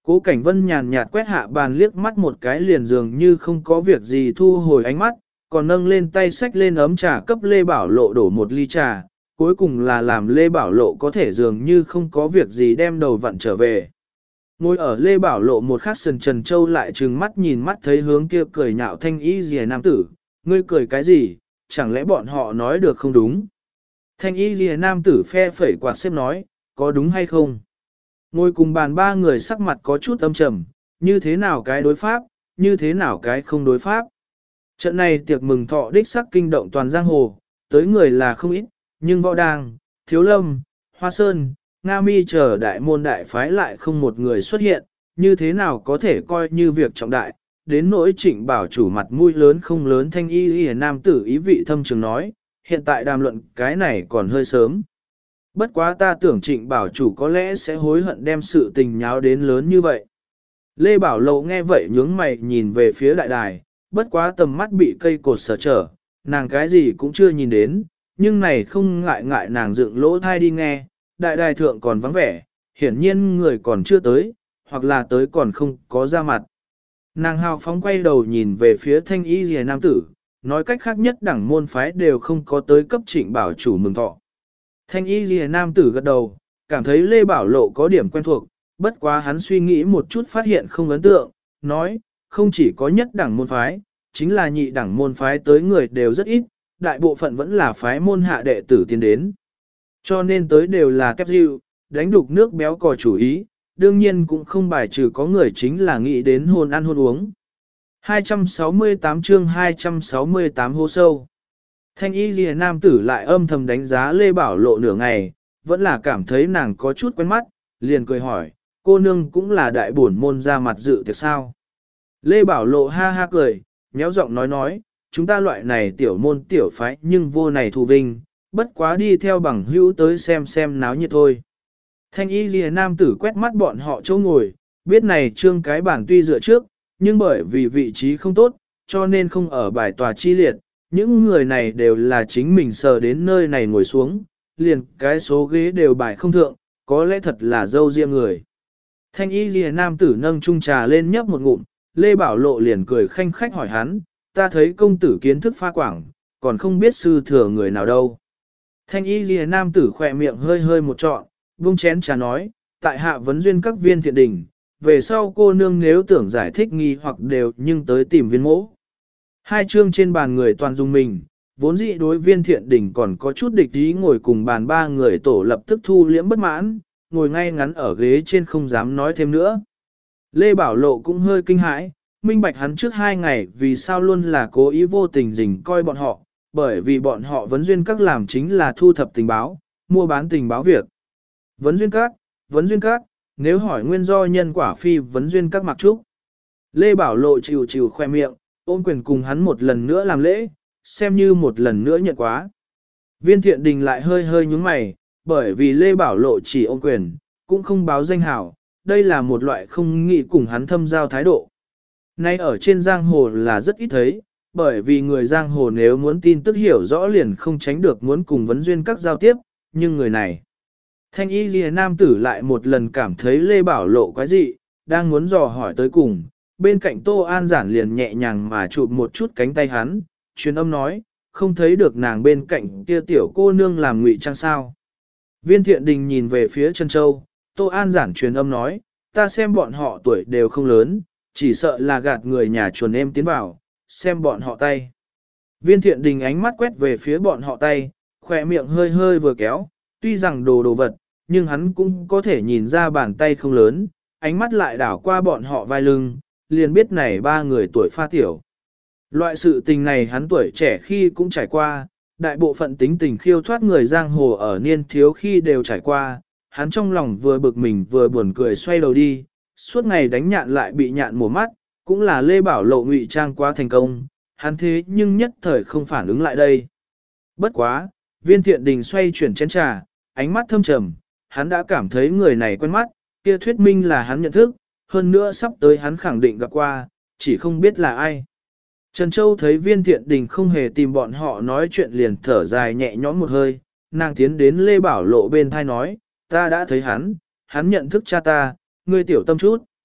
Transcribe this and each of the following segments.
Cố Cảnh Vân nhàn nhạt quét hạ bàn liếc mắt một cái liền dường như không có việc gì thu hồi ánh mắt, còn nâng lên tay xách lên ấm trà cấp Lê Bảo Lộ đổ một ly trà, cuối cùng là làm Lê Bảo Lộ có thể dường như không có việc gì đem đầu vặn trở về. Ngồi ở Lê Bảo Lộ một khắc sần Trần Châu lại trừng mắt nhìn mắt thấy hướng kia cười nhạo thanh y rìa nam tử, ngươi cười cái gì, chẳng lẽ bọn họ nói được không đúng? Thanh y rìa nam tử phe phẩy quạt xếp nói, có đúng hay không? Ngồi cùng bàn ba người sắc mặt có chút âm trầm, như thế nào cái đối pháp, như thế nào cái không đối pháp. Trận này tiệc mừng thọ đích sắc kinh động toàn giang hồ, tới người là không ít, nhưng Võ Đang, Thiếu Lâm, Hoa Sơn, Nga Mi chờ đại môn đại phái lại không một người xuất hiện, như thế nào có thể coi như việc trọng đại, đến nỗi Trịnh Bảo chủ mặt mũi lớn không lớn thanh y y nam tử ý vị thâm trường nói, hiện tại đàm luận cái này còn hơi sớm. Bất quá ta tưởng Trịnh Bảo chủ có lẽ sẽ hối hận đem sự tình nháo đến lớn như vậy. Lê Bảo Lộ nghe vậy nhướng mày nhìn về phía đại đài, bất quá tầm mắt bị cây cột sở trở, nàng cái gì cũng chưa nhìn đến, nhưng này không ngại nàng dựng lỗ thai đi nghe, đại đài thượng còn vắng vẻ, hiển nhiên người còn chưa tới, hoặc là tới còn không có ra mặt. Nàng hào phóng quay đầu nhìn về phía thanh y rìa nam tử, nói cách khác nhất đẳng môn phái đều không có tới cấp Trịnh Bảo chủ mừng thọ. Thanh y rìa nam tử gật đầu, cảm thấy Lê Bảo Lộ có điểm quen thuộc, bất quá hắn suy nghĩ một chút phát hiện không ấn tượng, nói, không chỉ có nhất đẳng môn phái, chính là nhị đẳng môn phái tới người đều rất ít, đại bộ phận vẫn là phái môn hạ đệ tử tiến đến. Cho nên tới đều là kép dịu, đánh đục nước béo cò chủ ý, đương nhiên cũng không bài trừ có người chính là nghĩ đến hôn ăn hôn uống. 268 chương 268 hô sâu. Thanh y ghi nam tử lại âm thầm đánh giá Lê Bảo Lộ nửa ngày, vẫn là cảm thấy nàng có chút quen mắt, liền cười hỏi, cô nương cũng là đại bổn môn ra mặt dự tiệc sao. Lê Bảo Lộ ha ha cười, nhéo giọng nói, chúng ta loại này tiểu môn tiểu phái nhưng vô này thù vinh, bất quá đi theo bằng hữu tới xem náo nhiệt thôi. Thanh y ghi nam tử quét mắt bọn họ chỗ ngồi, biết này trương cái bảng tuy dựa trước, nhưng bởi vì vị trí không tốt, cho nên không ở bài tòa chi liệt, những người này đều là chính mình sờ đến nơi này ngồi xuống, liền cái số ghế đều bài không thượng, có lẽ thật là dâu riêng người. Thanh y ghi nam tử nâng chung trà lên nhấp một ngụm, Lê Bảo Lộ liền cười khanh khách hỏi hắn, ta thấy công tử kiến thức pha quảng, còn không biết sư thừa người nào đâu. Thanh y ghi nam tử khỏe miệng hơi một trọn, vung chén trà nói, tại hạ vấn duyên các viên thiện đình, về sau cô nương nếu tưởng giải thích nghi hoặc đều nhưng tới tìm viên mỗ. Hai chương trên bàn người toàn dùng mình, vốn dĩ đối viên thiện đình còn có chút địch ý ngồi cùng bàn ba người tổ lập tức thu liễm bất mãn, ngồi ngay ngắn ở ghế trên không dám nói thêm nữa. Lê Bảo Lộ cũng hơi kinh hãi, minh bạch hắn trước 2 ngày vì sao luôn là cố ý vô tình dình coi bọn họ, bởi vì bọn họ vấn duyên các làm chính là thu thập tình báo, mua bán tình báo việc. Vấn duyên các, nếu hỏi nguyên do nhân quả phi vấn duyên các mặc trúc. Lê Bảo Lộ chịu khoe miệng, ôm quyền cùng hắn một lần nữa làm lễ, xem như một lần nữa nhận quá. Viên thiện đình lại hơi nhúng mày, bởi vì Lê Bảo Lộ chỉ ôm quyền, cũng không báo danh hảo, đây là một loại không nghĩ cùng hắn thâm giao thái độ. Nay ở trên giang hồ là rất ít thấy, bởi vì người giang hồ nếu muốn tin tức hiểu rõ liền không tránh được muốn cùng vấn duyên các giao tiếp, nhưng người này. Thanh y ghi nam tử lại một lần cảm thấy Lê Bảo Lộ quái dị, đang muốn dò hỏi tới cùng, bên cạnh Tô An Giản liền nhẹ nhàng mà chụp một chút cánh tay hắn, truyền âm nói, không thấy được nàng bên cạnh kia tiểu cô nương làm ngụy trang sao. Viên thiện đình nhìn về phía Trân Châu, Tô An Giản truyền âm nói, ta xem bọn họ tuổi đều không lớn, chỉ sợ là gạt người nhà chuồn em tiến vào, xem bọn họ tay. Viên thiện đình ánh mắt quét về phía bọn họ tay, khỏe miệng hơi vừa kéo, tuy rằng đồ vật, nhưng hắn cũng có thể nhìn ra bàn tay không lớn, ánh mắt lại đảo qua bọn họ vai lưng, liền biết này 3 người tuổi pha tiểu. Loại sự tình này hắn tuổi trẻ khi cũng trải qua, đại bộ phận tính tình khiêu thoát người giang hồ ở niên thiếu khi đều trải qua, hắn trong lòng vừa bực mình vừa buồn cười xoay đầu đi, suốt ngày đánh nhạn lại bị nhạn mổ mắt, cũng là Lê Bảo Lộ ngụy trang quá thành công, hắn thế nhưng nhất thời không phản ứng lại đây. Bất quá, viên thiện đình xoay chuyển chén trà, ánh mắt thâm trầm, hắn đã cảm thấy người này quen mắt, kia thuyết minh là hắn nhận thức, hơn nữa sắp tới hắn khẳng định gặp qua, chỉ không biết là ai. Trần Châu thấy viên thiện đình không hề tìm bọn họ nói chuyện liền thở dài nhẹ nhõm một hơi, nàng tiến đến Lê Bảo Lộ bên thai nói, ta đã thấy hắn nhận thức cha ta, ngươi tiểu tâm chút.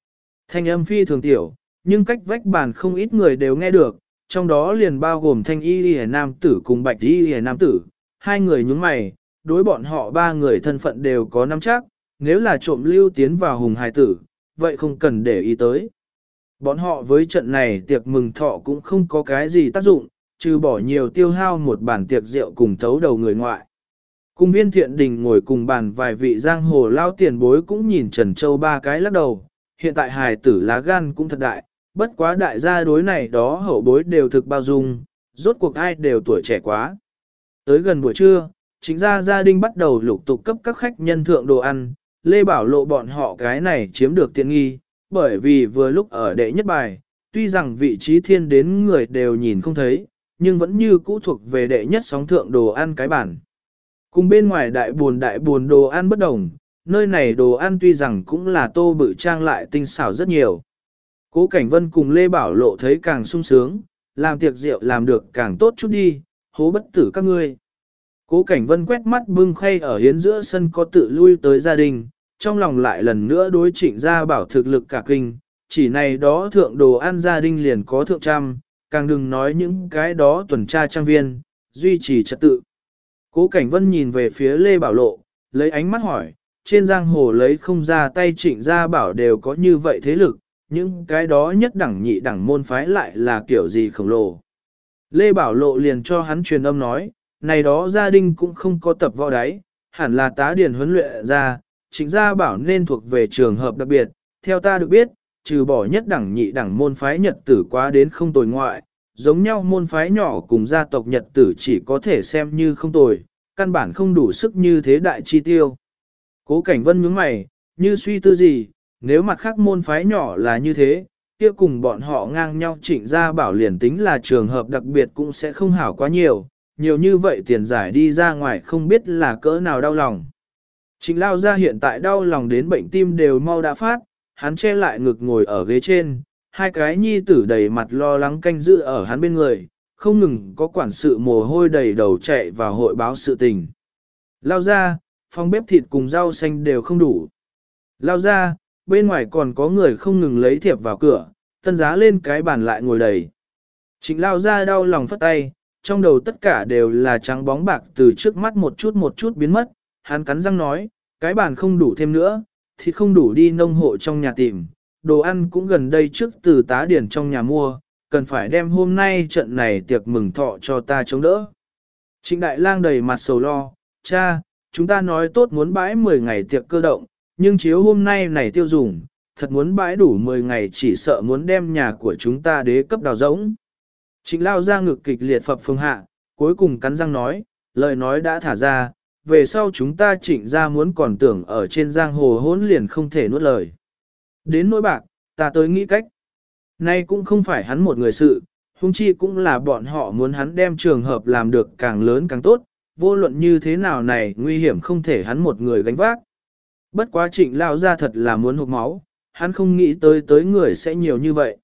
Thanh âm phi thường tiểu, nhưng cách vách bàn không ít người đều nghe được, trong đó liền bao gồm thanh y lìa nam tử cùng bạch y lìa nam tử, hai người nhướng mày, đối bọn họ ba người thân phận đều có nắm chắc, nếu là trộm lưu tiến vào hùng hài tử, vậy không cần để ý tới. Bọn họ với trận này tiệc mừng thọ cũng không có cái gì tác dụng, trừ bỏ nhiều tiêu hao một bàn tiệc rượu cùng thấu đầu người ngoại. Cung viên thiện đình ngồi cùng bàn vài vị giang hồ lao tiền bối cũng nhìn Trần Châu ba cái lắc đầu, hiện tại hài tử lá gan cũng thật đại, bất quá đại gia đối này đó hậu bối đều thực bao dung, rốt cuộc ai đều tuổi trẻ quá. Tới gần buổi trưa, chính gia gia đình bắt đầu lục tục cấp các khách nhân thượng đồ ăn, Lê Bảo Lộ bọn họ cái này chiếm được tiện nghi, bởi vì vừa lúc ở đệ nhất bài, tuy rằng vị trí thiên đến người đều nhìn không thấy, nhưng vẫn như cũ thuộc về đệ nhất sóng thượng đồ ăn cái bản. Cùng bên ngoài đại buồn đồ ăn bất đồng, nơi này đồ ăn tuy rằng cũng là tô bự trang lại tinh xảo rất nhiều. Cố Cảnh Vân cùng Lê Bảo Lộ thấy càng sung sướng, làm tiệc rượu làm được càng tốt chút đi, hố bất tử các ngươi. Cố Cảnh Vân quét mắt bưng khay ở hiến giữa sân có tự lui tới gia đình, trong lòng lại lần nữa đối Trịnh Gia Bảo thực lực cả kinh, chỉ này đó thượng đồ ăn gia đình liền có thượng trăm, càng đừng nói những cái đó tuần tra trang viên, duy trì trật tự. Cố Cảnh Vân nhìn về phía Lê Bảo Lộ, lấy ánh mắt hỏi, trên giang hồ lấy không ra tay Trịnh Gia Bảo đều có như vậy thế lực, những cái đó nhất đẳng nhị đẳng môn phái lại là kiểu gì khổng lồ. Lê Bảo Lộ liền cho hắn truyền âm nói, này đó gia đình cũng không có tập võ đáy, hẳn là tá điển huấn luyện ra, Trịnh Gia Bảo nên thuộc về trường hợp đặc biệt, theo ta được biết, trừ bỏ nhất đẳng nhị đẳng môn phái nhật tử quá đến không tồi ngoại, giống nhau môn phái nhỏ cùng gia tộc nhật tử chỉ có thể xem như không tồi, căn bản không đủ sức như thế đại chi tiêu. Cố Cảnh Vân nhướng mày, như suy tư gì, nếu mặt khác môn phái nhỏ là như thế, kia cùng bọn họ ngang nhau Trịnh Gia Bảo liền tính là trường hợp đặc biệt cũng sẽ không hảo quá nhiều, nhiều như vậy tiền giải đi ra ngoài không biết là cỡ nào đau lòng. Trịnh Lao Gia hiện tại đau lòng đến bệnh tim đều mau đã phát, hắn che lại ngực ngồi ở ghế trên, hai cái nhi tử đầy mặt lo lắng canh giữ ở hắn bên người, không ngừng có quản sự mồ hôi đầy đầu chạy vào hội báo sự tình. Lao Gia, phòng bếp thịt cùng rau xanh đều không đủ. Lao Gia, bên ngoài còn có người không ngừng lấy thiệp vào cửa, tân giá lên cái bàn lại ngồi đầy. Trịnh Lao Gia đau lòng phất tay, trong đầu tất cả đều là trắng bóng bạc từ trước mắt một chút biến mất, hắn cắn răng nói, cái bàn không đủ thêm nữa, thịt không đủ đi nông hộ trong nhà tìm, đồ ăn cũng gần đây trước từ tá điển trong nhà mua, cần phải đem hôm nay trận này tiệc mừng thọ cho ta chống đỡ. Trịnh Đại Lang đầy mặt sầu lo, cha, chúng ta nói tốt muốn bãi 10 ngày tiệc cơ động, nhưng chiếu hôm nay này tiêu dùng, thật muốn bãi đủ 10 ngày chỉ sợ muốn đem nhà của chúng ta đế cấp đào rỗng. Trịnh Lao ra ngực kịch liệt phập phồng hạ, cuối cùng cắn răng nói, lời nói đã thả ra, về sau chúng ta Trịnh ra muốn còn tưởng ở trên giang hồ hỗn liền không thể nuốt lời. Đến nỗi bạc, ta tới nghĩ cách. Nay cũng không phải hắn một người sự, huống chi cũng là bọn họ muốn hắn đem trường hợp làm được càng lớn càng tốt, vô luận như thế nào này nguy hiểm không thể hắn một người gánh vác. Bất quá Trịnh Lao ra thật là muốn hụt máu, hắn không nghĩ tới người sẽ nhiều như vậy.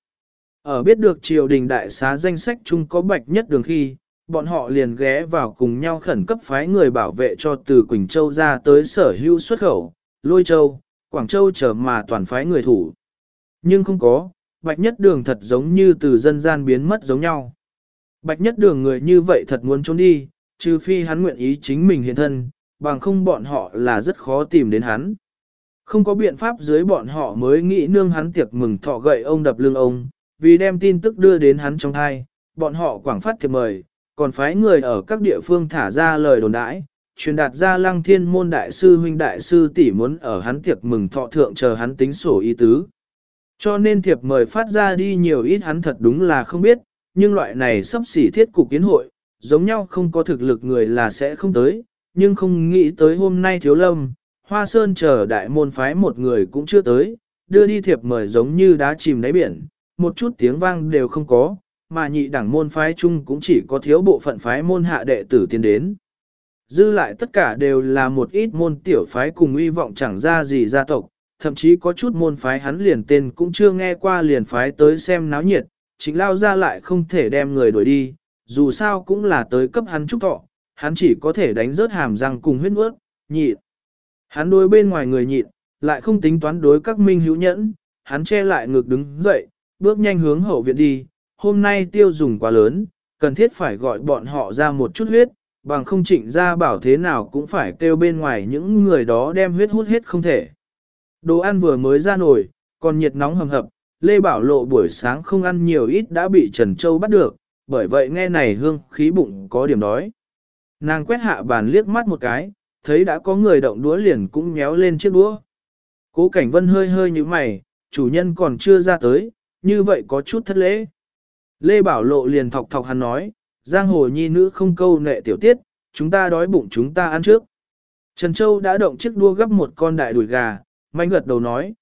Ở biết được triều đình đại xá danh sách chung có Bạch Nhất Đường khi, bọn họ liền ghé vào cùng nhau khẩn cấp phái người bảo vệ cho từ Quỳnh Châu ra tới sở hữu xuất khẩu, Lôi Châu, Quảng Châu chờ mà toàn phái người thủ. Nhưng không có, Bạch Nhất Đường thật giống như từ dân gian biến mất giống nhau. Bạch Nhất Đường người như vậy thật muốn trốn đi, trừ phi hắn nguyện ý chính mình hiện thân, bằng không bọn họ là rất khó tìm đến hắn. Không có biện pháp dưới bọn họ mới nghĩ nương hắn tiệc mừng thọ gậy ông đập lưng ông, vì đem tin tức đưa đến hắn trong thai, bọn họ quảng phát thiệp mời, còn phái người ở các địa phương thả ra lời đồn đãi, truyền đạt ra Lăng Thiên môn đại sư huynh đại sư tỷ muốn ở hắn tiệc mừng thọ thượng chờ hắn tính sổ ý tứ. Cho nên thiệp mời phát ra đi nhiều ít hắn thật đúng là không biết, nhưng loại này sắp xỉ thiết cục kiến hội, giống nhau không có thực lực người là sẽ không tới, nhưng không nghĩ tới hôm nay Thiếu Lâm, Hoa Sơn chờ đại môn phái một người cũng chưa tới, đưa đi thiệp mời giống như đá chìm đáy biển, một chút tiếng vang đều không có, mà nhị đẳng môn phái chung cũng chỉ có thiếu bộ phận phái môn hạ đệ tử tiến đến. Dư lại tất cả đều là một ít môn tiểu phái cùng uy vọng chẳng ra gì gia tộc, thậm chí có chút môn phái hắn liền tên cũng chưa nghe qua liền phái tới xem náo nhiệt, chính Lao ra lại không thể đem người đuổi đi, dù sao cũng là tới cấp hắn chúc thọ, hắn chỉ có thể đánh rớt hàm răng cùng huyết nuốt, nhịn. Hắn đối bên ngoài người nhịn, lại không tính toán đối các minh hữu nhẫn, hắn che lại ngực đứng dậy, bước nhanh hướng hậu viện đi, hôm nay tiêu dùng quá lớn, cần thiết phải gọi bọn họ ra một chút huyết, bằng không Trịnh gia bảo thế nào cũng phải kêu bên ngoài những người đó đem huyết hút hết không thể. Đồ ăn vừa mới ra nồi, còn nhiệt nóng hầm hập, Lê Bảo Lộ buổi sáng không ăn nhiều ít đã bị Trần Châu bắt được, bởi vậy nghe này hương khí bụng có điểm đói. Nàng quét hạ bàn liếc mắt một cái, thấy đã có người động đũa liền cũng nhéo lên chiếc đũa. Cố Cảnh Vân hơi hơi như mày, chủ nhân còn chưa ra tới, như vậy có chút thất lễ. Lê Bảo Lộ liền thọc thọc hắn nói, giang hồ nhi nữ không câu nệ tiểu tiết, chúng ta đói bụng chúng ta ăn trước. Trần Châu đã động chiếc đua gấp một con đại đùi gà, mạnh gật đầu nói,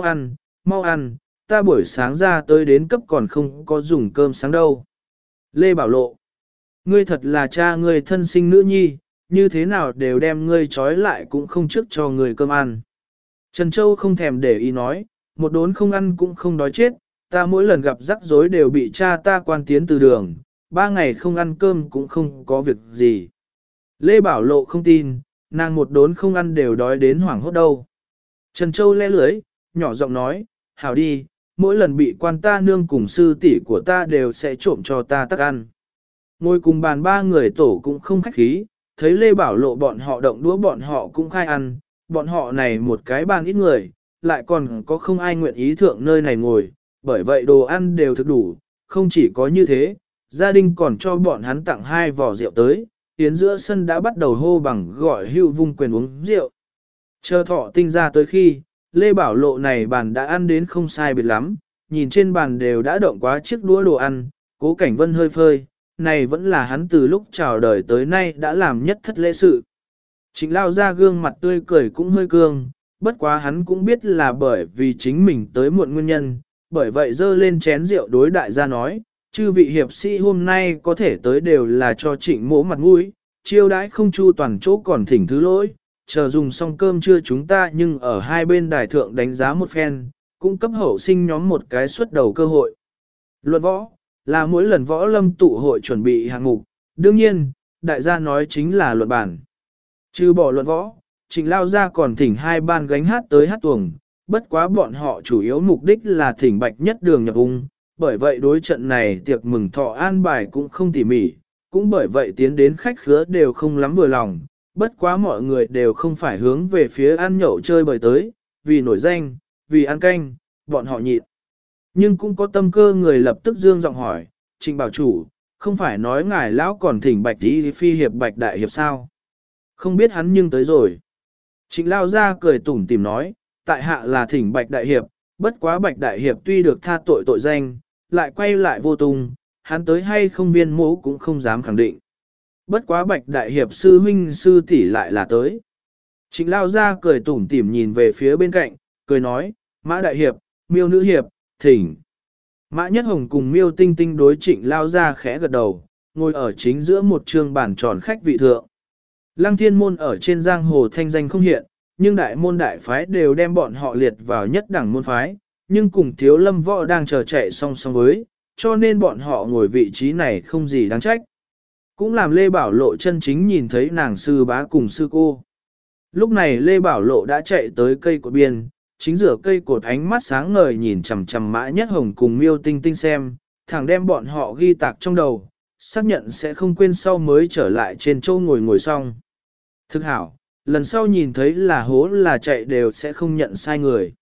mau ăn, ta buổi sáng ra tới đến cấp còn không có dùng cơm sáng đâu. Lê Bảo Lộ, ngươi thật là cha ngươi thân sinh nữ nhi, như thế nào đều đem ngươi trói lại cũng không trước cho ngươi cơm ăn. Trần Châu không thèm để ý nói, một đốn không ăn cũng không đói chết, ta mỗi lần gặp rắc rối đều bị cha ta quan tiến từ đường, 3 ngày không ăn cơm cũng không có việc gì. Lê Bảo Lộ không tin, nàng một đốn không ăn đều đói đến hoảng hốt đâu. Trần Châu le lưới, nhỏ giọng nói, hảo đi, mỗi lần bị quan ta nương cùng sư tỷ của ta đều sẽ trộm cho ta tắc ăn. Ngồi cùng bàn 3 người tổ cũng không khách khí, thấy Lê Bảo Lộ bọn họ động đũa bọn họ cũng khai ăn, bọn họ này một cái bàn ít người, lại còn có không ai nguyện ý thượng nơi này ngồi, bởi vậy đồ ăn đều thực đủ, không chỉ có như thế, gia đình còn cho bọn hắn tặng 2 vò rượu tới, tiến giữa sân đã bắt đầu hô bằng gọi hưu vung quyền uống rượu. Chờ thọ tinh ra tới khi, Lê Bảo Lộ này bàn đã ăn đến không sai biệt lắm, nhìn trên bàn đều đã động quá chiếc đũa đồ ăn, Cố Cảnh Vân hơi phơi, này vẫn là hắn từ lúc chào đời tới nay đã làm nhất thất lễ sự. Trịnh lao ra gương mặt tươi cười cũng hơi cương, bất quá hắn cũng biết là bởi vì chính mình tới muộn nguyên nhân, bởi vậy dơ lên chén rượu đối đại gia nói, chư vị hiệp sĩ hôm nay có thể tới đều là cho trịnh mỗ mặt mũi, chiêu đãi không chu toàn chỗ còn thỉnh thứ lỗi, chờ dùng xong cơm trưa chúng ta nhưng ở hai bên đài thượng đánh giá một phen, cung cấp hậu sinh nhóm một cái xuất đầu cơ hội. Luận võ, là mỗi lần võ lâm tụ hội chuẩn bị hạng mục, đương nhiên, đại gia nói chính là luận bản. Trừ bỏ luận võ, Trịnh lao ra còn thỉnh 2 ban gánh hát tới hát tuồng, bất quá bọn họ chủ yếu mục đích là thỉnh bạch nhất đường nhập ung, bởi vậy đối trận này tiệc mừng thọ an bài cũng không tỉ mỉ, cũng bởi vậy tiến đến khách khứa đều không lắm vừa lòng, bất quá mọi người đều không phải hướng về phía ăn nhậu chơi bời tới, vì nổi danh, vì ăn canh, bọn họ nhịn. Nhưng cũng có tâm cơ người lập tức dương giọng hỏi, Trịnh bảo chủ, không phải nói ngài lão còn thỉnh bạch tí phi hiệp bạch đại hiệp sao? Không biết hắn nhưng tới rồi. Trịnh lao ra cười tủm tìm nói, tại hạ là thỉnh bạch đại hiệp, bất quá bạch đại hiệp tuy được tha tội tội danh, lại quay lại vô tung, hắn tới hay không viên mẫu cũng không dám khẳng định. Bất quá bạch đại hiệp sư huynh sư tỷ lại là tới. Trịnh lao ra cười tủm tỉm nhìn về phía bên cạnh, cười nói, Mã đại hiệp, Miêu nữ hiệp, thỉnh. Mã Nhất Hồng cùng Miêu Tinh Tinh đối trịnh lao ra khẽ gật đầu, ngồi ở chính giữa một trường bàn tròn khách vị thượng. Lăng Thiên môn ở trên giang hồ thanh danh không hiện, nhưng đại môn đại phái đều đem bọn họ liệt vào nhất đẳng môn phái, nhưng cùng Thiếu Lâm Võ đang chờ chạy song song với, cho nên bọn họ ngồi vị trí này không gì đáng trách. Cũng làm Lê Bảo Lộ chân chính nhìn thấy nàng sư bá cùng sư cô. Lúc này Lê Bảo Lộ đã chạy tới cây cột biên, chính giữa cây cột ánh mắt sáng ngời nhìn chằm chằm Mã Nhất Hồng cùng Miêu Tinh Tinh xem, thẳng đem bọn họ ghi tạc trong đầu, xác nhận sẽ không quên sau mới trở lại trên châu ngồi xong. Thực hảo, lần sau nhìn thấy là hố là chạy đều sẽ không nhận sai người.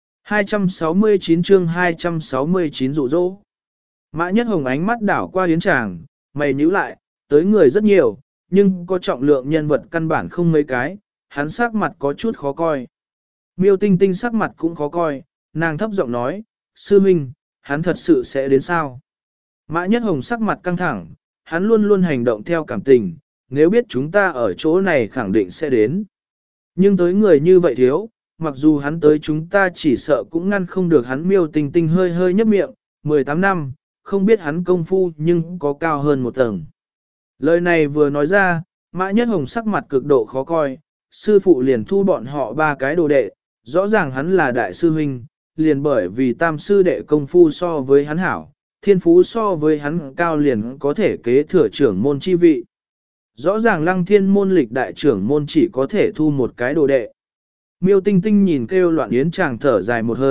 269 chương 269 dụ dỗ. Mã Nhất Hồng ánh mắt đảo qua yến tràng, mày nhíu lại, tới người rất nhiều, nhưng có trọng lượng nhân vật căn bản không mấy cái, hắn sắc mặt có chút khó coi. Miêu Tinh Tinh sắc mặt cũng khó coi, nàng thấp giọng nói, sư huynh, hắn thật sự sẽ đến sao? Mã Nhất Hồng sắc mặt căng thẳng, hắn luôn luôn hành động theo cảm tình, nếu biết chúng ta ở chỗ này khẳng định sẽ đến. Nhưng tới người như vậy thiếu, mặc dù hắn tới chúng ta chỉ sợ cũng ngăn không được hắn. Miêu Tinh Tinh hơi hơi nhấp miệng, 18 năm, không biết hắn công phu nhưng có cao hơn một tầng. Lời này vừa nói ra, Mã Nhất Hồng sắc mặt cực độ khó coi, sư phụ liền thu bọn họ 3 cái đồ đệ, rõ ràng hắn là đại sư huynh, liền bởi vì tam sư đệ công phu so với hắn hảo, thiên phú so với hắn cao liền có thể kế thừa trưởng môn chi vị. Rõ ràng Lăng Thiên môn lịch đại trưởng môn chỉ có thể thu 1 cái đồ đệ. Miêu Tinh Tinh nhìn kêu loạn yến chàng thở dài một hơi,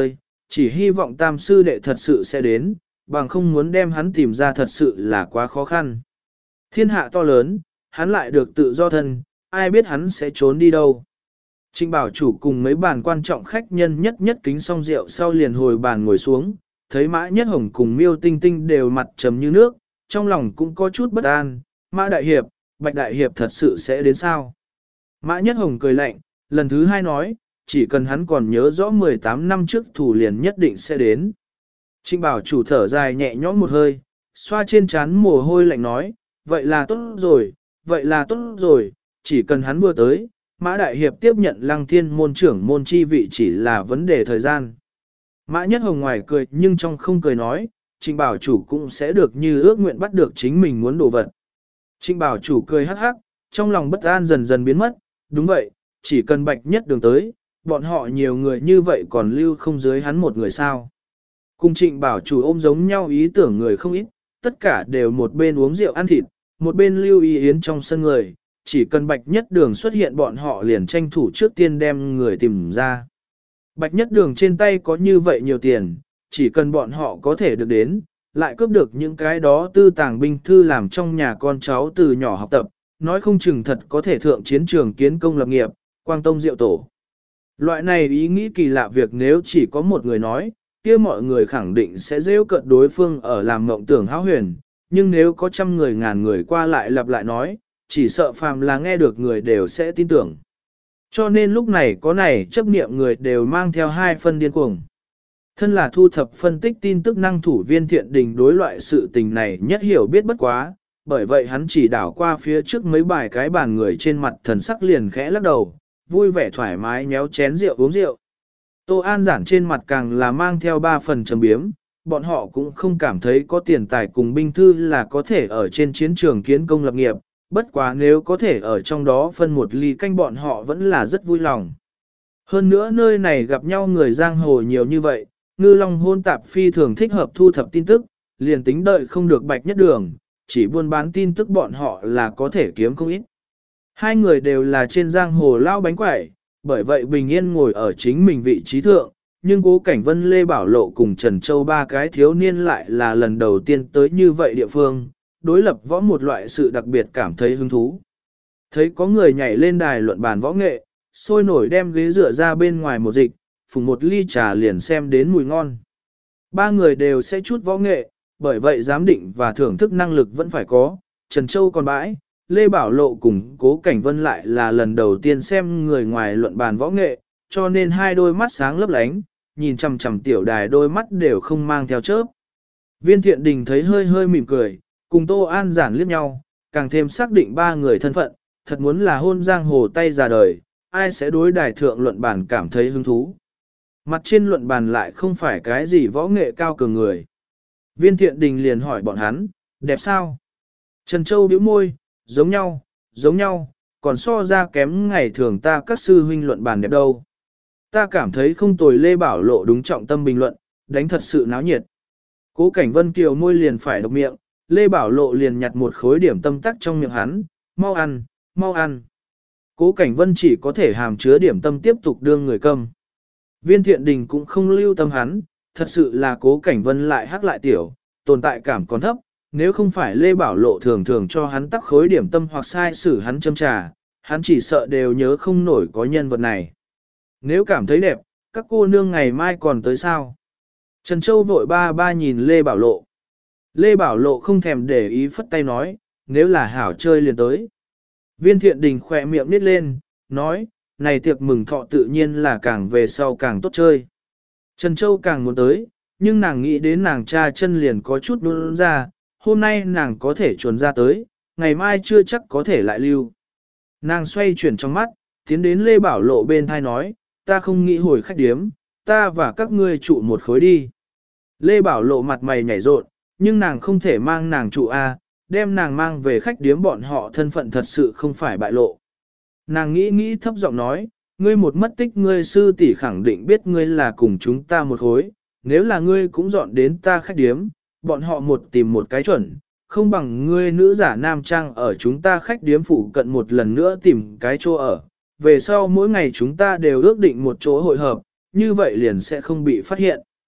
chỉ hy vọng tam sư đệ thật sự sẽ đến, bằng không muốn đem hắn tìm ra thật sự là quá khó khăn. Thiên hạ to lớn, hắn lại được tự do thân, ai biết hắn sẽ trốn đi đâu. Trịnh Bảo Chủ cùng mấy bàn quan trọng khách nhân nhất nhất kính xong rượu sau liền hồi bàn ngồi xuống, thấy Mã Nhất Hồng cùng Miêu Tinh Tinh đều mặt trầm như nước, trong lòng cũng có chút bất an, Mã Đại Hiệp, Bạch Đại Hiệp thật sự sẽ đến sao? Mã Nhất Hồng cười lạnh, lần thứ hai nói, chỉ cần hắn còn nhớ rõ 18 năm trước thủ liền nhất định sẽ đến. Trịnh Bảo Chủ thở dài nhẹ nhõm một hơi, xoa trên trán mồ hôi lạnh nói, vậy là tốt rồi, vậy là tốt rồi, chỉ cần hắn vừa tới, Mã Đại Hiệp tiếp nhận Lăng Thiên môn trưởng môn chi vị chỉ là vấn đề thời gian. Mã Nhất Hồng ngoài cười nhưng trong không cười nói, Trịnh Bảo Chủ cũng sẽ được như ước nguyện bắt được chính mình muốn đồ vật. Trịnh Bảo Chủ cười hắc hắc, trong lòng bất an dần dần biến mất, đúng vậy, chỉ cần Bạch Nhất Đường tới, bọn họ nhiều người như vậy còn lưu không dưới hắn một người sao. Cùng Trịnh Bảo Chủ ôm giống nhau ý tưởng người không ít, tất cả đều một bên uống rượu ăn thịt, một bên lưu ý yến trong sân người, chỉ cần Bạch Nhất Đường xuất hiện bọn họ liền tranh thủ trước tiên đem người tìm ra. Bạch Nhất Đường trên tay có như vậy nhiều tiền, chỉ cần bọn họ có thể được đến, lại cướp được những cái đó tư tàng binh thư làm trong nhà con cháu từ nhỏ học tập, nói không chừng thật có thể thượng chiến trường kiến công lập nghiệp, quang tông diệu tổ. Loại này ý nghĩ kỳ lạ việc nếu chỉ có một người nói, kia mọi người khẳng định sẽ rêu cợt đối phương ở làm mộng tưởng hão huyền, nhưng nếu có trăm người ngàn người qua lại lặp lại nói, chỉ sợ phàm là nghe được người đều sẽ tin tưởng. Cho nên lúc này có này chấp niệm người đều mang theo hai phân điên cuồng. Thân là thu thập phân tích tin tức năng thủ viên Thiện Đình đối loại sự tình này nhất hiểu biết bất quá, bởi vậy hắn chỉ đảo qua phía trước mấy bài cái bàn người trên mặt thần sắc liền khẽ lắc đầu, vui vẻ thoải mái nhéo chén rượu uống rượu. Tô An Giản trên mặt càng là mang theo 3 phần trầm biếm, bọn họ cũng không cảm thấy có tiền tài cùng binh thư là có thể ở trên chiến trường kiến công lập nghiệp, bất quá nếu có thể ở trong đó phân một ly canh bọn họ vẫn là rất vui lòng. Hơn nữa nơi này gặp nhau người giang hồ nhiều như vậy, Ngư Long hôn tạp phi thường thích hợp thu thập tin tức, liền tính đợi không được Bạch Nhất Đường, chỉ buôn bán tin tức bọn họ là có thể kiếm không ít. Hai người đều là trên giang hồ lao bánh quẩy, bởi vậy bình yên ngồi ở chính mình vị trí thượng, nhưng Cố Cảnh Vân, Lê Bảo Lộ cùng Trần Châu ba cái thiếu niên lại là lần đầu tiên tới như vậy địa phương, đối lập võ một loại sự đặc biệt cảm thấy hứng thú. Thấy có người nhảy lên đài luận bàn võ nghệ, sôi nổi đem ghế dựa ra bên ngoài một dịch, phùng một ly trà liền xem đến mùi ngon. Ba người đều sẽ chút võ nghệ, bởi vậy giám định và thưởng thức năng lực vẫn phải có, Trần Châu còn bãi, Lê Bảo Lộ cùng Cố Cảnh Vân lại là lần đầu tiên xem người ngoài luận bàn võ nghệ, cho nên hai đôi mắt sáng lấp lánh, nhìn chằm chằm tiểu đài đôi mắt đều không mang theo chớp. Viên Thiện Đình thấy hơi hơi mỉm cười, cùng Tô An Giản liếc nhau, càng thêm xác định ba người thân phận, thật muốn là hôn giang hồ tay già đời, ai sẽ đối đài thượng luận bàn cảm thấy hứng thú. Mặt trên luận bàn lại không phải cái gì võ nghệ cao cường người. Viên Thiện Đình liền hỏi bọn hắn, đẹp sao? Trần Châu bĩu môi, giống nhau, còn so ra kém ngày thường ta các sư huynh luận bàn đẹp đâu. Ta cảm thấy không tồi. Lê Bảo Lộ đúng trọng tâm bình luận, đánh thật sự náo nhiệt. Cố Cảnh Vân kiều môi liền phải độc miệng, Lê Bảo Lộ liền nhặt một khối điểm tâm tắc trong miệng hắn, mau ăn, mau ăn. Cố Cảnh Vân chỉ có thể hàm chứa điểm tâm tiếp tục đương người câm. Viên Thiện Đình cũng không lưu tâm hắn, thật sự là Cố Cảnh Vân lại hắc lại tiểu, tồn tại cảm còn thấp, nếu không phải Lê Bảo Lộ thường thường cho hắn tắc khối điểm tâm hoặc sai xử hắn châm trà, hắn chỉ sợ đều nhớ không nổi có nhân vật này. Nếu cảm thấy đẹp, các cô nương ngày mai còn tới sao? Trần Châu vội ba nhìn Lê Bảo Lộ. Lê Bảo Lộ không thèm để ý phất tay nói, nếu là hảo chơi liền tới. Viên Thiện Đình khỏe miệng nít lên, nói, này tiệc mừng thọ tự nhiên là càng về sau càng tốt chơi. Trần Châu càng muốn tới, nhưng nàng nghĩ đến nàng cha chân liền có chút nôn ra, hôm nay nàng có thể chuồn ra tới, ngày mai chưa chắc có thể lại lưu. Nàng xoay chuyển trong mắt, tiến đến Lê Bảo Lộ bên thai nói, ta không nghĩ hồi khách điếm, ta và các ngươi trụ một khối đi. Lê Bảo Lộ mặt mày nhảy rộn, nhưng nàng không thể mang nàng trụ A, đem nàng mang về khách điếm bọn họ thân phận thật sự không phải bại lộ. Nàng nghĩ thấp giọng nói, ngươi một mất tích ngươi sư tỷ khẳng định biết ngươi là cùng chúng ta một khối, nếu là ngươi cũng dọn đến ta khách điếm, bọn họ một tìm một cái chuẩn, không bằng ngươi nữ giả nam trang ở chúng ta khách điếm phụ cận một lần nữa tìm cái chỗ ở, về sau mỗi ngày chúng ta đều ước định một chỗ hội hợp, như vậy liền sẽ không bị phát hiện.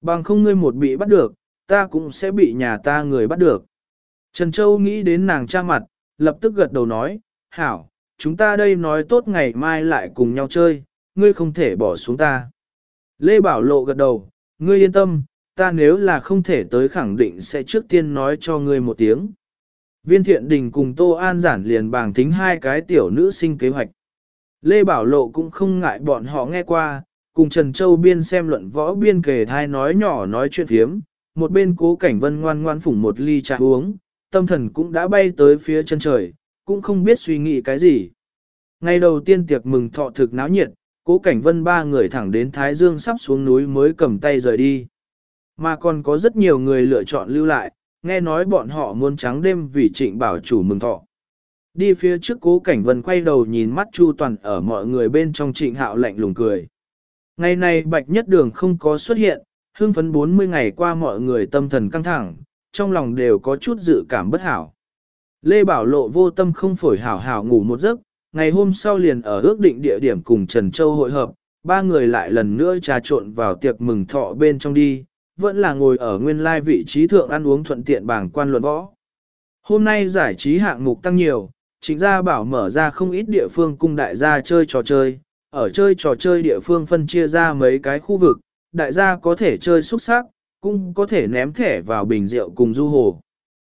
Bằng không ngươi một bị bắt được, ta cũng sẽ bị nhà ta người bắt được. Trần Châu nghĩ đến nàng cha mặt, lập tức gật đầu nói, hảo, chúng ta đây nói tốt ngày mai lại cùng nhau chơi, ngươi không thể bỏ xuống ta. Lê Bảo Lộ gật đầu, ngươi yên tâm, ta nếu là không thể tới khẳng định sẽ trước tiên nói cho ngươi một tiếng. Viên Thiện Đình cùng Tô An Giản liền bàng tính hai cái tiểu nữ sinh kế hoạch. Lê Bảo Lộ cũng không ngại bọn họ nghe qua, cùng Trần Châu Biên xem luận võ biên kề thai nói nhỏ nói chuyện phiếm, một bên Cố Cảnh Vân ngoan ngoan phủng một ly trà uống, tâm thần cũng đã bay tới phía chân trời, cũng không biết suy nghĩ cái gì. Ngày đầu tiên tiệc mừng thọ thực náo nhiệt, Cố Cảnh Vân ba người thẳng đến Thái Dương sắp xuống núi mới cầm tay rời đi. Mà còn có rất nhiều người lựa chọn lưu lại, nghe nói bọn họ muốn trắng đêm vì Trịnh Bảo chủ mừng thọ. Đi phía trước Cố Cảnh Vân quay đầu nhìn mắt Chu Toàn ở mọi người bên trong Trịnh Hạo lạnh lùng cười. Ngày này Bạch Nhất Đường không có xuất hiện, hương phấn 40 ngày qua mọi người tâm thần căng thẳng, trong lòng đều có chút dự cảm bất hảo. Lê Bảo Lộ vô tâm không phổi hảo hảo ngủ một giấc, ngày hôm sau liền ở ước định địa điểm cùng Trần Châu hội hợp, ba người lại lần nữa trà trộn vào tiệc mừng thọ bên trong đi, vẫn là ngồi ở nguyên lai vị trí thượng ăn uống thuận tiện bảng quan luận võ. Hôm nay giải trí hạng mục tăng nhiều, Trịnh Gia Bảo mở ra không ít địa phương cung đại gia chơi trò chơi, ở chơi trò chơi địa phương phân chia ra mấy cái khu vực, đại gia có thể chơi xúc sắc, cũng có thể ném thẻ vào bình rượu cùng du hồ.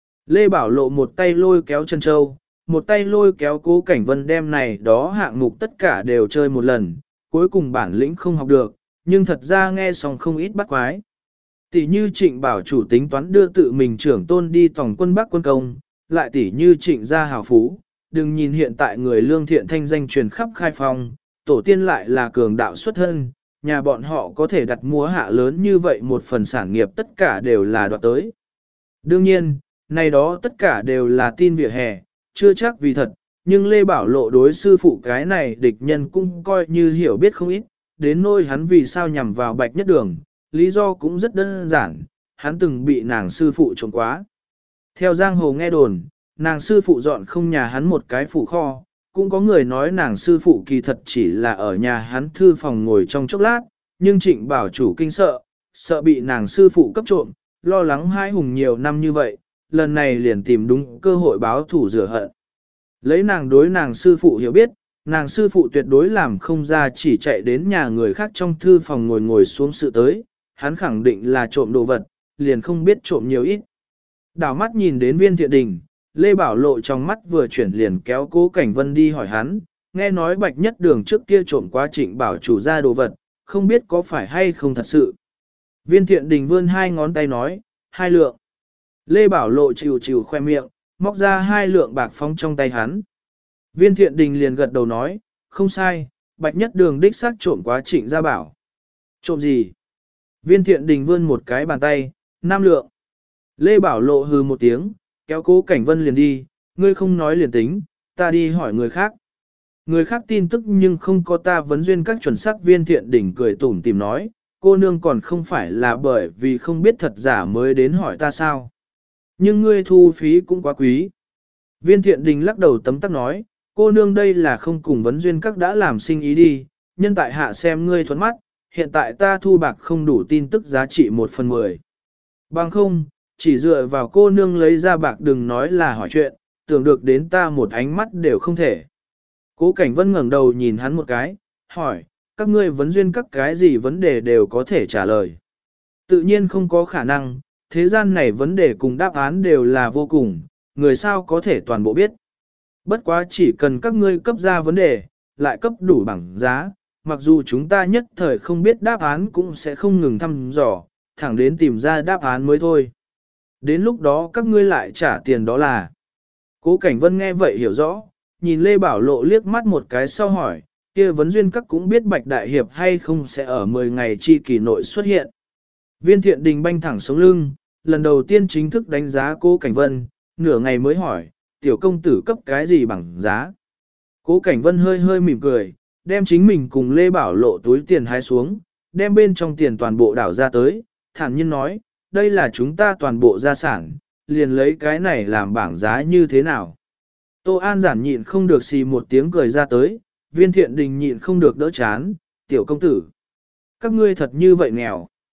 Lê Bảo Lộ một tay lôi kéo Trần Châu, một tay lôi kéo Cố Cảnh Vân đem này đó hạng mục tất cả đều chơi một lần, cuối cùng bản lĩnh không học được, nhưng thật ra nghe xong không ít bắt quái. Tỷ như Trịnh Bảo chủ tính toán đưa tự mình trưởng tôn đi tổng quân Bắc quân công, lại tỷ như Trịnh gia hào phú, đừng nhìn hiện tại người lương thiện thanh danh truyền khắp khai phong, tổ tiên lại là cường đạo xuất thân, nhà bọn họ có thể đặt mua hạ lớn như vậy một phần sản nghiệp tất cả đều là đoạt tới. Đương nhiên, này đó tất cả đều là tin vỉa hè, chưa chắc vì thật, nhưng Lê Bảo Lộ đối sư phụ cái này địch nhân cũng coi như hiểu biết không ít, đến nỗi hắn vì sao nhằm vào Bạch Nhất Đường, lý do cũng rất đơn giản, hắn từng bị nàng sư phụ trộm quá. Theo giang hồ nghe đồn, nàng sư phụ dọn không nhà hắn một cái phủ kho, cũng có người nói nàng sư phụ kỳ thật chỉ là ở nhà hắn thư phòng ngồi trong chốc lát, nhưng Trịnh Bảo chủ kinh sợ bị nàng sư phụ cấp trộm, lo lắng hai hùng nhiều năm như vậy, lần này liền tìm đúng cơ hội báo thủ rửa hận. Lấy nàng đối nàng sư phụ hiểu biết, nàng sư phụ tuyệt đối làm không ra chỉ chạy đến nhà người khác trong thư phòng ngồi xuống sự tới, hắn khẳng định là trộm đồ vật, liền không biết trộm nhiều ít. Đảo mắt nhìn đến Viên Thiện Đình, Lê Bảo Lộ trong mắt vừa chuyển liền kéo Cố Cảnh Vân đi hỏi hắn, nghe nói Bạch Nhất Đường trước kia trộm quá Trịnh Bảo chủ ra đồ vật, không biết có phải hay không thật sự. Viên Thiện Đình vươn hai ngón tay nói, 2 lượng. Lê Bảo Lộ chịu khoe miệng, móc ra 2 lượng bạc phóng trong tay hắn. Viên Thiện Đình liền gật đầu nói, không sai, Bạch Nhất Đường đích xác trộm quá Trịnh Gia Bảo. Trộm gì? Viên Thiện Đình vươn một cái bàn tay, 5 lượng. Lê Bảo Lộ hừ một tiếng, kéo Cố Cảnh Vân liền đi, ngươi không nói liền tính, ta đi hỏi người khác. Người khác tin tức nhưng không có ta vấn duyên các chuẩn xác. Viên Thiện Đình cười tủm tìm nói, cô nương còn không phải là bởi vì không biết thật giả mới đến hỏi ta sao. Nhưng ngươi thu phí cũng quá quý. Viên Thiện Đình lắc đầu tấm tắc nói, cô nương đây là không cùng vấn duyên các đã làm sinh ý đi, nhân tại hạ xem ngươi thuẫn mắt, hiện tại ta thu bạc không đủ tin tức giá trị 1/10. Bằng không, chỉ dựa vào cô nương lấy ra bạc đừng nói là hỏi chuyện, tưởng được đến ta một ánh mắt đều không thể. Cố Cảnh Vân ngẩng đầu nhìn hắn một cái, hỏi, các ngươi vấn duyên các cái gì vấn đề đều có thể trả lời. Tự nhiên không có khả năng, thế gian này vấn đề cùng đáp án đều là vô cùng, người sao có thể toàn bộ biết. Bất quá chỉ cần các ngươi cấp ra vấn đề, lại cấp đủ bằng giá, mặc dù chúng ta nhất thời không biết đáp án cũng sẽ không ngừng thăm dò, thẳng đến tìm ra đáp án mới thôi. Đến lúc đó các ngươi lại trả tiền đó là. Cố Cảnh Vân nghe vậy hiểu rõ, nhìn Lê Bảo Lộ liếc mắt một cái sau hỏi, kia vấn duyên các cũng biết Bạch Đại Hiệp hay không sẽ ở 10 ngày chi kỳ nội xuất hiện. Viên Thiện Đình banh thẳng sống lưng, lần đầu tiên chính thức đánh giá Cố Cảnh Vân, nửa ngày mới hỏi, tiểu công tử cấp cái gì bằng giá. Cố Cảnh Vân hơi hơi mỉm cười, đem chính mình cùng Lê Bảo Lộ túi tiền hái xuống, đem bên trong tiền toàn bộ đảo ra tới, thản nhiên nói, đây là chúng ta toàn bộ gia sản, liền lấy cái này làm bảng giá như thế nào. Tô An Giản nhịn không được xì một tiếng cười ra tới, Viên Thiện Đình nhịn không được đỡ chán, tiểu công tử. Các ngươi thật như vậy nghèo.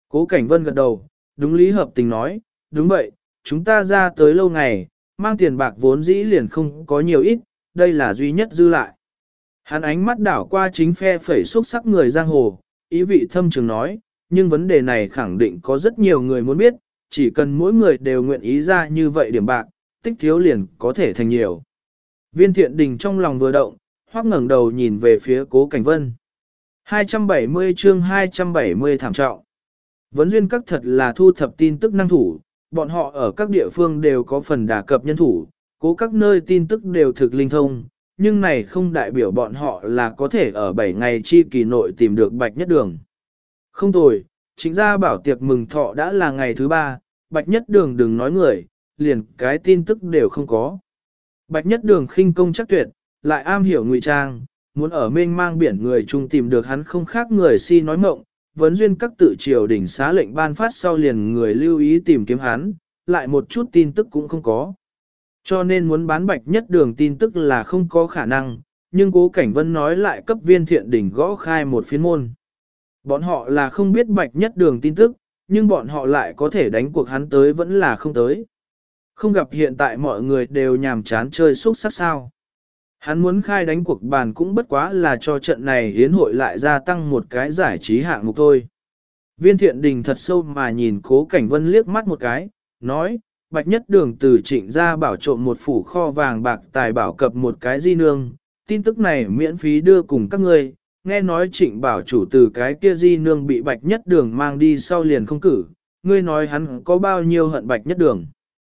Cố Cảnh Vân gật đầu, đúng lý hợp tình nói, đúng vậy, chúng ta ra tới lâu ngày, mang tiền bạc vốn dĩ liền không có nhiều ít, đây là duy nhất dư lại. Hắn ánh mắt đảo qua chính phe phẩy xúc sắc người giang hồ, ý vị thâm trường nói, nhưng vấn đề này khẳng định có rất nhiều người muốn biết, chỉ cần mỗi người đều nguyện ý ra như vậy điểm bạc, tích thiếu liền có thể thành nhiều. Viên Thiện Đình trong lòng vừa động, hoắc ngẩng đầu nhìn về phía Cố Cảnh Vân. 270 chương 270 thảm trọng. Vấn duyên các thật là thu thập tin tức năng thủ, bọn họ ở các địa phương đều có phần đả cập nhân thủ, cố các nơi tin tức đều thực linh thông, nhưng này không đại biểu bọn họ là có thể ở 7 ngày chi kỳ nội tìm được Bạch Nhất Đường. Không tồi, chính ra bảo tiệc mừng thọ đã là ngày thứ 3, Bạch Nhất Đường đừng nói người, liền cái tin tức đều không có. Bạch Nhất Đường khinh công chắc tuyệt, lại am hiểu ngụy trang, muốn ở mênh mang biển người chung tìm được hắn không khác người si nói mộng, vấn duyên các tự triều đỉnh xá lệnh ban phát sau liền người lưu ý tìm kiếm hắn, lại một chút tin tức cũng không có. Cho nên muốn bán Bạch Nhất Đường tin tức là không có khả năng, nhưng Cố Cảnh Vân nói lại cấp Viên Thiện Đình gõ khai một phiên môn. Bọn họ là không biết Bạch Nhất Đường tin tức, nhưng bọn họ lại có thể đánh cuộc hắn tới vẫn là không tới. Không gặp hiện tại mọi người đều nhàm chán chơi xúc sắc sao. Hắn muốn khai đánh cuộc bàn cũng bất quá là cho trận này hiến hội lại gia tăng một cái giải trí hạng mục thôi. Viên Thiện Đình thật sâu mà nhìn Cố Cảnh Vân liếc mắt một cái, nói, Bạch Nhất Đường từ Trịnh ra bảo trộm một phủ kho vàng bạc tài bảo cập một cái di nương, tin tức này miễn phí đưa cùng các ngươi, nghe nói Trịnh bảo chủ từ cái kia di nương bị Bạch Nhất Đường mang đi sau liền không cử, ngươi nói hắn có bao nhiêu hận Bạch Nhất Đường.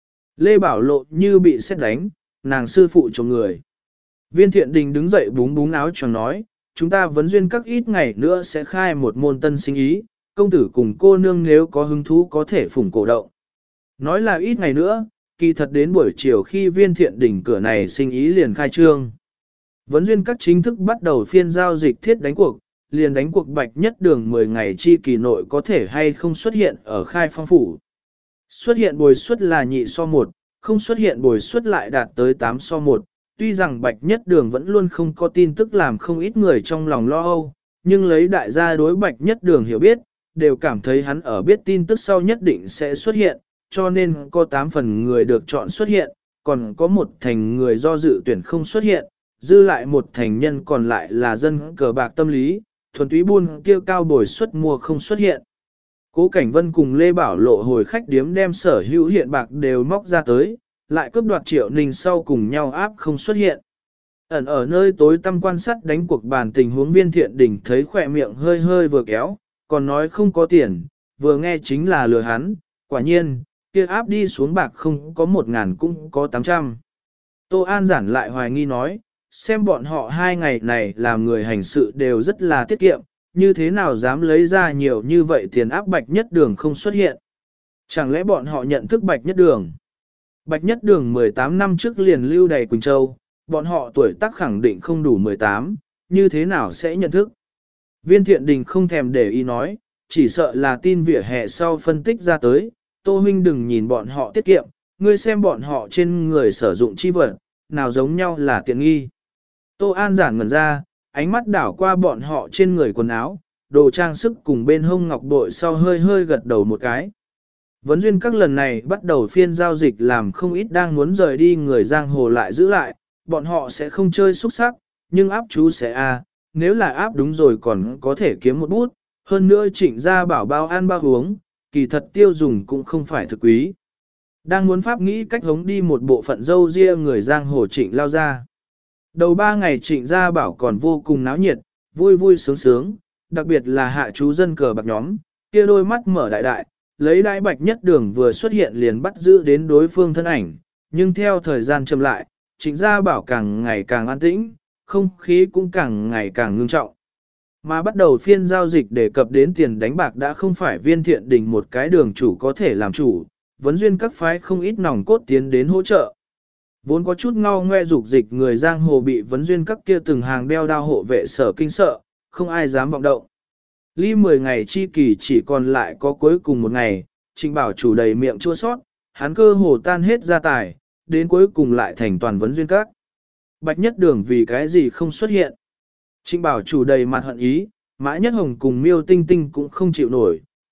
Lê Bảo Lộ như bị xét đánh, nàng sư phụ cho người. Viên Thiện Đình đứng dậy búng búng áo choàng nói, chúng ta vấn duyên các ít ngày nữa sẽ khai một môn tân sinh ý, công tử cùng cô nương nếu có hứng thú có thể phủng cổ động. Nói là ít ngày nữa, kỳ thật đến buổi chiều khi Viên Thiện Đình cửa này sinh ý liền khai trương. Vấn duyên các chính thức bắt đầu phiên giao dịch thiết đánh cuộc, liền đánh cuộc Bạch Nhất Đường 10 ngày chi kỳ nội có thể hay không xuất hiện ở khai phong phủ. Xuất hiện bồi suất là nhị so 1, không xuất hiện bồi suất lại đạt tới 8 so 1. Tuy rằng Bạch Nhất Đường vẫn luôn không có tin tức làm không ít người trong lòng lo âu, nhưng lấy đại gia đối Bạch Nhất Đường hiểu biết, đều cảm thấy hắn ở biết tin tức sau nhất định sẽ xuất hiện, cho nên có 8 phần người được chọn xuất hiện, còn có 1 thành người do dự tuyển không xuất hiện, dư lại 1 thành nhân còn lại là dân cờ bạc tâm lý, thuần túy buôn kêu cao bồi suất mua không xuất hiện. Cố Cảnh Vân cùng Lê Bảo Lộ hồi khách điếm đem sở hữu hiện bạc đều móc ra tới, lại cướp đoạt Triệu Ninh sau cùng nhau áp không xuất hiện. Ẩn ở nơi tối tăm quan sát đánh cuộc bàn tình huống Viên Thiện Đình thấy khỏe miệng hơi hơi vừa kéo, còn nói không có tiền, vừa nghe chính là lừa hắn, quả nhiên, kia áp đi xuống bạc không có 1.000 cũng có 800. Tô An giản lại hoài nghi nói, xem bọn họ 2 ngày này làm người hành sự đều rất là tiết kiệm, như thế nào dám lấy ra nhiều như vậy tiền áp Bạch Nhất Đường không xuất hiện. Chẳng lẽ bọn họ nhận thức Bạch Nhất Đường? Bạch Nhất Đường 18 năm trước liền lưu đầy Quỳnh Châu, bọn họ tuổi tác khẳng định không đủ 18, như thế nào sẽ nhận thức? Viên Thiện Đình không thèm để ý nói, chỉ sợ là tin vỉa hè sau phân tích ra tới, Tô huynh đừng nhìn bọn họ tiết kiệm, ngươi xem bọn họ trên người sử dụng chi vật, nào giống nhau là tiện nghi. Tô An giản ngẩn ra, ánh mắt đảo qua bọn họ trên người quần áo, đồ trang sức cùng bên hông ngọc bội sau hơi hơi gật đầu một cái. Vấn duyên các lần này bắt đầu phiên giao dịch làm không ít đang muốn rời đi người giang hồ lại giữ lại, bọn họ sẽ không chơi xúc sắc, nhưng áp chú sẽ nếu là áp đúng rồi còn có thể kiếm một bút, hơn nữa Trịnh ra bảo bao ăn bao uống, kỳ thật tiêu dùng cũng không phải thực quý. Đang muốn pháp nghĩ cách hống đi một bộ phận dâu ria người giang hồ Trịnh lao ra. Đầu 3 ngày Trịnh gia bảo còn vô cùng náo nhiệt, vui vui sướng sướng, đặc biệt là hạ chú dân cờ bạc nhóm, kia đôi mắt mở đại đại, lấy đại Bạch Nhất Đường vừa xuất hiện liền bắt giữ đến đối phương thân ảnh, nhưng theo thời gian chậm lại, Trịnh gia bảo càng ngày càng an tĩnh, không khí cũng càng ngày càng ngưng trọng. Mà bắt đầu phiên giao dịch đề cập đến tiền đánh bạc đã không phải Viên Thiện Đình một cái đường chủ có thể làm chủ, vấn duyên các phái không ít nòng cốt tiến đến hỗ trợ. Vốn có chút ngao ngoe dục dịch người giang hồ bị vấn duyên các kia từng hàng đeo đao hộ vệ sở kinh sợ, không ai dám vọng động. Ly 10 ngày chi kỳ chỉ còn lại có cuối cùng một ngày, Trịnh bảo chủ đầy miệng chua sót, hắn cơ hồ tan hết gia tài, đến cuối cùng lại thành toàn vấn duyên các. Bạch Nhất Đường vì cái gì không xuất hiện. Trịnh bảo chủ đầy mặt hận ý, Mã Nhất Hồng cùng Miêu Tinh Tinh cũng không chịu nổi,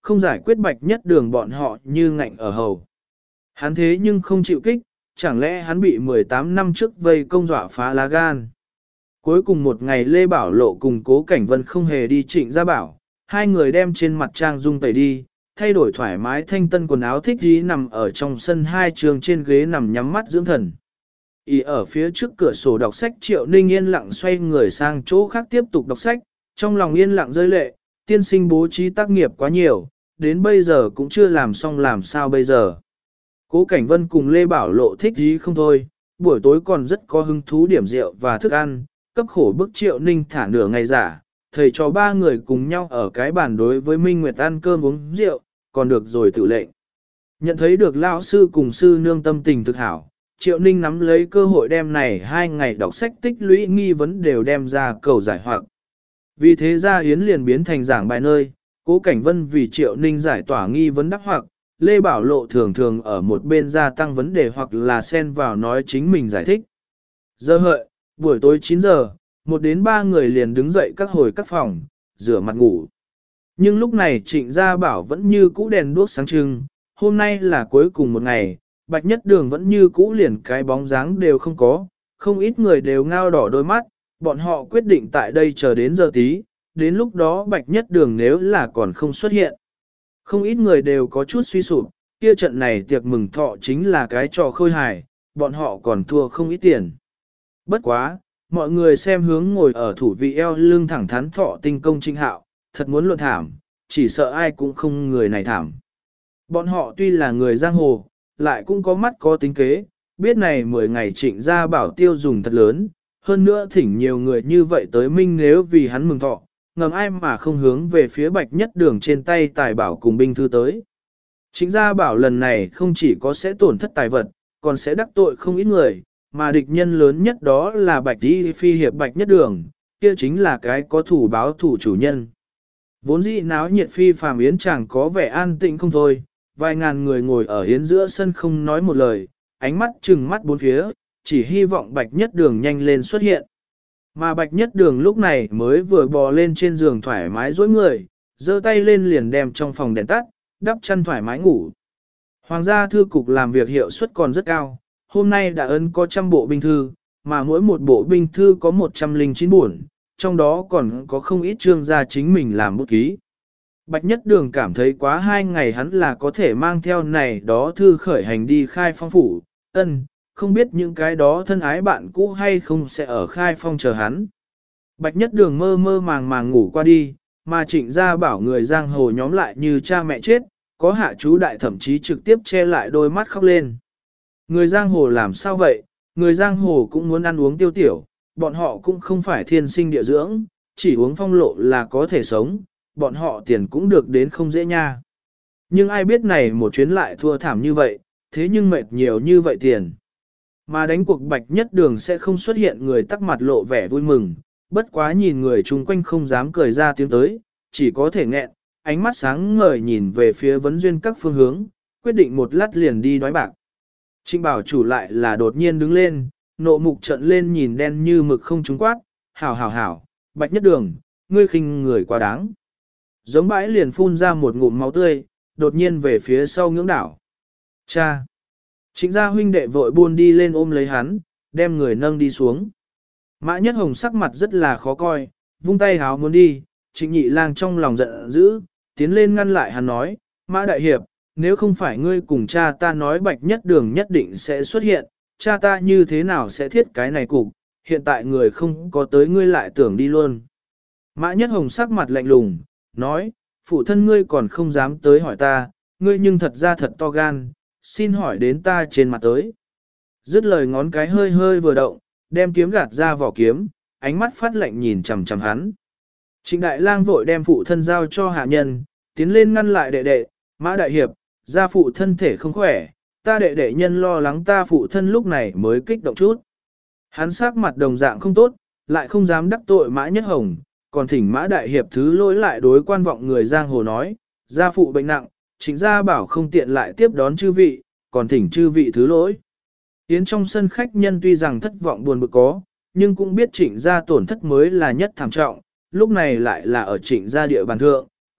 không giải quyết Bạch Nhất Đường bọn họ như ngạnh ở hầu. Hắn thế nhưng không chịu kích, chẳng lẽ hắn bị 18 năm trước vây công dọa phá lá gan. Cuối cùng một ngày Lê Bảo Lộ cùng Cố Cảnh Vân không hề đi Trịnh Gia Bảo, hai người đem trên mặt trang dung tẩy đi, thay đổi thoải mái thanh tân quần áo thích dí nằm ở trong sân hai trường trên ghế nằm nhắm mắt dưỡng thần. Ý ở phía trước cửa sổ đọc sách Triệu Ninh yên lặng xoay người sang chỗ khác tiếp tục đọc sách, trong lòng yên lặng rơi lệ, tiên sinh bố trí tác nghiệp quá nhiều, đến bây giờ cũng chưa làm xong làm sao bây giờ. Cố Cảnh Vân cùng Lê Bảo Lộ thích dí không thôi, buổi tối còn rất có hứng thú điểm rượu và thức ăn, cấp khổ bức Triệu Ninh thả nửa ngày giả, thầy cho ba người cùng nhau ở cái bàn đối với Minh Nguyệt ăn cơm uống rượu, còn được rồi tự lệnh. Nhận thấy được lão sư cùng sư nương tâm tình thực hảo, Triệu Ninh nắm lấy cơ hội đem này 2 ngày đọc sách tích lũy nghi vấn đều đem ra cầu giải hoặc. Vì thế Gia Yến liền biến thành giảng bài nơi, Cố Cảnh Vân vì Triệu Ninh giải tỏa nghi vấn đắc hoặc, Lê Bảo Lộ thường thường ở một bên gia tăng vấn đề hoặc là xen vào nói chính mình giải thích. Giờ hợi, buổi tối 9 giờ, 1 đến 3 người liền đứng dậy các hồi các phòng, rửa mặt ngủ. Nhưng lúc này Trịnh Gia Bảo vẫn như cũ đèn đuốc sáng trưng, hôm nay là cuối cùng một ngày, Bạch Nhất Đường vẫn như cũ liền cái bóng dáng đều không có, không ít người đều ngao đỏ đôi mắt, bọn họ quyết định tại đây chờ đến giờ tí, đến lúc đó Bạch Nhất Đường nếu là còn không xuất hiện. Không ít người đều có chút suy sụp, kia trận này tiệc mừng thọ chính là cái trò khôi hài, bọn họ còn thua không ít tiền. Bất quá, mọi người xem hướng ngồi ở thủ vị eo lưng thẳng thắn thọ tinh công Trinh Hạo, thật muốn luận thảm, chỉ sợ ai cũng không người này thảm. Bọn họ tuy là người giang hồ, lại cũng có mắt có tính kế, biết này 10 ngày Trịnh Gia Bảo tiêu dùng thật lớn, hơn nữa thỉnh nhiều người như vậy tới minh nếu vì hắn mừng thọ, ngầm ai mà không hướng về phía Bạch Nhất Đường trên tay tài bảo cùng binh thư tới. Trịnh Gia Bảo lần này không chỉ có sẽ tổn thất tài vật, còn sẽ đắc tội không ít người, mà địch nhân lớn nhất đó là Bạch Di Phi hiệp Bạch Nhất Đường, kia chính là cái có thủ báo thủ chủ nhân. Vốn dĩ náo nhiệt phi phàm yến chẳng có vẻ an tĩnh không thôi, vài ngàn người ngồi ở yến giữa sân không nói một lời, ánh mắt trừng mắt bốn phía, chỉ hy vọng Bạch Nhất Đường nhanh lên xuất hiện. Mà Bạch Nhất Đường lúc này mới vừa bò lên trên giường thoải mái dối người, giơ tay lên liền đem trong phòng đèn tắt, đắp chăn thoải mái ngủ. Hoàng gia thư cục làm việc hiệu suất còn rất cao, hôm nay đã ấn có 100 bộ binh thư, mà mỗi một bộ binh thư có 109 buồn, trong đó còn có không ít chương gia chính mình làm bút ký. Bạch Nhất Đường cảm thấy quá 2 ngày hắn là có thể mang theo này đó thư khởi hành đi khai phong phủ, không biết những cái đó thân ái bạn cũ hay không sẽ ở khai phong chờ hắn. Bạch Nhất Đường mơ mơ màng màng ngủ qua đi, mà Trịnh Gia Bảo người giang hồ nhóm lại như cha mẹ chết, có hạ chú đại thậm chí trực tiếp che lại đôi mắt khóc lên. Người giang hồ làm sao vậy, người giang hồ cũng muốn ăn uống tiêu tiểu, bọn họ cũng không phải thiên sinh địa dưỡng, chỉ uống phong lộ là có thể sống, bọn họ tiền cũng được đến không dễ nha. Nhưng ai biết này một chuyến lại thua thảm như vậy, thế nhưng mệt nhiều như vậy tiền. Mà đánh cuộc Bạch Nhất Đường sẽ không xuất hiện người tắc mặt lộ vẻ vui mừng, bất quá nhìn người chung quanh không dám cười ra tiếng tới, chỉ có thể nghẹn, ánh mắt sáng ngời nhìn về phía vấn duyên các phương hướng, quyết định một lát liền đi đói bạc. Trịnh Bảo chủ lại là đột nhiên đứng lên, nộ mục trận lên nhìn đen như mực không trúng quát, hảo, Bạch Nhất Đường, ngươi khinh người quá đáng. Giống bãi liền phun ra một ngụm máu tươi, đột nhiên về phía sau ngưỡng đảo. Cha! Trịnh gia huynh đệ vội buôn đi lên ôm lấy hắn, đem người nâng đi xuống. Mã Nhất Hồng sắc mặt rất là khó coi, vung tay háo muốn đi, Trịnh Nhị Lang trong lòng giận dữ, tiến lên ngăn lại hắn nói, Mã Đại Hiệp, nếu không phải ngươi cùng cha ta nói Bạch Nhất Đường nhất định sẽ xuất hiện, cha ta như thế nào sẽ thiết cái này cục, hiện tại người không có tới ngươi lại tưởng đi luôn. Mã Nhất Hồng sắc mặt lạnh lùng, nói, phụ thân ngươi còn không dám tới hỏi ta, ngươi nhưng thật ra thật to gan, xin hỏi đến ta trên mặt tới. Dứt lời ngón cái hơi hơi vừa động, đem kiếm gạt ra vỏ kiếm, ánh mắt phát lạnh nhìn chằm chằm hắn. Trịnh Đại Lang vội đem phụ thân giao cho hạ nhân, tiến lên ngăn lại đệ đệ, Mã Đại Hiệp, gia phụ thân thể không khỏe, ta đệ đệ nhân lo lắng ta phụ thân lúc này mới kích động chút. Hắn sắc mặt đồng dạng không tốt, lại không dám đắc tội Mã Nhất Hồng, còn thỉnh Mã Đại Hiệp thứ lỗi lại đối quan vọng người giang hồ nói, gia phụ bệnh nặng, Trịnh Gia Bảo không tiện lại tiếp đón chư vị, còn thỉnh chư vị thứ lỗi. Yến trong sân khách nhân tuy rằng thất vọng buồn bực có, nhưng cũng biết Trịnh Gia tổn thất mới là nhất thảm trọng, lúc này lại là ở Trịnh Gia địa bàn thượng,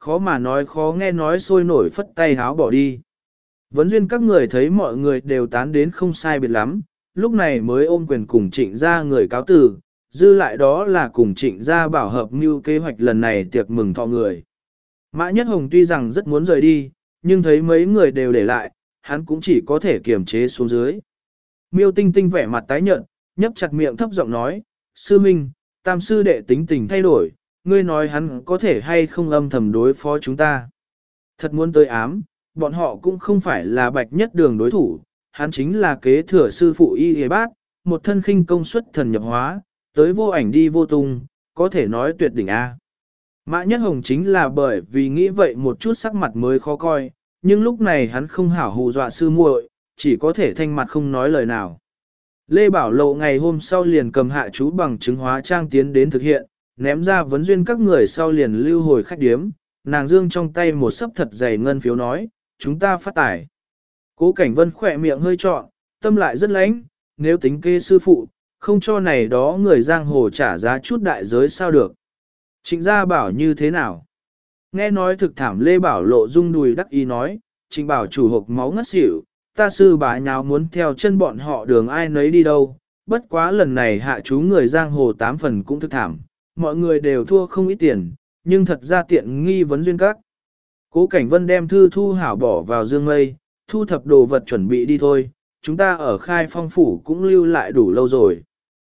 khó mà nói khó nghe nói sôi nổi phất tay háo bỏ đi. Vấn duyên các người thấy mọi người đều tán đến không sai biệt lắm, lúc này mới ôm quyền cùng trịnh gia người cáo từ, dư lại đó là cùng trịnh gia bảo hợp mưu kế hoạch lần này tiệc mừng thọ người. Mã Nhất Hồng tuy rằng rất muốn rời đi, nhưng thấy mấy người đều để lại, hắn cũng chỉ có thể kiềm chế xuống dưới. Miêu Tinh Tinh vẻ mặt tái nhợt, nhấp chặt miệng thấp giọng nói, sư minh, tam sư đệ tính tình thay đổi, ngươi nói hắn có thể hay không âm thầm đối phó chúng ta. Thật muốn tới ám, bọn họ cũng không phải là bạch nhất đường đối thủ, hắn chính là kế thừa sư phụ y hề bát, một thân khinh công suất thần nhập hóa, tới vô ảnh đi vô tung, có thể nói tuyệt đỉnh A. Mã Nhất Hồng chính là bởi vì nghĩ vậy một chút sắc mặt mới khó coi, nhưng lúc này hắn không hảo hù dọa sư muội, chỉ có thể thanh mặt không nói lời nào. Lê Bảo Lộ ngày hôm sau liền cầm hạ chú bằng chứng hóa trang tiến đến thực hiện, ném ra vấn duyên các người sau liền lưu hồi khách điếm, nàng dương trong tay một sấp thật dày ngân phiếu nói, chúng ta phát tải. Cố Cảnh Vân khỏe miệng hơi trọn, tâm lại rất lãnh, nếu tính kê sư phụ, không cho này đó người giang hồ trả giá chút đại giới sao được. Trịnh gia bảo như thế nào? Nghe nói thực thảm Lê Bảo Lộ rung đùi đắc ý nói, trịnh bảo chủ hộp máu ngất xỉu, ta sư bá nháo muốn theo chân bọn họ đường ai nấy đi đâu, bất quá lần này hạ chú người giang hồ 8 phần cũng thực thảm, mọi người đều thua không ít tiền, nhưng thật ra tiện nghi vấn duyên các. Cố Cảnh Vân đem thư thu hảo bỏ vào dương mây, thu thập đồ vật chuẩn bị đi thôi, chúng ta ở Khai Phong phủ cũng lưu lại đủ lâu rồi.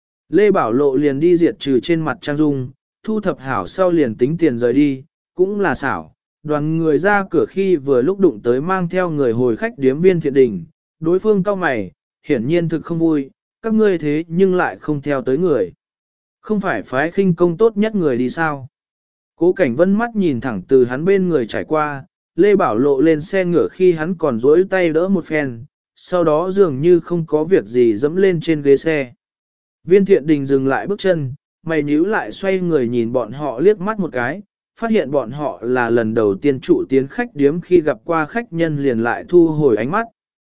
Lê Bảo Lộ liền đi diệt trừ trên mặt trang dung, thu thập hảo sau liền tính tiền rời đi, cũng là xảo. Đoàn người ra cửa khi vừa lúc đụng tới mang theo người hồi khách điếm Viên Thiện Đình, đối phương cau mày, hiển nhiên thực không vui, các ngươi thế nhưng lại không theo tới người. Không phải phái khinh công tốt nhất người đi sao? Cố Cảnh Vân mắt nhìn thẳng từ hắn bên người trải qua, Lê Bảo Lộ lên xe ngựa khi hắn còn duỗi tay đỡ một phen, sau đó dường như không có việc gì dẫm lên trên ghế xe. Viên Thiện Đình dừng lại bước chân, mày nhíu lại xoay người nhìn bọn họ liếc mắt một cái, phát hiện bọn họ là lần đầu tiên trụ tiến khách điếm khi gặp qua khách nhân liền lại thu hồi ánh mắt.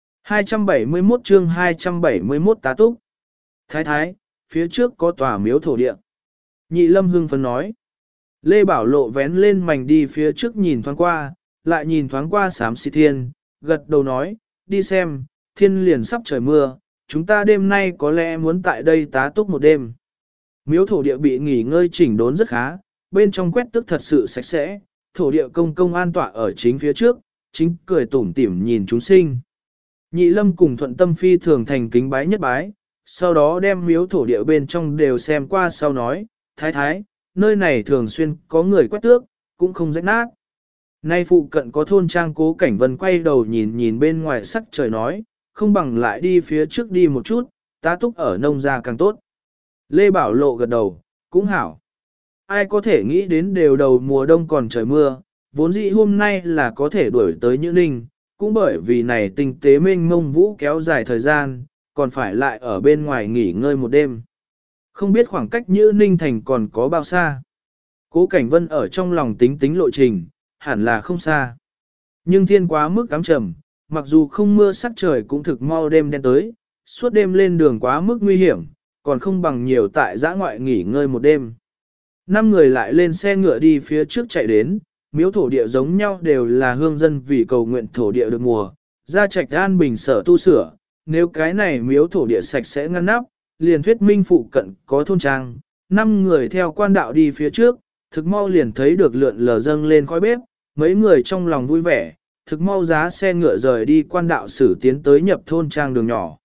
271 chương 271 tá túc. Thái thái, phía trước có tòa miếu thổ địa. Nhị Lâm hưng phấn nói. Lê Bảo Lộ vén lên mảnh đi phía trước nhìn thoáng qua, lại nhìn thoáng qua xám xịt thiên, gật đầu nói, đi xem, thiên liền sắp trời mưa, chúng ta đêm nay có lẽ muốn tại đây tá túc một đêm. Miếu thổ địa bị nghỉ ngơi chỉnh đốn rất khá, bên trong quét tước thật sự sạch sẽ, thổ địa công công an tọa ở chính phía trước, chính cười tủm tỉm nhìn chúng sinh. Nhị Lâm cùng Thuận Tâm phi thường thành kính bái nhất bái, sau đó đem miếu thổ địa bên trong đều xem qua sau nói, thái thái, nơi này thường xuyên có người quét tước, cũng không rách nát. Nay phụ cận có thôn trang Cố Cảnh Vân quay đầu nhìn nhìn bên ngoài sắc trời nói, không bằng lại đi phía trước đi một chút, tá túc ở nông gia càng tốt. Lê Bảo Lộ gật đầu, cũng hảo. Ai có thể nghĩ đến đều đầu mùa đông còn trời mưa, vốn dĩ hôm nay là có thể đuổi tới Nhữ Ninh, cũng bởi vì này tinh tế mênh mông vũ kéo dài thời gian, còn phải lại ở bên ngoài nghỉ ngơi một đêm. Không biết khoảng cách Nhữ Ninh thành còn có bao xa. Cố Cảnh Vân ở trong lòng tính tính lộ trình, hẳn là không xa. Nhưng thiên quá mức cám trầm, mặc dù không mưa sắc trời cũng thực mau đêm đen tới, suốt đêm lên đường quá mức nguy hiểm, còn không bằng nhiều tại giã ngoại nghỉ ngơi một đêm. 5 người lại lên xe ngựa đi phía trước chạy đến, miếu thổ địa giống nhau đều là hương dân vì cầu nguyện thổ địa được mùa, ra trạch an bình sở tu sửa, nếu cái này miếu thổ địa sạch sẽ ngăn nắp, liền thuyết minh phụ cận có thôn trang, 5 người theo quan đạo đi phía trước, thực mau liền thấy được lượn lờ dâng lên khói bếp, mấy người trong lòng vui vẻ, thực mau giá xe ngựa rời đi quan đạo xử tiến tới nhập thôn trang đường nhỏ.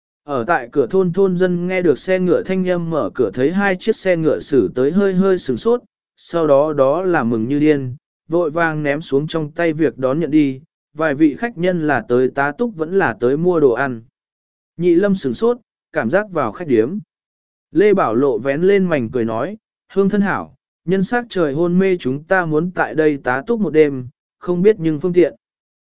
Ở tại cửa thôn thôn dân nghe được xe ngựa thanh âm mở cửa thấy 2 chiếc xe ngựa xử tới hơi hơi sửng sốt, sau đó đó là mừng như điên, vội vàng ném xuống trong tay việc đón nhận đi, vài vị khách nhân là tới tá túc vẫn là tới mua đồ ăn. Nhị Lâm sửng sốt, cảm giác vào khách điếm. Lê Bảo Lộ vén lên mảnh cười nói, hương thân hảo, nhân sắc trời hôn mê chúng ta muốn tại đây tá túc một đêm, không biết nhưng phương tiện.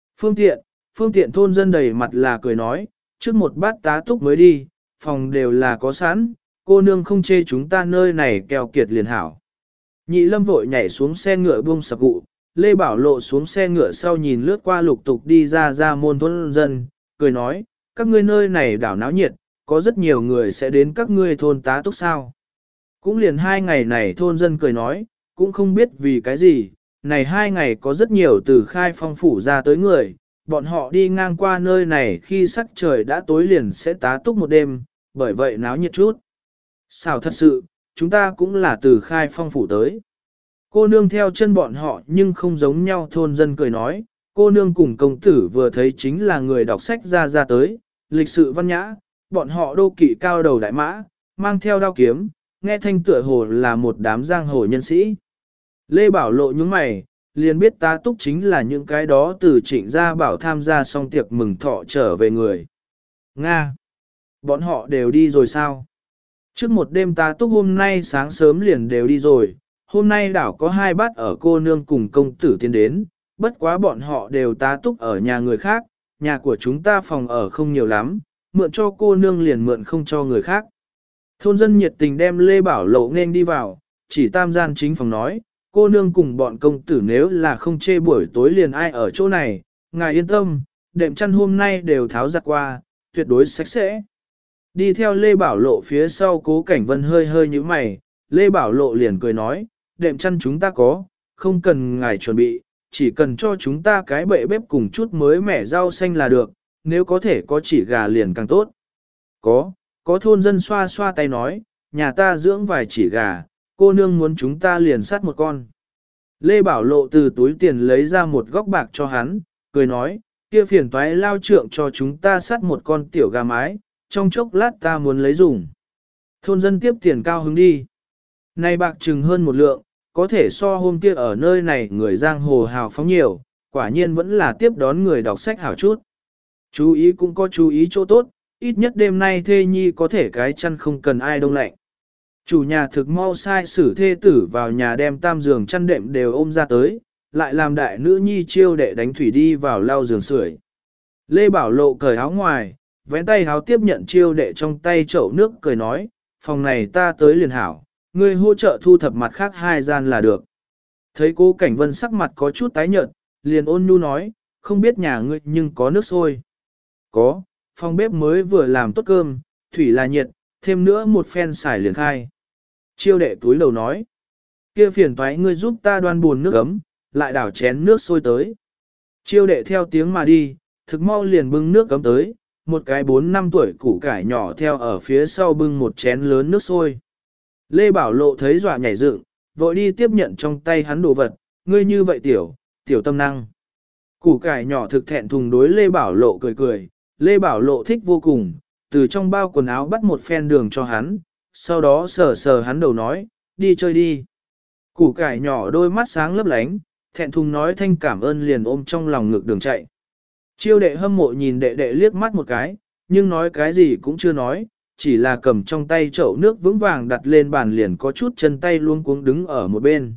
Phương tiện thôn dân đầy mặt là cười nói, trước một bát tá túc mới đi, phòng đều là có sẵn, cô nương không chê chúng ta nơi này keo kiệt liền hảo. Nhị Lâm vội nhảy xuống xe ngựa buông sập cụ, Lê Bảo Lộ xuống xe ngựa sau nhìn lướt qua lục tục đi ra môn thôn dân, cười nói, các ngươi nơi này đảo náo nhiệt, có rất nhiều người sẽ đến các ngươi thôn tá túc sao. Cũng liền 2 ngày này thôn dân cười nói, cũng không biết vì cái gì, này 2 ngày có rất nhiều từ Khai Phong phủ ra tới người, bọn họ đi ngang qua nơi này khi sắc trời đã tối liền sẽ tá túc một đêm, bởi vậy náo nhiệt chút. Sao thật sự, chúng ta cũng là từ Khai Phong phủ tới. Cô nương theo chân bọn họ nhưng không giống nhau, thôn dân cười nói, cô nương cùng công tử vừa thấy chính là người đọc sách ra tới, lịch sự văn nhã, bọn họ đô kỵ cao đầu đại mã, mang theo đao kiếm, nghe thanh tựa hồ là một đám giang hồ nhân sĩ. Lê Bảo Lộ nhướng mày, liền biết tá túc chính là những cái đó từ Trịnh Gia Bảo tham gia xong tiệc mừng thọ trở về người. Nga! Bọn họ đều đi rồi sao? Trước một đêm tá túc hôm nay sáng sớm liền đều đi rồi, hôm nay đảo có 2 bát ở cô nương cùng công tử tiến đến, bất quá bọn họ đều tá túc ở nhà người khác, nhà của chúng ta phòng ở không nhiều lắm, mượn cho cô nương liền mượn không cho người khác. Thôn dân nhiệt tình đem Lê Bảo Lộ nên đi vào, chỉ tam gian chính phòng nói, cô nương cùng bọn công tử nếu là không chê buổi tối liền ai ở chỗ này, ngài yên tâm, đệm chăn hôm nay đều tháo giặt qua, tuyệt đối sạch sẽ. Đi theo Lê Bảo Lộ phía sau Cố Cảnh Vân hơi hơi như mày, Lê Bảo Lộ liền cười nói, đệm chăn chúng ta có, không cần ngài chuẩn bị, chỉ cần cho chúng ta cái bệ bếp cùng chút mới mẻ rau xanh là được, nếu có thể có chỉ gà liền càng tốt. Có thôn dân xoa xoa tay nói, nhà ta dưỡng vài chỉ gà, cô nương muốn chúng ta liền sát một con. Lê Bảo Lộ từ túi tiền lấy ra một góc bạc cho hắn, cười nói, kia phiền toái lao trượng cho chúng ta sát một con tiểu gà mái, trong chốc lát ta muốn lấy dùng. Thôn dân tiếp tiền cao hứng đi. Này bạc chừng hơn 1 lượng, có thể so hôm kia ở nơi này người giang hồ hào phóng nhiều, quả nhiên vẫn là tiếp đón người đọc sách hảo chút. Chú ý cũng có chú ý chỗ tốt, ít nhất đêm nay thê nhi có thể cái chăn không cần ai đông lạnh. Chủ nhà thực mau sai xử thê tử vào nhà đem tam giường chăn đệm đều ôm ra tới, lại làm đại nữ nhi chiêu đệ đánh thủy đi vào lau giường sưởi. Lê Bảo Lộ cởi áo ngoài, vén tay áo tiếp nhận chiêu đệ trong tay chậu nước cười nói, phòng này ta tới liền hảo, ngươi hỗ trợ thu thập mặt khác 2 gian là được. Thấy Cố Cảnh Vân sắc mặt có chút tái nhợt, liền ôn nhu nói, không biết nhà ngươi nhưng có nước sôi. Có, phòng bếp mới vừa làm tốt cơm, thủy là nhiệt, thêm nữa một phen xài liền khai. Chiêu đệ túi đầu nói, kia phiền toái ngươi giúp ta đoan buồn nước ấm, lại đảo chén nước sôi tới. Chiêu đệ theo tiếng mà đi, thực mau liền bưng nước ấm tới, một cái 4-5 tuổi củ cải nhỏ theo ở phía sau bưng một chén lớn nước sôi. Lê Bảo Lộ thấy dọa nhảy dựng, vội đi tiếp nhận trong tay hắn đồ vật, ngươi như vậy tiểu tâm năng. Củ cải nhỏ thực thẹn thùng đối Lê Bảo Lộ cười cười, Lê Bảo Lộ thích vô cùng, từ trong bao quần áo bắt một phen đường cho hắn, sau đó sờ sờ hắn đầu nói, đi chơi đi. Củ cải nhỏ đôi mắt sáng lấp lánh, thẹn thùng nói thanh cảm ơn liền ôm trong lòng ngực đường chạy. Chiêu đệ hâm mộ nhìn đệ đệ liếc mắt một cái, nhưng nói cái gì cũng chưa nói, chỉ là cầm trong tay chậu nước vững vàng đặt lên bàn liền có chút chân tay luống cuống đứng ở một bên.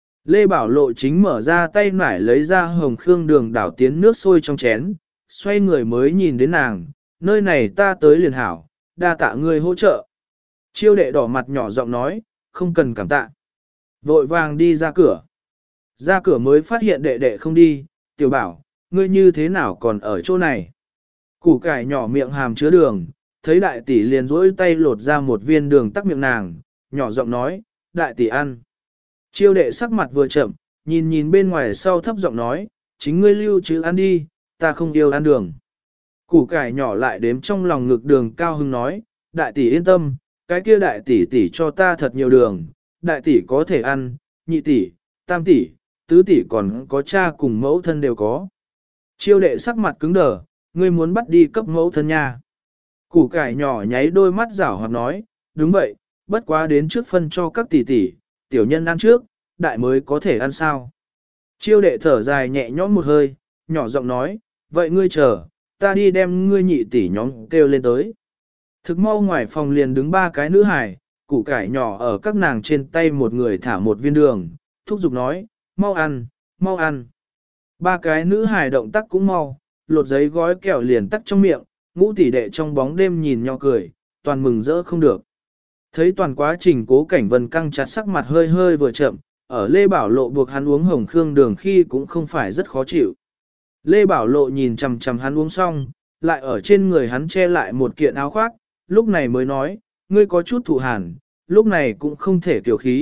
Lê Bảo Lộ chính mở ra tay nải lấy ra hồng khương đường đảo tiến nước sôi trong chén, xoay người mới nhìn đến nàng, nơi này ta tới liền hảo, đa tạ ngươi hỗ trợ. Chiêu đệ đỏ mặt nhỏ giọng nói, không cần cảm tạ. Vội vàng đi ra cửa. Ra cửa mới phát hiện đệ đệ không đi, tiểu bảo, ngươi như thế nào còn ở chỗ này. Củ cải nhỏ miệng hàm chứa đường, thấy đại tỷ liền rỗi tay lột ra một viên đường tắc miệng nàng, nhỏ giọng nói, đại tỷ ăn. Chiêu đệ sắc mặt vừa chậm, nhìn nhìn bên ngoài sau thấp giọng nói, chính ngươi lưu chứ ăn đi, ta không yêu ăn đường. Củ cải nhỏ lại đếm trong lòng ngực đường cao hưng nói, đại tỷ yên tâm, cái kia đại tỷ tỷ cho ta thật nhiều đường, đại tỷ có thể ăn, nhị tỷ, tam tỷ, tứ tỷ còn có cha cùng mẫu thân đều có. Chiêu đệ sắc mặt cứng đờ, ngươi muốn bắt đi cấp mẫu thân nha. Củ cải nhỏ nháy đôi mắt rảo hoặc nói, đúng vậy, bất quá đến trước phân cho các tỷ tỷ, tiểu nhân ăn trước, đại mới có thể ăn sao. Chiêu đệ thở dài nhẹ nhõm một hơi, nhỏ giọng nói, vậy ngươi chờ, ta đi đem ngươi nhị tỷ nhóm kêu lên tới. Thực mau ngoài phòng liền đứng 3 cái nữ hài, củ cải nhỏ ở các nàng trên tay một người thả một viên đường, thúc giục nói, mau ăn, mau ăn. 3 cái nữ hài động tác cũng mau, lột giấy gói kẹo liền tắc trong miệng, ngũ tỷ đệ trong bóng đêm nhìn nhau cười, toàn mừng rỡ không được. Thấy toàn quá trình Cố Cảnh Vân căng chặt sắc mặt hơi hơi vừa chậm, ở Lê Bảo Lộ buộc hắn uống hồng khương đường khi cũng không phải rất khó chịu. Lê Bảo Lộ nhìn chằm chằm hắn uống xong, lại ở trên người hắn che lại một kiện áo khoác, lúc này mới nói, ngươi có chút thụ hàn, lúc này cũng không thể tiểu khí,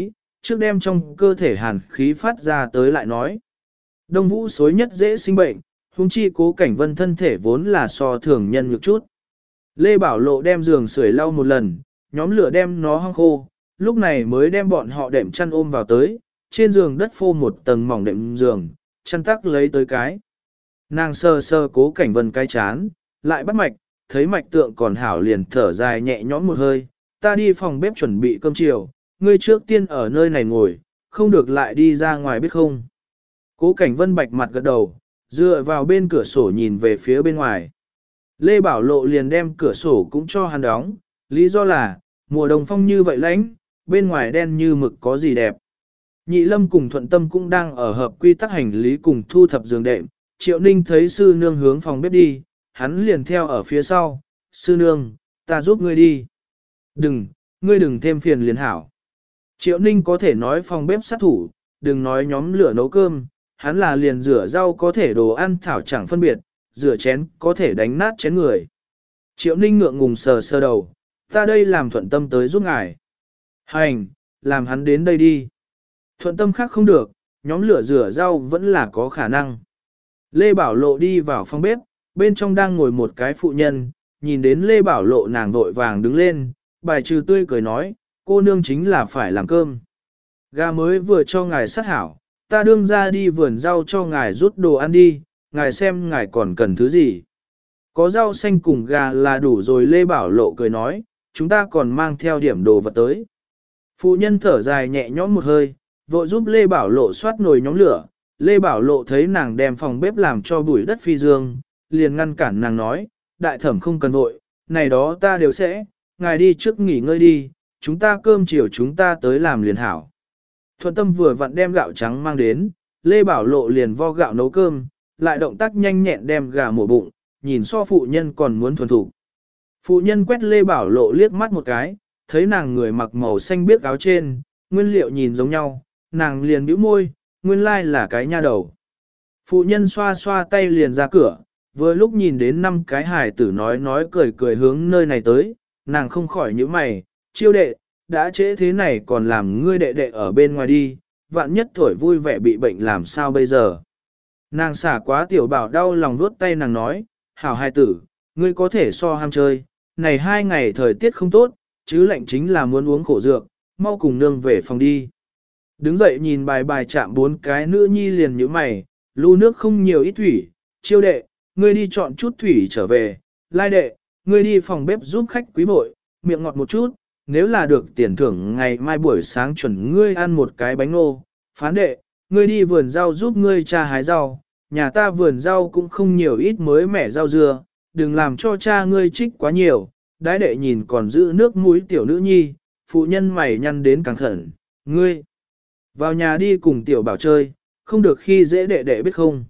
trước đem trong cơ thể hàn khí phát ra tới lại nói. Đông Vũ xối nhất dễ sinh bệnh, huống chi Cố Cảnh Vân thân thể vốn là so thường nhân nhược chút. Lê Bảo Lộ đem giường sưởi lau một lần, nhóm lửa đem nó hong khô, lúc này mới đem bọn họ đệm chăn ôm vào tới, trên giường đất phô một tầng mỏng đệm giường, chăn tắc lấy tới cái. Nàng sơ sơ Cố Cảnh Vân cái chán, lại bắt mạch, thấy mạch tượng còn hảo liền thở dài nhẹ nhõm một hơi, ta đi phòng bếp chuẩn bị cơm chiều, ngươi trước tiên ở nơi này ngồi, không được lại đi ra ngoài biết không. Cố Cảnh Vân bạch mặt gật đầu, dựa vào bên cửa sổ nhìn về phía bên ngoài. Lê Bảo Lộ liền đem cửa sổ cũng cho hắn đóng, lý do là, mùa đông phong như vậy lạnh, bên ngoài đen như mực có gì đẹp. Nhị Lâm cùng Thuận Tâm cũng đang ở hợp quy tắc hành lý cùng thu thập giường đệm, Triệu Ninh thấy sư nương hướng phòng bếp đi, hắn liền theo ở phía sau, sư nương, ta giúp ngươi đi. Đừng, ngươi đừng thêm phiền liền hảo. Triệu Ninh có thể nói phòng bếp sát thủ, đừng nói nhóm lửa nấu cơm, hắn là liền rửa rau có thể đồ ăn thảo chẳng phân biệt, rửa chén có thể đánh nát chén người. Triệu Ninh ngượng ngùng sờ sờ đầu, ta đây làm Thuận Tâm tới giúp ngài. Hành, làm hắn đến đây đi. Thuận Tâm khác không được, nhóm lửa rửa rau vẫn là có khả năng. Lê Bảo Lộ đi vào phòng bếp, bên trong đang ngồi một cái phụ nhân, nhìn đến Lê Bảo Lộ nàng vội vàng đứng lên, bài trừ tươi cười nói, cô nương chính là phải làm cơm. Gà mới vừa cho ngài sát hảo, ta đương ra đi vườn rau cho ngài rút đồ ăn đi, ngài xem ngài còn cần thứ gì. Có rau xanh cùng gà là đủ rồi. Lê Bảo Lộ cười nói, chúng ta còn mang theo điểm đồ vật tới. Phụ nhân thở dài nhẹ nhõm một hơi, vội giúp Lê Bảo Lộ xoát nồi nhóm lửa. Lê Bảo Lộ thấy nàng đem phòng bếp làm cho bụi đất phi dương, liền ngăn cản nàng nói, đại thẩm không cần vội, này đó ta đều sẽ, ngài đi trước nghỉ ngơi đi, chúng ta cơm chiều chúng ta tới làm liền hảo. Thuận Tâm vừa vặn đem gạo trắng mang đến, Lê Bảo Lộ liền vo gạo nấu cơm, lại động tác nhanh nhẹn đem gà mổ bụng, nhìn so phụ nhân còn muốn thuần thủ. Phụ nhân quét Lê Bảo Lộ liếc mắt một cái, thấy nàng người mặc màu xanh biếc áo trên, nguyên liệu nhìn giống nhau, nàng liền bĩu môi, nguyên lai là cái nha đầu. Phụ nhân xoa xoa tay liền ra cửa, vừa lúc nhìn đến 5 cái hài tử nói cười cười hướng nơi này tới, nàng không khỏi nhíu mày, chiêu đệ, đã trễ thế này còn làm ngươi đệ đệ ở bên ngoài đi, vạn nhất thổi vui vẻ bị bệnh làm sao bây giờ. Nàng xả quá tiểu bảo đau lòng vuốt tay nàng nói, hảo hài tử, ngươi có thể so ham chơi, này 2 ngày thời tiết không tốt, chứ lạnh chính là muốn uống khổ dược, mau cùng nương về phòng đi. Đứng dậy nhìn bài chạm 4 cái nữ nhi liền nhíu mày, lu nước không nhiều ít thủy, chiêu đệ, ngươi đi chọn chút thủy trở về, lai đệ, ngươi đi phòng bếp giúp khách quý vội, miệng ngọt một chút, nếu là được tiền thưởng ngày mai buổi sáng chuẩn ngươi ăn một cái bánh ngô, phán đệ, ngươi đi vườn rau giúp ngươi cha hái rau, nhà ta vườn rau cũng không nhiều ít mới mẻ rau dưa, đừng làm cho cha ngươi trích quá nhiều, đái đệ nhìn còn giữ nước mũi tiểu nữ nhi, phụ nhân mày nhăn đến càng khẩn, ngươi, vào nhà đi cùng tiểu bảo chơi, không được khi dễ đệ đệ biết không.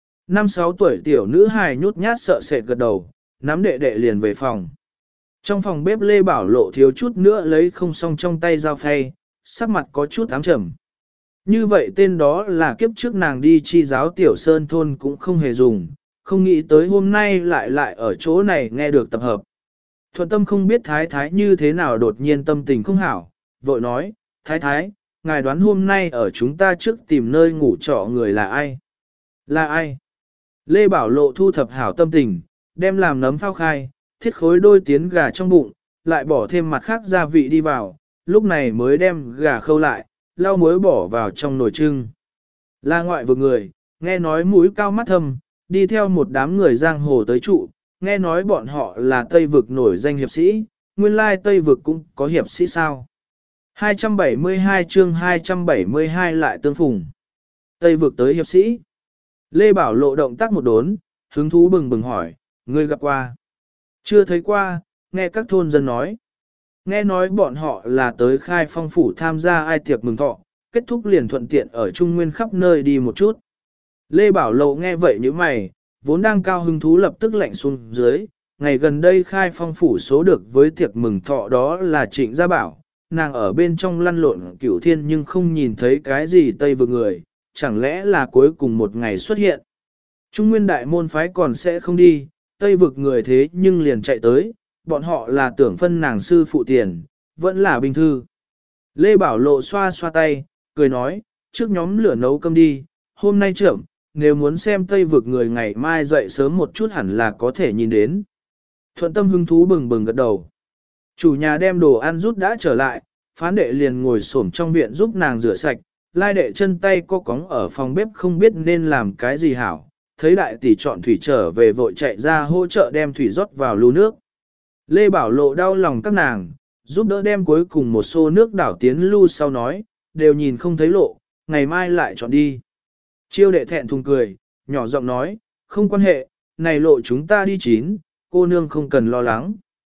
5-6 tuổi tiểu nữ hài nhút nhát sợ sệt gật đầu, nắm đệ đệ liền về phòng. Trong phòng bếp Lê Bảo Lộ thiếu chút nữa lấy không xong trong tay dao phay, sắc mặt có chút ám trầm. Như vậy tên đó là kiếp trước nàng đi chi giáo tiểu sơn thôn cũng không hề dùng, không nghĩ tới hôm nay lại ở chỗ này nghe được tập hợp. Thuận Tâm không biết thái thái như thế nào đột nhiên tâm tình không hảo, vội nói, thái thái, ngài đoán hôm nay ở chúng ta trước tìm nơi ngủ trọ người là ai? Là ai? Lê Bảo Lộ thu thập hảo tâm tình, đem làm nấm phao khai, thiết khối đôi tiến gà trong bụng, lại bỏ thêm mặt khác gia vị đi vào, lúc này mới đem gà khâu lại, lau muối bỏ vào trong nồi trưng. Là ngoại vực người, nghe nói mũi cao mắt thâm, đi theo một đám người giang hồ tới trụ, nghe nói bọn họ là Tây vực nổi danh hiệp sĩ, nguyên lai Tây vực cũng có hiệp sĩ sao. 272 chương 272 lại tương phùng. Tây vực tới hiệp sĩ. Lê Bảo Lộ động tác một đốn, hứng thú bừng bừng hỏi, ngươi gặp qua? Chưa thấy qua, nghe các thôn dân nói. Nghe nói bọn họ là tới Khai Phong phủ tham gia ai tiệc mừng thọ, kết thúc liền thuận tiện ở Trung Nguyên khắp nơi đi một chút. Lê Bảo Lộ nghe vậy như mày, vốn đang cao hứng thú lập tức lạnh xuống dưới. Ngày gần đây Khai Phong phủ số được với tiệc mừng thọ đó là Trịnh Gia Bảo, nàng ở bên trong lăn lộn Cửu Thiên nhưng không nhìn thấy cái gì Tây vực người, chẳng lẽ là cuối cùng một ngày xuất hiện. Trung Nguyên đại môn phái còn sẽ không đi, Tây vực người thế nhưng liền chạy tới, bọn họ là tưởng phân nàng sư phụ tiền, vẫn là binh thư. Lê Bảo Lộ xoa xoa tay, cười nói, trước nhóm lửa nấu cơm đi, hôm nay trưởng, nếu muốn xem Tây vực người ngày mai dậy sớm một chút hẳn là có thể nhìn đến. Thuận tâm hứng thú bừng bừng gật đầu. Chủ nhà đem đồ ăn rút đã trở lại, phán đệ liền ngồi xổm trong viện giúp nàng rửa sạch, lai đệ chân tay co cóng ở phòng bếp không biết nên làm cái gì hảo, thấy đại tỷ chọn thủy trở về vội chạy ra hỗ trợ đem thủy rót vào lu nước. Lê Bảo Lộ đau lòng các nàng, giúp đỡ đem cuối cùng một xô nước đảo tiến lu sau nói, đều nhìn không thấy lộ, ngày mai lại chọn đi. Chiêu đệ thẹn thùng cười, nhỏ giọng nói, không quan hệ, này lộ chúng ta đi chín, cô nương không cần lo lắng.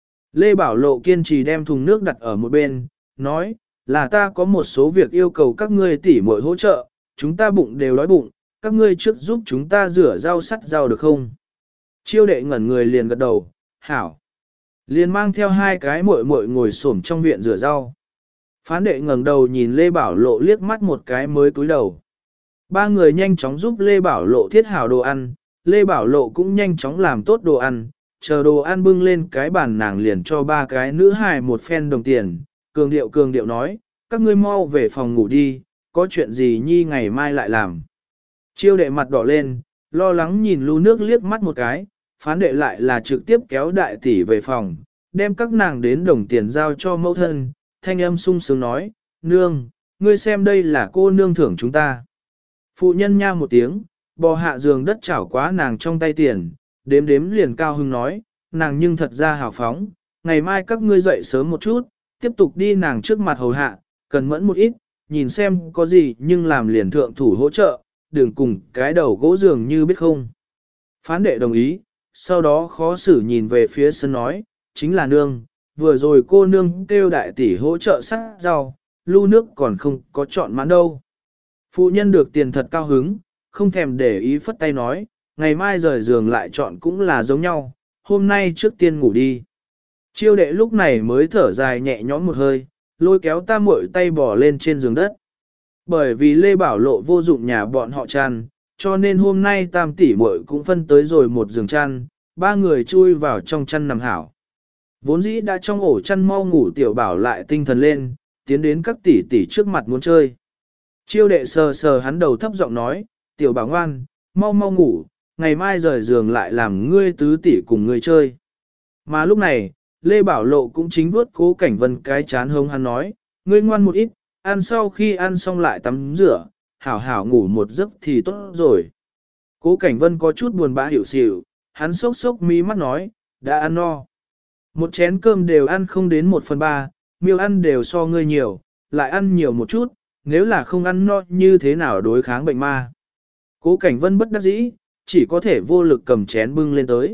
Lê Bảo Lộ kiên trì đem thùng nước đặt ở một bên, nói, là ta có một số việc yêu cầu các ngươi tỉ muội hỗ trợ, chúng ta bụng đều đói bụng, các ngươi trước giúp chúng ta rửa rau sắt rau được không? Chiêu đệ ngẩn người liền gật đầu, hảo. Liền mang theo hai cái muội muội ngồi xổm trong viện rửa rau. Phán đệ ngẩng đầu nhìn Lê Bảo Lộ liếc mắt một cái mới cúi đầu. Ba người nhanh chóng giúp Lê Bảo Lộ thiết hảo đồ ăn, Lê Bảo Lộ cũng nhanh chóng làm tốt đồ ăn, chờ đồ ăn bưng lên cái bàn nàng liền cho ba cái nữ hài một phen đồng tiền, cường điệu nói, các ngươi mau về phòng ngủ đi, có chuyện gì nhi ngày mai lại làm. Chiêu đệ mặt đỏ lên, lo lắng nhìn lu nước liếc mắt một cái, phán đệ lại là trực tiếp kéo đại tỷ về phòng, đem các nàng đến đồng tiền giao cho mẫu thân, thanh âm sung sướng nói, nương, ngươi xem đây là cô nương thưởng chúng ta. Phụ nhân nha một tiếng, bò hạ giường đất chảo quá nàng trong tay tiền, đếm liền cao hưng nói, nàng nhưng thật ra hào phóng, ngày mai các ngươi dậy sớm một chút, tiếp tục đi nàng trước mặt hầu hạ, cần mẫn một ít, nhìn xem có gì nhưng làm liền thượng thủ hỗ trợ, đừng cùng cái đầu gỗ giường như biết không. Phán đệ đồng ý, sau đó khó xử nhìn về phía sân nói, chính là nương, vừa rồi cô nương kêu đại tỷ hỗ trợ sát rau, lu nước còn không có chọn mãn đâu. Phụ nhân được tiền thật cao hứng, không thèm để ý phất tay nói, ngày mai rời giường lại chọn cũng là giống nhau, hôm nay trước tiên ngủ đi. Chiêu đệ lúc này mới thở dài nhẹ nhõm một hơi, lôi kéo tam muội tay bỏ lên trên giường đất. Bởi vì Lê Bảo Lộ vô dụng nhà bọn họ chăn, cho nên hôm nay tam tỷ muội cũng phân tới rồi một giường chăn, ba người chui vào trong chăn nằm hảo. Vốn dĩ đã trong ổ chăn mau ngủ tiểu bảo lại tinh thần lên, tiến đến các tỷ tỷ trước mặt muốn chơi. Chiêu đệ sờ sờ hắn đầu thấp giọng nói, tiểu bảo ngoan, mau mau ngủ, ngày mai rời giường lại làm ngươi tứ tỷ cùng ngươi chơi. Mà lúc này, Lê Bảo Lộ cũng chính vuốt Cố Cảnh Vân cái chán hông hắn nói, ngươi ngoan một ít, ăn sau khi ăn xong lại tắm rửa, hảo hảo ngủ một giấc thì tốt rồi. Cố Cảnh Vân có chút buồn bã hiểu xỉu, hắn sốc sốc mí mắt nói, đã ăn no. Một chén cơm đều ăn không đến 1/3, miêu ăn đều so ngươi nhiều, lại ăn nhiều một chút, nếu là không ăn no như thế nào đối kháng bệnh ma. Cố Cảnh Vân bất đắc dĩ, chỉ có thể vô lực cầm chén bưng lên tới.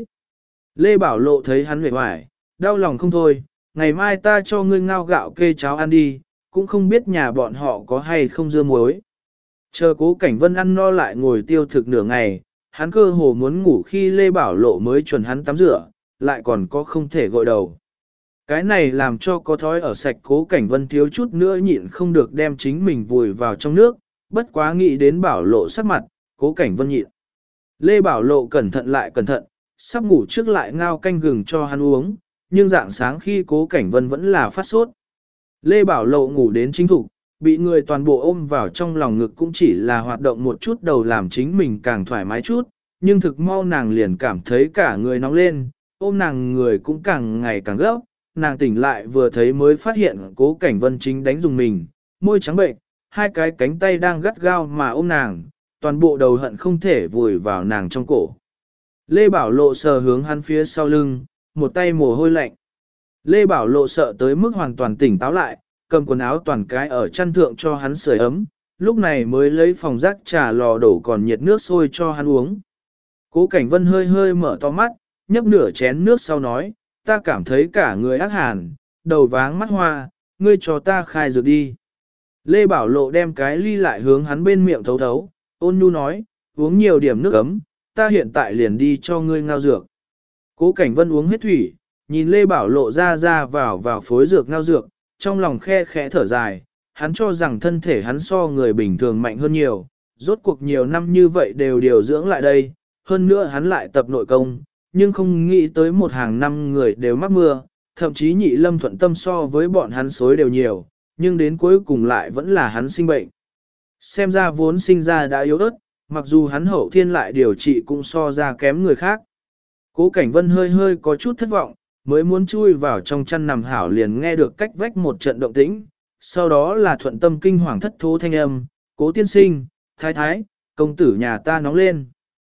Lê Bảo Lộ thấy hắn vẻ vải, đau lòng không thôi, ngày mai ta cho ngươi ngao gạo kê cháo ăn đi, cũng không biết nhà bọn họ có hay không dưa muối. Chờ Cố Cảnh Vân ăn no lại ngồi tiêu thực nửa ngày, hắn cơ hồ muốn ngủ khi Lê Bảo Lộ mới chuẩn hắn tắm rửa, lại còn có không thể gội đầu. Cái này làm cho có thói ở sạch Cố Cảnh Vân thiếu chút nữa nhịn không được đem chính mình vùi vào trong nước, bất quá nghĩ đến Bảo Lộ sắc mặt, Cố Cảnh Vân nhịn. Lê Bảo Lộ cẩn thận lại cẩn thận, sắp ngủ trước lại ngao canh gừng cho hắn uống, nhưng dạng sáng khi Cố Cảnh Vân vẫn là phát sốt. Lê Bảo Lộ ngủ đến chính thục, bị người toàn bộ ôm vào trong lòng ngực cũng chỉ là hoạt động một chút đầu làm chính mình càng thoải mái chút, nhưng thực mau nàng liền cảm thấy cả người nóng lên, ôm nàng người cũng càng ngày càng gấp, nàng tỉnh lại vừa thấy mới phát hiện Cố Cảnh Vân chính đánh dùng mình, môi trắng bệnh, hai cái cánh tay đang gắt gao mà ôm nàng, toàn bộ đầu hận không thể vùi vào nàng trong cổ. Lê Bảo Lộ sờ hướng hắn phía sau lưng, một tay mồ hôi lạnh. Lê Bảo Lộ sợ tới mức hoàn toàn tỉnh táo lại, cầm quần áo toàn cái ở chăn thượng cho hắn sưởi ấm, lúc này mới lấy phòng rác trà lò đổ còn nhiệt nước sôi cho hắn uống. Cố Cảnh Vân hơi hơi mở to mắt, nhấp nửa chén nước sau nói, ta cảm thấy cả người ác hàn, đầu váng mắt hoa, ngươi cho ta khai dược đi. Lê Bảo Lộ đem cái ly lại hướng hắn bên miệng thấu thấu, ôn nhu nói, uống nhiều điểm nước ấm, ta hiện tại liền đi cho ngươi ngao dược. Cố Cảnh Vân uống hết thủy, nhìn Lê Bảo Lộ ra vào phối dược ngao dược, trong lòng khe khẽ thở dài, hắn cho rằng thân thể hắn so người bình thường mạnh hơn nhiều, rốt cuộc nhiều năm như vậy đều điều dưỡng lại đây, hơn nữa hắn lại tập nội công, nhưng không nghĩ tới một hàng năm người đều mắc mưa, thậm chí Nhị Lâm Thuận Tâm so với bọn hắn xối đều nhiều, nhưng đến cuối cùng lại vẫn là hắn sinh bệnh. Xem ra vốn sinh ra đã yếu ớt, mặc dù hắn hậu thiên lại điều trị cũng so ra kém người khác. Cố Cảnh Vân hơi hơi có chút thất vọng, mới muốn chui vào trong chăn nằm hảo liền nghe được cách vách một trận động tĩnh, sau đó là Thuận Tâm kinh hoàng thất thố thanh âm, Cố tiên sinh, thái thái, công tử nhà ta nóng lên.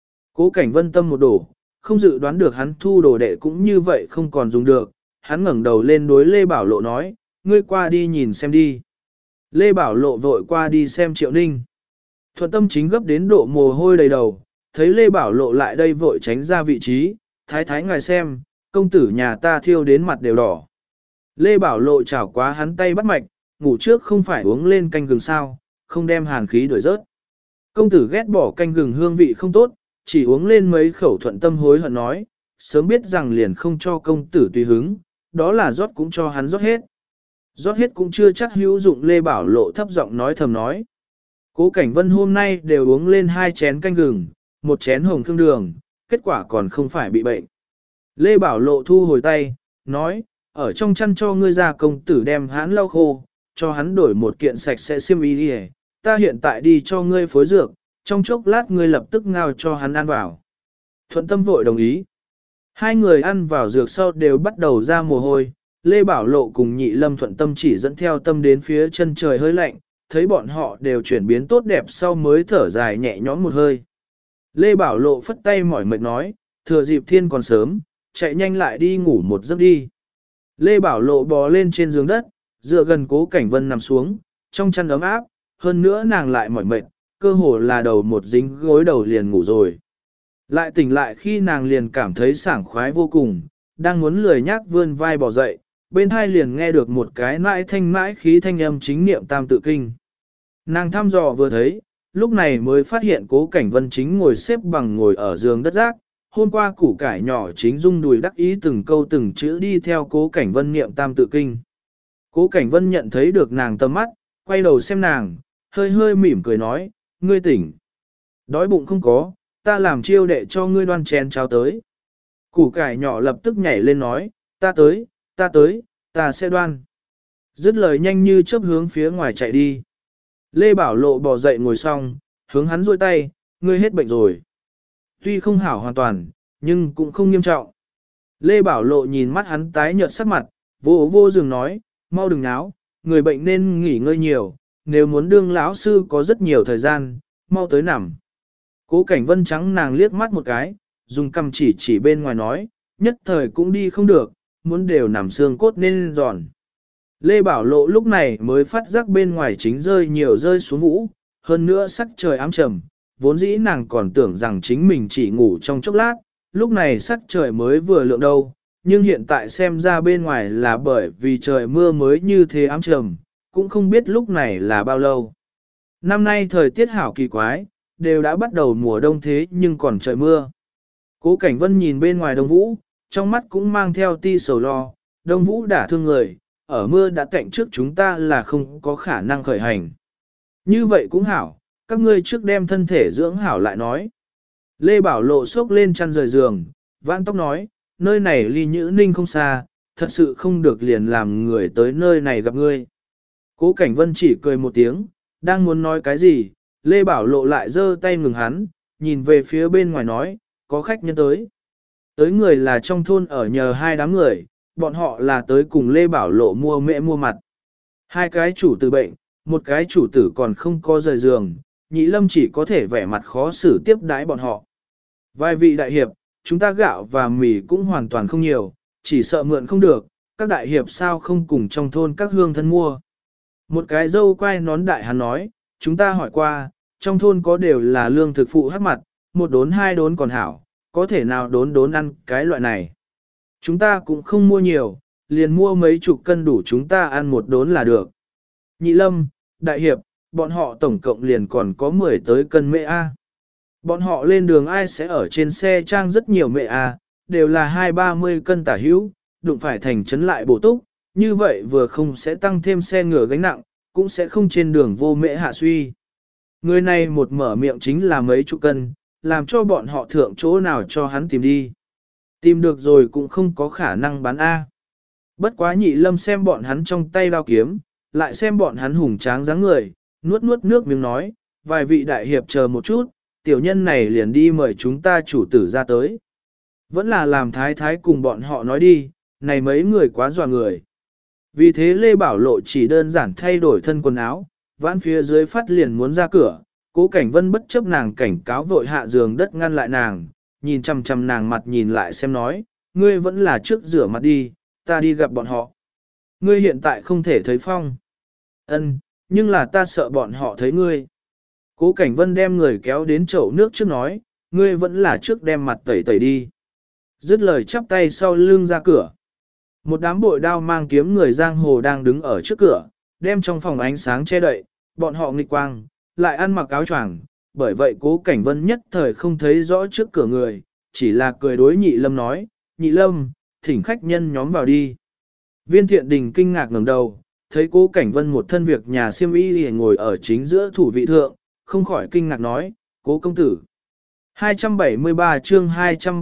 Cố Cảnh Vân tâm một đổ, không dự đoán được hắn thu đồ đệ cũng như vậy không còn dùng được, hắn ngẩng đầu lên đối Lê Bảo Lộ nói, ngươi qua đi nhìn xem đi. Lê Bảo Lộ vội qua đi xem Triệu Ninh. Thuận Tâm chính gấp đến độ mồ hôi đầy đầu, thấy Lê Bảo Lộ lại đây vội tránh ra vị trí, thái thái ngài xem, công tử nhà ta thiêu đến mặt đều đỏ. Lê Bảo Lộ chảo quá hắn tay bắt mạch, ngủ trước không phải uống lên canh gừng sao, không đem hàn khí đuổi rớt. Công tử ghét bỏ canh gừng hương vị không tốt, chỉ uống lên mấy khẩu. Thuận Tâm hối hận nói, sớm biết rằng liền không cho công tử tùy hứng, đó là rót cũng cho hắn rót hết. Rót hết cũng chưa chắc hữu dụng. Lê Bảo Lộ thấp giọng nói thầm nói. Cố Cảnh Vân hôm nay đều uống lên 2 chén canh gừng, 1 chén hồng khương đường, kết quả còn không phải bị bệnh. Lê Bảo Lộ thu hồi tay, nói, ở trong chăn cho ngươi ra công tử đem hắn lau khô, cho hắn đổi một kiện sạch sẽ xiêm y đi, ta hiện tại đi cho ngươi phối dược, trong chốc lát ngươi lập tức ngao cho hắn ăn vào. Thuận Tâm vội đồng ý. Hai người ăn vào dược sau đều bắt đầu ra mồ hôi, Lê Bảo Lộ cùng Nhị Lâm Thuận Tâm chỉ dẫn theo Tâm đến phía chân trời hơi lạnh, thấy bọn họ đều chuyển biến tốt đẹp sau mới thở dài nhẹ nhõm một hơi. Lê Bảo Lộ phất tay mỏi mệt nói, thừa dịp thiên còn sớm, chạy nhanh lại đi ngủ một giấc đi. Lê Bảo Lộ bò lên trên giường đất, dựa gần Cố Cảnh Vân nằm xuống, trong chăn ấm áp, hơn nữa nàng lại mỏi mệt, cơ hồ là đầu một dính gối đầu liền ngủ rồi. Lại tỉnh lại khi nàng liền cảm thấy sảng khoái vô cùng, đang muốn lười nhác vươn vai bò dậy, bên hai liền nghe được một cái mãi thanh mãi khí thanh âm chính niệm tam tự kinh. Nàng thăm dò vừa thấy, lúc này mới phát hiện Cố Cảnh Vân chính ngồi xếp bằng ngồi ở giường đất rác, hôm qua củ cải nhỏ chính rung đùi đắc ý từng câu từng chữ đi theo Cố Cảnh Vân niệm tam tự kinh. Cố Cảnh Vân nhận thấy được nàng tầm mắt, quay đầu xem nàng, hơi hơi mỉm cười nói, ngươi tỉnh. Đói bụng không có, ta làm chiêu đệ cho ngươi đoan chén cháo tới. Củ cải nhỏ lập tức nhảy lên nói, ta tới, ta sẽ đoan. Dứt lời nhanh như chớp hướng phía ngoài chạy đi. Lê Bảo Lộ bò dậy ngồi xong, hướng hắn duỗi tay, ngươi hết bệnh rồi. Tuy không hảo hoàn toàn, nhưng cũng không nghiêm trọng. Lê Bảo Lộ nhìn mắt hắn tái nhợt sắc mặt, vô vô giường nói, mau đừng náo, người bệnh nên nghỉ ngơi nhiều, nếu muốn đương lão sư có rất nhiều thời gian, mau tới nằm. Cố Cảnh Vân trắng nàng liếc mắt một cái, dùng cằm chỉ bên ngoài nói, nhất thời cũng đi không được, muốn đều nằm xương cốt nên giòn. Lê Bảo Lộ lúc này mới phát giác bên ngoài chính rơi xuống vũ, hơn nữa sắc trời ám trầm, vốn dĩ nàng còn tưởng rằng chính mình chỉ ngủ trong chốc lát, lúc này sắc trời mới vừa lượng đâu, nhưng hiện tại xem ra bên ngoài là bởi vì trời mưa mới như thế ám trầm, cũng không biết lúc này là bao lâu. Năm nay thời tiết hảo kỳ quái, đều đã bắt đầu mùa đông thế nhưng còn trời mưa. Cố Cảnh Vân nhìn bên ngoài Đông Vũ, trong mắt cũng mang theo ti sầu lo, Đông Vũ đã thương người, ở mưa đã cạnh trước chúng ta là không có khả năng khởi hành. Như vậy cũng hảo, các ngươi trước đem thân thể dưỡng hảo lại nói. Lê Bảo Lộ xốc lên chăn rời giường, vãn tóc nói, nơi này ly Nhữ Ninh không xa, thật sự không được liền làm người tới nơi này gặp ngươi. Cố Cảnh Vân chỉ cười một tiếng, đang muốn nói cái gì, Lê Bảo Lộ lại giơ tay ngừng hắn, nhìn về phía bên ngoài nói, có khách nhân tới. Tới người là trong thôn ở nhờ 2 đám người, bọn họ là tới cùng Lê Bảo Lộ mua mẹ mua mặt. 2 cái chủ tử bệnh, một cái chủ tử còn không có rời giường, Nhị Lâm chỉ có thể vẻ mặt khó xử tiếp đái bọn họ. Vài vị đại hiệp, chúng ta gạo và mì cũng hoàn toàn không nhiều, chỉ sợ mượn không được, các đại hiệp sao không cùng trong thôn các hương thân mua. Một cái dâu quay nón đại hắn nói, chúng ta hỏi qua, trong thôn có đều là lương thực phụ hắc mặt, 1 đốn 2 đốn còn hảo, có thể nào đốn ăn cái loại này. Chúng ta cũng không mua nhiều, liền mua mấy chục cân đủ chúng ta ăn 1 đốn là được. Nhị Lâm, đại hiệp, bọn họ tổng cộng liền còn có 10 tới cân mẹ A. Bọn họ lên đường ai sẽ ở trên xe trang rất nhiều mẹ A, đều là 20-30 cân tả hữu, đụng phải thành trấn lại bổ túc, như vậy vừa không sẽ tăng thêm xe ngựa gánh nặng, cũng sẽ không trên đường vô mẹ hạ suy. Người này một mở miệng chính là mấy chục cân, làm cho bọn họ thượng chỗ nào cho hắn tìm đi. Tìm được rồi cũng không có khả năng bán A. Bất quá Nhị Lâm xem bọn hắn trong tay đao kiếm, lại xem bọn hắn hùng tráng dáng người, nuốt nuốt nước miếng nói, vài vị đại hiệp chờ một chút, tiểu nhân này liền đi mời chúng ta chủ tử ra tới. Vẫn là làm thái thái cùng bọn họ nói đi, này mấy người quá dọa người. Vì thế Lê Bảo Lộ chỉ đơn giản thay đổi thân quần áo, vãn phía dưới phát liền muốn ra cửa, Cố Cảnh Vân bất chấp nàng cảnh cáo vội hạ giường đất ngăn lại nàng, nhìn chằm chằm nàng mặt nhìn lại xem nói, ngươi vẫn là trước rửa mặt đi, ta đi gặp bọn họ. Ngươi hiện tại không thể thấy Phong. Ân, nhưng là ta sợ bọn họ thấy ngươi. Cố Cảnh Vân đem người kéo đến chậu nước trước nói, ngươi vẫn là trước đem mặt tẩy tẩy đi. Dứt lời chắp tay sau lưng ra cửa. Một đám bội đao mang kiếm người giang hồ đang đứng ở trước cửa, đem trong phòng ánh sáng che đậy, bọn họ nghịch quang, lại ăn mặc áo choàng, bởi vậy Cố Cảnh Vân nhất thời không thấy rõ trước cửa người, chỉ là cười đối Nhị Lâm nói, Nhị Lâm, thỉnh khách nhân nhóm vào đi. Viên Thiện Đình kinh ngạc ngẩng đầu, thấy Cố Cảnh Vân một thân việc nhà xiêm y liền ngồi ở chính giữa thủ vị thượng, không khỏi kinh ngạc nói, Cố công tử. 273 chương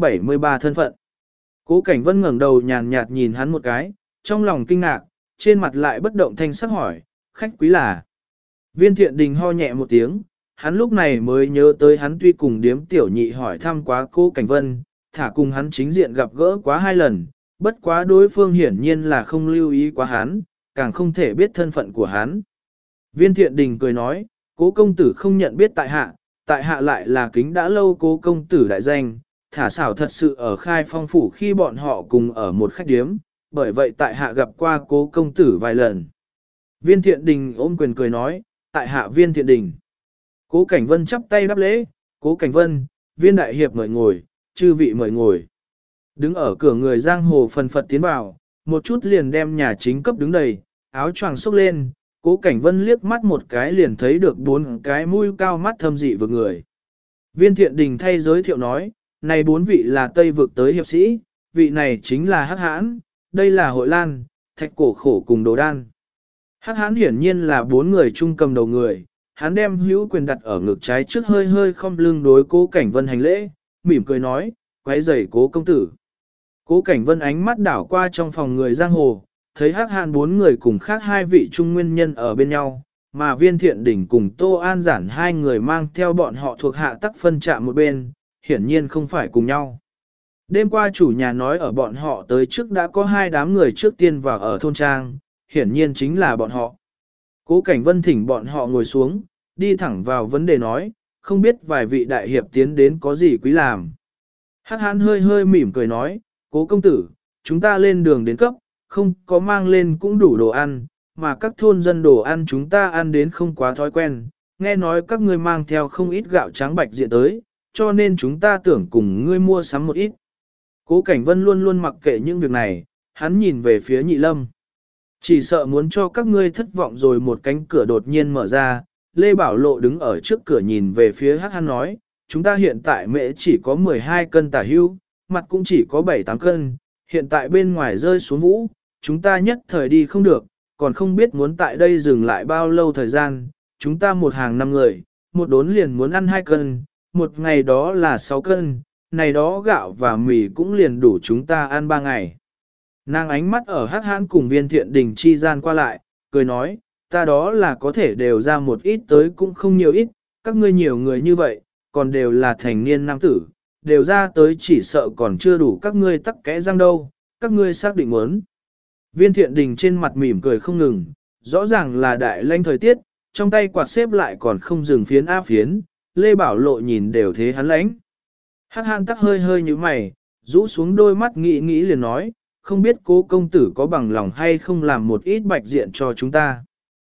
273 thân phận. Cố Cảnh Vân ngẩng đầu nhàn nhạt nhìn hắn một cái, trong lòng kinh ngạc, trên mặt lại bất động thanh sắc hỏi, khách quý là. Viên Thiện Đình ho nhẹ một tiếng, hắn lúc này mới nhớ tới hắn tuy cùng điếm tiểu nhị hỏi thăm quá Cố Cảnh Vân, thả cùng hắn chính diện gặp gỡ quá 2 lần, bất quá đối phương hiển nhiên là không lưu ý quá hắn, càng không thể biết thân phận của hắn. Viên Thiện Đình cười nói, Cố công tử không nhận biết tại hạ lại là kính đã lâu Cố công tử đại danh, thả xảo thật sự ở Khai Phong phủ khi bọn họ cùng ở một khách điếm, bởi vậy tại hạ gặp qua Cố công tử vài lần. Viên Thiện Đình ôm quyền cười nói, tại hạ Viên Thiện Đình. Cố Cảnh Vân chắp tay đáp lễ, Cố Cảnh Vân, Viên đại hiệp mời ngồi, chư vị mời ngồi. Đứng ở cửa người giang hồ phần phật tiến vào, một chút liền đem nhà chính cấp đứng đầy, áo choàng xốc lên, Cố Cảnh Vân liếc mắt một cái liền thấy được 4 cái mũi cao mắt thâm dị vực người. Viên Thiện Đình thay giới thiệu nói, này 4 vị là Tây vực tới hiệp sĩ, vị này chính là Hắc Hãn, đây là Hội Lan, Thạch Cổ Khổ cùng Đồ Đan. Hắc Hãn hiển nhiên là 4 người chung cầm đầu người, hắn đem hữu quyền đặt ở ngực trái trước hơi hơi không lưng đối Cố Cảnh Vân hành lễ, mỉm cười nói, quấy rầy Cố công tử. Cố Cảnh Vân ánh mắt đảo qua trong phòng người giang hồ, thấy Hắc Hãn 4 người cùng khác 2 vị trung nguyên nhân ở bên nhau, mà Viên Thiện Đình cùng Tô An Giản 2 người mang theo bọn họ thuộc hạ tắc phân trạm một bên, hiển nhiên không phải cùng nhau. Đêm qua chủ nhà nói ở bọn họ tới trước đã có 2 đám người trước tiên vào ở thôn trang, hiển nhiên chính là bọn họ. Cố Cảnh Vân thỉnh bọn họ ngồi xuống, đi thẳng vào vấn đề nói, không biết vài vị đại hiệp tiến đến có gì quý làm. Hắc Hãn hơi hơi mỉm cười nói, Cố công tử, chúng ta lên đường đến cấp, không có mang lên cũng đủ đồ ăn, mà các thôn dân đồ ăn chúng ta ăn đến không quá thói quen, nghe nói các ngươi mang theo không ít gạo trắng bạch diện tới, cho nên chúng ta tưởng cùng ngươi mua sắm một ít. Cố Cảnh Vân luôn luôn mặc kệ những việc này, hắn nhìn về phía Nhị Lâm. Chỉ sợ muốn cho các ngươi thất vọng rồi một cánh cửa đột nhiên mở ra, Lê Bảo Lộ đứng ở trước cửa nhìn về phía Hắc Hãn nói, chúng ta hiện tại mễ chỉ có 12 cân tả hưu, mặt cũng chỉ có 7-8 cân, hiện tại bên ngoài rơi xuống vũ, chúng ta nhất thời đi không được, còn không biết muốn tại đây dừng lại bao lâu thời gian, chúng ta một hàng 5 người, một đốn liền muốn ăn 2 cân, một ngày đó là 6 cân, này đó gạo và mì cũng liền đủ chúng ta ăn 3 ngày. Nàng ánh mắt ở Hắc Hãn cùng Viên Thiện Đình chi gian qua lại, cười nói, ta đó là có thể đều ra một ít tới cũng không nhiều ít, các ngươi nhiều người như vậy, còn đều là thành niên nam tử, đều ra tới chỉ sợ còn chưa đủ các ngươi tắc kẽ răng đâu, các ngươi xác định muốn. Viên Thiện Đình trên mặt mỉm cười không ngừng, rõ ràng là đại lanh thời tiết, trong tay quạt xếp lại còn không dừng phiến áp phiến, Lê Bảo Lộ nhìn đều thế hắn lãnh. Hắc Hãn tắc hơi hơi như mày, rũ xuống đôi mắt nghĩ nghĩ liền nói, không biết Cố công tử có bằng lòng hay không làm một ít bạch diện cho chúng ta.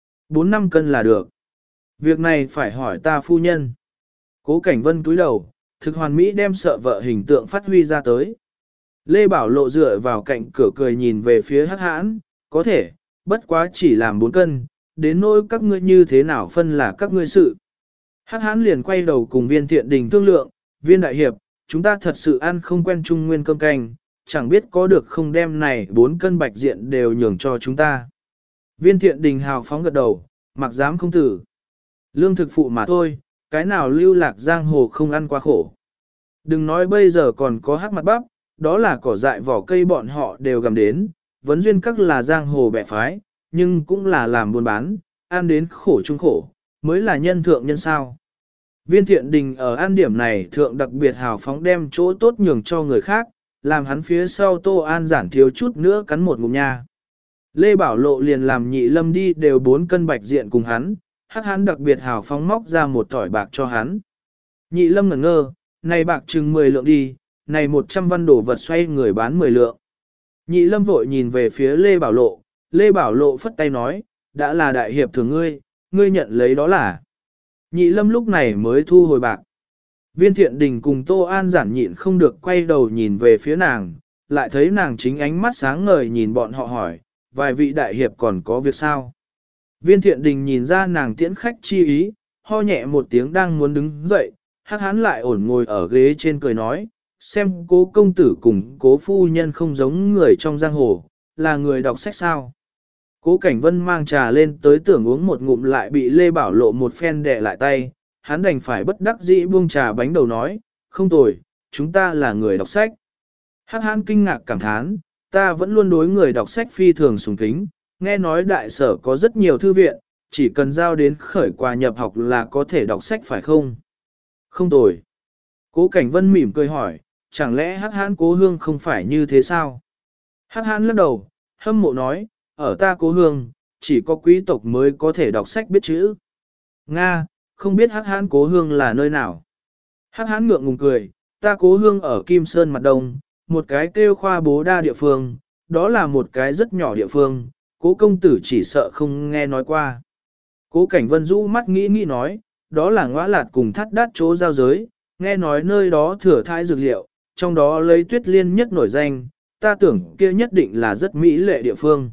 4-5 cân là được. Việc này phải hỏi ta phu nhân. Cố Cảnh Vân cúi đầu, thực hoàn mỹ đem sợ vợ hình tượng phát huy ra tới. Lê Bảo Lộ dựa vào cạnh cửa cười nhìn về phía Hắc Hãn, có thể, bất quá chỉ làm 4 cân, đến nỗi các ngươi như thế nào phân là các ngươi sự. Hắc Hãn liền quay đầu cùng Viên Thiện Đình thương lượng, Viên đại hiệp, chúng ta thật sự ăn không quen trung nguyên cơm canh, chẳng biết có được không đem này 4 cân bạch diện đều nhường cho chúng ta. Viên Thiện Đình hào phóng gật đầu, mặc dám không tử. Lương thực phụ mà thôi, cái nào lưu lạc giang hồ không ăn quá khổ. Đừng nói bây giờ còn có hắc mặt bắp, đó là cỏ dại vỏ cây bọn họ đều gầm đến, vấn duyên các là giang hồ bẻ phái, nhưng cũng là làm buôn bán, ăn đến khổ chung khổ, mới là nhân thượng nhân sao. Viên Thiện Đình ở an điểm này thượng đặc biệt hào phóng đem chỗ tốt nhường cho người khác, làm hắn phía sau Tô An giản thiếu chút nữa cắn một ngụm nha. Lê Bảo Lộ liền làm Nhị Lâm đi đều 4 cân bạch diện cùng hắn, hắn đặc biệt hào phóng móc ra một tỏi bạc cho hắn. Nhị Lâm ngẩn ngơ, này bạc chừng 10 lượng đi, này 100 văn đổ vật xoay người bán 10 lượng. Nhị Lâm vội nhìn về phía Lê Bảo Lộ phất tay nói, đã là đại hiệp thường ngươi, ngươi nhận lấy đó là. Nhị Lâm lúc này mới thu hồi bạc. Viên Thiện Đình cùng Tô An giản nhịn không được quay đầu nhìn về phía nàng, lại thấy nàng chính ánh mắt sáng ngời nhìn bọn họ hỏi, vài vị đại hiệp còn có việc sao? Viên Thiện Đình nhìn ra nàng tiễn khách chi ý, ho nhẹ một tiếng đang muốn đứng dậy, hắn lại ổn ngồi ở ghế trên cười nói, xem cố công tử cùng cố phu nhân không giống người trong giang hồ, là người đọc sách sao? Cố Cảnh Vân mang trà lên tới tưởng uống một ngụm lại bị Lê Bảo Lộ một phen đè lại tay, hắn đành phải bất đắc dĩ buông trà bánh đầu nói, không tồi, chúng ta là người đọc sách. Hắn kinh ngạc cảm thán, ta vẫn luôn đối người đọc sách phi thường sùng kính, nghe nói đại sở có rất nhiều thư viện, chỉ cần giao đến khởi quà nhập học là có thể đọc sách phải không? Không tồi. Cố Cảnh Vân mỉm cười hỏi, chẳng lẽ hắn cố hương không phải như thế sao? Hắn lắc đầu, hâm mộ nói, ở ta cố hương, chỉ có quý tộc mới có thể đọc sách biết chữ. Nga, không biết hắn cố hương là nơi nào? Hắn ngượng ngùng cười, ta cố hương ở Kim Sơn mặt đông, một cái kêu Khoa Bố Đa địa phương, đó là một cái rất nhỏ địa phương, cố công tử chỉ sợ không nghe nói qua. Cố Cảnh Vân rũ mắt nghĩ nói, đó là Ngõa Lạt cùng Thắt Đát chỗ giao giới, nghe nói nơi đó thừa thãi dược liệu, trong đó lấy Tuyết Liên nhất nổi danh, ta tưởng kia nhất định là rất mỹ lệ địa phương.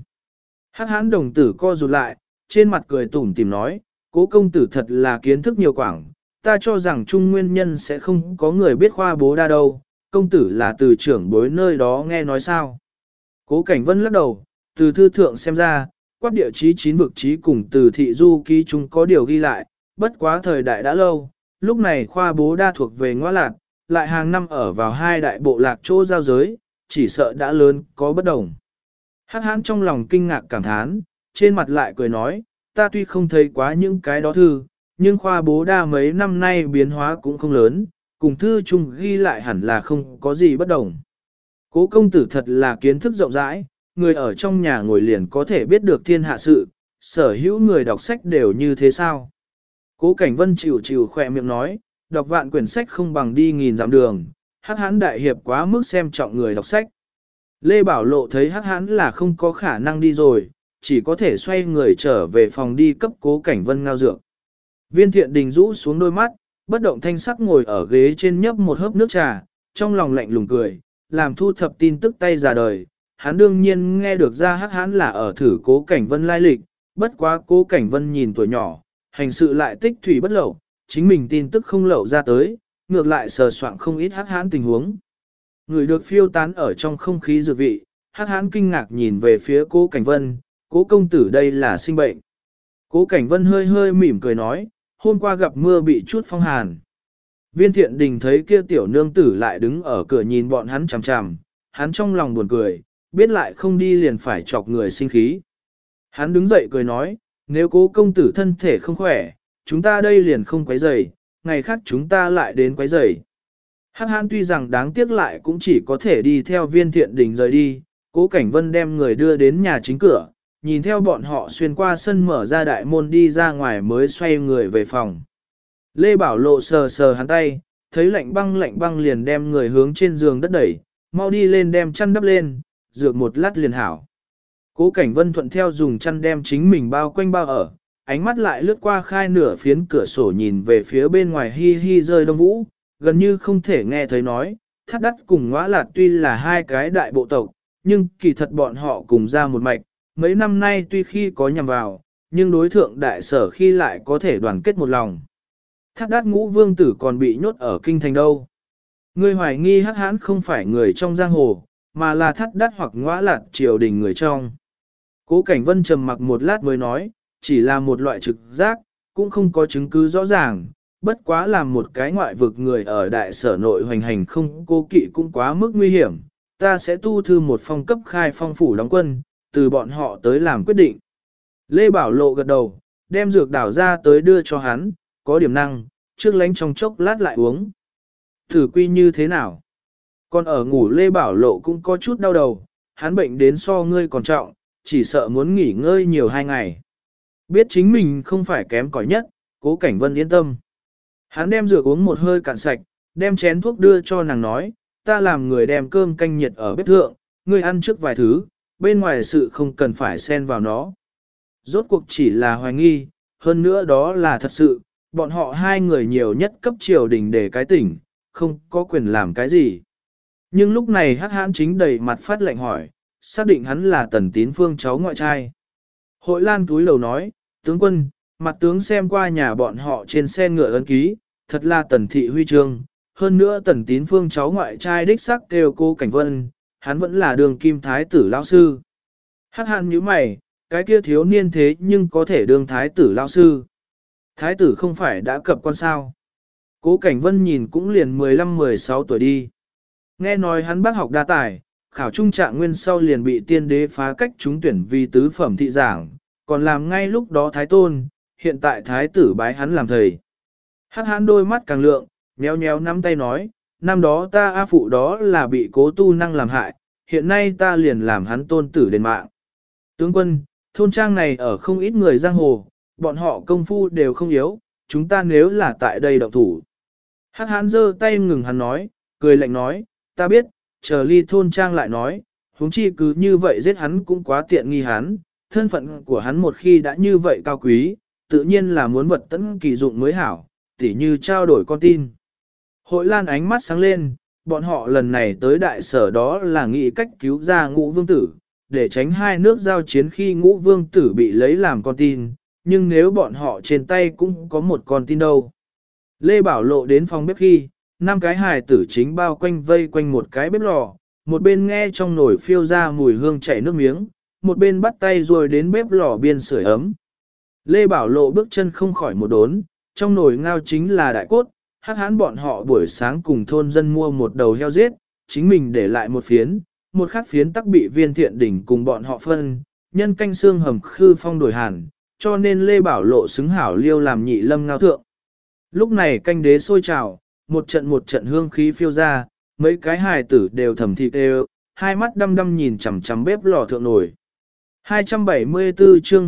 Hắn đồng tử co rụt lại, trên mặt cười tủm tìm nói, cố công tử thật là kiến thức nhiều quảng, ta cho rằng Trung Nguyên nhân sẽ không có người biết Khoa Bố Đa đâu, công tử là từ trưởng bối nơi đó nghe nói sao. Cố Cảnh Vân lắc đầu, từ thư thượng xem ra, quát địa chí 9 vực chí cùng từ thị du ký chúng có điều ghi lại, bất quá thời đại đã lâu, lúc này Khoa Bố Đa thuộc về Ngõa Lạt, lại hàng năm ở vào hai đại bộ lạc chỗ giao giới, chỉ sợ đã lớn có bất đồng. Hắn trong lòng kinh ngạc cảm thán, trên mặt lại cười nói, ta tuy không thấy quá những cái đó thư, nhưng Khoa Bố Đa mấy năm nay biến hóa cũng không lớn, cùng thư chung ghi lại hẳn là không có gì bất đồng. Cố công tử thật là kiến thức rộng rãi, người ở trong nhà ngồi liền có thể biết được thiên hạ sự, sở hữu người đọc sách đều như thế sao. Cố Cảnh Vân chịu khỏe miệng nói, đọc vạn quyển sách không bằng đi nghìn dặm đường, Hán đại hiệp quá mức xem trọng người đọc sách. Lê Bảo Lộ thấy Hán là không có khả năng đi rồi, chỉ có thể xoay người trở về phòng đi cấp Cố Cảnh Vân ngao dược. Viên Thiện Đình rũ xuống đôi mắt, bất động thanh sắc ngồi ở ghế trên nhấp một hớp nước trà, trong lòng lạnh lùng cười, làm thu thập tin tức tay ra đời. Hắn đương nhiên nghe được ra Hán là ở thử Cố Cảnh Vân lai lịch, bất quá Cố Cảnh Vân nhìn tuổi nhỏ, hành sự lại tích thủy bất lậu, chính mình tin tức không lậu ra tới, ngược lại sờ soạn không ít Hán tình huống. Người được phiêu tán ở trong không khí dược vị, Hán kinh ngạc nhìn về phía Cố Cảnh Vân, Cố công tử đây là sinh bệnh. Cố Cảnh Vân hơi mỉm cười nói, hôm qua gặp mưa bị chút phong hàn. Viên Thiện Đình thấy kia tiểu nương tử lại đứng ở cửa nhìn bọn hắn chằm chằm, hắn trong lòng buồn cười, biết lại không đi liền phải chọc người sinh khí. Hắn đứng dậy cười nói, nếu Cố công tử thân thể không khỏe, chúng ta đây liền không quấy rầy, ngày khác chúng ta lại đến quấy rầy. Hán tuy rằng đáng tiếc lại cũng chỉ có thể đi theo Viên Thiện Đình rời đi, Cố Cảnh Vân đem người đưa đến nhà chính cửa, nhìn theo bọn họ xuyên qua sân mở ra đại môn đi ra ngoài mới xoay người về phòng. Lê Bảo Lộ sờ hắn tay, thấy lạnh băng liền đem người hướng trên giường đất đẩy, mau đi lên đem chăn đắp lên, dược một lát liền hảo. Cố Cảnh Vân thuận theo dùng chăn đem chính mình bao quanh bao ở, ánh mắt lại lướt qua khai nửa phiến cửa sổ nhìn về phía bên ngoài hi hi rơi đông vũ, gần như không thể nghe thấy nói, Thắt Đắt cùng Ngõa Lạt tuy là hai cái đại bộ tộc, nhưng kỳ thật bọn họ cùng ra một mạch, mấy năm nay tuy khi có nhằm vào, nhưng đối thượng đại sở khi lại có thể đoàn kết một lòng. Thắt Đát Ngũ Vương tử còn bị nhốt ở kinh thành đâu. Người hoài nghi Hán không phải người trong giang hồ, mà là Thắt Đát hoặc Ngõa Lạt triều đình người trong. Cố Cảnh Vân trầm mặc một lát mới nói, chỉ là một loại trực giác, cũng không có chứng cứ rõ ràng, bất quá làm một cái ngoại vực người ở đại sở nội hoành hành không cố kỵ cũng quá mức nguy hiểm, ta sẽ tu thư một phong cấp khai phong phủ đóng quân, từ bọn họ tới làm quyết định. Lê Bảo Lộ gật đầu, đem dược đảo ra tới đưa cho hắn, có điểm năng, trước lánh trong chốc lát lại uống. Thử quy như thế nào? Còn ở ngủ Lê Bảo Lộ cũng có chút đau đầu, hắn bệnh đến so ngươi còn trọng, chỉ sợ muốn nghỉ ngơi nhiều 2 ngày. Biết chính mình không phải kém cỏi nhất, Cố Cảnh Vân yên tâm. Hắn đem dược uống một hơi cạn sạch, đem chén thuốc đưa cho nàng nói, ta làm người đem cơm canh nhiệt ở bếp thượng, ngươi ăn trước vài thứ, bên ngoài sự không cần phải xen vào nó. Rốt cuộc chỉ là hoài nghi, hơn nữa đó là thật sự, bọn họ hai người nhiều nhất cấp triều đình để cái tỉnh, không có quyền làm cái gì. Nhưng lúc này Hắc Hãn chính đầy mặt phát lệnh hỏi, xác định hắn là Tần Tín Phương cháu ngoại trai. Hội Lan túi lầu nói, tướng quân, mặt tướng xem qua nhà bọn họ trên xe ngựa ấn ký, thật là Tần Thị huy chương, hơn nữa Tần Tín Phương cháu ngoại trai đích sắc kêu Cố Cảnh Vân, hắn vẫn là đường kim thái tử lão sư. Hắc Hãn nhíu mày, cái kia thiếu niên thế nhưng có thể đương thái tử lão sư. Thái tử không phải đã cập quan sao. Cố Cảnh Vân nhìn cũng liền 15-16 tuổi đi. Nghe nói hắn bác học đa tài, khảo trung trạng nguyên sau liền bị tiên đế phá cách trúng tuyển vì tứ phẩm thị giảng, còn làm ngay lúc đó thái tôn, hiện tại thái tử bái hắn làm thầy. Hắc Hãn đôi mắt càng lượng, nhéo nhéo nắm tay nói, năm đó ta A phụ đó là bị Cố Tu Năng làm hại, hiện nay ta liền làm hắn tôn tử đền mạng. Tướng quân, thôn trang này ở không ít người giang hồ, bọn họ công phu đều không yếu, chúng ta nếu là tại đây động thủ. Hắc Hãn giơ tay ngừng hắn nói, cười lạnh nói, ta biết, chờ ly thôn trang lại nói, huống chi cứ như vậy giết hắn cũng quá tiện nghi hắn, thân phận của hắn một khi đã như vậy cao quý, tự nhiên là muốn vật tấn kỳ dụng mới hảo, tỉ như trao đổi con tin. Hội Lan ánh mắt sáng lên, bọn họ lần này tới đại sở đó là nghĩ cách cứu ra Ngũ Vương Tử, để tránh hai nước giao chiến khi Ngũ Vương Tử bị lấy làm con tin, nhưng nếu bọn họ trên tay cũng có một con tin đâu. Lê Bảo Lộ đến phòng bếp khi, 5 cái hài tử chính bao quanh vây quanh một cái bếp lò, một bên nghe trong nồi phiêu ra mùi hương chảy nước miếng, một bên bắt tay rồi đến bếp lò biên sưởi ấm. Lê Bảo Lộ bước chân không khỏi một đốn, trong nồi ngao chính là đại cốt, Hắc Hãn bọn họ buổi sáng cùng thôn dân mua một đầu heo giết, chính mình để lại một phiến, một khác phiến tắc bị Viên Thiện Đỉnh cùng bọn họ phân, nhân canh xương hầm khư phong đổi hàn, cho nên Lê Bảo Lộ xứng hảo liêu làm nhị lâm ngao thượng. Lúc này canh đế sôi trào, một trận hương khí phiêu ra, mấy cái hài tử đều thầm thịt đều, hai mắt đăm đăm nhìn chằm chằm bếp lò thượng nổi. 274 chương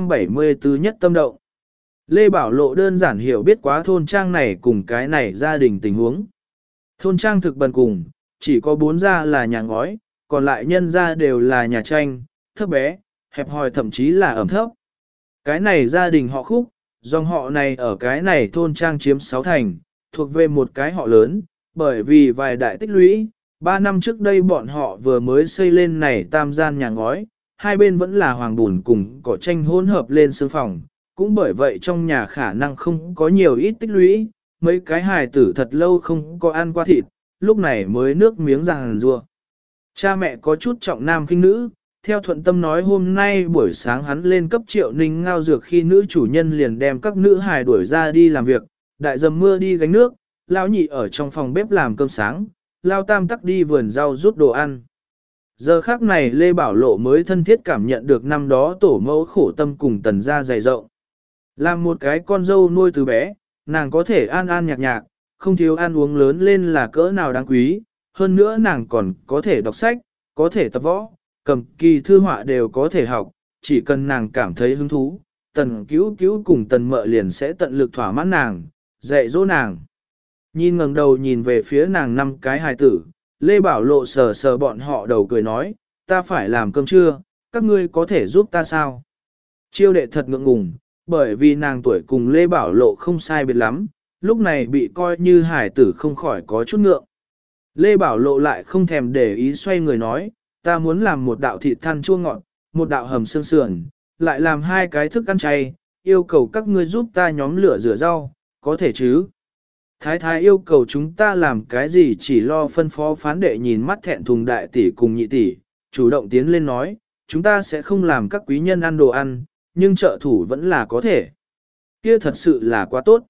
274 nhất tâm động. Lê Bảo Lộ đơn giản hiểu biết quá thôn trang này cùng cái này gia đình tình huống. Thôn trang thực bần cùng, chỉ có 4 gia là nhà ngói, còn lại nhân gia đều là nhà tranh, thấp bé, hẹp hòi thậm chí là ẩm thấp. Cái này gia đình họ Khúc, dòng họ này ở cái này thôn trang chiếm 6 thành, thuộc về một cái họ lớn, bởi vì vài đại tích lũy, 3 năm trước đây bọn họ vừa mới xây lên này tam gian nhà ngói, hai bên vẫn là hoàng bùn cùng cỏ tranh hỗn hợp lên sương phòng, cũng bởi vậy trong nhà khả năng không có nhiều ít tích lũy, mấy cái hài tử thật lâu không có ăn qua thịt, lúc này mới nước miếng ràng rùa. Cha mẹ có chút trọng nam khinh nữ, theo thuận tâm nói hôm nay buổi sáng hắn lên cấp Triệu Ninh ngao dược khi nữ chủ nhân liền đem các nữ hài đuổi ra đi làm việc, đại dầm mưa đi gánh nước, lao nhị ở trong phòng bếp làm cơm sáng, lao tam tắc đi vườn rau rút đồ ăn. Giờ khác này Lê Bảo Lộ mới thân thiết cảm nhận được năm đó tổ mẫu khổ tâm cùng tần gia dày rộng. Làm một cái con dâu nuôi từ bé, nàng có thể an an nhạc nhạc, không thiếu ăn uống lớn lên là cỡ nào đáng quý, hơn nữa nàng còn có thể đọc sách, có thể tập võ, cầm kỳ thư họa đều có thể học, chỉ cần nàng cảm thấy hứng thú, tần cứu cứu cùng tần mợ liền sẽ tận lực thỏa mãn nàng, dạy dỗ nàng. Nhìn ngẩng đầu nhìn về phía nàng 5 cái hài tử, Lê Bảo Lộ sờ sờ bọn họ đầu cười nói, ta phải làm cơm trưa, các ngươi có thể giúp ta sao? Chiêu đệ thật ngượng ngùng, bởi vì nàng tuổi cùng Lê Bảo Lộ không sai biệt lắm, lúc này bị coi như hài tử không khỏi có chút ngượng. Lê Bảo Lộ lại không thèm để ý xoay người nói, ta muốn làm một đạo thịt than chua ngọt, một đạo hầm xương sườn, lại làm 2 cái thức ăn chay, yêu cầu các ngươi giúp ta nhóm lửa rửa rau, có thể chứ? Thái thái yêu cầu chúng ta làm cái gì chỉ lo phân phó phán đệ nhìn mắt thẹn thùng đại tỷ cùng nhị tỷ, chủ động tiến lên nói, chúng ta sẽ không làm các quý nhân ăn đồ ăn, nhưng trợ thủ vẫn là có thể. Kia thật sự là quá tốt.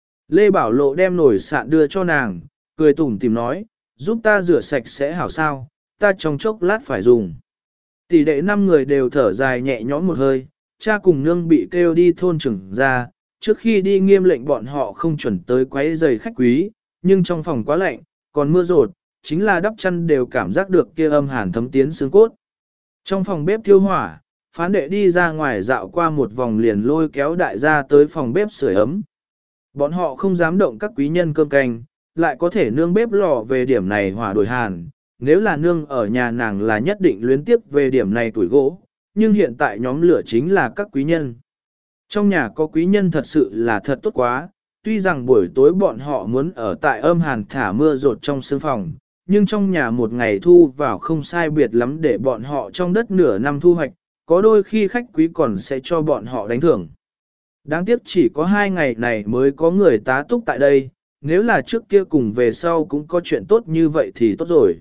Lê Bảo Lộ đem nồi sạn đưa cho nàng, cười tủm tìm nói, giúp ta rửa sạch sẽ hảo sao, ta trong chốc lát phải dùng. Tỷ đệ 5 người đều thở dài nhẹ nhõm một hơi, cha cùng nương bị kêu đi thôn trưởng ra, trước khi đi nghiêm lệnh bọn họ không chuẩn tới quấy rầy khách quý, nhưng trong phòng quá lạnh, còn mưa rột, chính là đắp chăn đều cảm giác được kia âm hàn thấm tiến xương cốt. Trong phòng bếp thiêu hỏa, phán đệ đi ra ngoài dạo qua một vòng liền lôi kéo đại gia tới phòng bếp sưởi ấm. Bọn họ không dám động các quý nhân cơm canh, lại có thể nương bếp lò về điểm này hỏa đổi hàn. Nếu là nương ở nhà nàng là nhất định luyến tiếp về điểm này tuổi gỗ, nhưng hiện tại nhóm lửa chính là các quý nhân. Trong nhà có quý nhân thật sự là thật tốt quá, tuy rằng buổi tối bọn họ muốn ở tại âm hàn thả mưa rột trong sương phòng, nhưng trong nhà một ngày thu vào không sai biệt lắm để bọn họ trong đất nửa năm thu hoạch, có đôi khi khách quý còn sẽ cho bọn họ đánh thưởng. Đáng tiếc chỉ có 2 ngày này mới có người tá túc tại đây, nếu là trước kia cùng về sau cũng có chuyện tốt như vậy thì tốt rồi.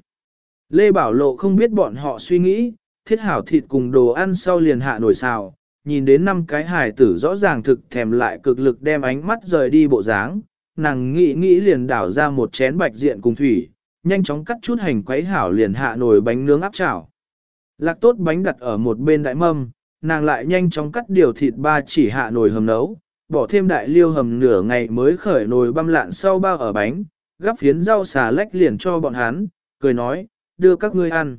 Lê Bảo Lộ không biết bọn họ suy nghĩ, thiết hảo thịt cùng đồ ăn sau liền hạ nồi xào, nhìn đến 5 cái hài tử rõ ràng thực thèm lại cực lực đem ánh mắt rời đi bộ dáng, nàng nghĩ liền đảo ra một chén bạch diện cùng thủy, nhanh chóng cắt chút hành quấy hảo liền hạ nồi bánh nướng áp chảo. Lạc tốt bánh đặt ở một bên đại mâm, nàng lại nhanh chóng cắt điều thịt ba chỉ hạ nồi hầm nấu, bỏ thêm đại liêu hầm nửa ngày mới khởi nồi băm lạn sau bao ở bánh, gắp phiến rau xà lách liền cho bọn hắn, cười nói, đưa các ngươi ăn.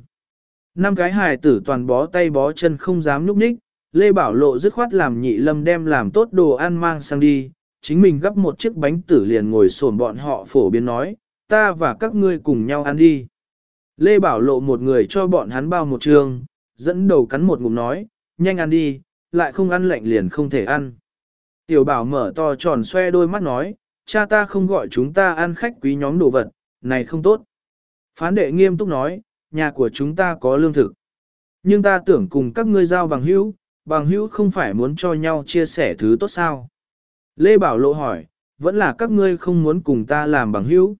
5 cái hài tử toàn bó tay bó chân không dám núp ních, Lê Bảo Lộ dứt khoát làm Nhị Lâm đem làm tốt đồ ăn mang sang đi, chính mình gắp một chiếc bánh tử liền ngồi xổm bọn họ phổ biến nói, ta và các ngươi cùng nhau ăn đi. Lê Bảo Lộ một người cho bọn hắn bao một trường, dẫn đầu cắn một ngụm nói, nhanh ăn đi, lại không ăn lạnh liền không thể ăn. Tiểu Bảo mở to tròn xoe đôi mắt nói, cha ta không gọi chúng ta ăn khách quý nhóm đồ vật, này không tốt. Phán đệ nghiêm túc nói, nhà của chúng ta có lương thực. Nhưng ta tưởng cùng các ngươi giao bằng hữu không phải muốn cho nhau chia sẻ thứ tốt sao. Lê Bảo Lộ hỏi, vẫn là các ngươi không muốn cùng ta làm bằng hữu.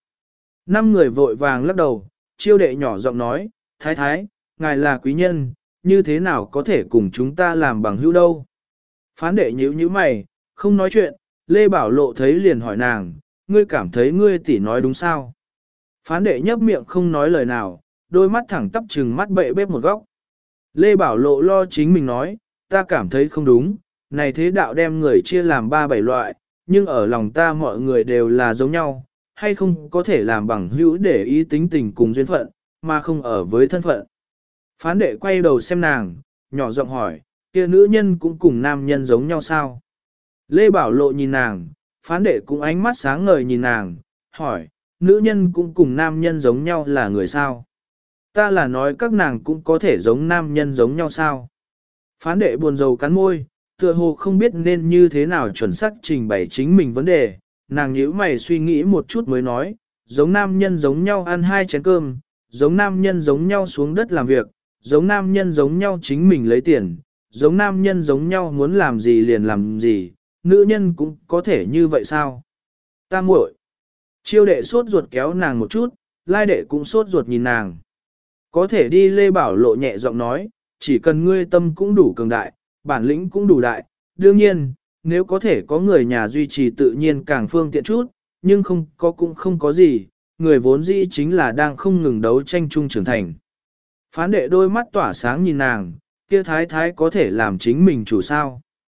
5 người vội vàng lắc đầu, chiêu đệ nhỏ giọng nói, thái thái, ngài là quý nhân, như thế nào có thể cùng chúng ta làm bằng hữu đâu. Phán đệ nhíu mày, không nói chuyện, Lê Bảo Lộ thấy liền hỏi nàng, ngươi cảm thấy ngươi tỷ nói đúng sao? Phán đệ nhấp miệng không nói lời nào, đôi mắt thẳng tắp trừng mắt bệ bếp một góc. Lê Bảo Lộ lo chính mình nói, ta cảm thấy không đúng, này thế đạo đem người chia làm 3-7 loại, nhưng ở lòng ta mọi người đều là giống nhau, hay không có thể làm bằng hữu để ý tính tình cùng duyên phận, mà không ở với thân phận. Phán đệ quay đầu xem nàng, nhỏ giọng hỏi, kia nữ nhân cũng cùng nam nhân giống nhau sao? Lê Bảo Lộ nhìn nàng, phán đệ cũng ánh mắt sáng ngời nhìn nàng, hỏi, nữ nhân cũng cùng nam nhân giống nhau là người sao? Ta là nói các nàng cũng có thể giống nam nhân giống nhau sao? Phán đệ buồn rầu cắn môi, tựa hồ không biết nên như thế nào chuẩn xác trình bày chính mình vấn đề, nàng nhíu mày suy nghĩ một chút mới nói, giống nam nhân giống nhau ăn 2 chén cơm, giống nam nhân giống nhau xuống đất làm việc, giống nam nhân giống nhau chính mình lấy tiền, giống nam nhân giống nhau muốn làm gì liền làm gì, nữ nhân cũng có thể như vậy sao? Ta muội. Chiêu đệ sốt ruột kéo nàng một chút, lai đệ cũng sốt ruột nhìn nàng. Có thể đi. Lê Bảo Lộ nhẹ giọng nói, chỉ cần ngươi tâm cũng đủ cường đại, bản lĩnh cũng đủ đại, đương nhiên, nếu có thể có người nhà duy trì tự nhiên càng phương tiện chút, nhưng không có cũng không có gì, người vốn dĩ chính là đang không ngừng đấu tranh chung trưởng thành. Phán đệ đôi mắt tỏa sáng nhìn nàng, kia thái thái có thể làm chính mình chủ sao.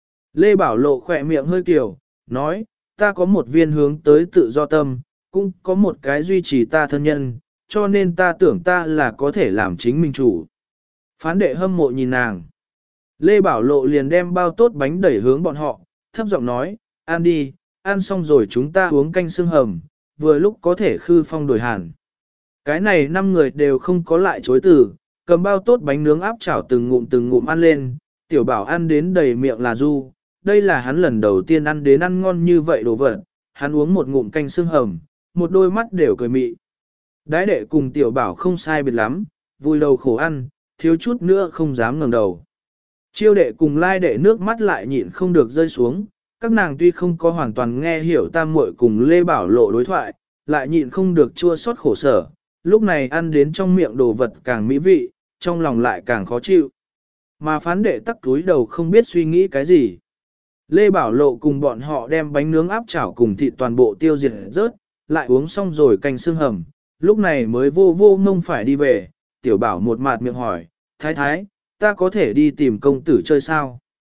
Lê Bảo Lộ khỏe miệng hơi kiểu, nói, ta có một viên hướng tới tự do tâm, cũng có một cái duy trì ta thân nhân, cho nên ta tưởng ta là có thể làm chính mình chủ. Phán đệ hâm mộ nhìn nàng. Lê Bảo Lộ liền đem bao tốt bánh đẩy hướng bọn họ, thấp giọng nói, ăn đi, ăn xong rồi chúng ta uống canh xương hầm, vừa lúc có thể khư phong đổi hàn. Cái này 5 người đều không có lại chối từ, cầm bao tốt bánh nướng áp chảo từng ngụm ăn lên, Tiểu Bảo ăn đến đầy miệng là du, đây là hắn lần đầu tiên ăn đến ăn ngon như vậy đồ vật, hắn uống một ngụm canh xương hầm, một đôi mắt đều cười mị. Đái đệ cùng Tiểu Bảo không sai biệt lắm, vui đầu khổ ăn, thiếu chút nữa không dám ngẩng đầu. Chiêu đệ cùng lai đệ nước mắt lại nhịn không được rơi xuống, các nàng tuy không có hoàn toàn nghe hiểu tam muội cùng Lê Bảo Lộ đối thoại, lại nhịn không được chua xót khổ sở, lúc này ăn đến trong miệng đồ vật càng mỹ vị, trong lòng lại càng khó chịu. Mà phán đệ tắc túi đầu không biết suy nghĩ cái gì. Lê Bảo Lộ cùng bọn họ đem bánh nướng áp chảo cùng thịt toàn bộ tiêu diệt rớt, lại uống xong rồi canh xương hầm, lúc này mới vô ngông phải đi về, Tiểu Bảo một mạt miệng hỏi, thái thái, ta có thể đi tìm công tử chơi sao?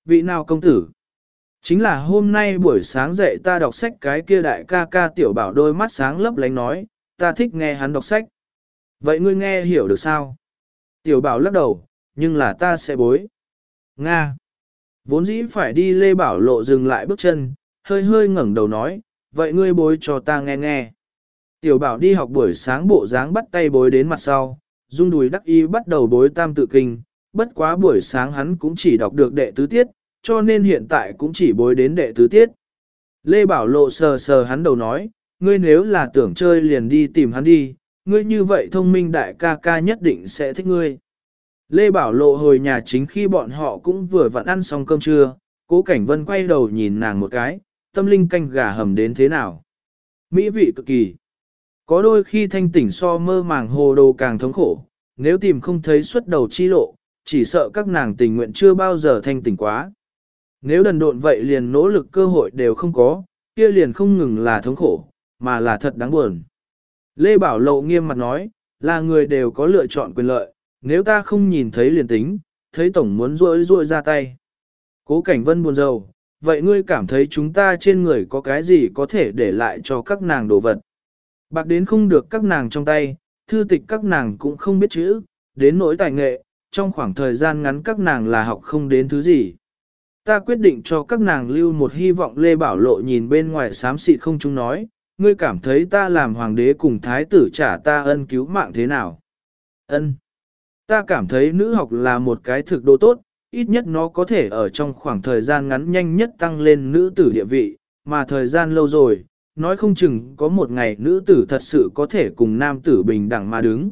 Vị nào công tử? Chính là hôm nay buổi sáng dậy ta đọc sách cái kia đại ca ca Tiểu Bảo đôi mắt sáng lấp lánh nói, ta thích nghe hắn đọc sách. Vậy ngươi nghe hiểu được sao? Tiểu Bảo lắc đầu, nhưng là ta sẽ bối. Nga. Vốn dĩ phải đi Lê Bảo Lộ dừng lại bước chân, hơi hơi ngẩng đầu nói, vậy ngươi bối cho ta nghe nghe. Tiểu Bảo đi học buổi sáng bộ dáng bắt tay bối đến mặt sau, rung đùi đắc ý bắt đầu bối tam tự kinh, bất quá buổi sáng hắn cũng chỉ đọc được đệ tứ tiết, cho nên hiện tại cũng chỉ bối đến đệ tứ tiết. Lê Bảo Lộ sờ sờ hắn đầu nói, ngươi nếu là tưởng chơi liền đi tìm hắn đi, ngươi như vậy thông minh đại ca ca nhất định sẽ thích ngươi. Lê Bảo Lộ hồi nhà chính khi bọn họ cũng vừa vặn ăn xong cơm trưa, Cố Cảnh Vân quay đầu nhìn nàng một cái, tâm linh canh gà hầm đến thế nào. Mỹ vị cực kỳ. Có đôi khi thanh tỉnh so mơ màng hồ đồ càng thống khổ, nếu tìm không thấy xuất đầu chi lộ, chỉ sợ các nàng tình nguyện chưa bao giờ thanh tỉnh quá. Nếu đần độn vậy liền nỗ lực cơ hội đều không có, kia liền không ngừng là thống khổ, mà là thật đáng buồn. Lê Bảo Lộ nghiêm mặt nói, là người đều có lựa chọn quyền lợi, nếu ta không nhìn thấy liền tính, thấy tổng muốn rỗi ra tay. Cố Cảnh Vân buồn rầu, vậy ngươi cảm thấy chúng ta trên người có cái gì có thể để lại cho các nàng đồ vật? Bạc đến không được các nàng trong tay, thư tịch các nàng cũng không biết chữ, đến nỗi tài nghệ, trong khoảng thời gian ngắn các nàng là học không đến thứ gì. Ta quyết định cho các nàng lưu một hy vọng. Lê Bảo Lộ nhìn bên ngoài xám xịt không chúng nói, ngươi cảm thấy ta làm hoàng đế cùng thái tử trả ta ân cứu mạng thế nào? Ân. Ta cảm thấy nữ học là một cái thực độ tốt, ít nhất nó có thể ở trong khoảng thời gian ngắn nhanh nhất tăng lên nữ tử địa vị, mà thời gian lâu rồi, nói không chừng có một ngày nữ tử thật sự có thể cùng nam tử bình đẳng mà đứng.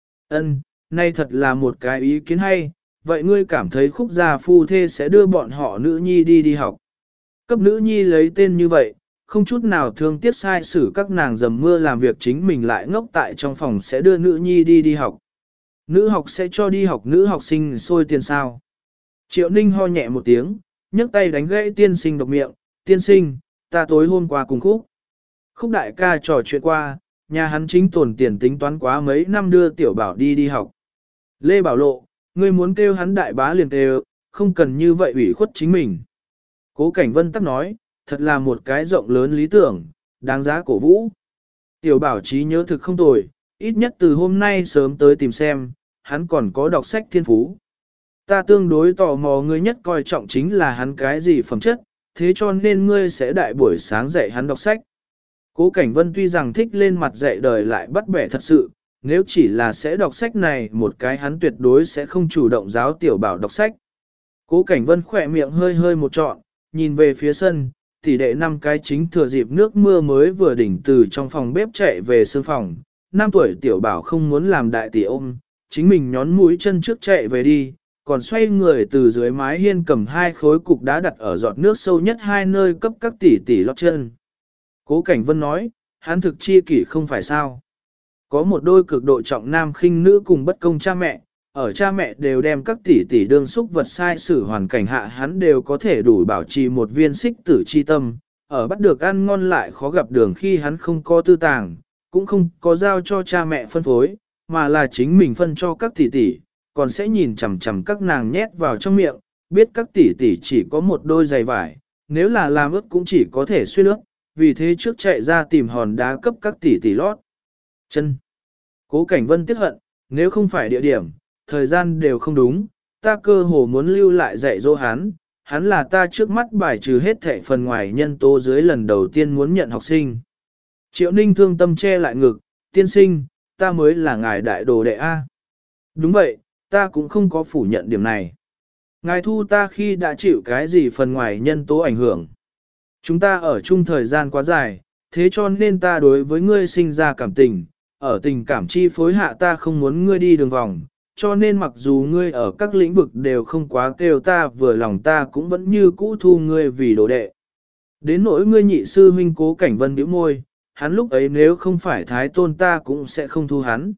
Ân, nay thật là một cái ý kiến hay, vậy ngươi cảm thấy Khúc gia phu thê sẽ đưa bọn họ nữ nhi đi học. Cấp nữ nhi lấy tên như vậy, không chút nào thương tiếc sai xử các nàng dầm mưa làm việc chính mình lại ngốc tại trong phòng sẽ đưa nữ nhi đi học. Nữ học sẽ cho đi học nữ học sinh xôi tiền sao. Triệu Ninh ho nhẹ một tiếng, nhấc tay đánh gãy tiên sinh độc miệng, tiên sinh, ta tối hôm qua cùng Khúc đại ca trò chuyện qua, nhà hắn chính tồn tiền tính toán quá mấy năm đưa Tiểu Bảo đi học. Lê Bảo Lộ, ngươi muốn kêu hắn đại bá liền kêu, không cần như vậy ủy khuất chính mình. Cố Cảnh Vân tắc nói, thật là một cái rộng lớn lý tưởng, đáng giá cổ vũ. Tiểu Bảo trí nhớ thực không tồi, ít nhất từ hôm nay sớm tới tìm xem, hắn còn có đọc sách thiên phú. Ta tương đối tò mò ngươi nhất coi trọng chính là hắn cái gì phẩm chất, thế cho nên ngươi sẽ đại buổi sáng dạy hắn đọc sách. Cố Cảnh Vân tuy rằng thích lên mặt dạy đời lại bắt bẻ thật sự, nếu chỉ là sẽ đọc sách này một cái hắn tuyệt đối sẽ không chủ động giáo Tiểu Bảo đọc sách. Cố Cảnh Vân khỏe miệng hơi hơi một trọn, nhìn về phía sân, tỷ đệ 5 cái chính thừa dịp nước mưa mới vừa đỉnh từ trong phòng bếp chạy về sương phòng. 5 tuổi Tiểu Bảo không muốn làm đại tỷ ôm, chính mình nhón mũi chân trước chạy về đi, còn xoay người từ dưới mái hiên cầm 2 khối cục đá đặt ở giọt nước sâu nhất 2 nơi cấp các tỷ tỷ lót chân. Cố Cảnh Vân nói, hắn thực chi kỷ không phải sao. Có một đôi cực độ trọng nam khinh nữ cùng bất công cha mẹ, ở cha mẹ đều đem các tỷ tỷ đương xúc vật sai xử hoàn cảnh hạ hắn đều có thể đủ bảo trì một viên xích tử chi tâm, ở bắt được ăn ngon lại khó gặp đường khi hắn không có tư tàng, cũng không có giao cho cha mẹ phân phối, mà là chính mình phân cho các tỷ tỷ, còn sẽ nhìn chằm chằm các nàng nhét vào trong miệng, biết các tỷ tỷ chỉ có một đôi giày vải, nếu là làm ướt cũng chỉ có thể xuyên ướt, vì thế trước chạy ra tìm hòn đá cấp các tỷ tỷ lót chân. Cố Cảnh Vân tiếc hận, nếu không phải địa điểm, thời gian đều không đúng, ta cơ hồ muốn lưu lại dạy dỗ hắn là ta trước mắt bài trừ hết thệ phần ngoài nhân tố dưới lần đầu tiên muốn nhận học sinh. Triệu Ninh thương tâm che lại ngực, tiên sinh, ta mới là ngài đại đồ đệ A. Đúng vậy, ta cũng không có phủ nhận điểm này. Ngài thu ta khi đã chịu cái gì phần ngoài nhân tố ảnh hưởng. Chúng ta ở chung thời gian quá dài, thế cho nên ta đối với ngươi sinh ra cảm tình, ở tình cảm chi phối hạ ta không muốn ngươi đi đường vòng, cho nên mặc dù ngươi ở các lĩnh vực đều không quá kêu ta vừa lòng ta cũng vẫn như cũ thu ngươi vì đồ đệ. Đến nỗi ngươi nhị sư huynh Cố Cảnh Vân bĩu môi, hắn lúc ấy nếu không phải thái tôn ta cũng sẽ không thu hắn.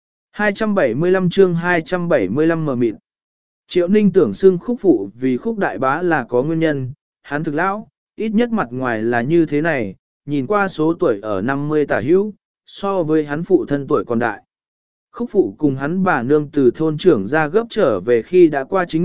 275 chương 275 mờ mịt. Triệu Ninh tưởng xưng Khúc phụ vì Khúc đại bá là có nguyên nhân, hắn thực lão, ít nhất mặt ngoài là như thế này, nhìn qua số tuổi ở 50 tả hữu, so với hắn phụ thân tuổi còn đại. Khúc phụ cùng hắn bà nương từ thôn trưởng ra gấp trở về khi đã qua chính ngọ,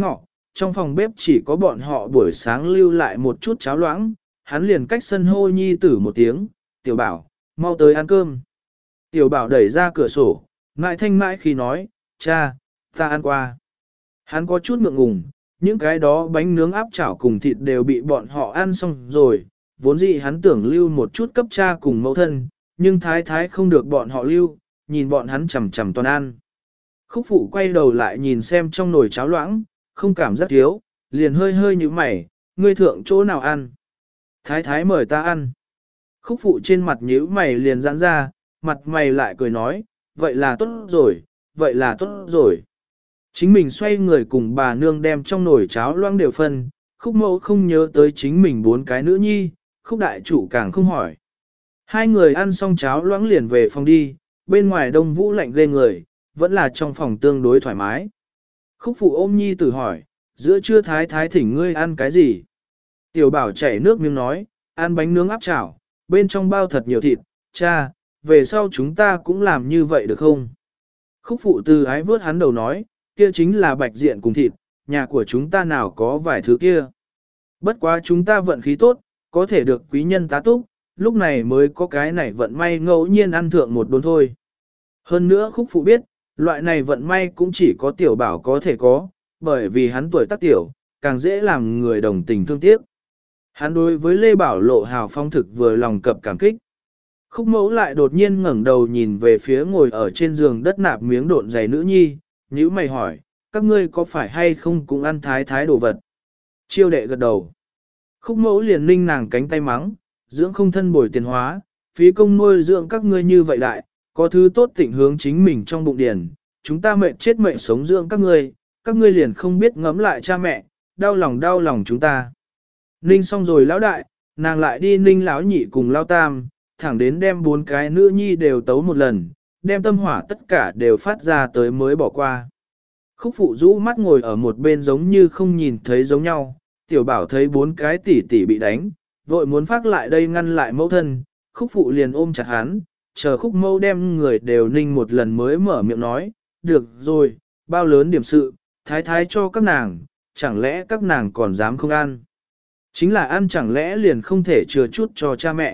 trong phòng bếp chỉ có bọn họ buổi sáng lưu lại một chút cháo loãng, hắn liền cách sân hô nhi tử một tiếng, tiểu bảo, mau tới ăn cơm. Tiểu bảo đẩy ra cửa sổ, ngại thanh mãi khi nói, cha, ta ăn qua. Hắn có chút ngượng ngùng, những cái đó bánh nướng áp chảo cùng thịt đều bị bọn họ ăn xong rồi, vốn dĩ hắn tưởng lưu một chút cấp cha cùng mẫu thân, nhưng thái thái không được bọn họ lưu, nhìn bọn hắn chầm chầm toàn ăn. Khúc phụ quay đầu lại nhìn xem trong nồi cháo loãng, không cảm giác thiếu, liền hơi hơi như mày, ngươi thượng chỗ nào ăn. Thái thái mời ta ăn. Khúc phụ trên mặt nhíu mày liền giãn ra, mặt mày lại cười nói, vậy là tốt rồi, vậy là tốt rồi. Chính mình xoay người cùng bà nương đem trong nồi cháo loãng đều phân, khúc mẫu không nhớ tới chính mình 4 cái nữ nhi, khúc đại chủ càng không hỏi. Hai người ăn xong cháo loãng liền về phòng đi, bên ngoài đông vũ lạnh ghê người, vẫn là trong phòng tương đối thoải mái. Khúc phụ ôm nhi tử hỏi, giữa trưa thái thái thỉnh ngươi ăn cái gì? Tiểu bảo chảy nước miếng nói, ăn bánh nướng áp chảo, bên trong bao thật nhiều thịt, cha, về sau chúng ta cũng làm như vậy được không? Khúc phụ từ ái vớt hắn đầu nói, kia chính là bạch diện cùng thịt, nhà của chúng ta nào có vài thứ kia. Bất quá chúng ta vận khí tốt, có thể được quý nhân tá túc, lúc này mới có cái này vận may ngẫu nhiên ăn thượng một đốn thôi. Hơn nữa khúc phụ biết, loại này vận may cũng chỉ có tiểu bảo có thể có, bởi vì hắn tuổi tác tiểu, càng dễ làm người đồng tình thương tiếc. Hắn đối với Lê Bảo Lộ hào phong thực vừa lòng cập cảm kích. Khúc mẫu lại đột nhiên ngẩng đầu nhìn về phía ngồi ở trên giường đất nạp miếng độn giày nữ nhi, nhíu mày hỏi, các ngươi có phải hay không cũng ăn thái thái đồ vật? Chiêu đệ gật đầu. Khúc mẫu liền ninh nàng cánh tay mắng, dưỡng không thân bồi tiền hóa, phí công nuôi dưỡng các ngươi như vậy đại, có thứ tốt tịnh hướng chính mình trong bụng điền, chúng ta mệnh chết mệnh sống dưỡng các ngươi liền không biết ngẫm lại cha mẹ, đau lòng chúng ta. Ninh xong rồi lão đại, nàng lại đi ninh lão nhị cùng lão tam, thẳng đến đem 4 cái nữ nhi đều tấu một lần, đem tâm hỏa tất cả đều phát ra tới mới bỏ qua. Khúc phụ rũ mắt ngồi ở một bên giống như không nhìn thấy giống nhau, tiểu bảo thấy 4 cái tỷ tỷ bị đánh, vội muốn phát lại đây ngăn lại mẫu thân, khúc phụ liền ôm chặt hắn, chờ khúc mẫu đem người đều ninh một lần mới mở miệng nói, được rồi, bao lớn điểm sự, thái thái cho các nàng, chẳng lẽ các nàng còn dám không ăn. Chính là ăn chẳng lẽ liền không thể chừa chút cho cha mẹ.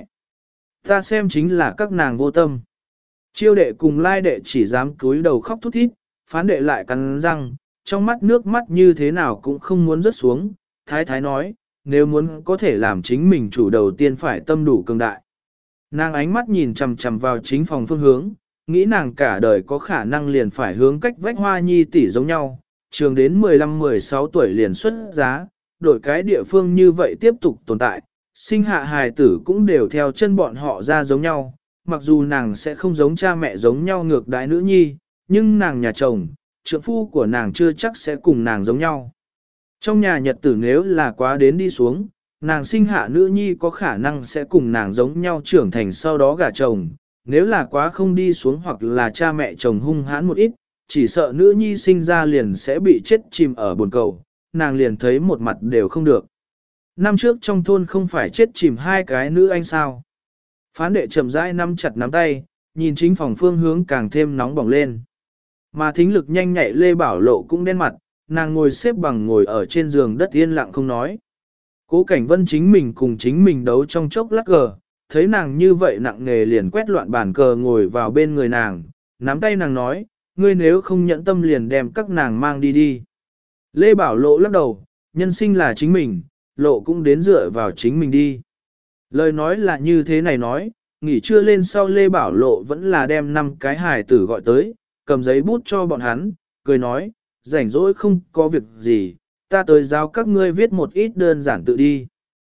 Ta xem chính là các nàng vô tâm. Chiêu đệ cùng lai đệ chỉ dám cúi đầu khóc thút thít, phán đệ lại cắn răng, trong mắt nước mắt như thế nào cũng không muốn rớt xuống. Thái thái nói, nếu muốn có thể làm chính mình chủ đầu tiên phải tâm đủ cường đại. Nàng ánh mắt nhìn chằm chằm vào chính phòng phương hướng, nghĩ nàng cả đời có khả năng liền phải hướng cách vách hoa nhi tỷ giống nhau, trường đến 15-16 tuổi liền xuất giá, đổi cái địa phương như vậy tiếp tục tồn tại, sinh hạ hài tử cũng đều theo chân bọn họ ra giống nhau, mặc dù nàng sẽ không giống cha mẹ giống nhau ngược đãi nữ nhi, nhưng nàng nhà chồng, trượng phu của nàng chưa chắc sẽ cùng nàng giống nhau. Trong nhà nhật tử nếu là quá đến đi xuống, nàng sinh hạ nữ nhi có khả năng sẽ cùng nàng giống nhau trưởng thành sau đó gả chồng, nếu là quá không đi xuống hoặc là cha mẹ chồng hung hãn một ít, chỉ sợ nữ nhi sinh ra liền sẽ bị chết chìm ở bồn cầu, nàng liền thấy một mặt đều không được. Năm trước trong thôn không phải chết chìm 2 cái nữ anh sao. Phán đệ chậm rãi nắm chặt nắm tay, nhìn chính phòng phương hướng càng thêm nóng bỏng lên. Mà thính lực nhanh nhạy Lê Bảo Lộ cũng đen mặt, nàng ngồi xếp bằng ngồi ở trên giường đất yên lặng không nói. Cố Cảnh Vân chính mình cùng chính mình đấu trong chốc lắc cờ, thấy nàng như vậy nặng nề liền quét loạn bàn cờ ngồi vào bên người nàng, nắm tay nàng nói, ngươi nếu không nhẫn tâm liền đem các nàng mang đi đi. Lê Bảo Lộ lắc đầu, nhân sinh là chính mình, Lộ cũng đến dựa vào chính mình đi. Lời nói là như thế này nói, nghỉ trưa lên sau Lê Bảo Lộ vẫn là đem 5 cái hài tử gọi tới, cầm giấy bút cho bọn hắn, cười nói, rảnh rỗi không có việc gì, ta tới giáo các ngươi viết một ít đơn giản tự đi.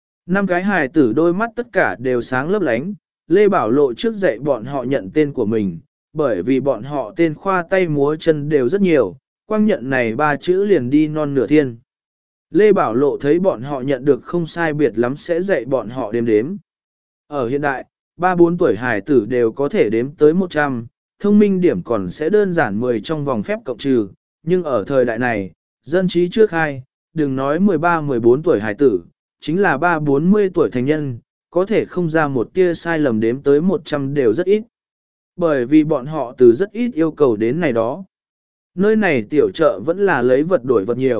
5 cái hài tử đôi mắt tất cả đều sáng lấp lánh, Lê Bảo Lộ trước dạy bọn họ nhận tên của mình, bởi vì bọn họ tên khoa tay múa chân đều rất nhiều, quang nhận này 3 chữ liền đi non nửa thiên. Lê Bảo Lộ thấy bọn họ nhận được không sai biệt lắm sẽ dạy bọn họ đếm đếm. Ở hiện đại, 3-4 tuổi hài tử đều có thể đếm tới 100, thông minh điểm còn sẽ đơn giản 10 trong vòng phép cộng trừ, nhưng ở thời đại này, dân trí trước hai, đừng nói 13-14 tuổi hài tử, chính là 3-40 tuổi thành nhân, có thể không ra một tia sai lầm đếm tới 100 đều rất ít. Bởi vì bọn họ từ rất ít yêu cầu đến này đó. Nơi này tiểu chợ vẫn là lấy vật đổi vật nhiều,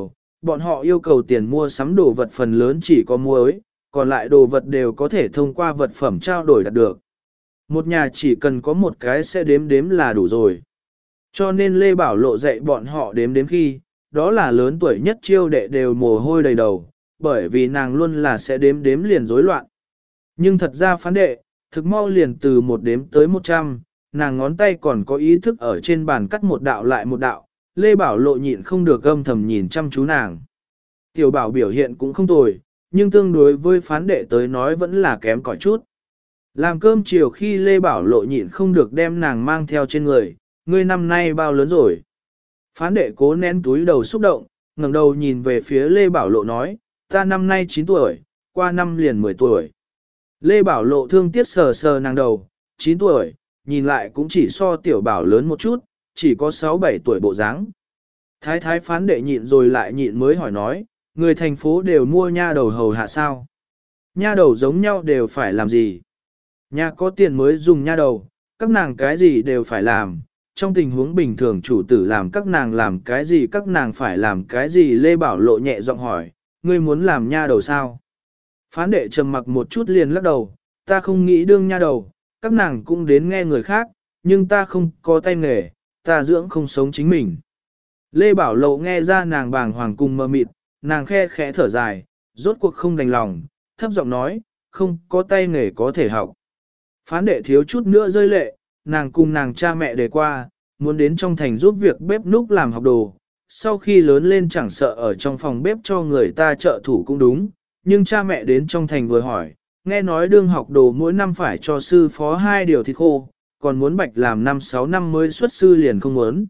bọn họ yêu cầu tiền mua sắm đồ vật phần lớn chỉ có muối, còn lại đồ vật đều có thể thông qua vật phẩm trao đổi đạt được. Một nhà chỉ cần có một cái sẽ đếm đếm là đủ rồi. Cho nên Lê Bảo Lộ dạy bọn họ đếm đếm khi, đó là lớn tuổi nhất chiêu đệ đều mồ hôi đầy đầu, bởi vì nàng luôn là sẽ đếm đếm liền rối loạn. Nhưng thật ra phán đệ, thực mau liền từ một đếm tới 100, nàng ngón tay còn có ý thức ở trên bàn cắt một đạo lại một đạo, Lê Bảo Lộ nhịn không được âm thầm nhìn chăm chú nàng. Tiểu bảo biểu hiện cũng không tồi, nhưng tương đối với phán đệ tới nói vẫn là kém cỏi chút. Làm cơm chiều khi Lê Bảo Lộ nhịn không được đem nàng mang theo trên người, ngươi năm nay bao lớn rồi. Phán đệ cố nén túi đầu xúc động, ngẩng đầu nhìn về phía Lê Bảo Lộ nói, ta năm nay 9 tuổi, qua năm liền 10 tuổi. Lê Bảo Lộ thương tiếc sờ sờ nàng đầu, 9 tuổi, nhìn lại cũng chỉ so tiểu bảo lớn một chút, chỉ có 6-7 tuổi bộ dáng. Thái thái phán đệ nhịn rồi lại nhịn mới hỏi nói, người thành phố đều mua nha đầu hầu hạ sao? Nha đầu giống nhau đều phải làm gì? Nhà có tiền mới dùng nha đầu, các nàng cái gì đều phải làm. Trong tình huống bình thường chủ tử làm các nàng làm cái gì các nàng phải làm cái gì Lê Bảo Lộ nhẹ giọng hỏi, ngươi muốn làm nha đầu sao? Phán đệ trầm mặc một chút liền lắc đầu, ta không nghĩ đương nha đầu, các nàng cũng đến nghe người khác, nhưng ta không có tay nghề, ta dưỡng không sống chính mình. Lê Bảo Lộ nghe ra nàng bàng hoàng cùng mơ mịt, nàng khe khẽ thở dài, rốt cuộc không đành lòng, thấp giọng nói, không có tay nghề có thể học. Phán đệ thiếu chút nữa rơi lệ, nàng cùng nàng cha mẹ đề qua, muốn đến trong thành giúp việc bếp núc làm học đồ. Sau khi lớn lên chẳng sợ ở trong phòng bếp cho người ta trợ thủ cũng đúng, nhưng cha mẹ đến trong thành vừa hỏi, nghe nói đương học đồ mỗi năm phải cho sư phó 2 điều thịt khô, còn muốn bạch làm 5-6 năm mới xuất sư liền không muốn.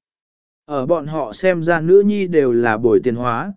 Ở bọn họ xem ra nữ nhi đều là bồi tiền hóa,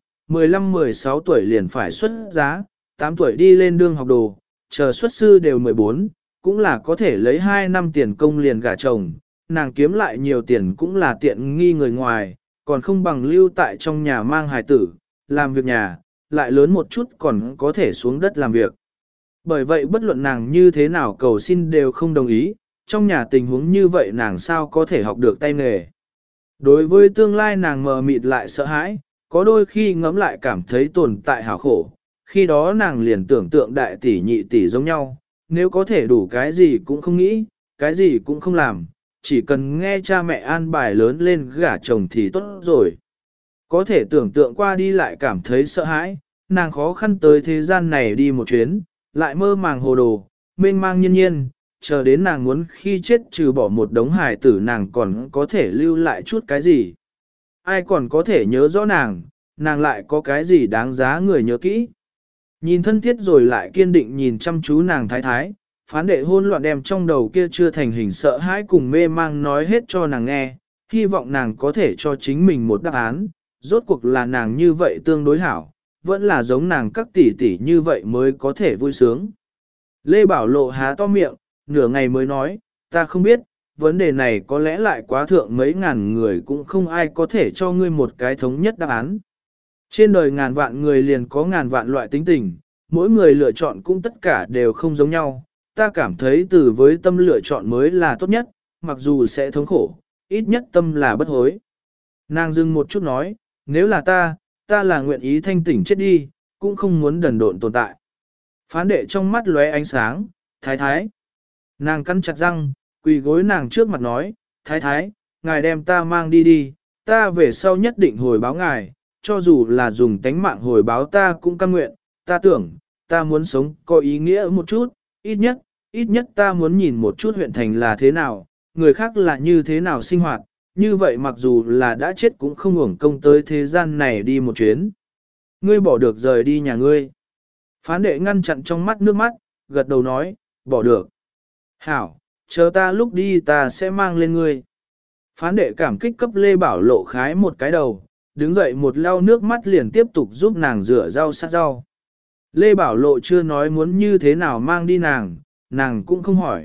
15-16 tuổi liền phải xuất giá, 8 tuổi đi lên đương học đồ, chờ xuất sư đều 14, cũng là có thể lấy 2 năm tiền công liền gả chồng, nàng kiếm lại nhiều tiền cũng là tiện nghi người ngoài, còn không bằng lưu tại trong nhà mang hài tử, làm việc nhà, lại lớn một chút còn có thể xuống đất làm việc. Bởi vậy bất luận nàng như thế nào cầu xin đều không đồng ý, trong nhà tình huống như vậy nàng sao có thể học được tay nghề. Đối với tương lai nàng mờ mịt lại sợ hãi, có đôi khi ngẫm lại cảm thấy tồn tại hảo khổ, khi đó nàng liền tưởng tượng đại tỷ nhị tỷ giống nhau, nếu có thể đủ cái gì cũng không nghĩ, cái gì cũng không làm, chỉ cần nghe cha mẹ an bài lớn lên gả chồng thì tốt rồi. Có thể tưởng tượng qua đi lại cảm thấy sợ hãi, nàng khó khăn tới thế gian này đi một chuyến, lại mơ màng hồ đồ, mênh mang nhiên nhiên, chờ đến nàng muốn khi chết trừ bỏ một đống hài tử nàng còn có thể lưu lại chút cái gì. Ai còn có thể nhớ rõ nàng lại có cái gì đáng giá người nhớ kỹ. Nhìn thân thiết rồi lại kiên định nhìn chăm chú nàng thái thái, phán đệ hôn loạn đem trong đầu kia chưa thành hình sợ hãi cùng mê mang nói hết cho nàng nghe, hy vọng nàng có thể cho chính mình một đáp án, rốt cuộc là nàng như vậy tương đối hảo, vẫn là giống nàng các tỷ tỷ như vậy mới có thể vui sướng. Lê Bảo Lộ há to miệng, nửa ngày mới nói, ta không biết, vấn đề này có lẽ lại quá thượng mấy ngàn người cũng không ai có thể cho ngươi một cái thống nhất đáp án. Trên đời ngàn vạn người liền có ngàn vạn loại tính tình, mỗi người lựa chọn cũng tất cả đều không giống nhau. Ta cảm thấy từ với tâm lựa chọn mới là tốt nhất, mặc dù sẽ thống khổ, ít nhất tâm là bất hối. Nàng dừng một chút nói, nếu là ta là nguyện ý thanh tỉnh chết đi, cũng không muốn đần độn tồn tại. Phán đệ trong mắt lóe ánh sáng, thái thái. Nàng cắn chặt răng, quỳ gối nàng trước mặt nói, thái thái, ngài đem ta mang đi đi, ta về sau nhất định hồi báo ngài, cho dù là dùng tánh mạng hồi báo ta cũng cam nguyện, ta tưởng, ta muốn sống có ý nghĩa một chút, ít nhất ta muốn nhìn một chút huyện thành là thế nào, người khác là như thế nào sinh hoạt, như vậy mặc dù là đã chết cũng không uổng công tới thế gian này đi một chuyến. Ngươi bỏ được rời đi nhà ngươi. Phán đệ ngăn chặn trong mắt nước mắt, gật đầu nói, bỏ được. Hảo, chờ ta lúc đi ta sẽ mang lên ngươi. Phán đệ cảm kích cấp Lê Bảo Lộ khái một cái đầu, đứng dậy một lau nước mắt liền tiếp tục giúp nàng rửa rau sát rau. Lê Bảo Lộ chưa nói muốn như thế nào mang đi nàng cũng không hỏi.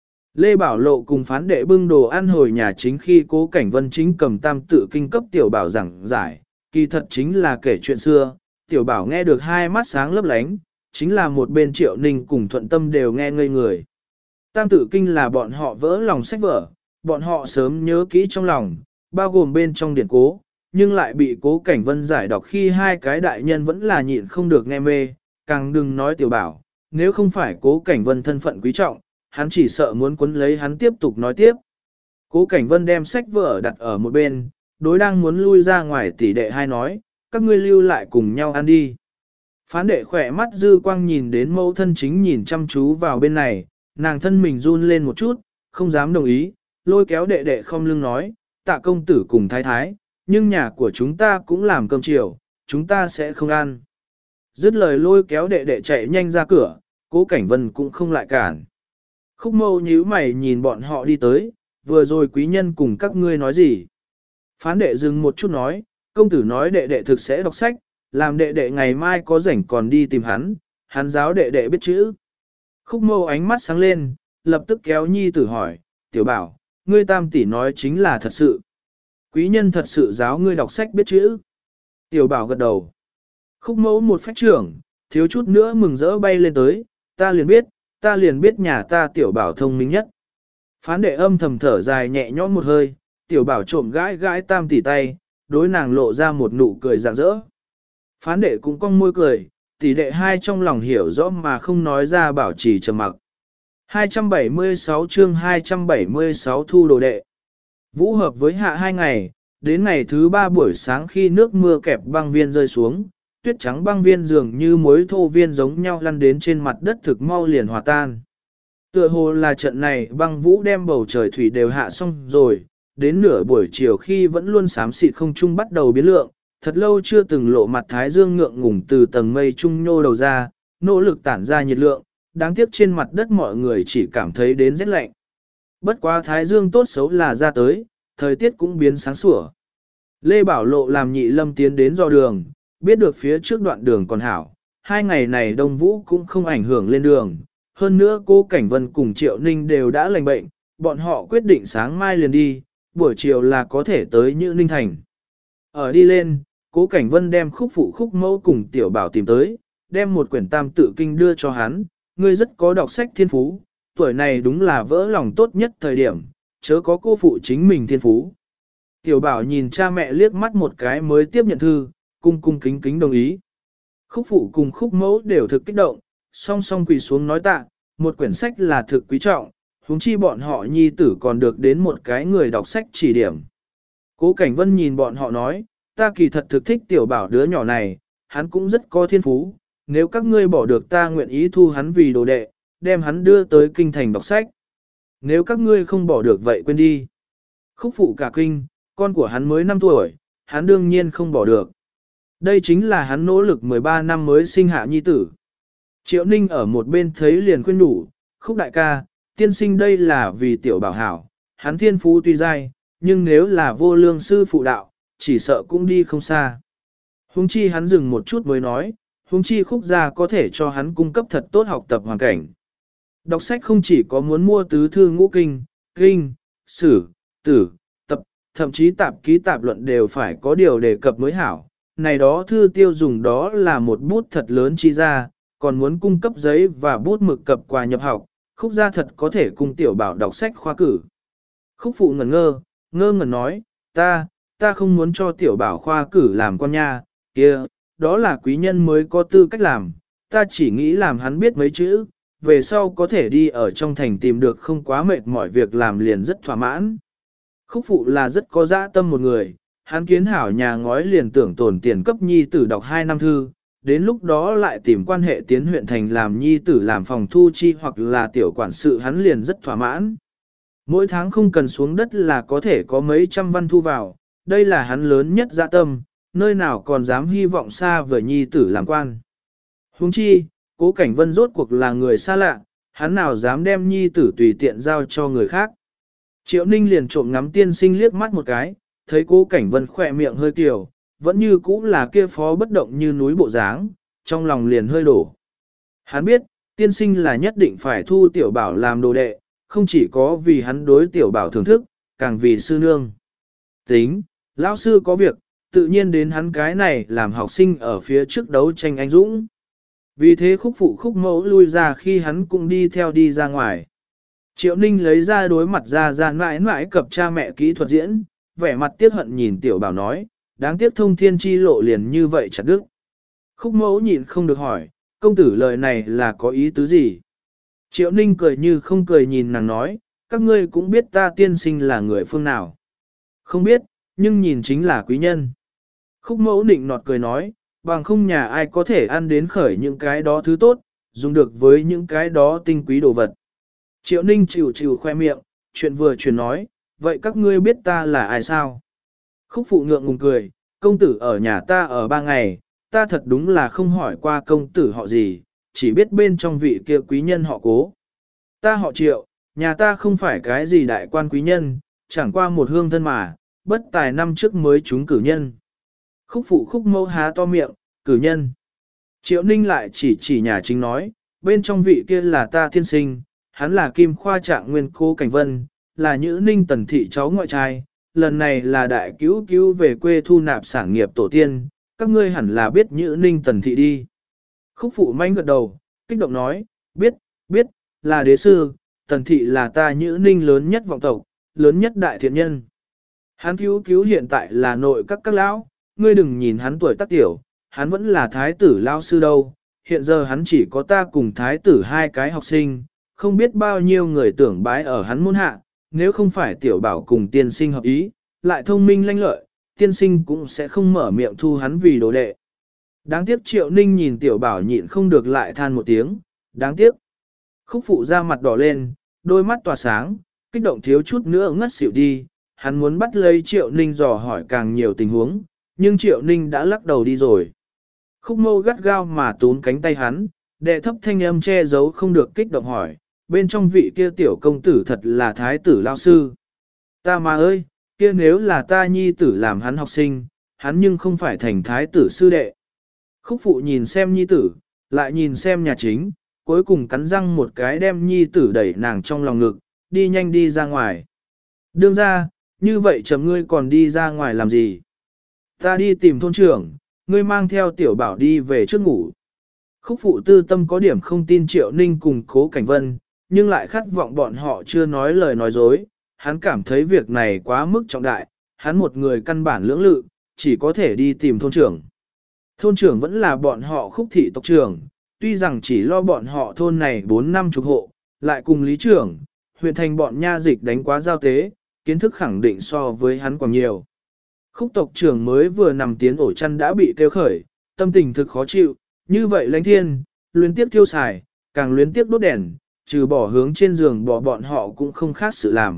Lê Bảo Lộ cùng phán đệ bưng đồ ăn hồi nhà chính khi Cố Cảnh Vân chính cầm tam tự kinh cấp tiểu bảo giảng giải, kỳ thật chính là kể chuyện xưa, tiểu bảo nghe được hai mắt sáng lấp lánh, chính là một bên Triệu Ninh cùng Thuận Tâm đều nghe ngây người. Tam tự kinh là bọn họ vỡ lòng sách vở, bọn họ sớm nhớ kỹ trong lòng, bao gồm bên trong điển cố, nhưng lại bị Cố Cảnh Vân giải đọc khi hai cái đại nhân vẫn là nhịn không được nghe mê, càng đừng nói Tiểu Bảo, nếu không phải Cố Cảnh Vân thân phận quý trọng, hắn chỉ sợ muốn quấn lấy hắn tiếp tục nói tiếp. Cố Cảnh Vân đem sách vở đặt ở một bên, đối đang muốn lui ra ngoài tỷ đệ hai nói, các ngươi lưu lại cùng nhau ăn đi. Phán đệ khỏe mắt dư quang nhìn đến mẫu thân chính nhìn chăm chú vào bên này, nàng thân mình run lên một chút, không dám đồng ý, lôi kéo đệ đệ không lưng nói, Tạ công tử cùng thái thái, nhưng nhà của chúng ta cũng làm cơm chiều, chúng ta sẽ không ăn. Dứt lời lôi kéo đệ đệ chạy nhanh ra cửa, Cố Cảnh Vân cũng không lại cản. Khúc Mâu nhíu mày nhìn bọn họ đi tới, vừa rồi quý nhân cùng các ngươi nói gì. Phán đệ dừng một chút nói, công tử nói đệ đệ thực sẽ đọc sách, làm đệ đệ ngày mai có rảnh còn đi tìm hắn giáo đệ đệ biết chữ. Khúc Mâu ánh mắt sáng lên, lập tức kéo nhi tử hỏi, Tiểu Bảo, ngươi tam tỷ nói chính là thật sự. Quý nhân thật sự giáo ngươi đọc sách biết chữ. Tiểu Bảo gật đầu. Khúc Mẫu một phách trưởng, thiếu chút nữa mừng rỡ bay lên tới, ta liền biết nhà ta Tiểu Bảo thông minh nhất. Phán đệ âm thầm thở dài nhẹ nhõm một hơi, Tiểu Bảo trộm gãi gãi tam tỷ tay, đối nàng lộ ra một nụ cười rạng rỡ. Phán đệ cũng cong môi cười, tỷ đệ hai trong lòng hiểu rõ mà không nói ra bảo trì trầm mặc. 276 chương 276 thu đồ đệ. Vũ hợp với hạ 2 ngày, đến ngày thứ 3 buổi sáng khi nước mưa kẹp băng viên rơi xuống, tuyết trắng băng viên dường như muối thô viên giống nhau lăn đến trên mặt đất thực mau liền hòa tan. Tựa hồ là trận này băng vũ đem bầu trời thủy đều hạ xong rồi, đến nửa buổi chiều khi vẫn luôn xám xịt không trung bắt đầu biến lượng, thật lâu chưa từng lộ mặt thái dương ngượng ngùng từ tầng mây trung nhô đầu ra, nỗ lực tản ra nhiệt lượng, đáng tiếc trên mặt đất mọi người chỉ cảm thấy đến rét lạnh. Bất quá thái dương tốt xấu là ra tới, thời tiết cũng biến sáng sủa. Lê Bảo Lộ làm Nhị Lâm tiến đến dò đường, biết được phía trước đoạn đường còn hảo, 2 ngày này Đông Vũ cũng không ảnh hưởng lên đường. Hơn nữa Cố Cảnh Vân cùng Triệu Ninh đều đã lành bệnh, bọn họ quyết định sáng mai liền đi, buổi chiều là có thể tới Như Ninh Thành. Ở đi lên, Cố Cảnh Vân đem Khúc Phụ Khúc Mẫu cùng Tiểu Bảo tìm tới, đem một quyển tam tự kinh đưa cho hắn, ngươi rất có đọc sách thiên phú, tuổi này đúng là vỡ lòng tốt nhất thời điểm, chớ có cô phụ chính mình thiên phú. Tiểu Bảo nhìn cha mẹ liếc mắt một cái mới tiếp nhận thư, cung cung kính kính đồng ý. Khúc Phụ cùng Khúc Mẫu đều thực kích động, song song quỳ xuống nói tạ, một quyển sách là thực quý trọng, huống chi bọn họ nhi tử còn được đến một cái người đọc sách chỉ điểm. Cố Cảnh Vân nhìn bọn họ nói, ta kỳ thật thực thích Tiểu Bảo đứa nhỏ này, hắn cũng rất có thiên phú, nếu các ngươi bỏ được ta nguyện ý thu hắn vì đồ đệ, đem hắn đưa tới kinh thành đọc sách. Nếu các ngươi không bỏ được vậy quên đi. Khúc Phụ cả kinh, con của hắn mới 5 tuổi, hắn đương nhiên không bỏ được. Đây chính là hắn nỗ lực 13 năm mới sinh hạ nhi tử. Triệu Ninh ở một bên thấy liền khuyên nhủ, Khúc đại ca, tiên sinh đây là vì Tiểu Bảo hảo, hắn thiên phú tuy dai, nhưng nếu là vô lương sư phụ đạo, chỉ sợ cũng đi không xa. Huống chi hắn dừng một chút mới nói, huống chi Khúc gia có thể cho hắn cung cấp thật tốt học tập hoàn cảnh. Đọc sách không chỉ có muốn mua tứ thư ngũ kinh, kinh, sử, tử, tập, thậm chí tạp ký tạp luận đều phải có điều đề cập mới hảo. Này đó thư tiêu dùng đó là một bút thật lớn chi ra, còn muốn cung cấp giấy và bút mực cập quà nhập học, Khúc gia thật có thể cùng Tiểu Bảo đọc sách khoa cử. Khúc Phụ ngơ ngẩn nói, ta không muốn cho Tiểu Bảo khoa cử làm con nha, kia, đó là quý nhân mới có tư cách làm, ta chỉ nghĩ làm hắn biết mấy chữ, về sau có thể đi ở trong thành tìm được không quá mệt mỏi việc làm liền rất thỏa mãn. Khúc Phụ là rất có dã tâm một người, hắn kiến hảo nhà ngói liền tưởng tổn tiền cấp nhi tử đọc 2 năm thư, đến lúc đó lại tìm quan hệ tiến huyện thành làm nhi tử làm phòng thu chi hoặc là tiểu quản sự hắn liền rất thỏa mãn. Mỗi tháng không cần xuống đất là có thể có mấy trăm văn thu vào, đây là hắn lớn nhất dạ tâm, nơi nào còn dám hy vọng xa vời nhi tử làm quan. Huống chi, Cố Cảnh Vân rốt cuộc là người xa lạ, hắn nào dám đem nhi tử tùy tiện giao cho người khác. Triệu Ninh liền trộm ngắm tiên sinh liếc mắt một cái, thấy Cố Cảnh Vân khỏe miệng hơi kiều, vẫn như cũ là kia phó bất động như núi bộ dáng, trong lòng liền hơi đổ. Hắn biết, tiên sinh là nhất định phải thu Tiểu Bảo làm đồ đệ, không chỉ có vì hắn đối Tiểu Bảo thưởng thức, càng vì sư nương. Tính, lão sư có việc, tự nhiên đến hắn cái này làm học sinh ở phía trước đấu tranh anh dũng. Vì thế Khúc Phụ Khúc Mẫu lui ra khi hắn cũng đi theo đi ra ngoài. Triệu Ninh lấy ra đối mặt ra mãi mãi cập cha mẹ kỹ thuật diễn, vẻ mặt tiếc hận nhìn Tiểu Bảo nói, đáng tiếc thông thiên chi lộ liền như vậy chặt đứt. Khúc mẫu nhịn không được hỏi, công tử lời này là có ý tứ gì? Triệu Ninh cười như không cười nhìn nàng nói, các ngươi cũng biết ta tiên sinh là người phương nào. Không biết, nhưng nhìn chính là quý nhân. Khúc mẫu nịnh nọt cười nói, bằng không nhà ai có thể ăn đến khởi những cái đó thứ tốt, dùng được với những cái đó tinh quý đồ vật. Triệu Ninh chịu chịu khoe miệng, chuyện vừa chuyển nói, vậy các ngươi biết ta là ai sao? Khúc phụ ngượng ngùng cười, công tử ở nhà ta ở 3 ngày, ta thật đúng là không hỏi qua công tử họ gì, chỉ biết bên trong vị kia quý nhân họ Cố. Ta họ Triệu, nhà ta không phải cái gì đại quan quý nhân, chẳng qua một hương thân mà, bất tài năm trước mới trúng cử nhân. Khúc phụ khúc mẫu há to miệng, cử nhân. Triệu Ninh lại chỉ nhà chính nói, bên trong vị kia là ta tiên sinh, hắn là Kim Khoa Trạng Nguyên Cố Cảnh Vân, là Nhữ Ninh Tần Thị cháu ngoại trai, lần này là đại cứu cứu về quê thu nạp sản nghiệp tổ tiên, các ngươi hẳn là biết Nhữ Ninh Tần Thị đi. Khúc phụ manh gật đầu, kích động nói, biết, là đế sư, Tần Thị là ta Nhữ Ninh lớn nhất vọng tộc, lớn nhất đại thiện nhân. Hắn cứu cứu hiện tại là nội các lão, ngươi đừng nhìn hắn tuổi tác tiểu, hắn vẫn là thái tử lao sư đâu, hiện giờ hắn chỉ có ta cùng thái tử 2 cái học sinh, không biết bao nhiêu người tưởng bái ở hắn môn hạ, nếu không phải tiểu bảo cùng tiên sinh hợp ý, lại thông minh lanh lợi, tiên sinh cũng sẽ không mở miệng thu hắn vì đồ đệ. Đáng tiếc Triệu Ninh nhìn tiểu bảo nhịn không được lại than một tiếng, đáng tiếc. Khúc phụ ra mặt đỏ lên, đôi mắt tỏa sáng, kích động thiếu chút nữa ngất xỉu đi, hắn muốn bắt lấy Triệu Ninh dò hỏi càng nhiều tình huống, nhưng Triệu Ninh đã lắc đầu đi rồi. Khúc mâu gắt gao mà túm cánh tay hắn, đệ thấp thanh âm che giấu không được kích động hỏi, bên trong vị kia tiểu công tử thật là thái tử lao sư. Ta mà ơi, kia nếu là ta nhi tử làm hắn học sinh, hắn nhưng không phải thành thái tử sư đệ. Khúc phụ nhìn xem nhi tử, lại nhìn xem nhà chính, cuối cùng cắn răng một cái đem nhi tử đẩy nàng trong lòng ngực, đi nhanh đi ra ngoài. Đương ra, như vậy chấm ngươi còn đi ra ngoài làm gì? Ta đi tìm thôn trưởng, ngươi mang theo tiểu bảo đi về trước ngủ. Khúc phụ tư tâm có điểm không tin Triệu Ninh cùng Cố Cảnh Vân, nhưng lại khát vọng bọn họ chưa nói lời nói dối. Hắn cảm thấy việc này quá mức trọng đại, hắn một người căn bản lưỡng lự, chỉ có thể đi tìm thôn trưởng. Thôn trưởng vẫn là bọn họ Khúc thị tộc trưởng, tuy rằng chỉ lo bọn họ thôn này 4-50 hộ, lại cùng lý trưởng, huyện thành bọn nha dịch đánh quá giao tế, kiến thức khẳng định so với hắn còn nhiều. Khúc tộc trưởng mới vừa nằm tiến ổ chăn đã bị kêu khởi, tâm tình thực khó chịu, như vậy lãnh thiên, luyến tiếp thiêu xài, càng luyến tiếp đốt đèn, trừ bỏ hướng trên giường bỏ bọn họ cũng không khác sự làm.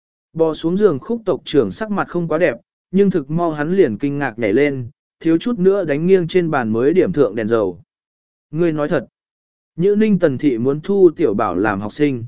Bò xuống giường Khúc tộc trưởng sắc mặt không quá đẹp, nhưng thực mau hắn liền kinh ngạc nhảy lên, thiếu chút nữa đánh nghiêng trên bàn mới điểm thượng đèn dầu. Ngươi nói thật, Nhữ Ninh Tần Thị muốn thu tiểu bảo làm học sinh.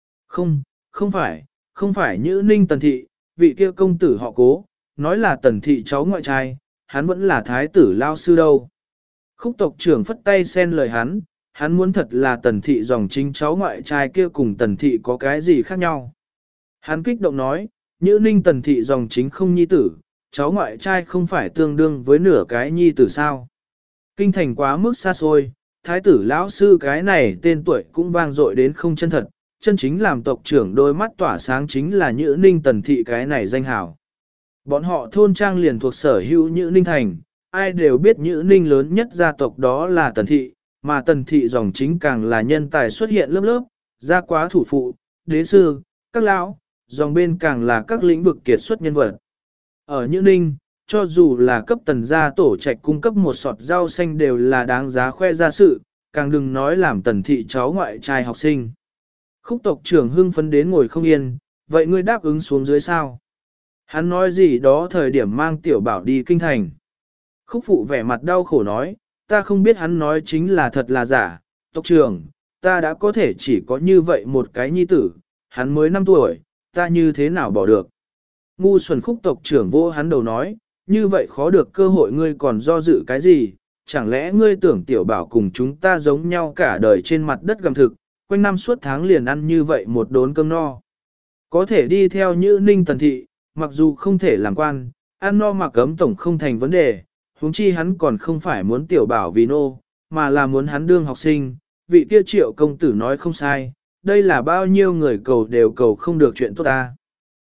Không phải Nhữ Ninh Tần Thị, vị kia công tử họ Cố, nói là Tần Thị cháu ngoại trai, hắn vẫn là thái tử lao sư đâu. Khúc tộc trưởng phất tay xen lời hắn muốn thật là Tần Thị dòng chính cháu ngoại trai kia cùng Tần Thị có cái gì khác nhau. Hắn kích động nói, Nhữ Ninh Tần Thị dòng chính không nhi tử, cháu ngoại trai không phải tương đương với nửa cái nhi tử sao. Kinh thành quá mức xa xôi, thái tử lão sư cái này tên tuổi cũng vang dội đến không chân thật, chân chính làm tộc trưởng đôi mắt tỏa sáng chính là Nhữ Ninh Tần Thị cái này danh hào. Bọn họ thôn trang liền thuộc sở hữu Nhữ Ninh Thành, ai đều biết Nhữ Ninh lớn nhất gia tộc đó là Tần Thị, mà Tần Thị dòng chính càng là nhân tài xuất hiện lớp lớp, gia quá thủ phụ, đế sư, các lão, dòng bên càng là các lĩnh vực kiệt xuất nhân vật. Ở Nhữ Ninh, cho dù là cấp Tần gia tổ trạch cung cấp một sọt rau xanh đều là đáng giá khoe ra sự, càng đừng nói làm Tần Thị cháu ngoại trai học sinh. Khúc tộc trưởng hưng phấn đến ngồi không yên, vậy ngươi đáp ứng xuống dưới sao? Hắn nói gì đó thời điểm mang tiểu bảo đi kinh thành. Khúc phụ vẻ mặt đau khổ nói, ta không biết hắn nói chính là thật là giả, tộc trưởng, ta đã có thể chỉ có như vậy một cái nhi tử, hắn mới 5 tuổi, ta như thế nào bỏ được. Ngu xuẩn Khúc tộc trưởng vô hắn đầu nói, như vậy khó được cơ hội ngươi còn do dự cái gì, chẳng lẽ ngươi tưởng tiểu bảo cùng chúng ta giống nhau cả đời trên mặt đất gặm thực, quanh năm suốt tháng liền ăn như vậy một đốn cơm no. Có thể đi theo Nhữ Ninh Tần Thị, mặc dù không thể làm quan, ăn no mặc ấm tổng không thành vấn đề, huống chi hắn còn không phải muốn tiểu bảo vì nô, mà là muốn hắn đương học sinh, vị kia Triệu công tử nói không sai, đây là bao nhiêu người cầu đều cầu không được chuyện tốt ta.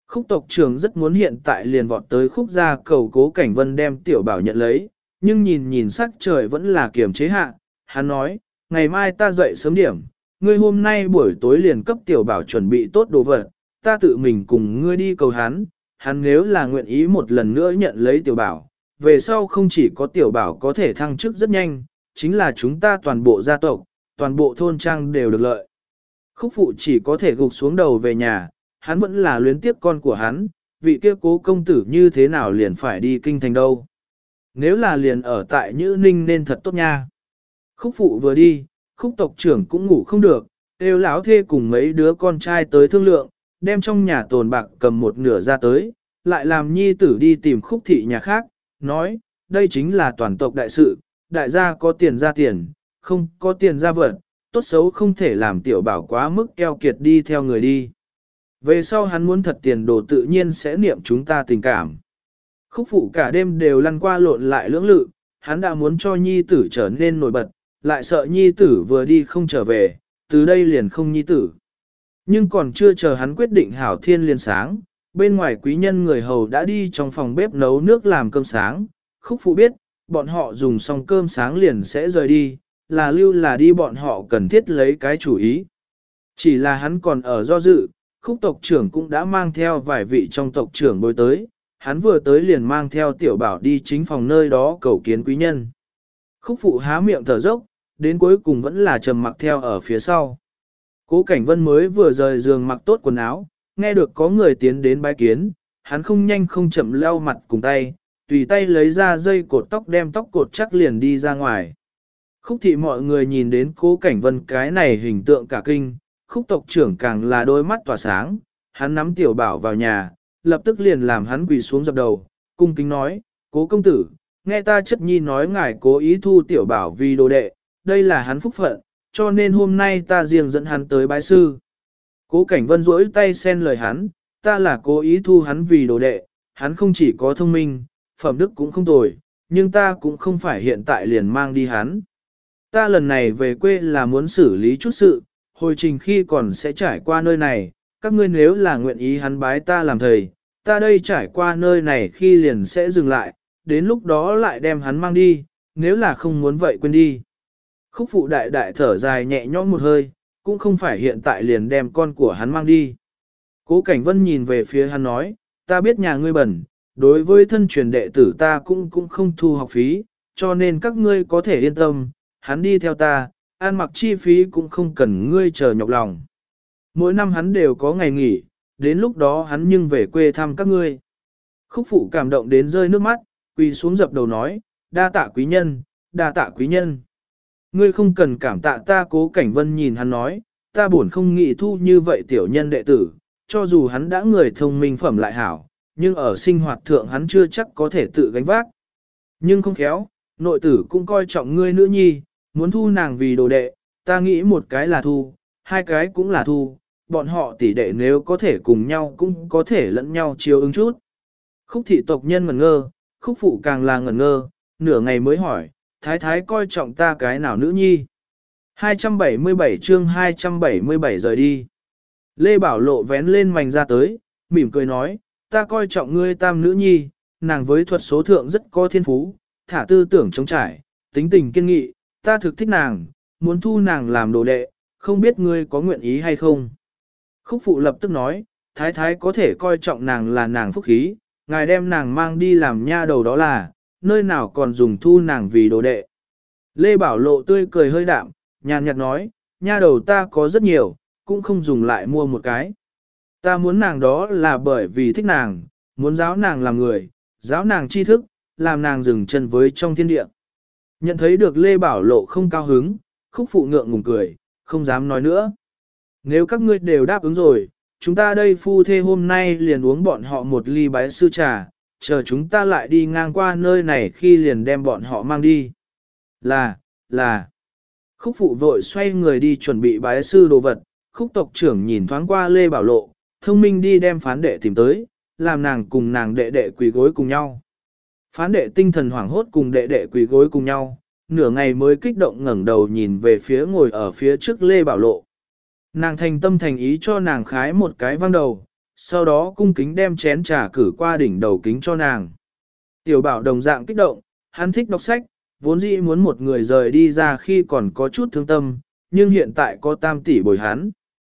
Khúc tộc trưởng rất muốn hiện tại liền vọt tới khúc gia cầu Cố Cảnh Vân đem tiểu bảo nhận lấy, nhưng nhìn nhìn sắc trời vẫn là kiềm chế hạ. Hắn nói, ngày mai ta dậy sớm điểm, ngươi hôm nay buổi tối liền cấp tiểu bảo chuẩn bị tốt đồ vật, ta tự mình cùng ngươi đi cầu hắn, hắn nếu là nguyện ý một lần nữa nhận lấy tiểu bảo, về sau không chỉ có tiểu bảo có thể thăng chức rất nhanh, chính là chúng ta toàn bộ gia tộc, toàn bộ thôn trang đều được lợi. Khúc phụ chỉ có thể gục xuống đầu về nhà, hắn vẫn là luyến tiếc con của hắn, vị kia Cố công tử như thế nào liền phải đi kinh thành đâu. Nếu là liền ở tại Nhữ Ninh nên thật tốt nha. Khúc phụ vừa đi, khúc tộc trưởng cũng ngủ không được, đều lão thê cùng mấy đứa con trai tới thương lượng, đem trong nhà tồn bạc cầm một nửa ra tới, lại làm nhi tử đi tìm khúc thị nhà khác, nói, đây chính là toàn tộc đại sự, đại gia có tiền ra tiền, không có tiền ra vật, tốt xấu không thể làm tiểu bảo quá mức keo kiệt đi theo người đi. Về sau hắn muốn thật tiền đồ tự nhiên sẽ niệm chúng ta tình cảm. Khúc phụ cả đêm đều lăn qua lộn lại lưỡng lự, hắn đã muốn cho nhi tử trở nên nổi bật, lại sợ nhi tử vừa đi không trở về, từ đây liền không nhi tử. Nhưng còn chưa chờ hắn quyết định hảo thiên liền sáng, bên ngoài quý nhân người hầu đã đi trong phòng bếp nấu nước làm cơm sáng, khúc phụ biết, bọn họ dùng xong cơm sáng liền sẽ rời đi, là lưu là đi bọn họ cần thiết lấy cái chủ ý. Chỉ là hắn còn ở do dự, khúc tộc trưởng cũng đã mang theo vài vị trong tộc trưởng bối tới, hắn vừa tới liền mang theo tiểu bảo đi chính phòng nơi đó cầu kiến quý nhân. Khúc phụ há miệng thở dốc, đến cuối cùng vẫn là trầm mặc theo ở phía sau. Cố Cảnh Vân mới vừa rời giường mặc tốt quần áo, nghe được có người tiến đến bái kiến, hắn không nhanh không chậm lau mặt cùng tay, tùy tay lấy ra dây cột tóc đem tóc cột chắc liền đi ra ngoài. Khúc thị mọi người nhìn đến Cố Cảnh Vân cái này hình tượng cả kinh, khúc tộc trưởng càng là đôi mắt tỏa sáng, hắn nắm tiểu bảo vào nhà, lập tức liền làm hắn quỳ xuống dập đầu, cung kính nói, Cố công tử, nghe ta chất nhi nói ngài cố ý thu tiểu bảo vì đồ đệ, đây là hắn phúc phận, cho nên hôm nay ta riêng dẫn hắn tới bái sư. Cố Cảnh Vân rỗi tay xen lời hắn, ta là cố ý thu hắn vì đồ đệ, hắn không chỉ có thông minh, phẩm đức cũng không tồi, nhưng ta cũng không phải hiện tại liền mang đi hắn. Ta lần này về quê là muốn xử lý chút sự, hồi trình khi còn sẽ trải qua nơi này, các ngươi nếu là nguyện ý hắn bái ta làm thầy, ta đây trải qua nơi này khi liền sẽ dừng lại, đến lúc đó lại đem hắn mang đi, nếu là không muốn vậy quên đi. Khúc phụ đại đại thở dài nhẹ nhõm một hơi, cũng không phải hiện tại liền đem con của hắn mang đi. Cố Cảnh Vân nhìn về phía hắn nói, ta biết nhà ngươi bẩn, đối với thân truyền đệ tử ta cũng không thu học phí, cho nên các ngươi có thể yên tâm, hắn đi theo ta, ăn mặc chi phí cũng không cần ngươi chờ nhọc lòng. Mỗi năm hắn đều có ngày nghỉ, đến lúc đó hắn nhưng về quê thăm các ngươi. Khúc phụ cảm động đến rơi nước mắt, quỳ xuống dập đầu nói, đa tạ quý nhân, đa tạ quý nhân. Ngươi không cần cảm tạ ta. Cố Cảnh Vân nhìn hắn nói, ta buồn không nghĩ thu như vậy tiểu nhân đệ tử, cho dù hắn đã người thông minh phẩm lại hảo, nhưng ở sinh hoạt thượng hắn chưa chắc có thể tự gánh vác. Nhưng không khéo, nội tử cũng coi trọng ngươi nữ nhi, muốn thu nàng vì đồ đệ, ta nghĩ một cái là thu, hai cái cũng là thu, bọn họ tỷ đệ nếu có thể cùng nhau cũng có thể lẫn nhau chiếu ứng chút. Khúc thị tộc nhân ngẩn ngơ, khúc phụ càng là ngẩn ngơ, nửa ngày mới hỏi, thái thái coi trọng ta cái nào nữ nhi. 277 chương 277 rời đi. Lê Bảo Lộ vén lên mảnh ra tới, mỉm cười nói, ta coi trọng ngươi tam nữ nhi, nàng với thuật số thượng rất có thiên phú, thả tư tưởng chống trải, tính tình kiên nghị, ta thực thích nàng, muốn thu nàng làm đồ đệ, không biết ngươi có nguyện ý hay không. Khúc phụ lập tức nói, thái thái có thể coi trọng nàng là nàng phúc khí, ngài đem nàng mang đi làm nha đầu đó là, nơi nào còn dùng thu nàng vì đồ đệ. Lê Bảo Lộ tươi cười hơi đạm, nhàn nhạt nói, nha đầu ta có rất nhiều, cũng không dùng lại mua một cái. Ta muốn nàng đó là bởi vì thích nàng, muốn giáo nàng làm người, giáo nàng tri thức, làm nàng dừng chân với trong thiên địa. Nhận thấy được Lê Bảo Lộ không cao hứng, khúc phụ ngượng ngùng cười, không dám nói nữa. Nếu các ngươi đều đáp ứng rồi, chúng ta đây phu thê hôm nay liền uống bọn họ một ly bái sư trà, chờ chúng ta lại đi ngang qua nơi này khi liền đem bọn họ mang đi. Là. Khúc phụ vội xoay người đi chuẩn bị bái sư đồ vật, khúc tộc trưởng nhìn thoáng qua Lê Bảo Lộ, thông minh đi đem phán đệ tìm tới, làm nàng cùng nàng đệ đệ quỳ gối cùng nhau. Phán đệ tinh thần hoảng hốt cùng đệ đệ quỳ gối cùng nhau, nửa ngày mới kích động ngẩng đầu nhìn về phía ngồi ở phía trước Lê Bảo Lộ. Nàng thành tâm thành ý cho nàng khái một cái văng đầu, sau đó cung kính đem chén trà cử qua đỉnh đầu kính cho nàng. Tiểu bảo đồng dạng kích động, hắn thích đọc sách, vốn dĩ muốn một người rời đi ra khi còn có chút thương tâm, nhưng hiện tại có tam tỷ bồi hắn.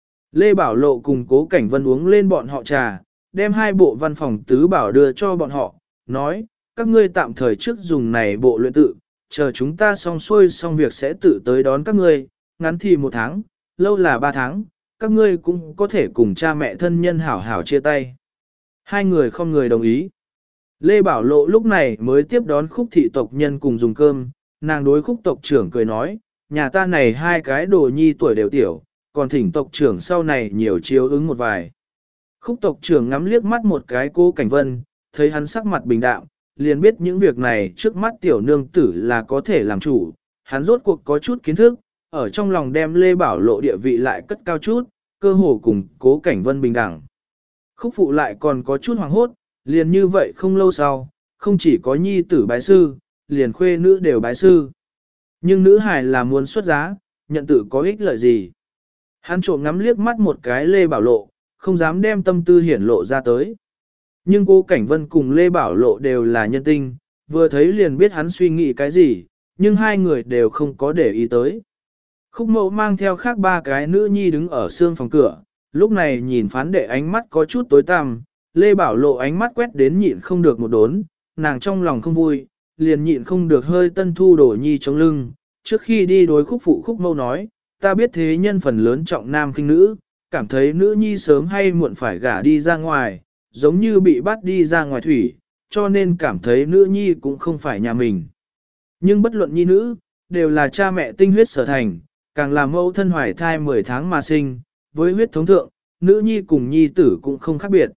Lê Bảo Lộ cùng Cố Cảnh Vân uống lên bọn họ trà, đem hai bộ văn phòng tứ bảo đưa cho bọn họ, nói, các ngươi tạm thời trước dùng này bộ luyện tự, chờ chúng ta xong xuôi xong việc sẽ tự tới đón các ngươi, ngắn thì 1 tháng, lâu là 3 tháng, các ngươi cũng có thể cùng cha mẹ thân nhân hảo hảo chia tay. Hai người không người đồng ý. Lê Bảo Lộ lúc này mới tiếp đón Khúc thị tộc nhân cùng dùng cơm, nàng đối Khúc tộc trưởng cười nói, nhà ta này hai cái đồ nhi tuổi đều tiểu, còn thỉnh tộc trưởng sau này nhiều chiếu ứng một vài. Khúc tộc trưởng ngắm liếc mắt một cái Cố Cảnh Vân, thấy hắn sắc mặt bình đạm, liền biết những việc này trước mắt tiểu nương tử là có thể làm chủ, hắn rốt cuộc có chút kiến thức, ở trong lòng đem Lê Bảo Lộ địa vị lại cất cao chút, cơ hồ cùng Cố Cảnh Vân bình đẳng. Khúc phụ lại còn có chút hoàng hốt, liền như vậy không lâu sau, không chỉ có nhi tử bái sư, liền khuê nữ đều bái sư. Nhưng nữ hài là muốn xuất giá, nhận tự có ích lợi gì. Hắn trộm ngắm liếc mắt một cái Lê Bảo Lộ, không dám đem tâm tư hiển lộ ra tới. Nhưng Cố Cảnh Vân cùng Lê Bảo Lộ đều là nhân tinh, vừa thấy liền biết hắn suy nghĩ cái gì, nhưng hai người đều không có để ý tới. Khúc Mậu mang theo khác 3 cái nữ nhi đứng ở xương phòng cửa, lúc này nhìn phán đệ ánh mắt có chút tối tăm, Lê Bảo Lộ ánh mắt quét đến nhịn không được một đốn, nàng trong lòng không vui, liền nhịn không được hơi tân thu đổ nhi trong lưng, trước khi đi đối Khúc phụ Khúc Mậu nói, ta biết thế nhân phần lớn trọng nam khinh nữ, cảm thấy nữ nhi sớm hay muộn phải gả đi ra ngoài, giống như bị bắt đi ra ngoài thủy, cho nên cảm thấy nữ nhi cũng không phải nhà mình. Nhưng bất luận nhi nữ, đều là cha mẹ tinh huyết sở thành, càng là mẫu thân hoài thai 10 tháng mà sinh, với huyết thống thượng, nữ nhi cùng nhi tử cũng không khác biệt.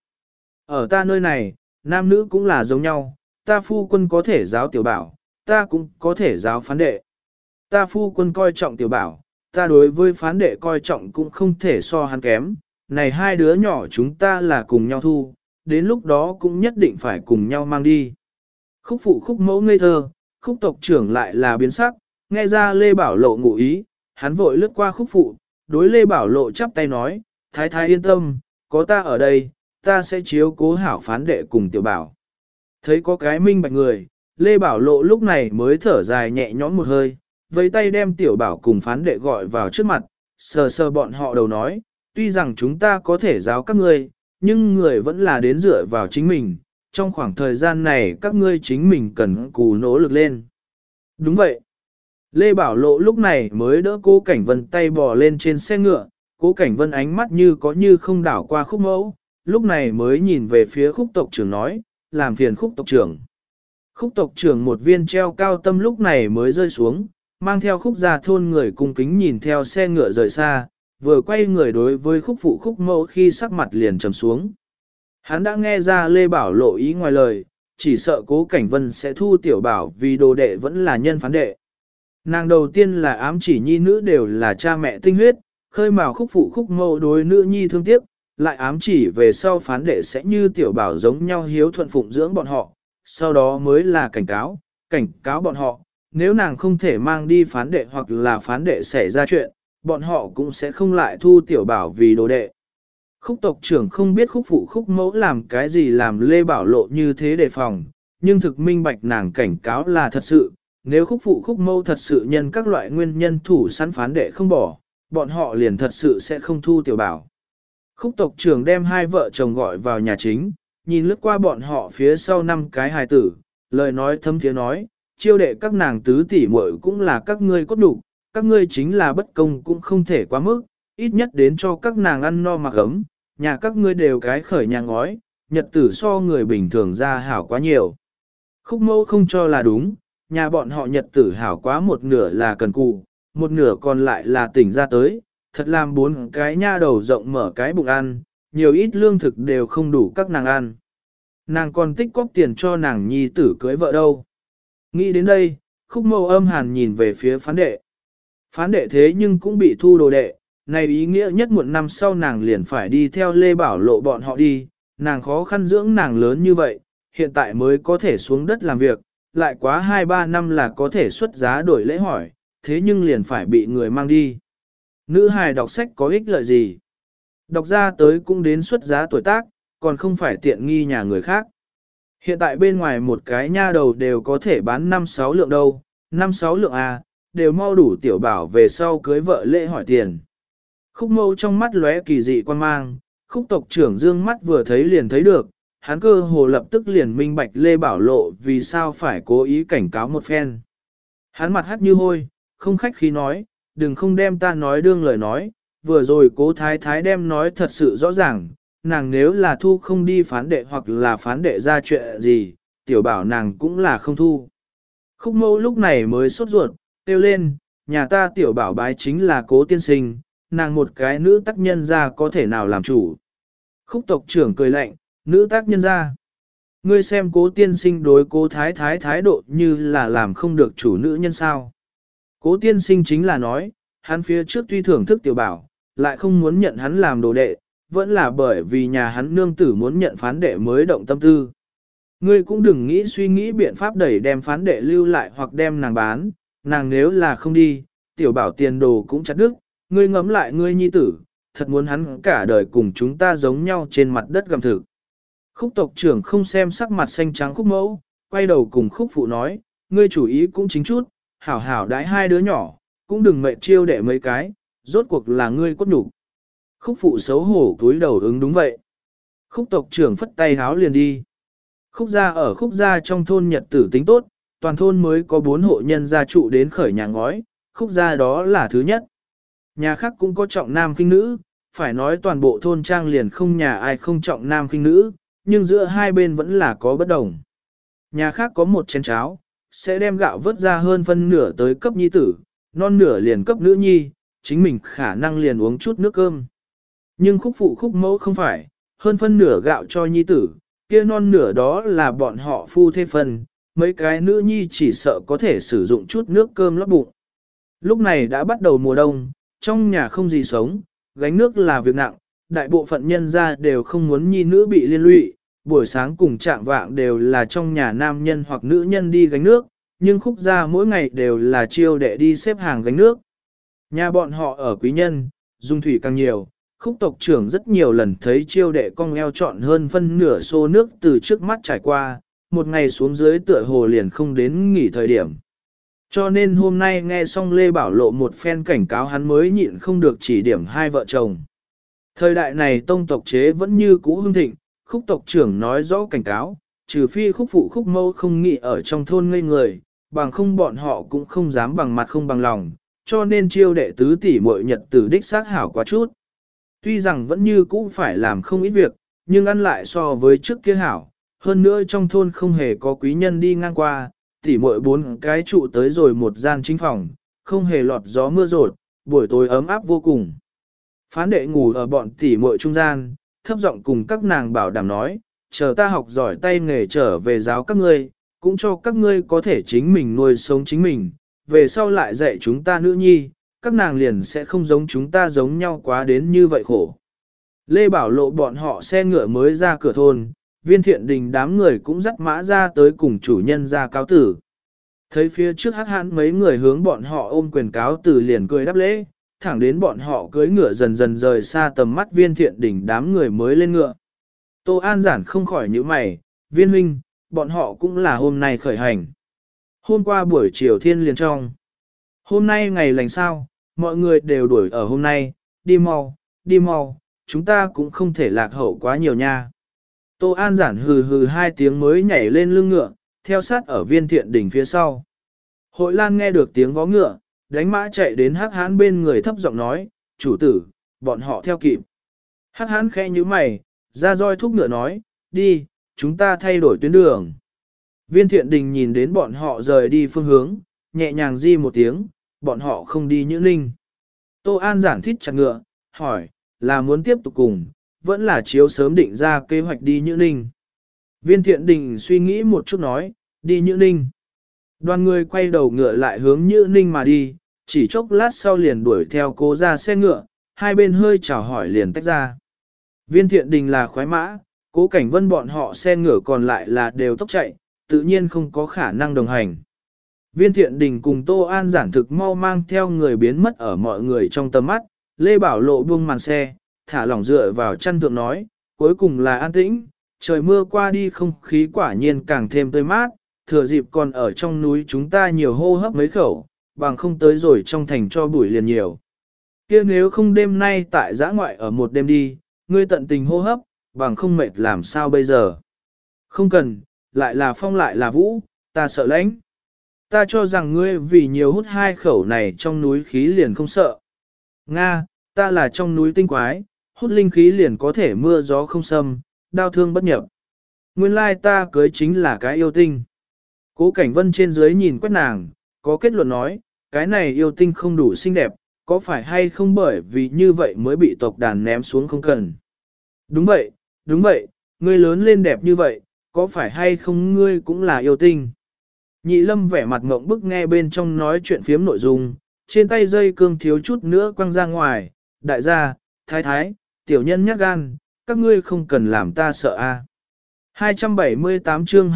Ở ta nơi này, nam nữ cũng là giống nhau, ta phu quân có thể giáo tiểu bảo, ta cũng có thể giáo phán đệ. Ta phu quân coi trọng tiểu bảo, ta đối với phán đệ coi trọng cũng không thể so hắn kém, này hai đứa nhỏ chúng ta là cùng nhau thu, đến lúc đó cũng nhất định phải cùng nhau mang đi. Khúc phụ Khúc mẫu ngây thơ, Khúc tộc trưởng lại là biến sắc, nghe ra Lê Bảo Lộ ngụ ý, hắn vội lướt qua Khúc phụ, đối Lê Bảo Lộ chắp tay nói, thái thái yên tâm, có ta ở đây, ta sẽ chiếu cố hảo phán đệ cùng tiểu bảo. Thấy có cái minh bạch người, Lê Bảo Lộ lúc này mới thở dài nhẹ nhõm một hơi, vẫy tay đem tiểu bảo cùng phán đệ gọi vào trước mặt, sờ sờ bọn họ đầu nói, tuy rằng chúng ta có thể giáo các ngươi, nhưng người vẫn là đến dựa vào chính mình, trong khoảng thời gian này các ngươi chính mình cần cù nỗ lực lên. Đúng vậy. Lê Bảo Lộ lúc này mới đỡ Cố Cảnh Vân tay bò lên trên xe ngựa, Cố Cảnh Vân ánh mắt như có như không đảo qua Khúc mẫu, lúc này mới nhìn về phía Khúc tộc trưởng nói, làm phiền Khúc tộc trưởng. Khúc tộc trưởng một viên treo cao tâm lúc này mới rơi xuống, mang theo Khúc gia thôn người cung kính nhìn theo xe ngựa rời xa, vừa quay người đối với Khúc phụ Khúc mẫu khi sắc mặt liền trầm xuống. Hắn đã nghe ra Lê Bảo Lộ ý ngoài lời, chỉ sợ Cố Cảnh Vân sẽ thu tiểu bảo vì đồ đệ vẫn là nhân phán đệ. Nàng đầu tiên là ám chỉ nhi nữ đều là cha mẹ tinh huyết, khơi mào Khúc phụ Khúc mẫu đối nữ nhi thương tiếc, lại ám chỉ về sau phán đệ sẽ như tiểu bảo giống nhau hiếu thuận phụng dưỡng bọn họ, sau đó mới là cảnh cáo bọn họ, nếu nàng không thể mang đi phán đệ hoặc là phán đệ xảy ra chuyện, bọn họ cũng sẽ không lại thu tiểu bảo vì đồ đệ. Khúc tộc trưởng không biết Khúc phụ Khúc mẫu làm cái gì làm Lê Bảo Lộ như thế đề phòng, nhưng thực minh bạch nàng cảnh cáo là thật sự, nếu Khúc phụ Khúc mẫu thật sự nhân các loại nguyên nhân thủ sẵn phán đệ không bỏ, bọn họ liền thật sự sẽ không thu tiểu bảo. Khúc tộc trưởng đem hai vợ chồng gọi vào nhà chính, nhìn lướt qua bọn họ phía sau 5 cái hài tử, lời nói thâm thiế nói, chiêu đệ các nàng tứ tỷ muội cũng là các ngươi cốt đủ, các ngươi chính là bất công cũng không thể quá mức, ít nhất đến cho các nàng ăn no mặc ấm, nhà các ngươi đều cái khởi nhà ngói, nhật tử so người bình thường ra hảo quá nhiều. Khúc mẫu không cho là đúng, nhà bọn họ nhật tử hảo quá một nửa là cần cù, một nửa còn lại là tỉnh ra tới, thật làm 4 cái nha đầu rộng mở cái bụng ăn, nhiều ít lương thực đều không đủ các nàng ăn. Nàng còn tích cóp tiền cho nàng nhi tử cưới vợ đâu. Nghĩ đến đây, Khúc mẫu âm hàn nhìn về phía phán đệ. Phán đệ thế nhưng cũng bị thu đồ đệ, này ý nghĩa nhất muộn năm sau nàng liền phải đi theo Lê Bảo Lộ bọn họ đi, nàng khó khăn dưỡng nàng lớn như vậy, hiện tại mới có thể xuống đất làm việc, lại quá 2-3 năm là có thể xuất giá đổi lễ hỏi, thế nhưng liền phải bị người mang đi. Nữ hài đọc sách có ích lợi gì? Đọc ra tới cũng đến xuất giá tuổi tác, còn không phải tiện nghi nhà người khác. Hiện tại bên ngoài một cái nha đầu đều có thể bán 5-6 lượng đâu, 5-6 lượng à, đều mau đủ tiểu bảo về sau cưới vợ lễ hỏi tiền. Khúc Mâu trong mắt lóe kỳ dị quan mang, Khúc tộc trưởng dương mắt vừa thấy liền thấy được, hắn cơ hồ lập tức liền minh bạch Lê Bảo Lộ vì sao phải cố ý cảnh cáo một phen. Hắn mặt hắt như hôi, không khách khí nói, đừng không đem ta nói đương lời nói, vừa rồi Cố Thái Thái đem nói thật sự rõ ràng, nàng nếu là thu không đi phán đệ hoặc là phán đệ ra chuyện gì, tiểu bảo nàng cũng là không thu. Khúc Mâu lúc này mới sốt ruột, kêu lên, nhà ta tiểu bảo bái chính là Cố tiên sinh, nàng một cái nữ tác nhân ra có thể nào làm chủ. Khúc tộc trưởng cười lạnh, nữ tác nhân ra. Ngươi xem Cố tiên sinh đối Cố Thái Thái thái độ như là làm không được chủ nữ nhân sao. Cố tiên sinh chính là nói, hắn phía trước tuy thưởng thức tiểu bảo, lại không muốn nhận hắn làm đồ đệ, vẫn là bởi vì nhà hắn nương tử muốn nhận phán đệ mới động tâm tư. Ngươi cũng đừng nghĩ suy nghĩ biện pháp đẩy đem phán đệ lưu lại hoặc đem nàng bán, nàng nếu là không đi, tiểu bảo tiền đồ cũng chặt đứt, ngươi ngẫm lại ngươi nhi tử, thật muốn hắn cả đời cùng chúng ta giống nhau trên mặt đất gặm thực. Khúc tộc trưởng không xem sắc mặt xanh trắng Khúc Mẫu, quay đầu cùng Khúc phụ nói, ngươi chủ ý cũng chính chút, hảo hảo đãi hai đứa nhỏ, cũng đừng mệt chiêu đệ mấy cái, rốt cuộc là ngươi cốt nhục. Khúc phụ xấu hổ túi đầu ứng đúng vậy. Khúc tộc trưởng phất tay háo liền đi. Khúc gia ở Khúc gia trong thôn nhật tử tính tốt, toàn thôn mới có 4 hộ nhân gia trụ đến khởi nhà ngói, Khúc gia đó là thứ nhất. Nhà khác cũng có trọng nam khinh nữ, phải nói toàn bộ thôn trang liền không nhà ai không trọng nam khinh nữ, nhưng giữa hai bên vẫn là có bất đồng. Nhà khác có một chén cháo, sẽ đem gạo vớt ra hơn phân nửa tới cấp nhi tử, non nửa liền cấp nữ nhi, chính mình khả năng liền uống chút nước cơm. Nhưng Khúc phụ Khúc mẫu không phải, hơn phân nửa gạo cho nhi tử, kia non nửa đó là bọn họ phu thê phần, mấy cái nữ nhi chỉ sợ có thể sử dụng chút nước cơm lót bụng. Lúc này đã bắt đầu mùa đông, trong nhà không gì sống, gánh nước là việc nặng, đại bộ phận nhân gia đều không muốn nhi nữ bị liên lụy, buổi sáng cùng trạng vạng đều là trong nhà nam nhân hoặc nữ nhân đi gánh nước, nhưng Khúc gia mỗi ngày đều là chiêu đệ đi xếp hàng gánh nước. Nhà bọn họ ở quý nhân, dung thủy càng nhiều, Khúc tộc trưởng rất nhiều lần thấy chiêu đệ cong eo trọn hơn phân nửa xô nước từ trước mắt trải qua, một ngày xuống dưới tựa hồ liền không đến nghỉ thời điểm. Cho nên hôm nay nghe xong Lê Bảo Lộ một phen cảnh cáo hắn mới nhịn không được chỉ điểm hai vợ chồng. Thời đại này tông tộc chế vẫn như cũ hưng thịnh, Khúc tộc trưởng nói rõ cảnh cáo, trừ phi Khúc phụ Khúc mẫu không nghĩ ở trong thôn ngây người, bằng không bọn họ cũng không dám bằng mặt không bằng lòng, cho nên chiêu đệ tứ tỷ muội nhật tử đích xác hảo quá chút. Tuy rằng vẫn như cũ phải làm không ít việc, nhưng ăn lại so với trước kia hảo, hơn nữa trong thôn không hề có quý nhân đi ngang qua, tỷ muội 4 cái trụ tới rồi một gian chính phòng, không hề lọt gió mưa rột, buổi tối ấm áp vô cùng. Phán đệ ngủ ở bọn tỷ muội trung gian, thấp giọng cùng các nàng bảo đảm nói, chờ ta học giỏi tay nghề trở về giáo các ngươi, cũng cho các ngươi có thể chính mình nuôi sống chính mình, về sau lại dạy chúng ta nữ nhi, các nàng liền sẽ không giống chúng ta giống nhau quá đến như vậy khổ. Lê Bảo Lộ bọn họ xe ngựa mới ra cửa thôn, Viên Thiện Đình đám người cũng dắt mã ra tới cùng chủ nhân ra cáo tử. Thấy phía trước hắc hãn mấy người hướng bọn họ ôm quyền cáo tử liền cười đáp lễ, thẳng đến bọn họ cưỡi ngựa dần dần rời xa tầm mắt Viên Thiện Đình đám người mới lên ngựa. Tô An giản không khỏi nhíu mày, Viên huynh, bọn họ cũng là hôm nay khởi hành. Hôm qua buổi chiều thiên liền trong. Hôm nay ngày lành sao, mọi người đều đuổi ở hôm nay, đi mau, chúng ta cũng không thể lạc hậu quá nhiều nha. Tô An giản hừ hừ 2 tiếng mới nhảy lên lưng ngựa, theo sát ở Viên Thiện Đình phía sau. Hội Lan nghe được tiếng vó ngựa, đánh mã chạy đến hắc hán bên người thấp giọng nói, chủ tử, bọn họ theo kịp. Hắc hán khẽ như mày, ra roi thúc ngựa nói, đi, chúng ta thay đổi tuyến đường. Viên Thiện Đình nhìn đến bọn họ rời đi phương hướng, nhẹ nhàng di một tiếng, bọn họ không đi Nhữ Ninh. Tô An giản thít chặt ngựa, hỏi, là muốn tiếp tục cùng, vẫn là chiếu sớm định ra kế hoạch đi Nhữ Ninh. Viên Thiện Đình suy nghĩ một chút nói, đi Nhữ Ninh. Đoàn người quay đầu ngựa lại hướng Nhữ Ninh mà đi, chỉ chốc lát sau liền đuổi theo Cố ra xe ngựa, hai bên hơi chào hỏi liền tách ra. Viên Thiện Đình là khoái mã, Cố Cảnh Vân bọn họ xe ngựa còn lại là đều tốc chạy, tự nhiên không có khả năng đồng hành. Viên Thiện Đình cùng Tô An giản thực mau mang theo người biến mất ở mọi người trong tầm mắt, Lê Bảo Lộ buông màn xe, thả lỏng dựa vào chăn thượng nói, cuối cùng là an tĩnh, trời mưa qua đi không khí quả nhiên càng thêm tươi mát, thừa dịp còn ở trong núi chúng ta nhiều hô hấp mấy khẩu, bằng không tới rồi trong thành cho bụi liền nhiều. Kia nếu không đêm nay tại giã ngoại ở một đêm đi, ngươi tận tình hô hấp, bằng không mệt làm sao bây giờ. Không cần, lại là phong lại là vũ, ta sợ lãnh. Ta cho rằng ngươi vì nhiều hút hai khẩu này trong núi khí liền không sợ. Nga, ta là trong núi tinh quái, hút linh khí liền có thể mưa gió không xâm, đau thương bất nhập. Nguyên lai ta cưới chính là cái yêu tinh. Cố Cảnh Vân trên dưới nhìn quét nàng, có kết luận nói, cái này yêu tinh không đủ xinh đẹp, có phải hay không bởi vì như vậy mới bị tộc đàn ném xuống không cần. Đúng vậy, ngươi lớn lên đẹp như vậy, có phải hay không ngươi cũng là yêu tinh. Nhị Lâm vẻ mặt ngộng bức nghe bên trong nói chuyện phiếm nội dung, trên tay dây cương thiếu chút nữa quăng ra ngoài, đại gia, thái thái, tiểu nhân nhát gan, các ngươi không cần làm ta sợ a. 278 chương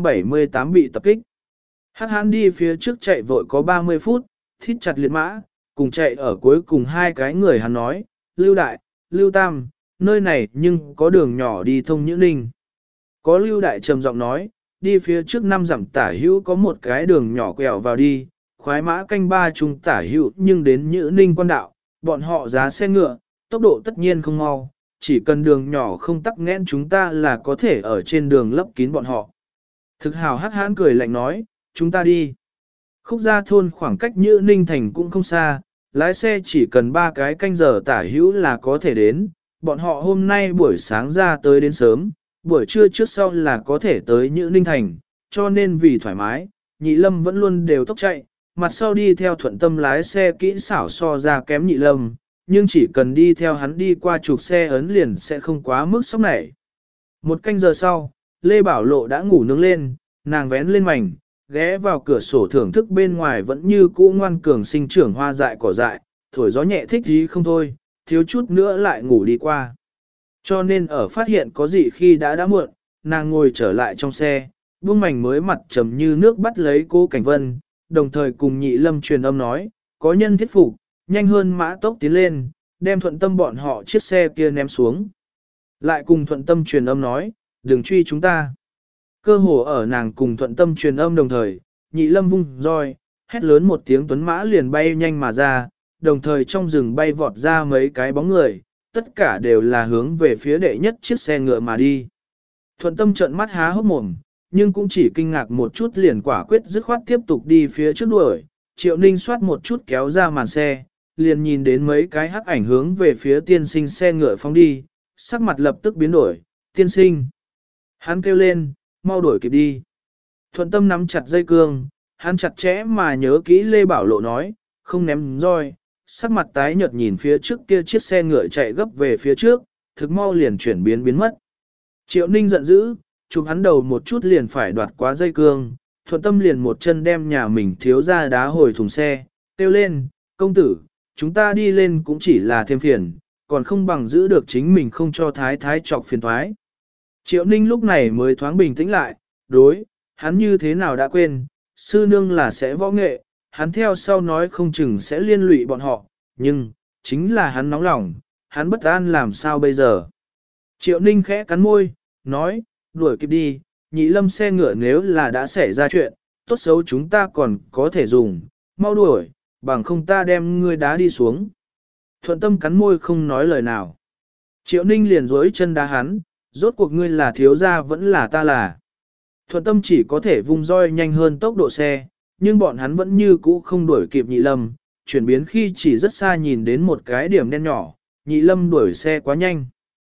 278 bị tập kích. Hắc Hán đi phía trước chạy vội có 30 phút, thít chặt liệt mã, cùng chạy ở cuối cùng hai cái người hắn nói, Lưu Đại, Lưu Tam, nơi này nhưng có đường nhỏ đi thông Nhữ Ninh. Có Lưu Đại trầm giọng nói, đi phía trước 5 dặm tả hữu có một cái đường nhỏ quẹo vào đi, khoái mã canh 3 trung tả hữu nhưng đến Nhữ Ninh quan đạo, bọn họ giá xe ngựa, tốc độ tất nhiên không mau, chỉ cần đường nhỏ không tắc nghẽn chúng ta là có thể ở trên đường lấp kín bọn họ. Thực hào Hắc Hán cười lạnh nói, chúng ta đi. Khúc Gia thôn khoảng cách Nhữ Ninh thành cũng không xa, lái xe chỉ cần 3 cái canh giờ tả hữu là có thể đến, bọn họ hôm nay buổi sáng ra tới đến sớm, buổi trưa trước sau là có thể tới Nhữ Ninh thành, cho nên vì thoải mái, Nhị Lâm vẫn luôn đều tốc chạy, mặt sau đi theo Thuận Tâm lái xe kỹ xảo so ra kém Nhị Lâm, nhưng chỉ cần đi theo hắn đi qua trục xe ấn liền sẽ không quá mức sốc nảy. Một canh giờ sau, Lê Bảo Lộ đã ngủ nướng lên, nàng vén lên mảnh, ghé vào cửa sổ thưởng thức bên ngoài vẫn như cũ ngoan cường sinh trưởng hoa dại cỏ dại, thổi gió nhẹ thích gì không thôi, thiếu chút nữa lại ngủ đi qua. Cho nên ở phát hiện có gì khi đã muộn, nàng ngồi trở lại trong xe, buông mảnh mới mặt trầm như nước bắt lấy Cố Cảnh Vân, đồng thời cùng Nhị Lâm truyền âm nói, có nhân thiết phục, nhanh hơn mã tốc tiến lên, đem Thuận Tâm bọn họ chiếc xe kia ném xuống. Lại cùng Thuận Tâm truyền âm nói, đừng truy chúng ta. Cơ hồ ở nàng cùng Thuận Tâm truyền âm đồng thời, Nhị Lâm vung roi, hét lớn một tiếng tuấn mã liền bay nhanh mà ra, đồng thời trong rừng bay vọt ra mấy cái bóng người, tất cả đều là hướng về phía đệ nhất chiếc xe ngựa mà đi. Thuận Tâm trợn mắt há hốc mồm, nhưng cũng chỉ kinh ngạc một chút liền quả quyết dứt khoát tiếp tục đi phía trước đuổi. Triệu Ninh xoát một chút kéo ra màn xe, liền nhìn đến mấy cái hắc ảnh hướng về phía tiên sinh xe ngựa phóng đi, sắc mặt lập tức biến đổi, tiên sinh. Hắn kêu lên, mau đuổi kịp đi. Thuận Tâm nắm chặt dây cương, hắn chặt chẽ mà nhớ kỹ Lê Bảo Lộ nói, không ném roi, sắc mặt tái nhợt nhìn phía trước kia chiếc xe ngựa chạy gấp về phía trước, thực mau liền chuyển biến mất. Triệu Ninh giận dữ, chụp hắn đầu một chút liền phải đoạt quá dây cương, Thuận Tâm liền một chân đem nhà mình thiếu ra đá hồi thùng xe, kêu lên, công tử, chúng ta đi lên cũng chỉ là thêm phiền, còn không bằng giữ được chính mình không cho thái thái trọc phiền thoái. Triệu Ninh lúc này mới thoáng bình tĩnh lại, đối, hắn như thế nào đã quên, sư nương là sẽ võ nghệ, hắn theo sau nói không chừng sẽ liên lụy bọn họ, nhưng, chính là hắn nóng lòng, hắn bất an làm sao bây giờ. Triệu Ninh khẽ cắn môi, nói, đuổi kịp đi, Nhị Lâm xe ngựa nếu là đã xảy ra chuyện, tốt xấu chúng ta còn có thể dùng, mau đuổi, bằng không ta đem ngươi đá đi xuống. Thuận Tâm cắn môi không nói lời nào. Triệu Ninh liền dối chân đá hắn, rốt cuộc ngươi là thiếu gia vẫn là ta là. Thuận Tâm chỉ có thể vung roi nhanh hơn tốc độ xe, nhưng bọn hắn vẫn như cũ không đuổi kịp Nhị Lâm, chuyển biến khi chỉ rất xa nhìn đến một cái điểm đen nhỏ, Nhị Lâm đuổi xe quá nhanh.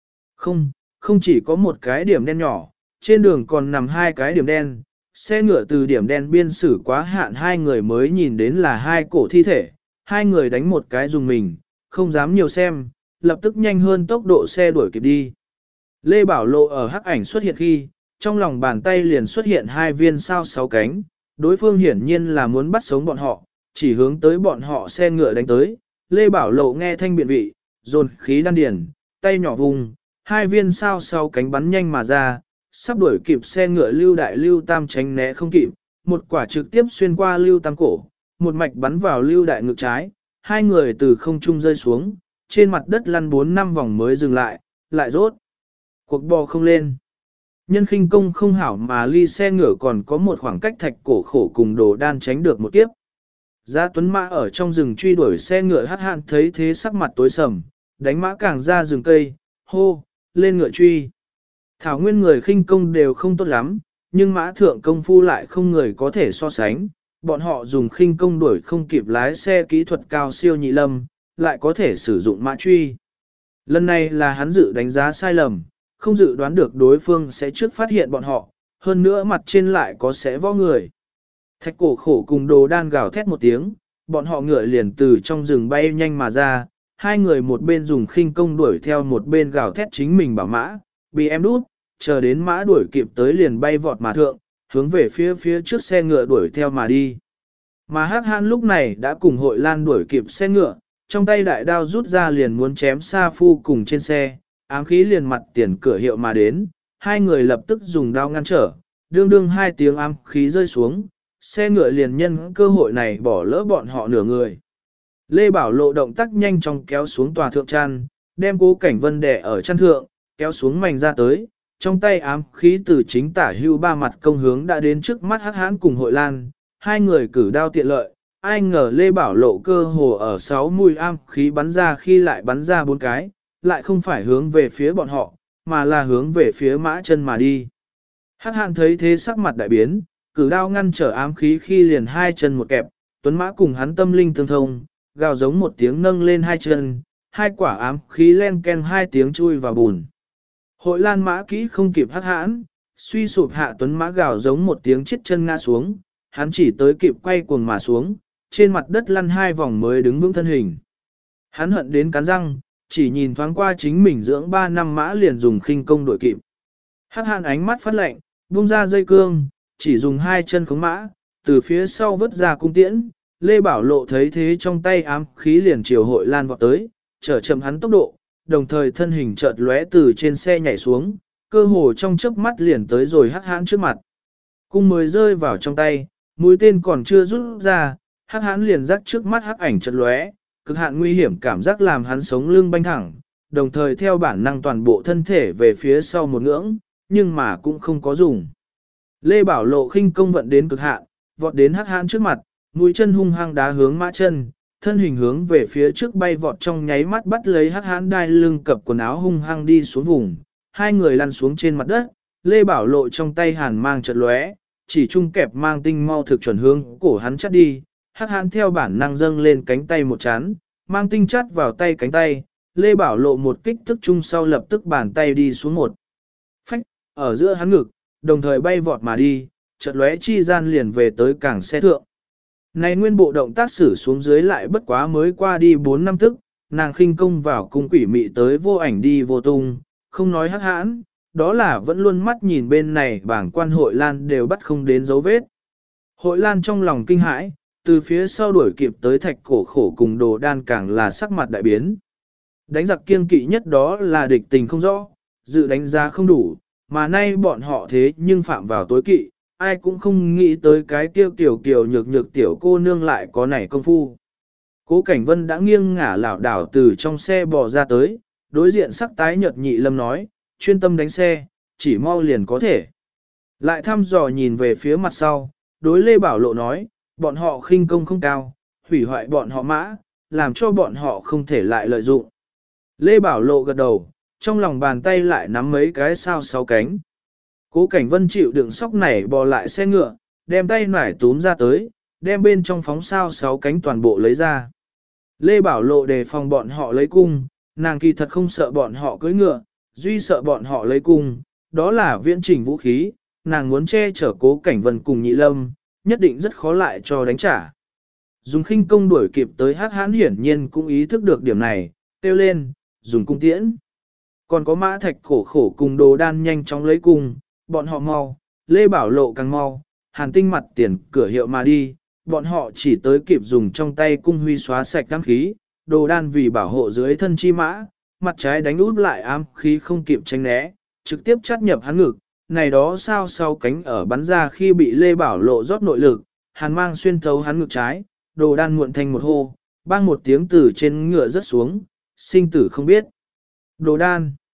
Không chỉ có một cái điểm đen nhỏ, trên đường còn nằm hai cái điểm đen, xe ngựa từ điểm đen biên xử quá hạn hai người mới nhìn đến là hai cổ thi thể, hai người đánh một cái dùng mình, không dám nhiều xem, lập tức nhanh hơn tốc độ xe đuổi kịp đi. Lê Bảo Lộ ở hắc ảnh xuất hiện khi, trong lòng bàn tay liền xuất hiện hai viên sao sáu cánh, đối phương hiển nhiên là muốn bắt sống bọn họ, chỉ hướng tới bọn họ xe ngựa đánh tới. Lê Bảo Lộ nghe thanh biện vị, dồn khí đan điền, tay nhỏ vùng, hai viên sao sáu cánh bắn nhanh mà ra, sắp đuổi kịp xe ngựa Lưu Đại Lưu Tam tránh né không kịp, một quả trực tiếp xuyên qua Lưu Tam cổ, một mạch bắn vào Lưu Đại ngực trái, hai người từ không trung rơi xuống, trên mặt đất lăn 4-5 vòng mới dừng lại, lại rốt. Cuộc bò không lên. Nhân khinh công không hảo mà ly xe ngựa còn có một khoảng cách thạch cổ khổ cùng đồ đan tránh được một kiếp. Giá tuấn mã ở trong rừng truy đuổi xe ngựa hắc hạn thấy thế sắc mặt tối sầm, đánh mã càng ra rừng cây, hô, lên ngựa truy. Thảo nguyên người khinh công đều không tốt lắm, nhưng mã thượng công phu lại không người có thể so sánh. Bọn họ dùng khinh công đuổi không kịp lái xe kỹ thuật cao siêu nhị lâm, lại có thể sử dụng mã truy. Lần này là hắn dự đánh giá sai lầm, không dự đoán được đối phương sẽ trước phát hiện bọn họ, hơn nữa mặt trên lại có xé võ người. Thạch cổ khổ cùng đồ đan gào thét một tiếng, bọn họ ngựa liền từ trong rừng bay nhanh mà ra, hai người một bên dùng khinh công đuổi theo một bên gào thét chính mình bảo mã, bị em đút, chờ đến mã đuổi kịp tới liền bay vọt mà thượng, hướng về phía trước xe ngựa đuổi theo mà đi. Mà Hắc Hãn lúc này đã cùng Hội Lan đuổi kịp xe ngựa, trong tay đại đao rút ra liền muốn chém Sa Phu cùng trên xe, ám khí liền mặt tiền cửa hiệu mà đến, hai người lập tức dùng đao ngăn trở, đương đương hai tiếng ám khí rơi xuống, xe ngựa liền nhân cơ hội này bỏ lỡ bọn họ nửa người. Lê Bảo Lộ động tác nhanh chóng kéo xuống tòa thượng chăn, đem Cố Cảnh Vân đè ở chăn thượng, kéo xuống mảnh ra tới, trong tay ám khí từ chính tả hưu ba mặt công hướng đã đến trước mắt Hắc Hãn cùng Hội Lan, hai người cử đao tiện lợi, ai ngờ Lê Bảo Lộ cơ hồ ở 6 mũi ám khí bắn ra khi lại bắn ra 4 cái, lại không phải hướng về phía bọn họ, mà là hướng về phía mã chân mà đi. Hắc Hãn thấy thế sắc mặt đại biến, cử đao ngăn trở ám khí khi liền hai chân một kẹp, tuấn mã cùng hắn tâm linh tương thông, gào giống một tiếng nâng lên hai chân, hai quả ám khí len ken hai tiếng chui vào bùn. Hội Lan mã kỹ không kịp Hắc Hãn, suy sụp hạ tuấn mã gào giống một tiếng chết chân ngã xuống, hắn chỉ tới kịp quay cuồng mà xuống, trên mặt đất lăn hai vòng mới đứng vững thân hình. Hắn hận đến cắn răng, chỉ nhìn thoáng qua chính mình dưỡng 3 năm mã liền dùng khinh công đuổi kịp. Hắc Hãn ánh mắt phát lạnh, buông ra dây cương, chỉ dùng hai chân khống mã, từ phía sau vứt ra cung tiễn. Lê Bảo Lộ thấy thế trong tay ám khí liền chiều Hội Lan vọt tới, trở chậm hắn tốc độ, đồng thời thân hình chợt lóe từ trên xe nhảy xuống, cơ hồ trong chớp mắt liền tới rồi Hắc Hãn trước mặt. Cung mới rơi vào trong tay, mũi tên còn chưa rút ra, Hắc Hãn liền rắc trước mắt hắc ảnh chợt lóe, cực hạn nguy hiểm cảm giác làm hắn sống lưng banh thẳng, đồng thời theo bản năng toàn bộ thân thể về phía sau một ngưỡng, nhưng mà cũng không có dùng. Lê Bảo Lộ khinh công vận đến cực hạn, vọt đến Hắc Hãn trước mặt, mũi chân hung hăng đá hướng mã chân, thân hình hướng về phía trước bay vọt trong nháy mắt bắt lấy Hắc Hãn đai lưng cập quần áo hung hăng đi xuống vùng, hai người lăn xuống trên mặt đất, Lê Bảo Lộ trong tay hàn mang chợt lóe, chỉ chung kẹp mang tinh mau thực chuẩn hướng cổ hắn chắt đi, Hắc Hãn theo bản năng dâng lên cánh tay một chán, mang tinh chắt vào tay cánh tay, Lê Bảo Lộ một kích tức chung sau lập tức bàn tay đi xuống một phách, ở giữa hắn ngực, đồng thời bay vọt mà đi, chợt lóe chi gian liền về tới cảng xe thượng. Này nguyên bộ động tác sử xuống dưới lại bất quá mới qua đi 4 năm tức, nàng khinh công vào cung quỷ mị tới vô ảnh đi vô tung, không nói Hắc Hãn, đó là vẫn luôn mắt nhìn bên này bảng quan Hội Lan đều bắt không đến dấu vết. Hội Lan trong lòng kinh hãi, từ phía sau đuổi kịp tới thạch cổ khổ cùng đồ đan càng là sắc mặt đại biến. Đánh giặc kiêng kỵ nhất đó là địch tình không rõ, dự đánh giá không đủ, mà nay bọn họ thế nhưng phạm vào tối kỵ, ai cũng không nghĩ tới cái kiêu kiểu nhược nhược tiểu cô nương lại có nảy công phu. Cố Cảnh Vân đã nghiêng ngả lảo đảo từ trong xe bò ra tới, đối diện sắc tái nhợt nhị lâm nói, chuyên tâm đánh xe, chỉ mau liền có thể. Lại thăm dò nhìn về phía mặt sau, đối Lê Bảo Lộ nói, bọn họ khinh công không cao, hủy hoại bọn họ mã, làm cho bọn họ không thể lại lợi dụng. Lê Bảo Lộ gật đầu, trong lòng bàn tay lại nắm mấy cái sao 6 cánh. Cố Cảnh Vân chịu đựng sóc nảy bò lại xe ngựa, đem tay nải túm ra tới, đem bên trong phóng sao 6 cánh toàn bộ lấy ra. Lê Bảo Lộ đề phòng bọn họ lấy cung, nàng kỳ thật không sợ bọn họ cưỡi ngựa, duy sợ bọn họ lấy cung, đó là viễn trình vũ khí, nàng muốn che chở Cố Cảnh Vân cùng Nhị Lâm, nhất định rất khó lại cho đánh trả. Dùng khinh công đuổi kịp tới Hắc Hãn hiển nhiên cũng ý thức được điểm này, kêu lên, dùng cung tiễn. Còn có mã thạch cổ khổ cùng đồ đan nhanh chóng lấy cung, bọn họ mau, Lê Bảo Lộ càng mau, Hàn Tinh mặt tiền cửa hiệu mà đi, bọn họ chỉ tới kịp dùng trong tay cung huy xóa sạch ám khí, đồ đan vì bảo hộ dưới thân chi mã, mặt trái đánh út lại ám khí không kịp tránh né, trực tiếp chắt nhập hắn ngực, này đó sao sau cánh ở bắn ra khi bị Lê Bảo Lộ rót nội lực, Hàn mang xuyên thấu hắn ngực trái, đồ đan muộn thành một hô, bang một tiếng từ trên ngựa rớt xuống, sinh tử không biết. Đồ đan.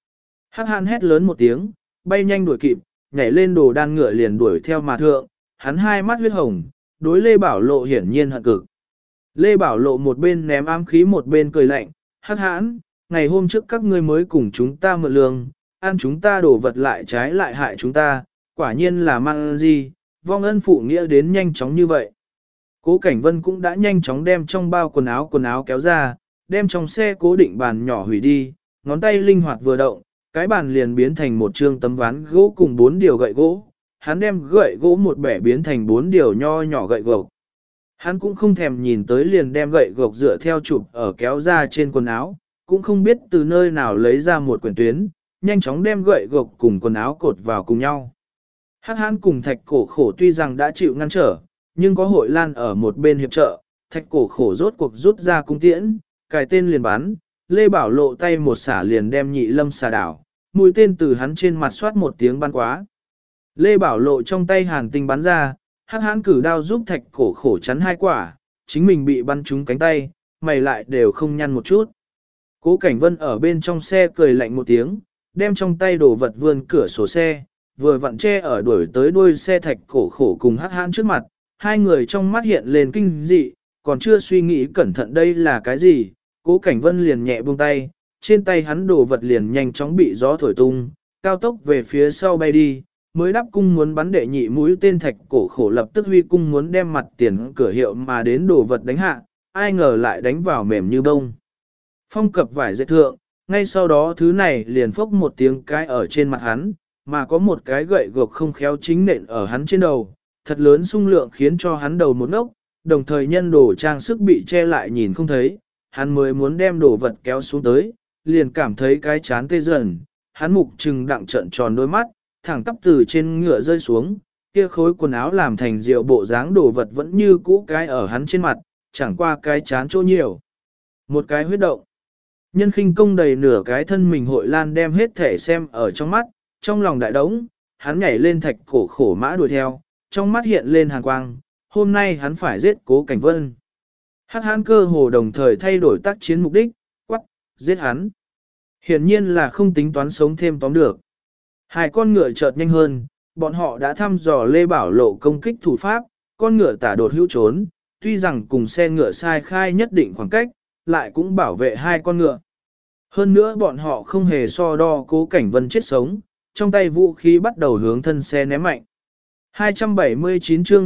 Hắc hãn hét lớn một tiếng, bay nhanh đuổi kịp, nhảy lên đồ đan ngựa liền đuổi theo mà thượng, hắn hai mắt huyết hồng, đối Lê Bảo Lộ hiển nhiên hận cực. Lê Bảo Lộ một bên ném ám khí một bên cười lạnh, Hắc hãn, ngày hôm trước các ngươi mới cùng chúng ta mượn lương, ăn chúng ta đổ vật lại trái lại hại chúng ta, quả nhiên là mang gì, vong ân phụ nghĩa đến nhanh chóng như vậy. Cố Cảnh Vân cũng đã nhanh chóng đem trong bao quần áo kéo ra, đem trong xe cố định bàn nhỏ hủy đi, ngón tay linh hoạt vừa động, cái bàn liền biến thành một trương tấm ván gỗ cùng 4 điều gậy gỗ. Hắn đem gậy gỗ một bẻ biến thành 4 điều nho nhỏ gậy gộc. Hắn cũng không thèm nhìn tới liền đem gậy gộc dựa theo chụp ở kéo ra trên quần áo, cũng không biết từ nơi nào lấy ra một quyển tuyến, nhanh chóng đem gậy gộc cùng quần áo cột vào cùng nhau. Hắc Hãn cùng Thạch Cổ Khổ tuy rằng đã chịu ngăn trở, nhưng có Hội Lan ở một bên hiệp trợ, Thạch Cổ Khổ rốt cuộc rút ra cung tiễn, cài tên liền bắn, Lê Bảo Lộ tay một xả liền đem Nhị Lâm xả đảo, mũi tên từ hắn trên mặt xoát một tiếng bắn quá. Lê Bảo Lộ trong tay hàn tinh bắn ra, Hắc Hãn cử đao giúp Thạch Cổ Khổ chắn hai quả, chính mình bị bắn trúng cánh tay, mày lại đều không nhăn một chút. Cố Cảnh Vân ở bên trong xe cười lạnh một tiếng, đem trong tay đồ vật vươn cửa sổ xe, vừa vặn che ở đuổi tới đuôi xe Thạch Cổ Khổ cùng Hắc Hãn trước mặt, hai người trong mắt hiện lên kinh dị, còn chưa suy nghĩ cẩn thận đây là cái gì, Cố Cảnh Vân liền nhẹ buông tay, trên tay hắn đồ vật liền nhanh chóng bị gió thổi tung, cao tốc về phía sau bay đi, mới đắp cung muốn bắn đệ nhị mũi tên Thạch Cổ Khổ lập tức huy cung muốn đem mặt tiền cửa hiệu mà đến đồ vật đánh hạ, ai ngờ lại đánh vào mềm như bông. Phong cập vải dệt thượng, ngay sau đó thứ này liền phốc một tiếng cái ở trên mặt hắn, mà có một cái gậy gộc không khéo chính nện ở hắn trên đầu, thật lớn xung lượng khiến cho hắn đầu một ngốc, đồng thời nhân đồ trang sức bị che lại nhìn không thấy, hắn mới muốn đem đồ vật kéo xuống tới, liền cảm thấy cái chán tê dần, hắn mục trừng đặng trợn tròn đôi mắt, thẳng tắp từ trên ngựa rơi xuống, kia khối quần áo làm thành rượu bộ dáng đồ vật vẫn như cũ cái ở hắn trên mặt, chẳng qua cái chán chỗ nhiều. Một cái huyết động. Nhân khinh công đầy nửa cái thân mình Hội Lan đem hết thể xem ở trong mắt, trong lòng đại đống, hắn nhảy lên Thạch Cổ Khổ mã đuổi theo, trong mắt hiện lên hàn quang, hôm nay hắn phải giết Cố Cảnh Vân. Hắc Hãn cơ hồ đồng thời thay đổi tác chiến mục đích, quắc, giết hắn. Hiển nhiên là không tính toán sống thêm tóm được. Hai con ngựa chợt nhanh hơn, bọn họ đã thăm dò Lê Bảo Lộ công kích thủ pháp, con ngựa tả đột hữu trốn, tuy rằng cùng xe ngựa sai khai nhất định khoảng cách, lại cũng bảo vệ hai con ngựa. Hơn nữa bọn họ không hề so đo Cố Cảnh Vân chết sống, trong tay vũ khí bắt đầu hướng thân xe ném mạnh. 279 chương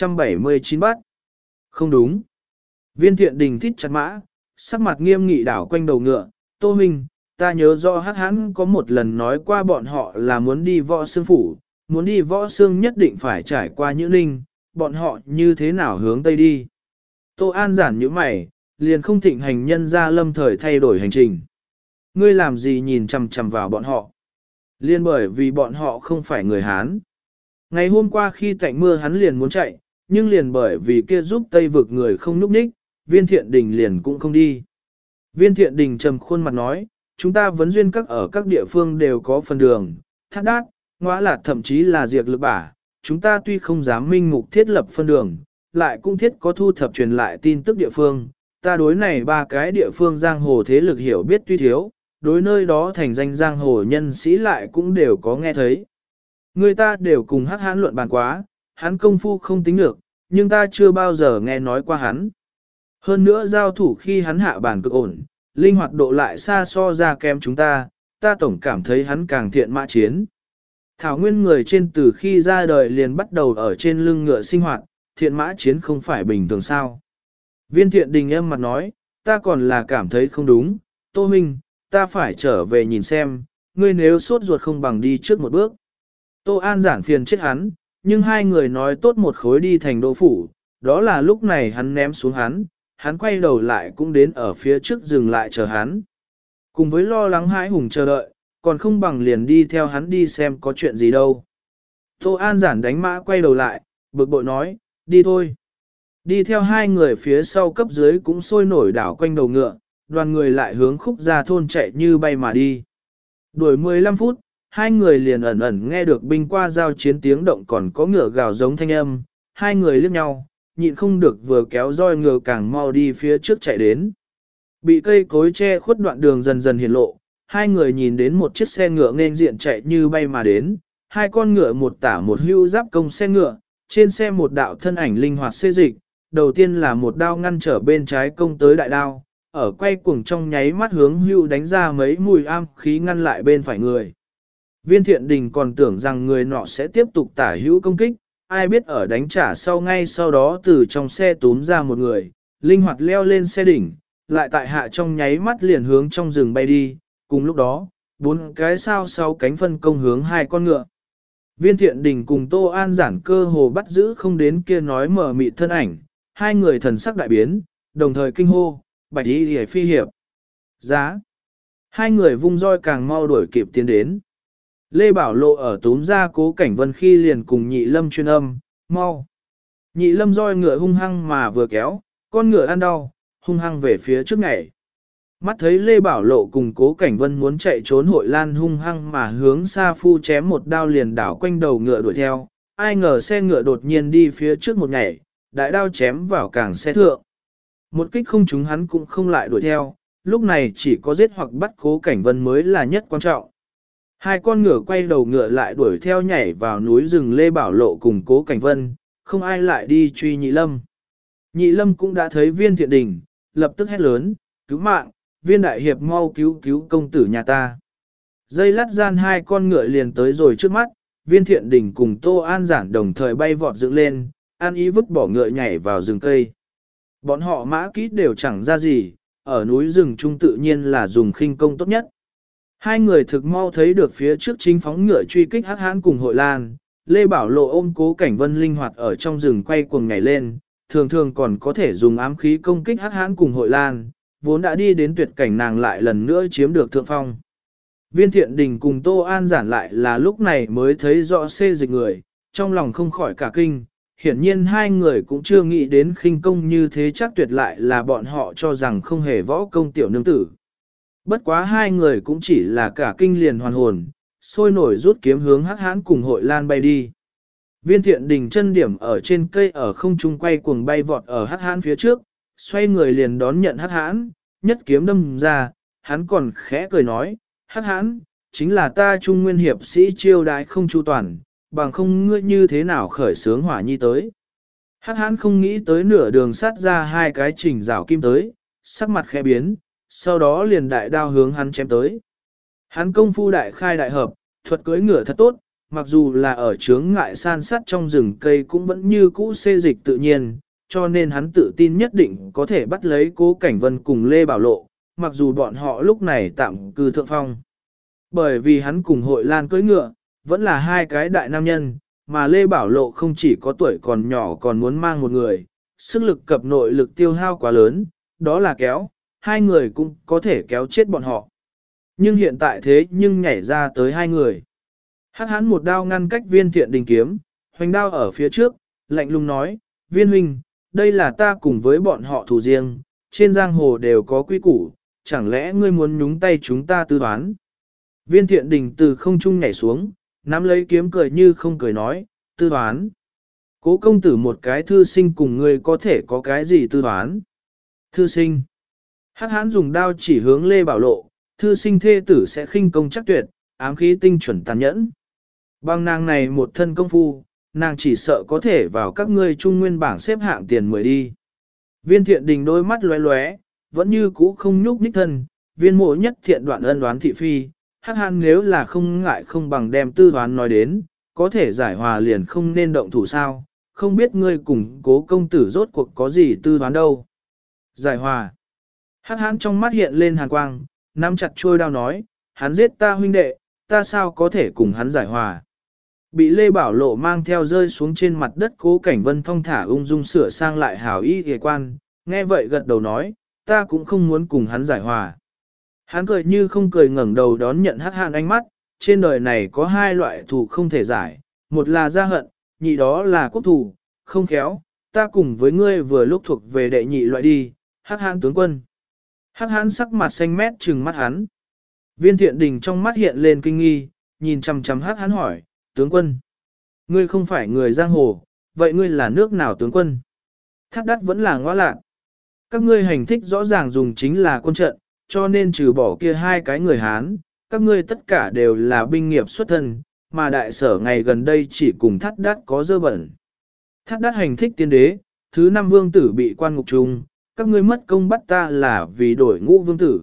279 bắt. Không đúng. Viên Thiện Đình thít chặt mã, sắc mặt nghiêm nghị đảo quanh đầu ngựa, Tô Minh, ta nhớ rõ Hắc Hãn có một lần nói qua bọn họ là muốn đi Võ Xương phủ, muốn đi Võ Xương nhất định phải trải qua Nhữ Ninh, bọn họ như thế nào hướng Tây đi. Tô An giản như mày, liền không thịnh hành nhân ra lâm thời thay đổi hành trình. Ngươi làm gì nhìn chằm chằm vào bọn họ? Liên bởi vì bọn họ không phải người Hán. Ngày hôm qua khi tạnh mưa hắn liền muốn chạy, nhưng liền bởi vì kia giúp Tây vực người không núp ních, Viên Thiện Đình liền cũng không đi. Viên Thiện Đình trầm khuôn mặt nói, chúng ta vấn duyên các ở các địa phương đều có phần đường, thác đát, ngõa lạt thậm chí là diệt lực bả. Chúng ta tuy không dám minh mục thiết lập phân đường, lại cũng thiết có thu thập truyền lại tin tức địa phương. Ta đối này ba cái địa phương giang hồ thế lực hiểu biết tuy thiếu, đối nơi đó thành danh giang hồ nhân sĩ lại cũng đều có nghe thấy. Người ta đều cùng Hắc Hãn luận bàn quá, hắn công phu không tính được, nhưng ta chưa bao giờ nghe nói qua hắn. Hơn nữa giao thủ khi hắn hạ bàn cực ổn, linh hoạt độ lại xa so ra kém chúng ta tổng cảm thấy hắn càng thiện mã chiến. Thảo nguyên người trên từ khi ra đời liền bắt đầu ở trên lưng ngựa sinh hoạt, thiện mã chiến không phải bình thường sao. Viên Thiện Đình âm mặt nói, ta còn là cảm thấy không đúng, Tô Minh, ta phải trở về nhìn xem, ngươi nếu sốt ruột không bằng đi trước một bước. Tô An giản phiền chết hắn, nhưng hai người nói tốt một khối đi thành đô phủ, đó là lúc này hắn ném xuống hắn quay đầu lại cũng đến ở phía trước dừng lại chờ hắn. Cùng với lo lắng hãi hùng chờ đợi, còn không bằng liền đi theo hắn đi xem có chuyện gì đâu. Tô An giản đánh mã quay đầu lại, bực bội nói, đi thôi. Đi theo hai người phía sau cấp dưới cũng sôi nổi đảo quanh đầu ngựa, đoàn người lại hướng khúc ra thôn chạy như bay mà đi. Đuổi 15 phút, hai người liền ẩn ẩn nghe được binh qua giao chiến tiếng động còn có ngựa gào giống thanh âm, hai người liếc nhau, nhịn không được vừa kéo roi ngựa càng mau đi phía trước chạy đến. Bị cây cối che khuất đoạn đường dần dần hiển lộ, hai người nhìn đến một chiếc xe ngựa nên diện chạy như bay mà đến, hai con ngựa một tả một hưu giáp công xe ngựa, trên xe một đạo thân ảnh linh hoạt xê dịch, đầu tiên là một đao ngăn trở bên trái công tới đại đao, ở quay cuồng trong nháy mắt hướng hưu đánh ra mấy mùi am khí ngăn lại bên phải người. Viên Thiện Đình còn tưởng rằng người nọ sẽ tiếp tục tả hữu công kích, ai biết ở đánh trả sau ngay sau đó từ trong xe túm ra một người, linh hoạt leo lên xe đỉnh, lại tại hạ trong nháy mắt liền hướng trong rừng bay đi, cùng lúc đó, bốn cái sao sáu cánh phân công hướng hai con ngựa. Viên Thiện Đình cùng Tô An Giản cơ hồ bắt giữ không đến kia nói mở mịt thân ảnh, hai người thần sắc đại biến, đồng thời kinh hô, bạch y hề phi hiệp. Giá! Hai người vung roi càng mau đuổi kịp tiến đến. Lê Bảo Lộ ở túm ra Cố Cảnh Vân khi liền cùng Nhị Lâm chuyên âm, mau. Nhị Lâm roi ngựa hung hăng mà vừa kéo, con ngựa ăn đau, hung hăng về phía trước nhảy. Mắt thấy Lê Bảo Lộ cùng Cố Cảnh Vân muốn chạy trốn Hội Lan hung hăng mà hướng Sa Phu chém một đao liền đảo quanh đầu ngựa đuổi theo, ai ngờ xe ngựa đột nhiên đi phía trước một nhảy, đại đao chém vào càng xe thượng. Một kích không trúng hắn cũng không lại đuổi theo, lúc này chỉ có giết hoặc bắt Cố Cảnh Vân mới là nhất quan trọng. Hai con ngựa quay đầu ngựa lại đuổi theo nhảy vào núi rừng Lê Bảo Lộ cùng Cố Cảnh Vân, không ai lại đi truy Nhị Lâm. Nhị Lâm cũng đã thấy Viên Thiện Đình, lập tức hét lớn, cứu mạng, Viên đại hiệp mau cứu cứu công tử nhà ta. Dây lát gian hai con ngựa liền tới rồi trước mắt, Viên Thiện Đình cùng Tô An Giản đồng thời bay vọt dựng lên, an ý vứt bỏ ngựa nhảy vào rừng cây. Bọn họ mã kỹ đều chẳng ra gì, ở núi rừng trung tự nhiên là dùng khinh công tốt nhất. Hai người thực mau thấy được phía trước chính phóng ngựa truy kích Hắc Hãn cùng Hội Lan, Lê Bảo Lộ ôm Cố Cảnh Vân linh hoạt ở trong rừng quay cuồng nhảy lên, thường thường còn có thể dùng ám khí công kích Hắc Hãn cùng Hội Lan, vốn đã đi đến tuyệt cảnh nàng lại lần nữa chiếm được thượng phong. Viên Thiện Đình cùng Tô An Giản lại là lúc này mới thấy rõ xê dịch người, trong lòng không khỏi cả kinh, hiển nhiên hai người cũng chưa nghĩ đến khinh công như thế chắc tuyệt lại là bọn họ cho rằng không hề võ công tiểu nương tử. Bất quá hai người cũng chỉ là cả kinh liền hoàn hồn, sôi nổi rút kiếm hướng Hắc Hãn cùng Hội Lan bay đi. Viên Thiện Đình chân điểm ở trên cây ở không trung quay cuồng bay vọt ở Hắc Hãn phía trước, xoay người liền đón nhận Hắc Hãn, nhất kiếm đâm ra, hắn còn khẽ cười nói, Hắc Hãn, chính là ta Trung Nguyên hiệp sĩ chiêu đãi không chu toàn, bằng không ngươi như thế nào khởi sướng hỏa nhi tới. Hắc Hãn không nghĩ tới nửa đường sát ra hai cái chỉnh rảo kim tới, sắc mặt khẽ biến, sau đó liền đại đao hướng hắn chém tới. Hắn công phu đại khai đại hợp, thuật cưỡi ngựa thật tốt, mặc dù là ở chướng ngại san sát trong rừng cây cũng vẫn như cũ xê dịch tự nhiên, cho nên hắn tự tin nhất định có thể bắt lấy Cố Cảnh Vân cùng Lê Bảo Lộ, mặc dù bọn họ lúc này tạm cư thượng phong. Bởi vì hắn cùng Hội Lan cưỡi ngựa, vẫn là hai cái đại nam nhân, mà Lê Bảo Lộ không chỉ có tuổi còn nhỏ còn muốn mang một người, sức lực cập nội lực tiêu hao quá lớn, đó là kéo, hai người cũng có thể kéo chết bọn họ. Nhưng hiện tại thế nhưng nhảy ra tới hai người. Hắc Hãn một đao ngăn cách Viên Thiện Đình kiếm, hoành đao ở phía trước, lạnh lùng nói, Viên huynh, đây là ta cùng với bọn họ thù riêng, trên giang hồ đều có quy củ, chẳng lẽ ngươi muốn nhúng tay chúng ta tư toán. Viên Thiện Đình từ không trung nhảy xuống, nắm lấy kiếm cười như không cười nói, tư toán. Cố công tử một cái thư sinh cùng ngươi có thể có cái gì tư toán. Thư sinh. Hắc Hãn dùng đao chỉ hướng Lê Bảo Lộ, thư sinh thê tử sẽ khinh công chắc tuyệt, ám khí tinh chuẩn tàn nhẫn. Bằng nàng này một thân công phu, nàng chỉ sợ có thể vào các ngươi trung nguyên bảng xếp hạng tiền 10 đi. Viên Thiện Đình đôi mắt lóe lóe, vẫn như cũ không nhúc nhích thân, viên mộ nhất thiện đoạn ân đoán thị phi, Hắc Hãn nếu là không ngại không bằng đem tư toán nói đến, có thể giải hòa liền không nên động thủ sao, không biết ngươi cùng Cố công tử rốt cuộc có gì tư toán đâu. Giải hòa. Hắc Hãn trong mắt hiện lên hàn quang, nắm chặt chuôi đao nói, hắn giết ta huynh đệ, ta sao có thể cùng hắn giải hòa. Bị Lê Bảo Lộ mang theo rơi xuống trên mặt đất Cố Cảnh Vân thong thả ung dung sửa sang lại hảo y ghề quan, nghe vậy gật đầu nói, ta cũng không muốn cùng hắn giải hòa. Hắn cười như không cười ngẩng đầu đón nhận Hắc Hãn ánh mắt, trên đời này có hai loại thù không thể giải, một là gia hận, nhị đó là quốc thù, không khéo, ta cùng với ngươi vừa lúc thuộc về đệ nhị loại đi, Hắc Hãn tướng quân. Hắc Hãn sắc mặt xanh mét trừng mắt hắn. Viên Thiện Đình trong mắt hiện lên kinh nghi, nhìn chằm chằm Hắc Hãn hỏi, tướng quân, ngươi không phải người giang hồ, vậy ngươi là nước nào tướng quân? Thác Đắt vẫn là Ngõa Lạn. Các ngươi hành thích rõ ràng dùng chính là quân trận, cho nên trừ bỏ kia hai cái người Hán, các ngươi tất cả đều là binh nghiệp xuất thân, mà đại sở ngày gần đây chỉ cùng Thắt Đát có dơ bẩn. Thắt Đát hành thích tiên đế, thứ 5 vương tử bị quan ngục trùng, các ngươi mất công bắt ta là vì đổi ngũ vương tử.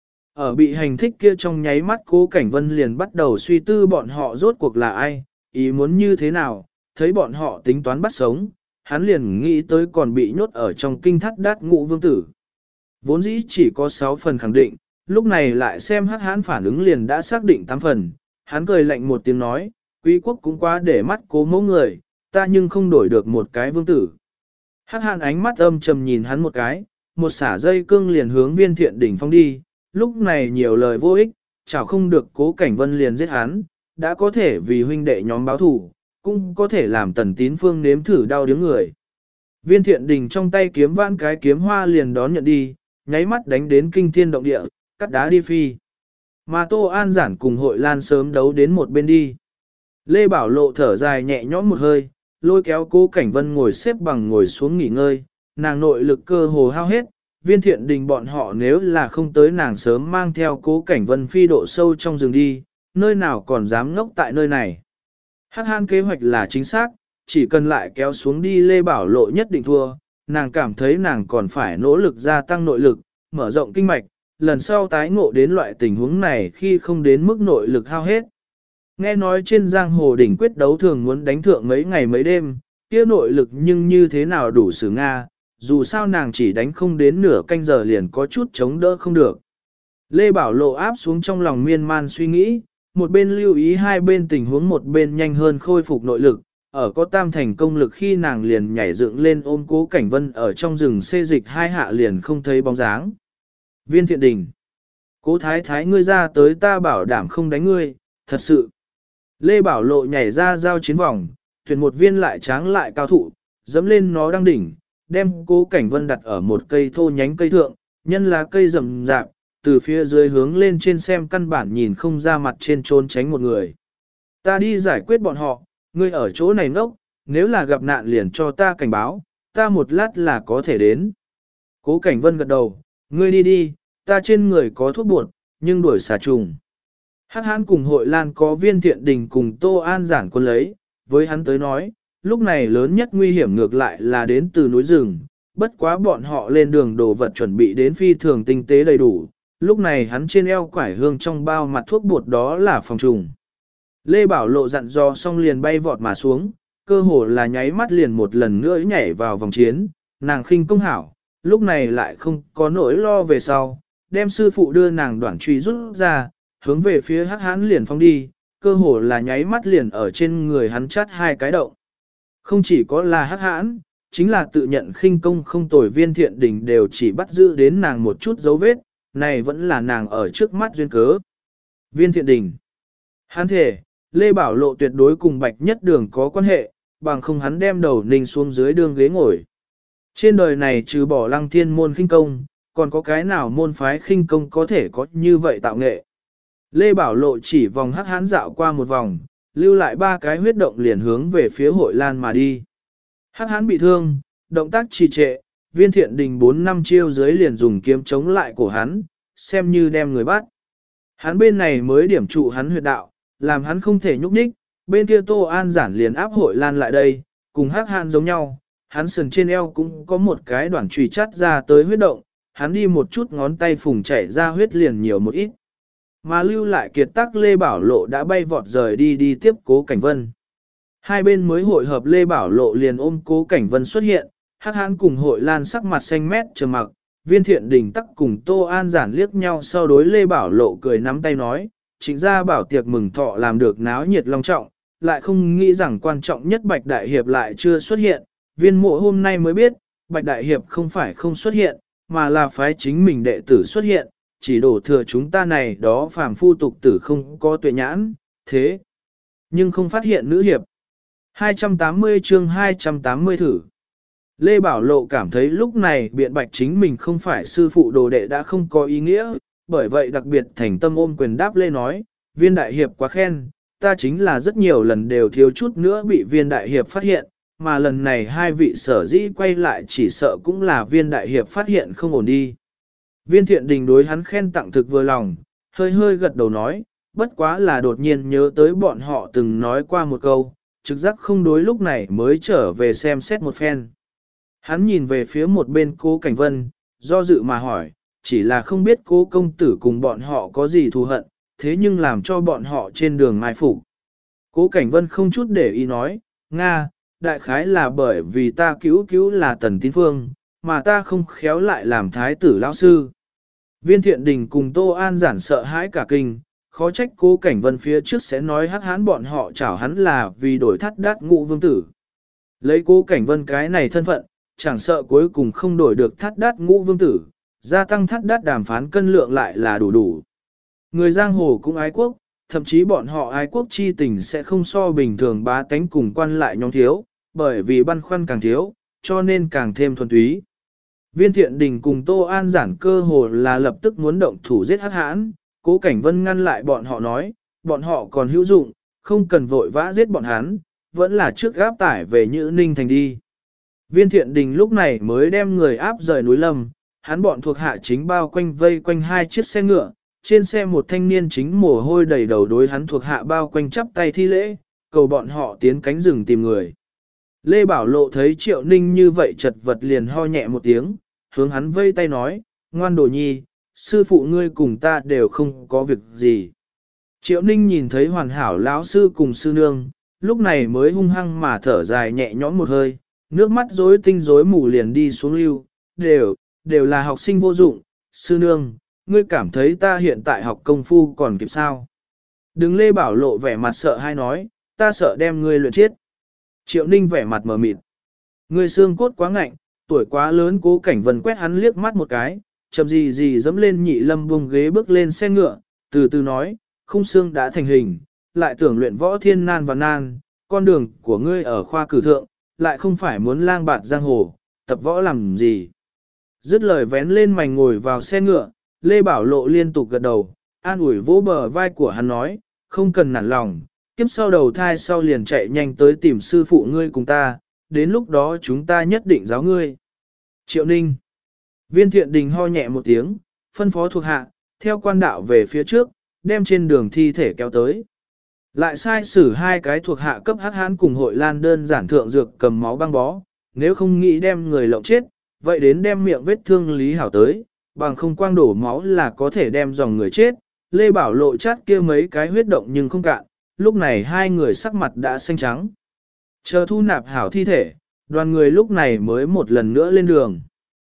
Ở bị hành thích kia trong nháy mắt Cố Cảnh Vân liền bắt đầu suy tư bọn họ rốt cuộc là ai, ý muốn như thế nào, thấy bọn họ tính toán bắt sống, hắn liền nghĩ tới còn bị nhốt ở trong kinh Thắt Đát ngũ vương tử. Vốn dĩ chỉ có 6 phần khẳng định, lúc này lại xem Hắc Hãn phản ứng liền đã xác định 8 phần, hắn cười lạnh một tiếng nói, Quý quốc cũng quá để mắt Cố mẫu người, ta nhưng không đổi được một cái vương tử. Hắc Hãn ánh mắt âm trầm nhìn hắn một cái, một xả dây cương liền hướng Viên Thiện Đình phong đi, lúc này nhiều lời vô ích, chảo không được Cố Cảnh Vân liền giết hắn, đã có thể vì huynh đệ nhóm báo thù, cũng có thể làm Tần Tín Phương nếm thử đau điếng người. Viên Thiện Đình trong tay kiếm vãn cái kiếm hoa liền đón nhận đi, nháy mắt đánh đến kinh thiên động địa, cắt đá đi phi. Mà Tô An Giản cùng Hội Lan sớm đấu đến một bên đi. Lê Bảo Lộ thở dài nhẹ nhõm một hơi, lôi kéo Cố Cảnh Vân ngồi xếp bằng ngồi xuống nghỉ ngơi, nàng nội lực cơ hồ hao hết, Viên Thiện Đình bọn họ nếu là không tới nàng sớm mang theo Cố Cảnh Vân phi độ sâu trong rừng đi, nơi nào còn dám ngốc tại nơi này. Hắc Hãn kế hoạch là chính xác, chỉ cần lại kéo xuống đi Lê Bảo Lộ nhất định thua, nàng cảm thấy nàng còn phải nỗ lực gia tăng nội lực, mở rộng kinh mạch, lần sau tái ngộ đến loại tình huống này khi không đến mức nội lực hao hết. Nghe nói trên giang hồ đỉnh quyết đấu thường muốn đánh thượng mấy ngày mấy đêm, kia nội lực nhưng như thế nào đủ xử Nga, dù sao nàng chỉ đánh không đến nửa canh giờ liền có chút chống đỡ không được. Lê Bảo Lộ áp xuống trong lòng miên man suy nghĩ, một bên lưu ý hai bên tình huống một bên nhanh hơn khôi phục nội lực, ở có tam thành công lực khi nàng liền nhảy dựng lên ôm Cố Cảnh Vân ở trong rừng xê dịch hai hạ liền không thấy bóng dáng. Viên Thiện Đình, Cố Thái Thái ngươi ra tới ta bảo đảm không đánh ngươi, thật sự. Lê Bảo Lộ nhảy ra giao chiến vòng, tuyển một viên lại tráng lại cao thụ, dẫm lên nó đang đỉnh, đem Cố Cảnh Vân đặt ở một cây thô nhánh cây thượng, nhân là cây rậm rạp, từ phía dưới hướng lên trên xem căn bản nhìn không ra mặt trên trốn tránh một người. Ta đi giải quyết bọn họ, ngươi ở chỗ này ngốc, nếu là gặp nạn liền cho ta cảnh báo, ta một lát là có thể đến. Cố Cảnh Vân gật đầu, ngươi đi đi, ta trên người có thuốc bột, nhưng đuổi xà trùng. Hắc Hãn cùng Hội Lan có Viên Thiện Đình cùng Tô An Giản quân lấy, với hắn tới nói, lúc này lớn nhất nguy hiểm ngược lại là đến từ núi rừng, bất quá bọn họ lên đường đồ vật chuẩn bị đến phi thường tinh tế đầy đủ, lúc này hắn trên eo quải hương trong bao mặt thuốc bột đó là phòng trùng. Lê Bảo Lộ dặn dò xong liền bay vọt mà xuống, cơ hồ là nháy mắt liền một lần nữa nhảy vào vòng chiến, nàng khinh công hảo, lúc này lại không có nỗi lo về sau, đem sư phụ đưa nàng đoạn truy rút ra, hướng về phía Hắc Hãn liền phong đi, cơ hồ là nháy mắt liền ở trên người hắn chát hai cái động. Không chỉ có là Hắc Hãn, chính là tự nhận khinh công không tồi Viên Thiện Đình đều chỉ bắt giữ đến nàng một chút dấu vết, này vẫn là nàng ở trước mắt duyên cớ. Viên Thiện Đình, hắn thể, Lê Bảo Lộ tuyệt đối cùng Bạch Nhất Đường có quan hệ, bằng không hắn đem đầu ninh xuống dưới đường ghế ngồi. Trên đời này trừ bỏ Lăng Thiên môn khinh công, còn có cái nào môn phái khinh công có thể có như vậy tạo nghệ. Lê Bảo Lộ chỉ vòng Hắc Hãn dạo qua một vòng, lưu lại 3 cái huyết động liền hướng về phía Hội Lan mà đi. Hắc Hãn bị thương, động tác trì trệ, Viên Thiện Đình 4 năm chiêu dưới liền dùng kiếm chống lại cổ hắn, xem như đem người bắt. Hắn bên này mới điểm trụ hắn huyệt đạo, làm hắn không thể nhúc nhích, bên kia Tô An Giản liền áp Hội Lan lại đây, cùng Hắc Hãn giống nhau, hắn sườn trên eo cũng có một cái đoạn chùy chắt ra tới huyết động, hắn đi một chút ngón tay phùng chảy ra huyết liền nhiều một ít. Mà lưu lại kiệt tác Lê Bảo Lộ đã bay vọt rời đi tiếp Cố Cảnh Vân. Hai bên mới hội hợp Lê Bảo Lộ liền ôm Cố Cảnh Vân xuất hiện, Hắc Hãn cùng Hội Lan sắc mặt xanh mét trầm mặc, Viên Thiện Đình tắc cùng Tô An Giản liếc nhau sau đối Lê Bảo Lộ cười nắm tay nói, Trịnh gia bảo tiệc mừng thọ làm được náo nhiệt long trọng, lại không nghĩ rằng quan trọng nhất Bạch Đại Hiệp lại chưa xuất hiện, viên mộ hôm nay mới biết, Bạch Đại Hiệp không phải không xuất hiện, mà là phái chính mình đệ tử xuất hiện, chỉ đổ thừa chúng ta này đó phàm phu tục tử không có tuệ nhãn, thế. Nhưng không phát hiện nữ hiệp. 280 chương 280 thử. Lê Bảo Lộ cảm thấy lúc này biện bạch chính mình không phải sư phụ đồ đệ đã không có ý nghĩa, bởi vậy đặc biệt thành tâm ôm quyền đáp Lê nói, viên đại hiệp quá khen, ta chính là rất nhiều lần đều thiếu chút nữa bị viên đại hiệp phát hiện, mà lần này hai vị sở dĩ quay lại chỉ sợ cũng là viên đại hiệp phát hiện không ổn đi. Viên Thiện Đình đối hắn khen tặng thực vừa lòng, hơi hơi gật đầu nói, bất quá là đột nhiên nhớ tới bọn họ từng nói qua một câu, trực giác không đối lúc này mới trở về xem xét một phen. Hắn nhìn về phía một bên Cố Cảnh Vân, do dự mà hỏi, chỉ là không biết Cố công tử cùng bọn họ có gì thù hận, thế nhưng làm cho bọn họ trên đường mai phục. Cố Cảnh Vân không chút để ý nói, Nga, đại khái là bởi vì ta cứu là Tần Tín Phương, mà ta không khéo lại làm thái tử lão sư. Viên Thiện Đình cùng Tô An giản sợ hãi cả kinh, khó trách Cố Cảnh Vân phía trước sẽ nói hắc hán bọn họ chảo hắn là vì đổi thắt đát ngũ vương tử. Lấy Cố Cảnh Vân cái này thân phận, chẳng sợ cuối cùng không đổi được thắt đát ngũ vương tử, gia tăng thắt đát đàm phán cân lượng lại là đủ. Người giang hồ cũng ái quốc, thậm chí bọn họ ái quốc chi tình sẽ không so bình thường bá tánh cùng quan lại nhóm thiếu, bởi vì băn khoăn càng thiếu, cho nên càng thêm thuần túy. Viên Thiện Đình cùng Tô An giản cơ hồ là lập tức muốn động thủ giết hắc hãn, Cố Cảnh Vân ngăn lại bọn họ nói, bọn họ còn hữu dụng, không cần vội vã giết bọn hắn, vẫn là trước gáp tải về Nhữ Ninh thành đi. Viên Thiện Đình lúc này mới đem người áp rời núi Lâm, hắn bọn thuộc hạ chính bao quanh vây quanh hai chiếc xe ngựa, trên xe một thanh niên chính mồ hôi đầy đầu đối hắn thuộc hạ bao quanh chắp tay thi lễ, cầu bọn họ tiến cánh rừng tìm người. Lê Bảo Lộ thấy Triệu Ninh như vậy chật vật liền ho nhẹ một tiếng, hướng hắn vây tay nói, ngoan đồ nhi, sư phụ ngươi cùng ta đều không có việc gì. Triệu Ninh nhìn thấy hoàn hảo lão sư cùng sư nương, lúc này mới hung hăng mà thở dài nhẹ nhõm một hơi, nước mắt rối tinh rối mù liền đi xuống lưu, đều là học sinh vô dụng, sư nương, ngươi cảm thấy ta hiện tại học công phu còn kịp sao. Đừng Lê Bảo Lộ vẻ mặt sợ hay nói, ta sợ đem ngươi luyện chết. Triệu Ninh vẻ mặt mờ mịt. Ngươi xương cốt quá ngạnh, tuổi quá lớn. Cố Cảnh Vân quét hắn liếc mắt một cái, chậm gì dẫm lên Nhị Lâm buông ghế bước lên xe ngựa, từ từ nói, khung xương đã thành hình, lại tưởng luyện võ thiên nan và nan, con đường của ngươi ở khoa cử thượng, lại không phải muốn lang bạt giang hồ, tập võ làm gì. Dứt lời vén lên mảnh ngồi vào xe ngựa, Lê Bảo Lộ liên tục gật đầu, an ủi vỗ bờ vai của hắn nói, không cần nản lòng, kiếp sau đầu thai sau liền chạy nhanh tới tìm sư phụ ngươi cùng ta, đến lúc đó chúng ta nhất định giáo ngươi. Triệu Ninh. Viên Thiện Đình ho nhẹ một tiếng, phân phó thuộc hạ, theo quan đạo về phía trước, đem trên đường thi thể kéo tới. Lại sai xử hai cái thuộc hạ cấp hắc hán cùng hội lan đơn giản thượng dược cầm máu băng bó, nếu không nghĩ đem người lộng chết, vậy đến đem miệng vết thương lý hảo tới, bằng không quang đổ máu là có thể đem dòng người chết. Lê Bảo Lộ chát kia mấy cái huyết động nhưng không cạn, lúc này hai người sắc mặt đã xanh trắng. Chờ thu nạp hảo thi thể, đoàn người lúc này mới một lần nữa lên đường.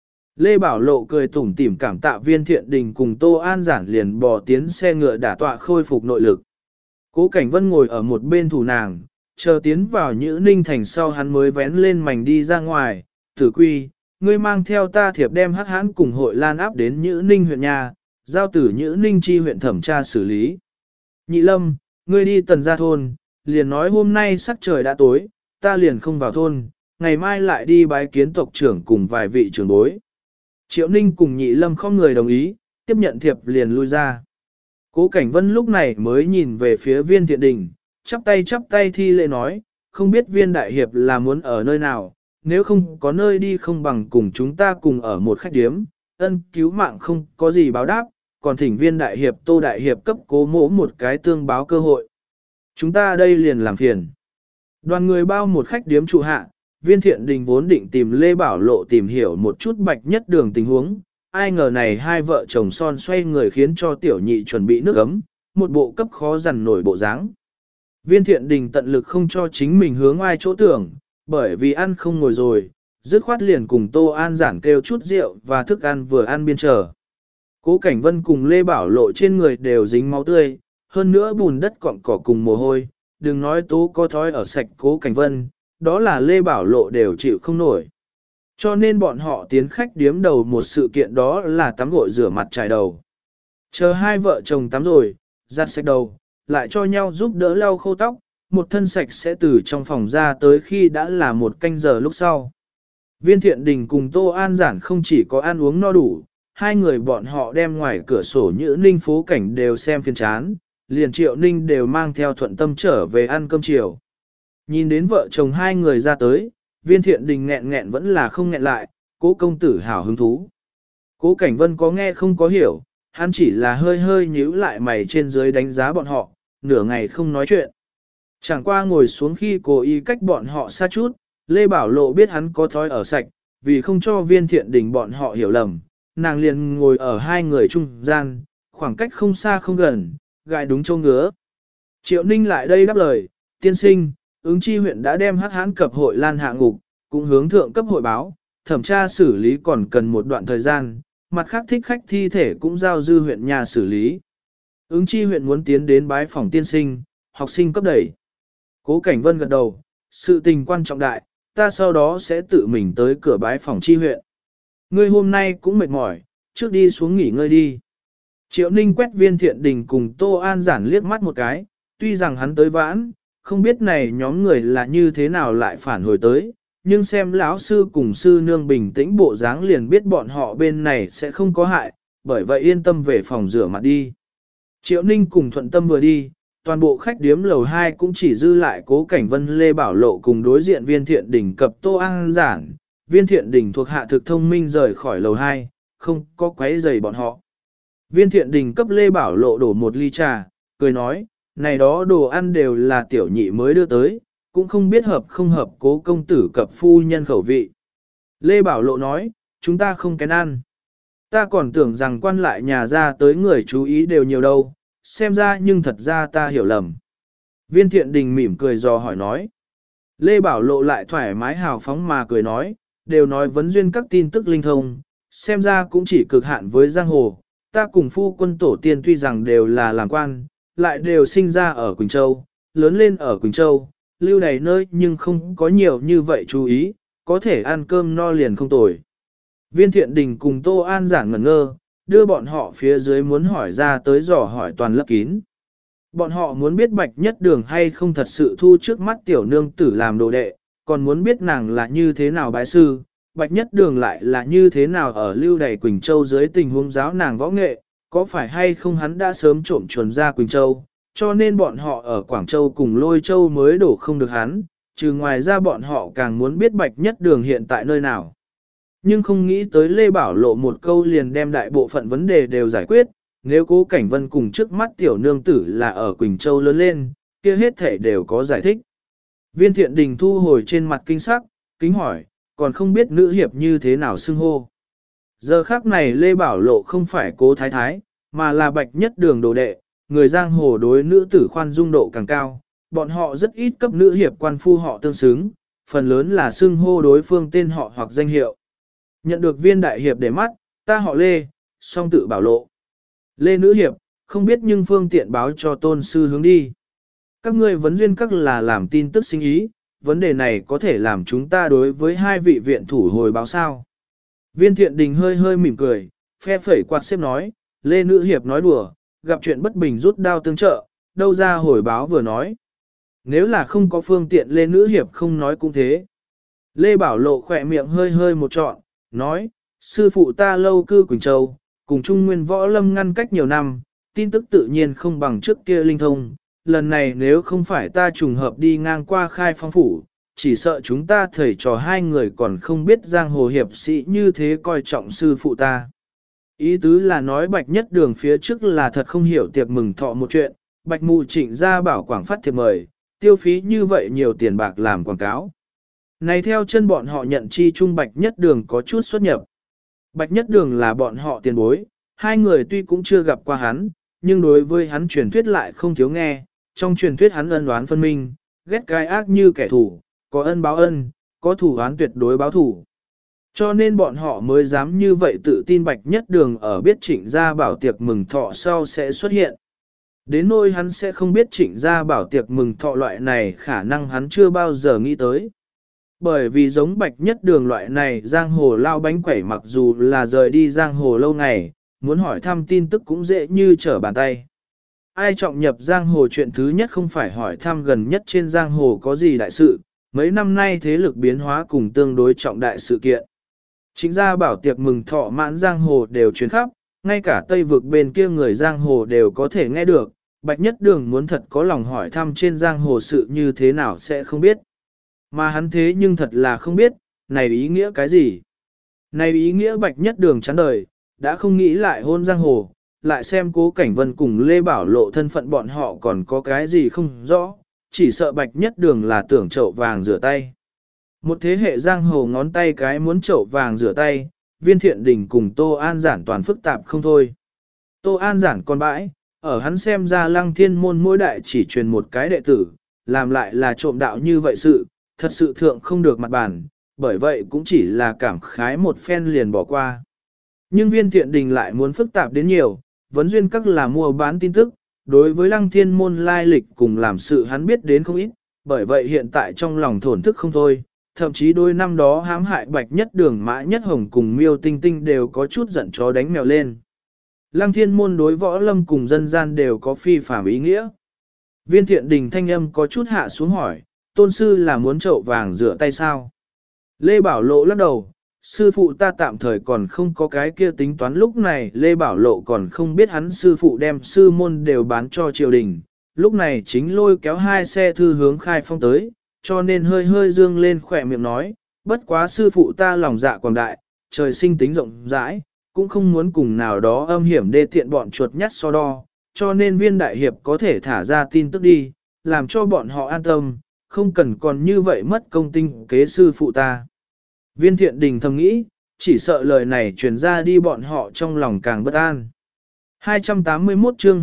Lê Bảo Lộ cười tủm tỉm cảm tạ Viên Thiện Đình cùng Tô An giản liền bò tiến xe ngựa đả tọa khôi phục nội lực. Cố Cảnh Vân ngồi ở một bên thủ nàng, chờ tiến vào Nhữ Ninh thành sau hắn mới vén lên mảnh đi ra ngoài, Tử Quy, ngươi mang theo ta thiệp đem hắc hãn cùng hội lan áp đến Nhữ Ninh huyện nhà, giao tử Nhữ Ninh chi huyện thẩm tra xử lý. Nhị Lâm, ngươi đi Tần gia thôn, liền nói hôm nay sắc trời đã tối, ta liền không vào thôn, ngày mai lại đi bái kiến tộc trưởng cùng vài vị trưởng bối. Triệu Ninh cùng Nhị Lâm không người đồng ý, tiếp nhận thiệp liền lui ra. Cố Cảnh Vân lúc này mới nhìn về phía Viên Thiện Đình, chắp tay thi lễ nói, không biết Viên Đại Hiệp là muốn ở nơi nào, nếu không có nơi đi không bằng cùng chúng ta cùng ở một khách điếm, ân cứu mạng không có gì báo đáp, còn thỉnh Viên Đại Hiệp Tô Đại Hiệp cấp Cố mỗ một cái tương báo cơ hội. Chúng ta đây liền làm phiền. Đoàn người bao một khách điếm trụ hạ, Viên Thiện Đình vốn định tìm Lê Bảo Lộ tìm hiểu một chút Bạch Nhất Đường tình huống, ai ngờ này hai vợ chồng son xoay người khiến cho tiểu nhị chuẩn bị nước ấm, một bộ cấp khó dằn nổi bộ dáng. Viên Thiện Đình tận lực không cho chính mình hướng ai chỗ tưởng, bởi vì ăn không ngồi rồi, dứt khoát liền cùng Tô An giản kêu chút rượu và thức ăn vừa ăn biên chờ. Cố Cảnh Vân cùng Lê Bảo Lộ trên người đều dính máu tươi, hơn nữa bùn đất cọng cỏ cùng mồ hôi, đừng nói tố có thói ở sạch Cố Cảnh Vân, đó là Lê Bảo Lộ đều chịu không nổi. Cho nên bọn họ tiến khách điếm đầu một sự kiện đó là tắm gội rửa mặt trải đầu. Chờ hai vợ chồng tắm rồi, giặt sạch đầu, lại cho nhau giúp đỡ lau khô tóc, một thân sạch sẽ từ trong phòng ra tới khi đã là một canh giờ lúc sau. Viên Thiện Đình cùng Tô An giản không chỉ có ăn uống no đủ, hai người bọn họ đem ngoài cửa sổ Nhữ Ninh phố cảnh đều xem phiền chán, liền Triệu Ninh đều mang theo thuận tâm trở về ăn cơm chiều. Nhìn đến vợ chồng hai người ra tới, Viên Thiện Đình nghẹn vẫn là không nghẹn lại, Cố công tử hảo hứng thú. Cố Cảnh Vân có nghe không có hiểu, hắn chỉ là hơi hơi nhíu lại mày trên dưới đánh giá bọn họ, nửa ngày không nói chuyện. Chẳng qua ngồi xuống khi cố ý cách bọn họ xa chút, Lê Bảo Lộ biết hắn có thói ở sạch, vì không cho Viên Thiện Đình bọn họ hiểu lầm, nàng liền ngồi ở hai người trung gian, khoảng cách không xa không gần, gại đúng châu ngứa. Triệu Ninh lại đây đáp lời, tiên sinh, ứng chi huyện đã đem hắc hãn cập hội lan hạ ngục, cũng hướng thượng cấp hội báo, thẩm tra xử lý còn cần một đoạn thời gian, mặt khác thích khách thi thể cũng giao dư huyện nhà xử lý. Ứng chi huyện muốn tiến đến bái phòng tiên sinh, học sinh cấp đẩy. Cố Cảnh Vân gật đầu, sự tình quan trọng đại, ta sau đó sẽ tự mình tới cửa bái phòng chi huyện. Ngươi hôm nay cũng mệt mỏi, trước đi xuống nghỉ ngơi đi. Triệu Ninh quét Viên Thiện Đình cùng Tô An Giản liếc mắt một cái, tuy rằng hắn tới vãn, không biết này nhóm người là như thế nào lại phản hồi tới, nhưng xem lão sư cùng sư nương bình tĩnh bộ dáng liền biết bọn họ bên này sẽ không có hại, bởi vậy yên tâm về phòng rửa mặt đi. Triệu Ninh cùng Thuận Tâm vừa đi, toàn bộ khách điếm lầu 2 cũng chỉ dư lại Cố Cảnh Vân Lê Bảo Lộ cùng đối diện Viên Thiện Đình cập Tô An Giản. Viên Thiện Đình thuộc hạ thực thông minh rời khỏi lầu 2, không có quấy rầy bọn họ. Viên Thiện Đình cấp Lê Bảo Lộ đổ một ly trà, cười nói, này đó đồ ăn đều là tiểu nhị mới đưa tới, cũng không biết hợp không hợp Cố công tử cập phu nhân khẩu vị. Lê Bảo Lộ nói, chúng ta không kén ăn. Ta còn tưởng rằng quan lại nhà ra tới người chú ý đều nhiều đâu, xem ra nhưng thật ra ta hiểu lầm. Viên Thiện Đình mỉm cười dò hỏi nói. Lê Bảo Lộ lại thoải mái hào phóng mà cười nói, đều nói vấn duyên các tin tức linh thông, xem ra cũng chỉ cực hạn với giang hồ. Ta cùng phu quân tổ tiên tuy rằng đều là làm quan, lại đều sinh ra ở Quỳnh Châu, lớn lên ở Quỳnh Châu, lưu đầy nơi nhưng không có nhiều như vậy chú ý, có thể ăn cơm no liền không tồi. Viên Thiện Đình cùng Tô An Giản ngẩn ngơ, đưa bọn họ phía dưới muốn hỏi ra tới dò hỏi toàn lấp kín. Bọn họ muốn biết Bạch Nhất Đường hay không thật sự thu trước mắt tiểu nương tử làm đồ đệ, còn muốn biết nàng là như thế nào bái sư, Bạch Nhất Đường lại là như thế nào ở lưu đầy Quỳnh Châu dưới tình huống giáo nàng võ nghệ, có phải hay không hắn đã sớm trộm chuồn ra Quỳnh Châu, cho nên bọn họ ở Quảng Châu cùng Lôi Châu mới đổ không được hắn, trừ ngoài ra bọn họ càng muốn biết Bạch Nhất Đường hiện tại nơi nào. Nhưng không nghĩ tới Lê Bảo Lộ một câu liền đem đại bộ phận vấn đề đều giải quyết, nếu Cố Cảnh Vân cùng trước mắt tiểu nương tử là ở Quỳnh Châu lớn lên, kia hết thể đều có giải thích. Viên Thiện Đình thu hồi trên mặt kinh sắc, kính hỏi, còn không biết nữ hiệp như thế nào xưng hô. Giờ khác này Lê Bảo Lộ không phải Cố Thái Thái, mà là Bạch Nhất Đường đồ đệ, người giang hồ đối nữ tử khoan dung độ càng cao, bọn họ rất ít cấp nữ hiệp quan phu họ tương xứng, phần lớn là xưng hô đối phương tên họ hoặc danh hiệu. Nhận được Viên đại hiệp để mắt, ta họ Lê, song tự Bảo Lộ. Lê nữ hiệp, không biết nhưng phương tiện báo cho tôn sư hướng đi. Các ngươi vấn duyên các là làm tin tức sinh ý, vấn đề này có thể làm chúng ta đối với hai vị viện thủ hồi báo sao. Viên Thiện Đình hơi hơi mỉm cười, phe phẩy quạt xếp nói, Lê nữ hiệp nói đùa, gặp chuyện bất bình rút đao tương trợ, đâu ra hồi báo vừa nói. Nếu là không có phương tiện Lê nữ hiệp không nói cũng thế. Lê Bảo Lộ khỏe miệng hơi hơi một trọn, nói, sư phụ ta lâu cư Quỳnh Châu, cùng Trung Nguyên Võ Lâm ngăn cách nhiều năm, tin tức tự nhiên không bằng trước kia linh thông. Lần này nếu không phải ta trùng hợp đi ngang qua Khai Phong phủ, chỉ sợ chúng ta thầy trò hai người còn không biết giang hồ hiệp sĩ như thế coi trọng sư phụ ta. Ý tứ là nói Bạch Nhất Đường phía trước là thật không hiểu tiệc mừng thọ một chuyện, Bạch Mù Trịnh ra bảo quảng phát thiệp mời, tiêu phí như vậy nhiều tiền bạc làm quảng cáo. Này theo chân bọn họ nhận chi chung Bạch Nhất Đường có chút xuất nhập. Bạch Nhất Đường là bọn họ tiền bối, hai người tuy cũng chưa gặp qua hắn, nhưng đối với hắn truyền thuyết lại không thiếu nghe, trong truyền thuyết hắn ân oán phân minh, ghét cái ác như kẻ thù, có ân báo ân, có thù oán tuyệt đối báo thù. Cho nên bọn họ mới dám như vậy tự tin Bạch Nhất Đường ở biết Trịnh Gia Bảo tiệc mừng thọ sau sẽ xuất hiện. Đến nỗi hắn sẽ không biết Trịnh Gia Bảo tiệc mừng thọ loại này khả năng hắn chưa bao giờ nghĩ tới. Bởi vì giống Bạch Nhất Đường loại này giang hồ lao bánh quẩy mặc dù là rời đi giang hồ lâu ngày, muốn hỏi thăm tin tức cũng dễ như trở bàn tay. Ai trọng nhập giang hồ chuyện thứ nhất không phải hỏi thăm gần nhất trên giang hồ có gì đại sự, mấy năm nay thế lực biến hóa cùng tương đối trọng đại sự kiện. Chính ra bảo tiệc mừng thọ mãn giang hồ đều truyền khắp, ngay cả Tây vực bên kia người giang hồ đều có thể nghe được, Bạch Nhất Đường muốn thật có lòng hỏi thăm trên giang hồ sự như thế nào sẽ không biết. Mà hắn thế nhưng thật là không biết, này ý nghĩa cái gì? Này ý nghĩa Bạch Nhất Đường chán đời, đã không nghĩ lại hôn giang hồ, lại xem Cố Cảnh Vân cùng Lê Bảo Lộ thân phận bọn họ còn có cái gì không rõ, chỉ sợ Bạch Nhất Đường là tưởng chậu vàng rửa tay. Một thế hệ giang hồ ngón tay cái muốn chậu vàng rửa tay, Viên Thiện Đình cùng Tô An Giản toàn phức tạp không thôi. Tô An Giản con bãi, ở hắn xem ra Lăng Thiên môn mỗi đại chỉ truyền một cái đệ tử, làm lại là trộm đạo như vậy sự, thật sự thượng không được mặt bản, bởi vậy cũng chỉ là cảm khái một phen liền bỏ qua. Nhưng Viên Thiện Đình lại muốn phức tạp đến nhiều, vấn duyên các là mua bán tin tức, đối với Lăng Thiên môn lai lịch cùng làm sự hắn biết đến không ít, bởi vậy hiện tại trong lòng thổn thức không thôi, thậm chí đôi năm đó hãm hại Bạch Nhất Đường Mã Nhất Hồng cùng Miêu Tinh Tinh đều có chút giận chó đánh mèo lên. Lăng Thiên môn đối võ lâm cùng dân gian đều có phi phàm ý nghĩa. Viên Thiện Đình thanh âm có chút hạ xuống hỏi, tôn sư là muốn chậu vàng rửa tay sao? Lê Bảo Lộ lắc đầu, sư phụ ta tạm thời còn không có cái kia tính toán. Lúc này Lê Bảo Lộ còn không biết hắn sư phụ đem sư môn đều bán cho triều đình, lúc này chính lôi kéo 2 xe thư hướng Khai Phong tới, cho nên hơi hơi dương lên khỏe miệng nói, bất quá sư phụ ta lòng dạ quảng đại, trời sinh tính rộng rãi, cũng không muốn cùng nào đó âm hiểm đê tiện bọn chuột nhắt so đo, cho nên Viên đại hiệp có thể thả ra tin tức đi, làm cho bọn họ an tâm, không cần còn như vậy mất công tinh kế sư phụ ta. Viên Thiện Đình thầm nghĩ, chỉ sợ lời này truyền ra đi bọn họ trong lòng càng bất an. 281 chương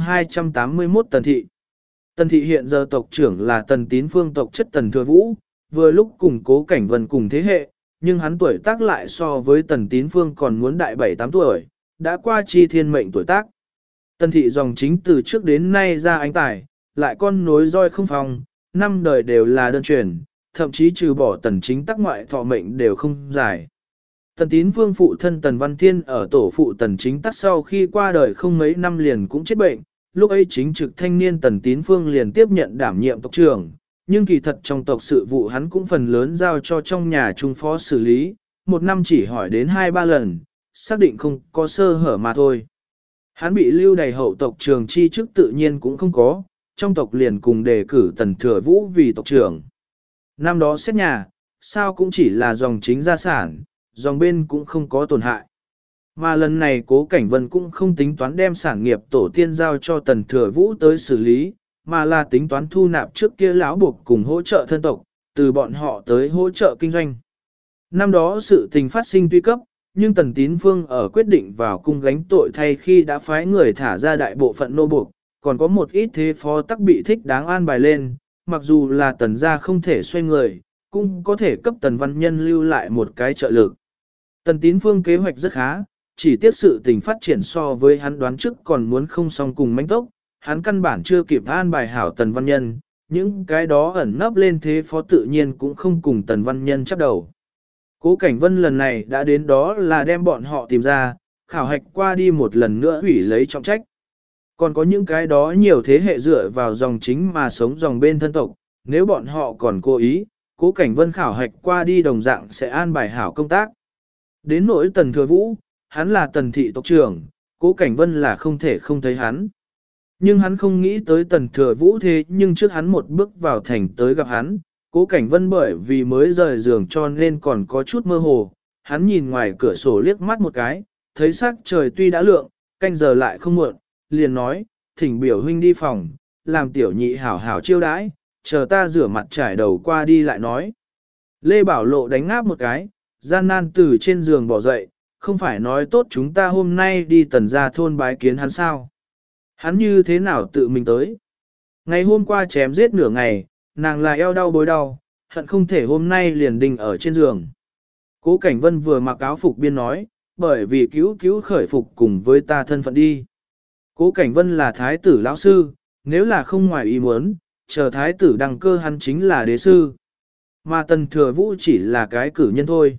281 Tần Thị. Tần Thị hiện giờ tộc trưởng là Tần Tín Phương tộc chất Tần Thừa Vũ, vừa lúc cùng Cố Cảnh Vân cùng thế hệ, nhưng hắn tuổi tác lại so với Tần Tín Phương còn muốn đại 7-8 tuổi, đã qua chi thiên mệnh tuổi tác. Tần Thị dòng chính từ trước đến nay ra ánh tài, lại con nối roi không phòng, 5 đời đều là đơn truyền, thậm chí trừ bỏ Tần Chính tắc ngoại thọ mệnh đều không dài. Tần Tín Phương phụ thân Tần Văn Thiên ở tổ phụ Tần Chính tắc sau khi qua đời không mấy năm liền cũng chết bệnh, lúc ấy chính trực thanh niên Tần Tín Phương liền tiếp nhận đảm nhiệm tộc trưởng, nhưng kỳ thật trong tộc sự vụ hắn cũng phần lớn giao cho trong nhà trung phó xử lý, một năm chỉ hỏi đến 2-3 lần, xác định không có sơ hở mà thôi. Hắn bị lưu đày hậu tộc trưởng chi chức tự nhiên cũng không có, trong tộc liền cùng đề cử Tần Thừa Vũ vì tộc trưởng. Năm đó xét nhà, sao cũng chỉ là dòng chính gia sản, dòng bên cũng không có tổn hại. Mà lần này Cố Cảnh Vân cũng không tính toán đem sản nghiệp tổ tiên giao cho Tần Thừa Vũ tới xử lý, mà là tính toán thu nạp trước kia lão buộc cùng hỗ trợ thân tộc, từ bọn họ tới hỗ trợ kinh doanh. Năm đó sự tình phát sinh tuy cấp, nhưng Tần Tín Phương ở quyết định vào cung gánh tội thay khi đã phái người thả ra đại bộ phận nô buộc, còn có một ít thế phó tắc bị thích đáng an bài lên, mặc dù là Tần gia không thể xoay người, cũng có thể cấp Tần Văn Nhân lưu lại một cái trợ lực. Tần Tín Phương kế hoạch rất khá, chỉ tiếc sự tình phát triển so với hắn đoán trước còn muốn không song cùng mãnh tốc, hắn căn bản chưa kịp an bài hảo Tần Văn Nhân, những cái đó ẩn nấp lên thế phó tự nhiên cũng không cùng Tần Văn Nhân chấp đầu. Cố Cảnh Vân lần này đã đến đó là đem bọn họ tìm ra, khảo hạch qua đi một lần nữa hủy lấy trọng trách. Còn có những cái đó nhiều thế hệ dựa vào dòng chính mà sống dòng bên thân tộc, nếu bọn họ còn cố ý, Cố Cảnh Vân khảo hạch qua đi đồng dạng sẽ an bài hảo công tác. Đến nỗi Tần Thừa Vũ, hắn là Tần thị tộc trưởng, Cố Cảnh Vân là không thể không thấy hắn. Nhưng hắn không nghĩ tới Tần Thừa Vũ thế nhưng trước hắn một bước vào thành tới gặp hắn, Cố Cảnh Vân bởi vì mới rời giường cho nên còn có chút mơ hồ, hắn nhìn ngoài cửa sổ liếc mắt một cái, thấy sắc trời tuy đã lượng, canh giờ lại không muộn, liền nói, thỉnh biểu huynh đi phòng, làm tiểu nhị hảo hảo chiêu đãi, chờ ta rửa mặt trải đầu qua đi lại nói. Lê Bảo Lộ đánh ngáp một cái, gian nan từ trên giường bỏ dậy, không phải nói tốt chúng ta hôm nay đi Tần gia thôn bái kiến hắn sao? Hắn như thế nào tự mình tới? Ngày hôm qua chém giết nửa ngày, nàng là eo đau bối đau, hận không thể hôm nay liền đình ở trên giường. Cố Cảnh Vân vừa mặc áo phục biên nói, bởi vì cứu khởi phục cùng với ta thân phận đi. Cố Cảnh Vân là thái tử lão sư, nếu là không ngoài ý muốn, chờ thái tử đăng cơ hắn chính là đế sư. Mà Tần Thừa Vũ chỉ là cái cử nhân thôi.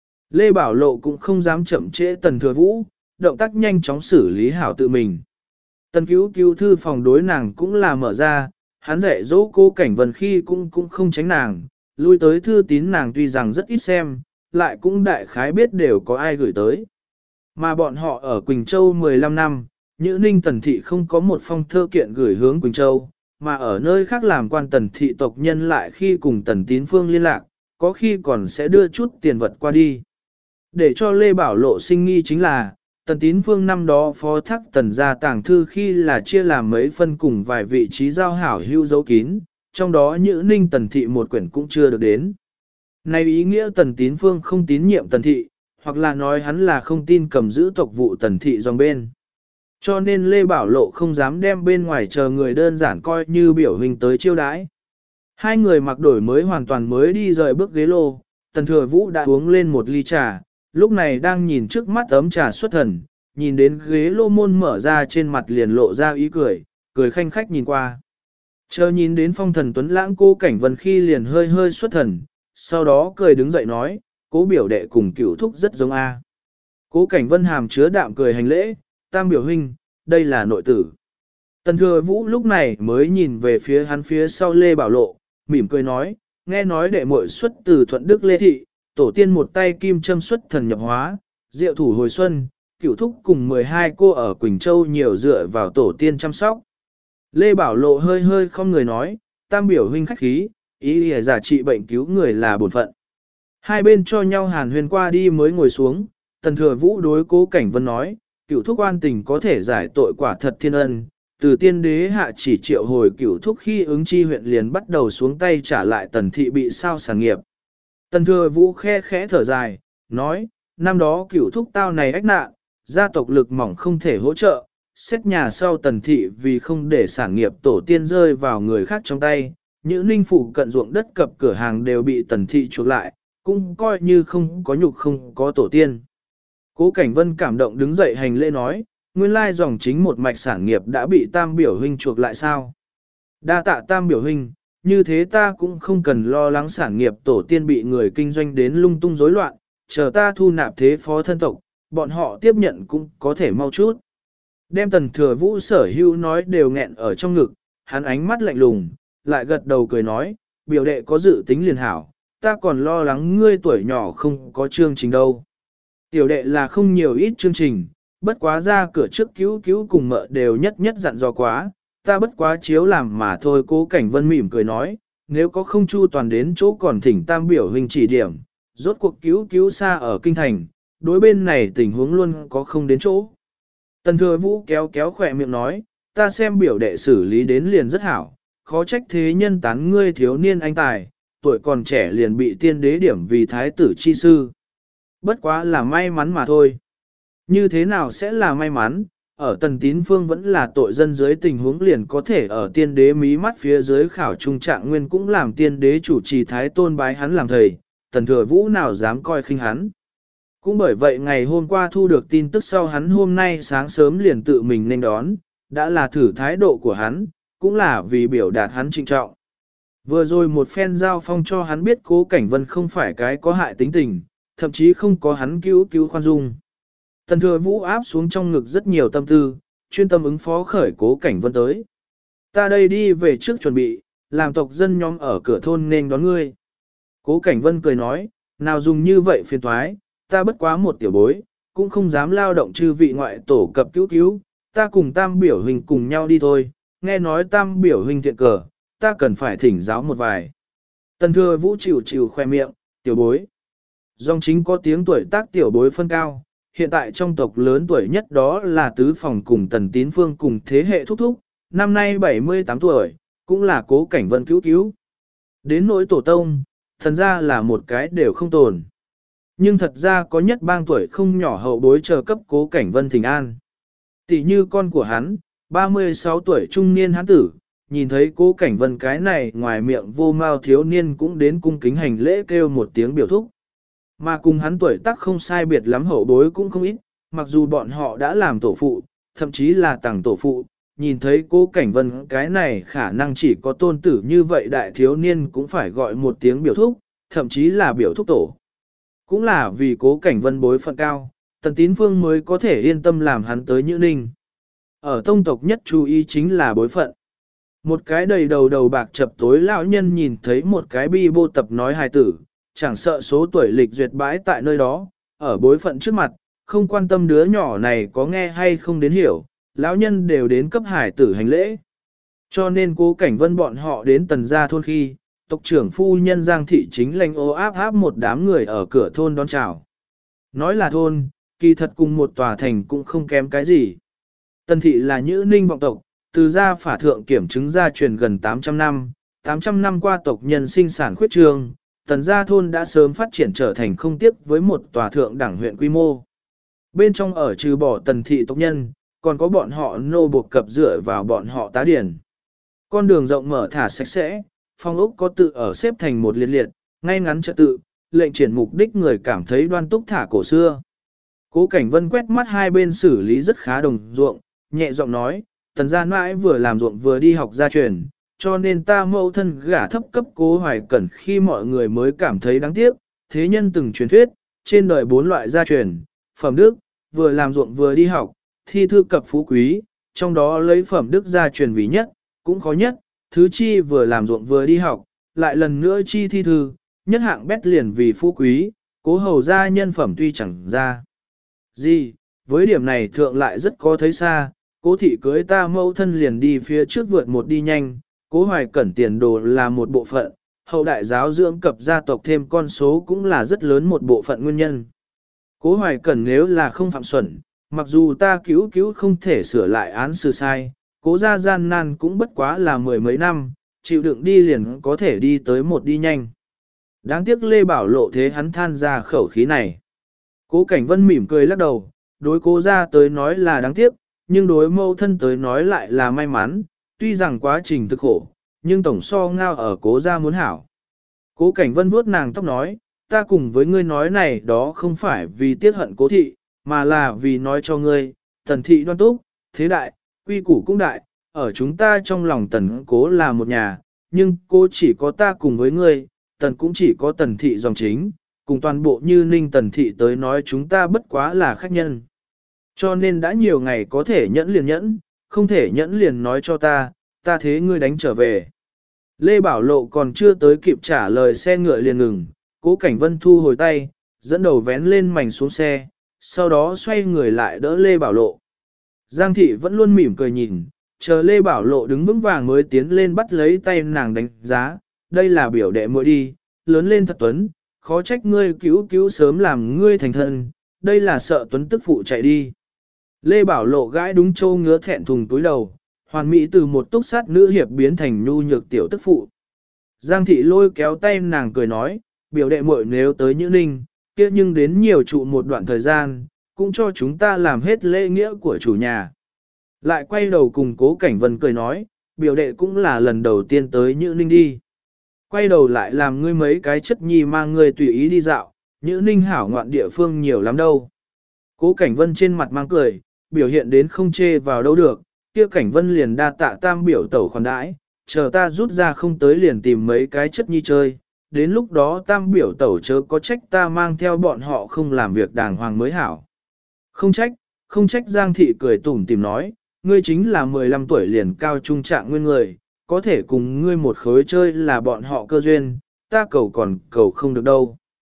Lê Bảo Lộ cũng không dám chậm trễ Tần Thừa Vũ, động tác nhanh chóng xử lý hảo tự mình. Tần cứu thư phòng đối nàng cũng là mở ra, hắn dạy dỗ Cố Cảnh Vân khi cũng không tránh nàng, lui tới thư tín nàng tuy rằng rất ít xem, lại cũng đại khái biết đều có ai gửi tới. Mà bọn họ ở Quỳnh Châu 15 năm, Nhữ Ninh Tần Thị không có một phong thơ kiện gửi hướng Quỳnh Châu, mà ở nơi khác làm quan Tần Thị tộc nhân lại khi cùng Tần Tín Phương liên lạc, có khi còn sẽ đưa chút tiền vật qua đi. Để cho Lê Bảo Lộ sinh nghi chính là, Tần Tín Phương năm đó phó thác tần gia tàng thư khi là chia làm mấy phân cùng vài vị trí giao hảo hữu dấu kín, trong đó Nhữ Ninh Tần Thị một quyển cũng chưa được đến. Này ý nghĩa Tần Tín Phương không tín nhiệm Tần Thị, hoặc là nói hắn là không tin cầm giữ tộc vụ Tần Thị dòng bên. Cho nên Lê Bảo Lộ không dám đem bên ngoài chờ người đơn giản coi như biểu hình tới chiêu đãi. Hai người mặc đổi mới hoàn toàn mới đi rời bước ghế lô, Tần Thừa Vũ đã uống lên một ly trà, lúc này đang nhìn trước mắt ấm trà xuất thần, nhìn đến ghế lô môn mở ra trên mặt liền lộ ra ý cười, cười khanh khách nhìn qua. Chờ nhìn đến phong thần tuấn lãng Cố Cảnh Vân khi liền hơi hơi xuất thần, sau đó cười đứng dậy nói, Cố biểu đệ cùng cửu thúc rất giống a. Cố Cảnh Vân hàm chứa đạm cười hành lễ, tam biểu huynh, đây là nội tử. Tần Thừa Vũ lúc này mới nhìn về phía hắn phía sau Lê Bảo Lộ, mỉm cười nói, nghe nói đệ muội xuất từ Thuận Đức Lê Thị, tổ tiên một tay kim châm xuất thần nhập hóa, diệu thủ hồi xuân, cửu thúc cùng 12 cô ở Quỳnh Châu nhiều dựa vào tổ tiên chăm sóc. Lê Bảo Lộ hơi hơi không người nói, tam biểu huynh khách khí, ý lìa giả trị bệnh cứu người là bổn phận. Hai bên cho nhau hàn huyên qua đi mới ngồi xuống, Tần Thừa Vũ đối Cố Cảnh Vân nói, cửu thúc oan tình có thể giải tội quả thật thiên ân, từ tiên đế hạ chỉ triệu hồi cửu thúc khi ứng chi huyện liền bắt đầu xuống tay trả lại Tần Thị bị sao sản nghiệp. Tần Thừa Vũ khe khẽ thở dài, nói, năm đó cửu thúc tao này ách nạn, gia tộc lực mỏng không thể hỗ trợ, xét nhà sau Tần Thị vì không để sản nghiệp tổ tiên rơi vào người khác trong tay, những ninh phủ cận ruộng đất cập cửa hàng đều bị Tần Thị chuộc lại, cũng coi như không có nhục không có tổ tiên. Cố Cảnh Vân cảm động đứng dậy hành lễ nói, nguyên lai dòng chính một mạch sản nghiệp đã bị tam biểu huynh chuộc lại sao? Đa tạ tam biểu huynh, như thế ta cũng không cần lo lắng sản nghiệp tổ tiên bị người kinh doanh đến lung tung rối loạn, chờ ta thu nạp thế phó thân tộc, bọn họ tiếp nhận cũng có thể mau chút. Đem Tần Thừa Vũ sở hữu nói đều nghẹn ở trong ngực, hắn ánh mắt lạnh lùng, lại gật đầu cười nói, biểu đệ có dự tính liền hảo, ta còn lo lắng ngươi tuổi nhỏ không có chương trình đâu. Tiểu đệ là không nhiều ít chương trình, bất quá ra cửa trước cứu cứu cùng mợ đều nhất nhất dặn dò quá, ta bất quá chiếu làm mà thôi. Cố Cảnh Vân mỉm cười nói, nếu có không chu toàn đến chỗ còn thỉnh tam biểu huynh chỉ điểm, rốt cuộc cứu cứu xa ở kinh thành, đối bên này tình huống luôn có không đến chỗ. Tần Thừa Vũ kéo kéo khỏe miệng nói, ta xem biểu đệ xử lý đến liền rất hảo, khó trách thế nhân tán ngươi thiếu niên anh tài, tuổi còn trẻ liền bị tiên đế điểm vì thái tử chi sư. Bất quá là may mắn mà thôi. Như thế nào sẽ là may mắn, ở Tần Tín Phương vẫn là tội dân dưới tình huống liền có thể ở tiên đế mí mắt phía dưới khảo trung trạng nguyên cũng làm tiên đế chủ trì thái tôn bái hắn làm thầy, Tần Thừa Vũ nào dám coi khinh hắn. Cũng bởi vậy ngày hôm qua thu được tin tức sau hắn hôm nay sáng sớm liền tự mình nên đón, đã là thử thái độ của hắn, cũng là vì biểu đạt hắn trịnh trọng. Vừa rồi một phen giao phong cho hắn biết Cố Cảnh Vân không phải cái có hại tính tình, thậm chí không có hắn cứu khoan dung. Tần Thừa Vũ áp xuống trong ngực rất nhiều tâm tư, chuyên tâm ứng phó khởi Cố Cảnh Vân tới. Ta đây đi về trước chuẩn bị, làm tộc dân nhóm ở cửa thôn nên đón ngươi. Cố Cảnh Vân cười nói, nào dùng như vậy phiền toái, ta bất quá một tiểu bối, cũng không dám lao động chư vị ngoại tổ cập cứu, ta cùng tam biểu huynh cùng nhau đi thôi, nghe nói tam biểu huynh thiện cờ, ta cần phải thỉnh giáo một vài. Tần Thừa Vũ chịu khoe miệng, tiểu bối. Dòng chính có tiếng tuổi tác tiểu bối phân cao, hiện tại trong tộc lớn tuổi nhất đó là tứ phòng cùng Tần Tín Phương cùng thế hệ thúc thúc, năm nay 78 tuổi, cũng là Cố Cảnh Vân cứu. Đến nỗi tổ tông, thần ra là một cái đều không tồn. Nhưng thật ra có nhất bang tuổi không nhỏ hậu bối chờ cấp Cố Cảnh Vân thỉnh an. Tỷ như con của hắn, 36 tuổi trung niên hắn tử, nhìn thấy Cố Cảnh Vân cái này ngoài miệng vô mao thiếu niên cũng đến cung kính hành lễ kêu một tiếng biểu thúc. Mà cùng hắn tuổi tác không sai biệt lắm hậu bối cũng không ít, mặc dù bọn họ đã làm tổ phụ, thậm chí là tàng tổ phụ, nhìn thấy Cố Cảnh Vân cái này khả năng chỉ có tôn tử như vậy đại thiếu niên cũng phải gọi một tiếng biểu thúc, thậm chí là biểu thúc tổ. Cũng là vì Cố Cảnh Vân bối phận cao, Tần Tín Phương mới có thể yên tâm làm hắn tới Nhữ Ninh. Ở tông tộc nhất chú ý chính là bối phận. Một cái đầy đầu bạc chập tối lão nhân nhìn thấy một cái bi bô tập nói hài tử, chẳng sợ số tuổi lịch duyệt bãi tại nơi đó, ở bối phận trước mặt, không quan tâm đứa nhỏ này có nghe hay không đến hiểu, lão nhân đều đến cấp hài tử hành lễ. Cho nên Cố Cảnh Vân bọn họ đến Tần gia thôn khi, tộc trưởng phu nhân Giang Thị chính lành ô áp một đám người ở cửa thôn đón chào. Nói là thôn, kỳ thật cùng một tòa thành cũng không kém cái gì. Tần thị là Nhữ Ninh vọng tộc, từ gia phả thượng kiểm chứng gia truyền gần 800 năm, 800 năm qua tộc nhân sinh sản khuyết trương, tần gia thôn đã sớm phát triển trở thành không tiếp với một tòa thượng đẳng huyện quy mô. Bên trong ở trừ bỏ tần thị tộc nhân, còn có bọn họ nô buộc cập dựa vào bọn họ tá điển. Con đường rộng mở thả sạch sẽ, phong ốc có tự ở xếp thành một liệt liệt, ngay ngắn trật tự, lệnh triển mục đích người cảm thấy đoan túc thả cổ xưa. Cố Cảnh Vân quét mắt hai bên xử lý rất khá đồng ruộng, nhẹ giọng nói, tần gia mãi vừa làm ruộng vừa đi học gia truyền, cho nên ta mẫu thân gả thấp cấp Cố Hoài Cẩn khi mọi người mới cảm thấy đáng tiếc, thế nhân từng truyền thuyết, trên đời 4 loại gia truyền, phẩm đức, vừa làm ruộng vừa đi học, thi thư cập phú quý, trong đó lấy phẩm đức gia truyền vì nhất, cũng khó nhất, thứ chi vừa làm ruộng vừa đi học, lại lần nữa chi thi thư, nhất hạng bét liền vì phú quý, Cố hầu gia nhân phẩm tuy chẳng ra gì, với điểm này thượng lại rất có thấy xa, Cố thị cưới ta mẫu thân liền đi phía trước vượt một đi nhanh, Cố Hoài Cẩn tiền đồ là một bộ phận, hậu đại giáo dưỡng cập gia tộc thêm con số cũng là rất lớn một bộ phận nguyên nhân. Cố Hoài Cẩn nếu là không phạm xuẩn, mặc dù ta cứu không thể sửa lại án xử sai, Cố gia gian nan cũng bất quá là 10 mấy năm, chịu đựng đi liền có thể đi tới một đi nhanh. Đáng tiếc Lê Bảo Lộ thế hắn than ra khẩu khí này. Cố Cảnh Vân mỉm cười lắc đầu, đối Cố gia tới nói là đáng tiếc, nhưng đối mẫu thân tới nói lại là may mắn, tuy rằng quá trình thực khổ, nhưng tổng so ngao ở Cố gia muốn hảo. Cố Cảnh Vân vuốt nàng tóc nói, ta cùng với ngươi nói này đó không phải vì tiếc hận Cố thị, mà là vì nói cho ngươi, tần thị đoan túc, thế đại, quy củ cũng đại, ở chúng ta trong lòng tần Cố là một nhà, nhưng cô chỉ có ta cùng với ngươi, tần cũng chỉ có tần thị dòng chính, cùng toàn bộ Như Ninh tần thị tới nói chúng ta bất quá là khách nhân. Cho nên đã nhiều ngày có thể nhẫn liền nhẫn, không thể nhẫn liền nói cho ta thế ngươi đánh trở về. Lê Bảo Lộ còn chưa tới kịp trả lời xe ngựa liền ngừng, Cố Cảnh Vân thu hồi tay, dẫn đầu vén lên mảnh xuống xe, sau đó xoay người lại đỡ Lê Bảo Lộ. Giang thị vẫn luôn mỉm cười nhìn, chờ Lê Bảo Lộ đứng vững vàng mới tiến lên bắt lấy tay nàng đánh giá, đây là biểu đệ muội đi, lớn lên thật tuấn, khó trách ngươi cứu sớm làm ngươi thành thân, đây là sợ tuấn tức phụ chạy đi. Lê Bảo Lộ gãi đúng châu ngứa thẹn thùng túi đầu, hoàn mỹ từ một túc sát nữ hiệp biến thành nhu nhược tiểu tức phụ. Giang thị lôi kéo tay nàng cười nói, biểu đệ muội nếu tới Nhữ Ninh, kia nhưng đến nhiều trụ một đoạn thời gian, cũng cho chúng ta làm hết lễ nghĩa của chủ nhà. Lại quay đầu cùng Cố Cảnh Vân cười nói, biểu đệ cũng là lần đầu tiên tới Nhữ Ninh đi. Quay đầu lại làm ngươi mấy cái chất nhi mang ngươi tùy ý đi dạo, Nhữ Ninh hảo ngoạn địa phương nhiều lắm đâu. Cố Cảnh Vân trên mặt mang cười, biểu hiện đến không chê vào đâu được, kia Cảnh Vân liền đa tạ tam biểu tẩu khoản đãi, chờ ta rút ra không tới liền tìm mấy cái chất nhi chơi, đến lúc đó tam biểu tẩu chớ có trách ta mang theo bọn họ không làm việc đàng hoàng mới hảo. Không trách Giang thị cười tủm tìm nói, ngươi chính là 15 tuổi liền cao trung trạng nguyên người, có thể cùng ngươi một khối chơi là bọn họ cơ duyên, ta cầu còn cầu không được đâu.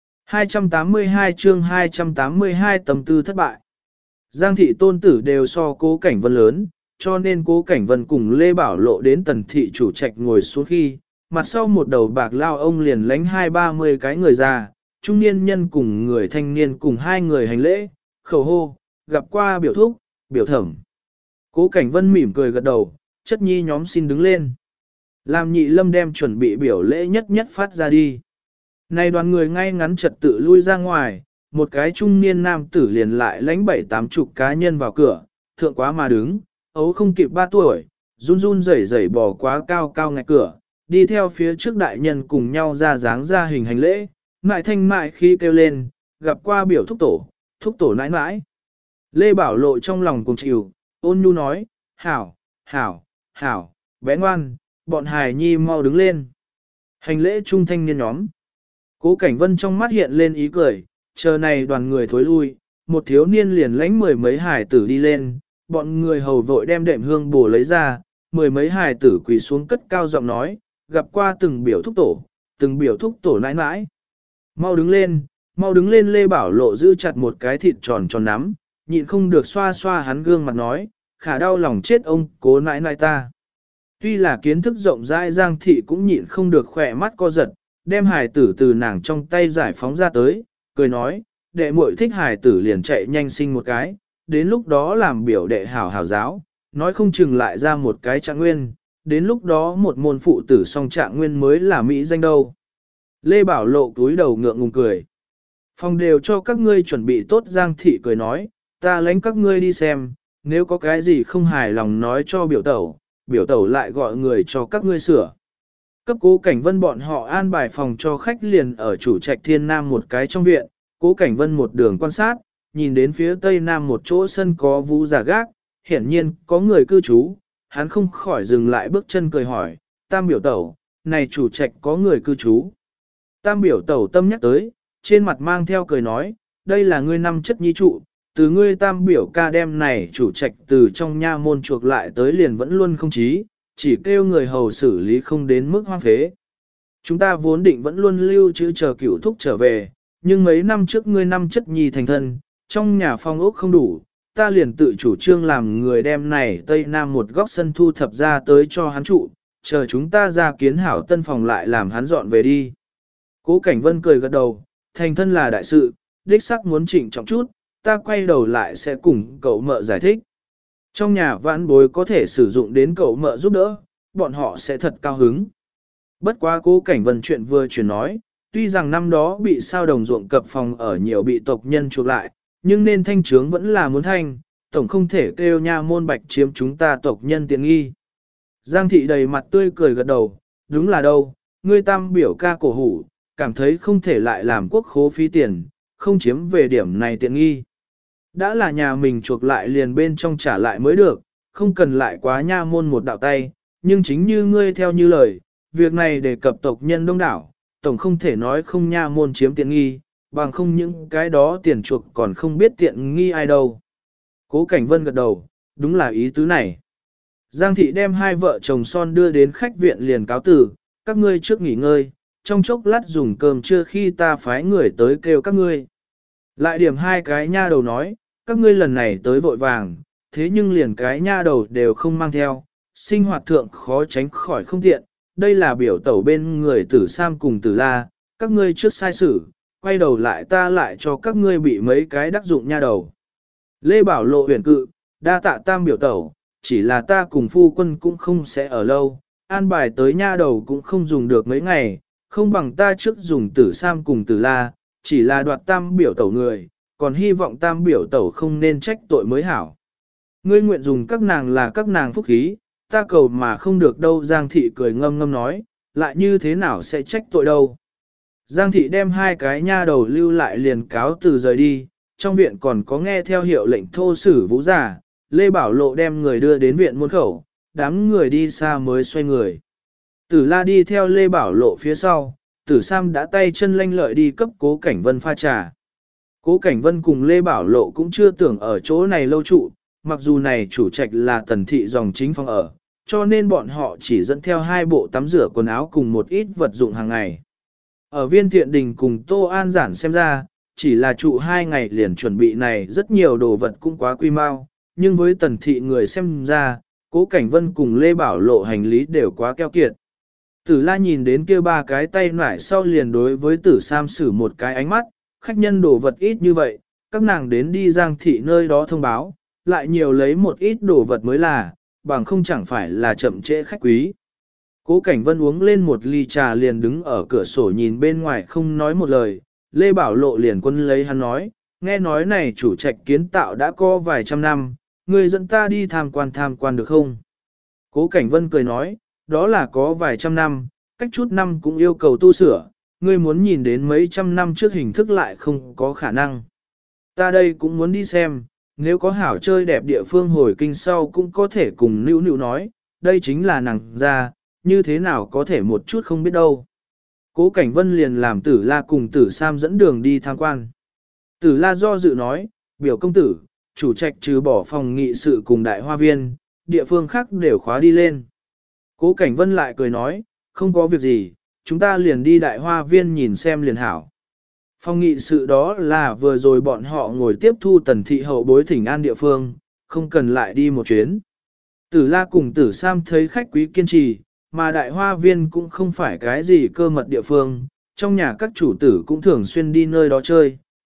282 chương 282 tâm tư thất bại. Giang thị tôn tử đều so Cố Cảnh Vân lớn, cho nên Cố Cảnh Vân cùng Lê Bảo Lộ đến tần thị chủ trạch ngồi xuống khi, mặt sau một đầu bạc lao ông liền lánh 20-30 cái người già, trung niên nhân cùng người thanh niên cùng hai người hành lễ, khẩu hô, gặp qua biểu thúc, biểu thẩm. Cố Cảnh Vân mỉm cười gật đầu, chất nhi nhóm xin đứng lên. Làm Nhị Lâm đem chuẩn bị biểu lễ nhất phát ra đi. Này đoàn người ngay ngắn trật tự lui ra ngoài, một cái trung niên nam tử liền lại lãnh 7-80 cá nhân vào cửa, thượng quá mà đứng, ấu không kịp 3 tuổi, run run rẩy rẩy bò quá cao ngạch cửa, đi theo phía trước đại nhân cùng nhau ra dáng ra hình hành lễ, mại thanh mại khi kêu lên, gặp qua biểu thúc tổ nãi nãi. Lê Bảo Lộ trong lòng cùng chịu, ôn nhu nói, hảo, bé ngoan, bọn hài nhi mau đứng lên. Hành lễ trung thanh niên nhóm. Cố Cảnh Vân trong mắt hiện lên ý cười, chờ này đoàn người thối lui, một thiếu niên liền lãnh 10 mấy hài tử đi lên, bọn người hầu vội đem đệm hương bổ lấy ra, 10 mấy hài tử quỳ xuống cất cao giọng nói, gặp qua từng biểu thúc tổ nãi nãi. Mau đứng lên Lê Bảo Lộ giữ chặt một cái thịt tròn nắm, nhịn không được xoa xoa hắn gương mặt nói, khả đau lòng chết ông Cố nãi nãi ta. Tuy là kiến thức rộng rãi Giang thị cũng nhịn không được khỏe mắt co giật, đem hài tử từ nàng trong tay giải phóng ra tới, cười nói, đệ muội thích hài tử liền chạy nhanh sinh một cái, đến lúc đó làm biểu đệ hảo hảo giáo, nói không chừng lại ra một cái trạng nguyên, đến lúc đó một môn phụ tử song trạng nguyên mới là mỹ danh đâu. Lê Bảo Lộ túi đầu ngượng ngùng cười. Phòng đều cho các ngươi chuẩn bị tốt, Giang thị cười nói, ta lãnh các ngươi đi xem, nếu có cái gì không hài lòng nói cho biểu tẩu lại gọi người cho các ngươi sửa. Cấp Cố Cảnh Vân bọn họ an bài phòng cho khách liền ở chủ trạch Thiên Nam một cái trong viện, Cố Cảnh Vân một đường quan sát, nhìn đến phía tây nam một chỗ sân có vũ giả gác, hiển nhiên có người cư trú, hắn không khỏi dừng lại bước chân cười hỏi, Tam biểu tẩu, này chủ trạch có người cư trú. Tam biểu tẩu tâm nhắc tới, trên mặt mang theo cười nói, đây là ngươi năm chất nhi trụ, từ ngươi Tam biểu ca đem này chủ trạch từ trong nha môn chuộc lại tới liền vẫn luôn không chí, chỉ kêu người hầu xử lý không đến mức hoang phế. Chúng ta vốn định vẫn luôn lưu trữ chờ cửu thúc trở về, nhưng mấy năm trước ngươi năm chất nhi thành thân, trong nhà phong ốc không đủ, ta liền tự chủ trương làm người đem này tây nam một góc sân thu thập ra tới cho hắn trụ, chờ chúng ta ra kiến hảo tân phòng lại làm hắn dọn về đi. Cố Cảnh Vân cười gật đầu, thành thân là đại sự, đích xác muốn chỉnh trọng chút, ta quay đầu lại sẽ cùng cậu mợ giải thích. Trong nhà vãn bối có thể sử dụng đến cậu mợ giúp đỡ, bọn họ sẽ thật cao hứng. Bất quá Cố Cảnh Vân chuyện vừa chuyển nói, tuy rằng năm đó bị sao đồng ruộng cập phòng ở nhiều bị tộc nhân chuộc lại, nhưng nên thanh trướng vẫn là muốn thanh, tổng không thể kêu nha môn bạch chiếm chúng ta tộc nhân tiện nghi. Giang thị đầy mặt tươi cười gật đầu, đúng là đâu, ngươi Tam biểu ca cổ hủ, cảm thấy không thể lại làm quốc khố phí tiền, không chiếm về điểm này tiện nghi. Đã là nhà mình chuộc lại liền bên trong trả lại mới được, không cần lại quá nha môn một đạo tay, nhưng chính như ngươi theo như lời, việc này đề cập tộc nhân đông đảo, tổng không thể nói không nha môn chiếm tiện nghi, bằng không những cái đó tiền chuộc còn không biết tiện nghi ai đâu. Cố Cảnh Vân gật đầu, đúng là ý tứ này. Giang thị đem hai vợ chồng son đưa đến khách viện liền cáo từ, các ngươi trước nghỉ ngơi, trong chốc lát dùng cơm trưa khi ta phái người tới kêu các ngươi. Lại điểm hai cái nha đầu nói, các ngươi lần này tới vội vàng, thế nhưng liền cái nha đầu đều không mang theo, sinh hoạt thượng khó tránh khỏi không tiện, đây là biểu tẩu bên người Tử Sam cùng Tử La, các ngươi trước sai xử, quay đầu lại ta lại cho các ngươi bị mấy cái đắc dụng nha đầu. Lê Bảo Lộ huyền cự, đa tạ Tam biểu tẩu, chỉ là ta cùng phu quân cũng không sẽ ở lâu, an bài tới nha đầu cũng không dùng được mấy ngày, không bằng ta trước dùng Tử Sam cùng Tử La, chỉ là đoạt Tam biểu tẩu người, còn hy vọng Tam biểu tẩu không nên trách tội mới hảo. Ngươi nguyện dùng các nàng là các nàng phúc khí, ta cầu mà không được đâu. Giang thị cười ngâm ngâm nói, lại như thế nào sẽ trách tội đâu. Giang thị đem hai cái nha đầu lưu lại liền cáo từ rời đi, trong viện còn có nghe theo hiệu lệnh thô sử vũ giả, Lê Bảo Lộ đem người đưa đến viện môn khẩu, đám người đi xa mới xoay người. Tử La đi theo Lê Bảo Lộ phía sau, Tử Sam đã tay chân lanh lợi đi cấp Cố Cảnh Vân pha trà. Cố Cảnh Vân cùng Lê Bảo Lộ cũng chưa tưởng ở chỗ này lâu trụ, mặc dù này chủ trạch là Tần thị dòng chính phòng ở, cho nên bọn họ chỉ dẫn theo hai bộ tắm rửa quần áo cùng một ít vật dụng hàng ngày. Ở Viên Thiện Đình cùng Tô An Giản xem ra, chỉ là trụ 2 ngày liền chuẩn bị này rất nhiều đồ vật cũng quá quy mau, nhưng với Tần thị người xem ra, Cố Cảnh Vân cùng Lê Bảo Lộ hành lý đều quá keo kiệt. Tử La nhìn đến kia ba cái tay nải sau liền đối với Tử Sam sử một cái ánh mắt, khách nhân đồ vật ít như vậy, các nàng đến đi Giang thị nơi đó thông báo, lại nhiều lấy một ít đồ vật mới là, bằng không chẳng phải là chậm trễ khách quý. Cố Cảnh Vân uống lên một ly trà liền đứng ở cửa sổ nhìn bên ngoài không nói một lời, Lê Bảo Lộ liền quân lấy hắn nói, nghe nói này chủ trạch kiến tạo đã có vài trăm năm, người dẫn ta đi tham quan được không? Cố Cảnh Vân cười nói, đó là có vài trăm năm, cách chút năm cũng yêu cầu tu sửa, ngươi muốn nhìn đến mấy trăm năm trước hình thức lại không có khả năng. Ta đây cũng muốn đi xem, nếu có hảo chơi đẹp địa phương hồi kinh sau cũng có thể cùng Nữu Nữu nói, đây chính là nàng ra, như thế nào có thể một chút không biết đâu. Cố Cảnh Vân liền làm Tử La cùng Tử Sam dẫn đường đi tham quan. Tử La do dự nói, biểu công tử, chủ trạch trừ bỏ phòng nghị sự cùng đại hoa viên, địa phương khác đều khóa đi lên. Cố Cảnh Vân lại cười nói, không có việc gì, chúng ta liền đi đại hoa viên nhìn xem liền hảo. Phòng nghị sự đó là vừa rồi bọn họ ngồi tiếp thu Tần thị hậu bối thỉnh an địa phương, không cần lại đi một chuyến. Tử La cùng Tử Sam thấy khách quý kiên trì, mà đại hoa viên cũng không phải cái gì cơ mật địa phương, trong nhà các chủ tử cũng thường xuyên đi nơi đó chơi,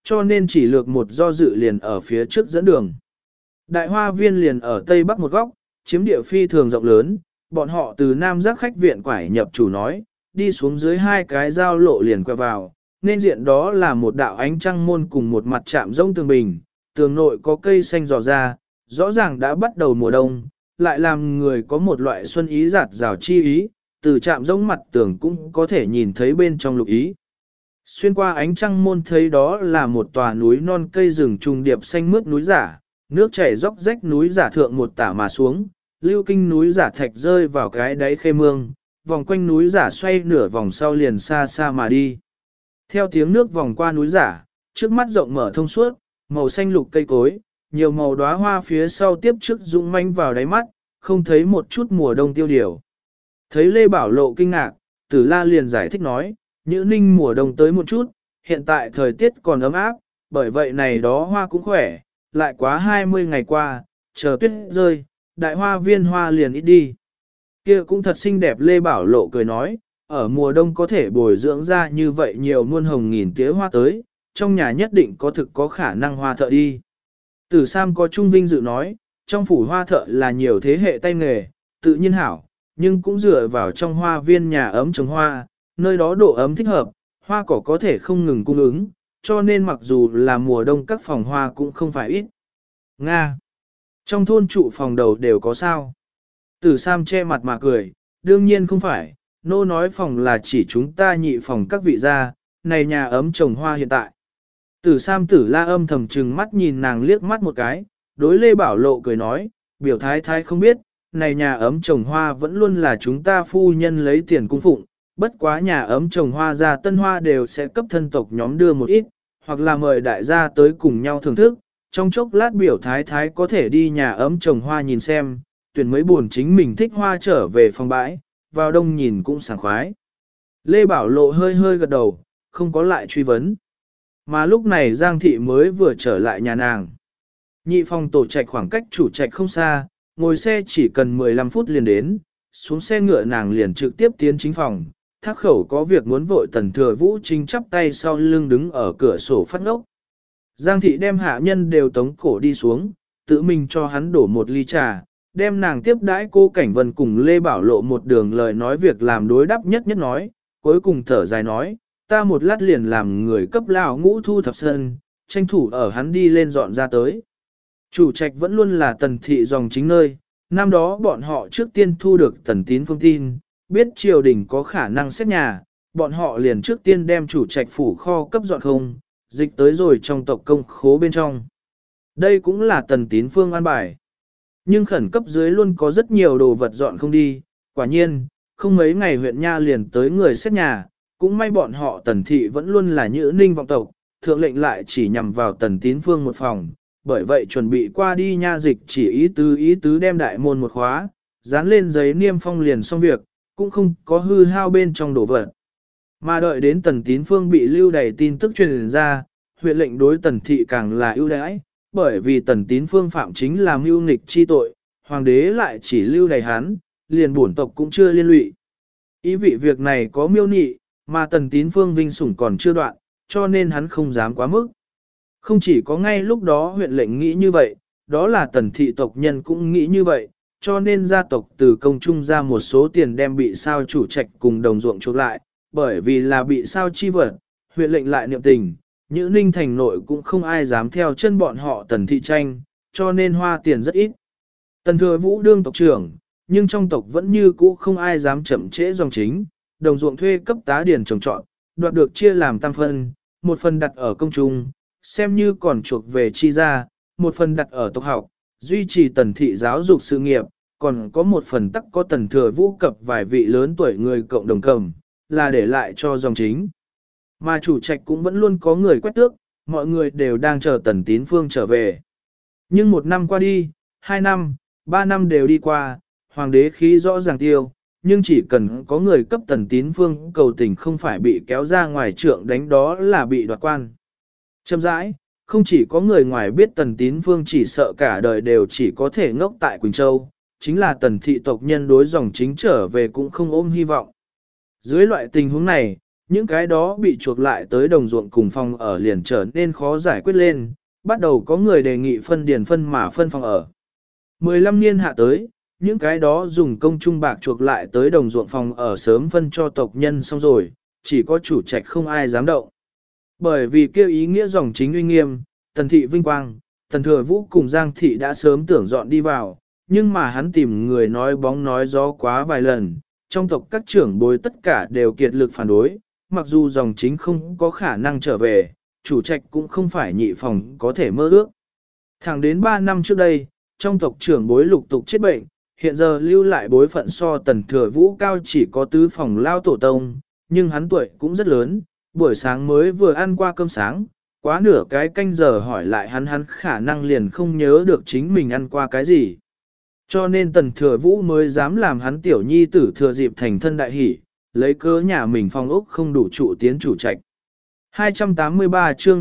cho nên chỉ lược một do dự liền ở phía trước dẫn đường. Đại hoa viên liền ở tây bắc một góc, chiếm địa phi thường rộng lớn, bọn họ từ nam giác khách viện quải nhập chủ nói, đi xuống dưới hai cái giao lộ liền quẹo vào, nên diện đó là một đạo ánh trăng môn cùng một mặt chạm rông tường bình, tường nội có cây xanh dò ra, rõ ràng đã bắt đầu mùa đông, lại làm người có một loại xuân ý giạt rào chi ý, từ chạm rông mặt tường cũng có thể nhìn thấy bên trong lục ý. Xuyên qua ánh trăng môn thấy đó là một tòa núi non cây rừng trùng điệp xanh mướt núi giả, nước chảy dốc rách núi giả thượng một tả mà xuống, lưu kinh núi giả thạch rơi vào cái đáy khê mương, vòng quanh núi giả xoay nửa vòng sau liền xa xa mà đi. Theo tiếng nước vòng qua núi giả, trước mắt rộng mở thông suốt, màu xanh lục cây cối, nhiều màu đóa hoa phía sau tiếp trước rung manh vào đáy mắt, không thấy một chút mùa đông tiêu điều. Thấy Lê Bảo Lộ kinh ngạc, Tử La liền giải thích nói, Nhữ Ninh mùa đông tới một chút, hiện tại thời tiết còn ấm áp, bởi vậy này đó hoa cũng khỏe, lại quá 20 ngày qua, chờ tuyết rơi, đại hoa viên hoa liền ít đi. Kia cũng thật xinh đẹp. Lê Bảo Lộ cười nói, ở mùa đông có thể bồi dưỡng ra như vậy nhiều muôn hồng nghìn tía hoa tới, trong nhà nhất định có thực có khả năng hoa thợ đi. Tử Sam có trung vinh dự nói, trong phủ hoa thợ là nhiều thế hệ tay nghề, tự nhiên hảo, nhưng cũng dựa vào trong hoa viên nhà ấm trồng hoa, nơi đó độ ấm thích hợp, hoa cỏ có thể không ngừng cung ứng, cho nên mặc dù là mùa đông các phòng hoa cũng không phải ít. Nga! Trong thôn trụ phòng đầu đều có sao? Tử Sam che mặt mà cười, đương nhiên không phải, nô nói phòng là chỉ chúng ta nhị phòng các vị gia, này nhà ấm trồng hoa hiện tại. Tử Sam Tử La âm thầm trừng mắt nhìn nàng liếc mắt một cái, đối Lê Bảo Lộ cười nói, biểu thái thái không biết, này nhà ấm trồng hoa vẫn luôn là chúng ta phu nhân lấy tiền cung phụng, bất quá nhà ấm trồng hoa ra tân hoa đều sẽ cấp thân tộc nhóm đưa một ít, hoặc là mời đại gia tới cùng nhau thưởng thức, trong chốc lát biểu thái thái có thể đi nhà ấm trồng hoa nhìn xem, tuyển mấy buồn chính mình thích hoa trở về phòng bãi, vào đông nhìn cũng sảng khoái. Lê Bảo Lộ hơi hơi gật đầu, không có lại truy vấn. Mà lúc này Giang Thị mới vừa trở lại nhà nàng. Nhị phòng tổ trạch khoảng cách chủ trạch không xa, ngồi xe chỉ cần 15 phút liền đến, xuống xe ngựa nàng liền trực tiếp tiến chính phòng. Thác khẩu có việc muốn vội Tần Thừa Vũ chính chắp tay sau lưng đứng ở cửa sổ phát ngốc. Giang Thị đem hạ nhân đều tống cổ đi xuống, tự mình cho hắn đổ một ly trà, đem nàng tiếp đãi cô Cảnh Vân cùng Lê Bảo Lộ một đường lời nói việc làm đối đáp nhất nhất nói, cuối cùng thở dài nói, ta một lát liền làm người cấp lão ngũ thu thập sân, tranh thủ ở hắn đi lên dọn ra tới. Chủ trạch vẫn luôn là Tần thị dòng chính nơi, năm đó bọn họ trước tiên thu được Tần Tín phương tin, biết triều đình có khả năng xét nhà, bọn họ liền trước tiên đem chủ trạch phủ kho cấp dọn không, dịch tới rồi trong tộc công khố bên trong. Đây cũng là Tần Tín phương an bài. Nhưng khẩn cấp dưới luôn có rất nhiều đồ vật dọn không đi, quả nhiên, không mấy ngày huyện nha liền tới người xét nhà, cũng may bọn họ Tần thị vẫn luôn là Nhữ Ninh vọng tộc, thượng lệnh lại chỉ nhằm vào Tần Tín phương một phòng, bởi vậy chuẩn bị qua đi nha dịch chỉ ý tứ đem đại môn một khóa, dán lên giấy niêm phong liền xong việc, cũng không có hư hao bên trong đồ vật. Mà đợi đến Tần Tín phương bị lưu đày tin tức truyền ra, huyện lệnh đối Tần thị càng là ưu đãi, bởi vì Tần Tín phương phạm chính là mưu nghịch chi tội, hoàng đế lại chỉ lưu đày hắn, liền bổn tộc cũng chưa liên lụy. Ý vị việc này có miêu nị, mà Tần Tín phương vinh sủng còn chưa đoạn, cho nên hắn không dám quá mức. Không chỉ có ngay lúc đó huyện lệnh nghĩ như vậy, đó là Tần thị tộc nhân cũng nghĩ như vậy, cho nên gia tộc từ công trung ra một số tiền đem bị sao chủ trạch cùng đồng ruộng chuộc lại, bởi vì là bị sao chi vật, huyện lệnh lại niệm tình, Nhữ Ninh thành nội cũng không ai dám theo chân bọn họ Tần thị tranh, cho nên hoa tiền rất ít. Tần Thừa Vũ đương tộc trưởng, nhưng trong tộc vẫn như cũ không ai dám chậm trễ dòng chính, đồng ruộng thuê cấp tá điền trồng trọt, đoạt được chia làm tam phân, một phần đặt ở công trung, xem như còn chuộc về chi ra, một phần đặt ở tộc học, duy trì Tần thị giáo dục sự nghiệp, còn có một phần tắc có Tần Thừa Vũ cập vài vị lớn tuổi người cộng đồng cầm, là để lại cho dòng chính. Mà chủ trạch cũng vẫn luôn có người quét tước, mọi người đều đang chờ Tần Tín phương trở về. Nhưng một năm qua đi, 2 năm, 3 năm đều đi qua, hoàng đế khí rõ ràng tiêu, nhưng chỉ cần có người cấp Tần Tín phương cầu tình không phải bị kéo ra ngoài trượng đánh đó là bị đoạt quan. Chậm rãi, không chỉ có người ngoài biết Tần Tín phương chỉ sợ cả đời đều chỉ có thể ngốc tại Quỳnh Châu, chính là Tần thị tộc nhân đối dòng chính trở về cũng không ôm hy vọng. Dưới loại tình huống này, những cái đó bị chuộc lại tới đồng ruộng cùng phòng ở liền trở nên khó giải quyết lên, bắt đầu có người đề nghị phân điền phân mà phân phòng ở. 15 niên hạ tới, những cái đó dùng công trung bạc chuộc lại tới đồng ruộng phòng ở sớm phân cho tộc nhân xong rồi, chỉ có chủ trạch không ai dám động. Bởi vì kêu ý nghĩa dòng chính uy nghiêm, Tần Thị vinh quang, Tần Thừa Vũ cùng Giang Thị đã sớm tưởng dọn đi vào, nhưng mà hắn tìm người nói bóng nói gió quá vài lần, trong tộc các trưởng bối tất cả đều kiệt lực phản đối, mặc dù dòng chính không có khả năng trở về, chủ trạch cũng không phải nhị phòng có thể mơ ước. Thẳng đến 3 năm trước đây, trong tộc trưởng bối lục tục chết bệnh, hiện giờ lưu lại bối phận so Tần Thừa Vũ cao chỉ có tứ phòng lao tổ tông, nhưng hắn tuổi cũng rất lớn, buổi sáng mới vừa ăn qua cơm sáng, quá nửa cái canh giờ hỏi lại hắn khả năng liền không nhớ được chính mình ăn qua cái gì. Cho nên Tần Thừa Vũ mới dám làm hắn tiểu nhi tử thừa dịp thành thân đại hỷ, lấy cớ nhà mình phong ốc không đủ trụ tiến chủ trạch. 283 chương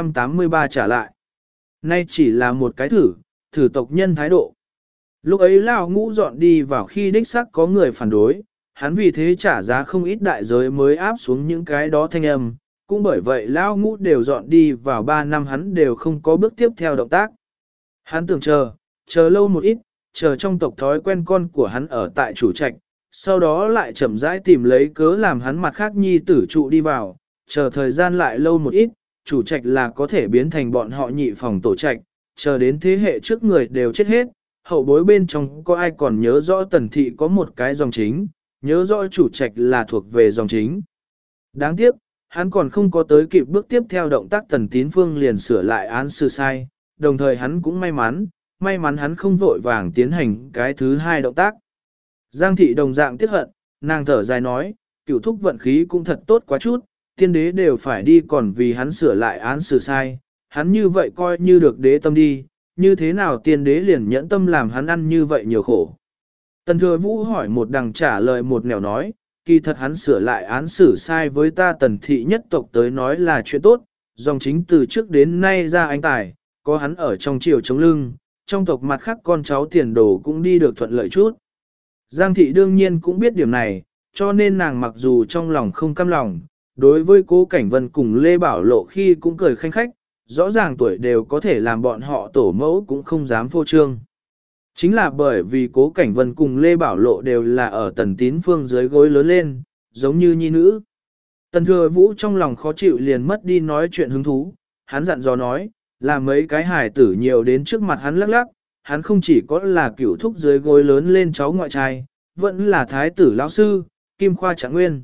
283 trả lại. Nay chỉ là một cái thử tộc nhân thái độ. Lúc ấy Lão Ngũ dọn đi vào khi đích xác có người phản đối, hắn vì thế trả giá không ít đại giới mới áp xuống những cái đó thanh âm, cũng bởi vậy Lão Ngũ đều dọn đi vào 3 năm hắn đều không có bước tiếp theo động tác. Hắn tưởng chờ lâu một ít, chờ trong tộc thói quen con của hắn ở tại chủ trạch, sau đó lại chậm rãi tìm lấy cớ làm hắn mặt khác nhi tử trụ đi vào, chờ thời gian lại lâu một ít, chủ trạch là có thể biến thành bọn họ nhị phòng tổ trạch, chờ đến thế hệ trước người đều chết hết, hậu bối bên trong có ai còn nhớ rõ Tần Thị có một cái dòng chính, nhớ rõ chủ trạch là thuộc về dòng chính. Đáng tiếc, hắn còn không có tới kịp bước tiếp theo động tác Tần Tín Phương liền sửa lại án xử sai, đồng thời hắn cũng may mắn hắn không vội vàng tiến hành cái thứ hai động tác. Giang Thị đồng dạng tiếc hận, nàng thở dài nói, cửu thúc vận khí cũng thật tốt quá chút, tiên đế đều phải đi còn vì hắn sửa lại án xử sai, hắn như vậy coi như được đế tâm đi, như thế nào tiên đế liền nhẫn tâm làm hắn ăn như vậy nhiều khổ. Tần Thừa Vũ hỏi một đằng trả lời một nẻo nói, kỳ thật hắn sửa lại án xử sai với ta Tần Thị nhất tộc tới nói là chuyện tốt, dòng chính từ trước đến nay ra anh tài, có hắn ở trong triều chống lưng, trong tộc mặt khác con cháu tiền đồ cũng đi được thuận lợi chút. Giang Thị đương nhiên cũng biết điểm này, cho nên nàng mặc dù trong lòng không cam lòng, đối với Cố Cảnh Vân cùng Lê Bảo Lộ khi cũng cười khanh khách, rõ ràng tuổi đều có thể làm bọn họ tổ mẫu cũng không dám phô trương. Chính là bởi vì Cố Cảnh Vân cùng Lê Bảo Lộ đều là ở Tần Tín Phương dưới gối lớn lên, giống như nhi nữ. Tần Thừa Vũ trong lòng khó chịu liền mất đi nói chuyện hứng thú, hắn dặn dò nói, là mấy cái hài tử nhiều đến trước mặt hắn lắc lắc, hắn không chỉ có là cửu thúc dưới gối lớn lên cháu ngoại trai, vẫn là thái tử lão sư, Kim Khoa Trạng Nguyên.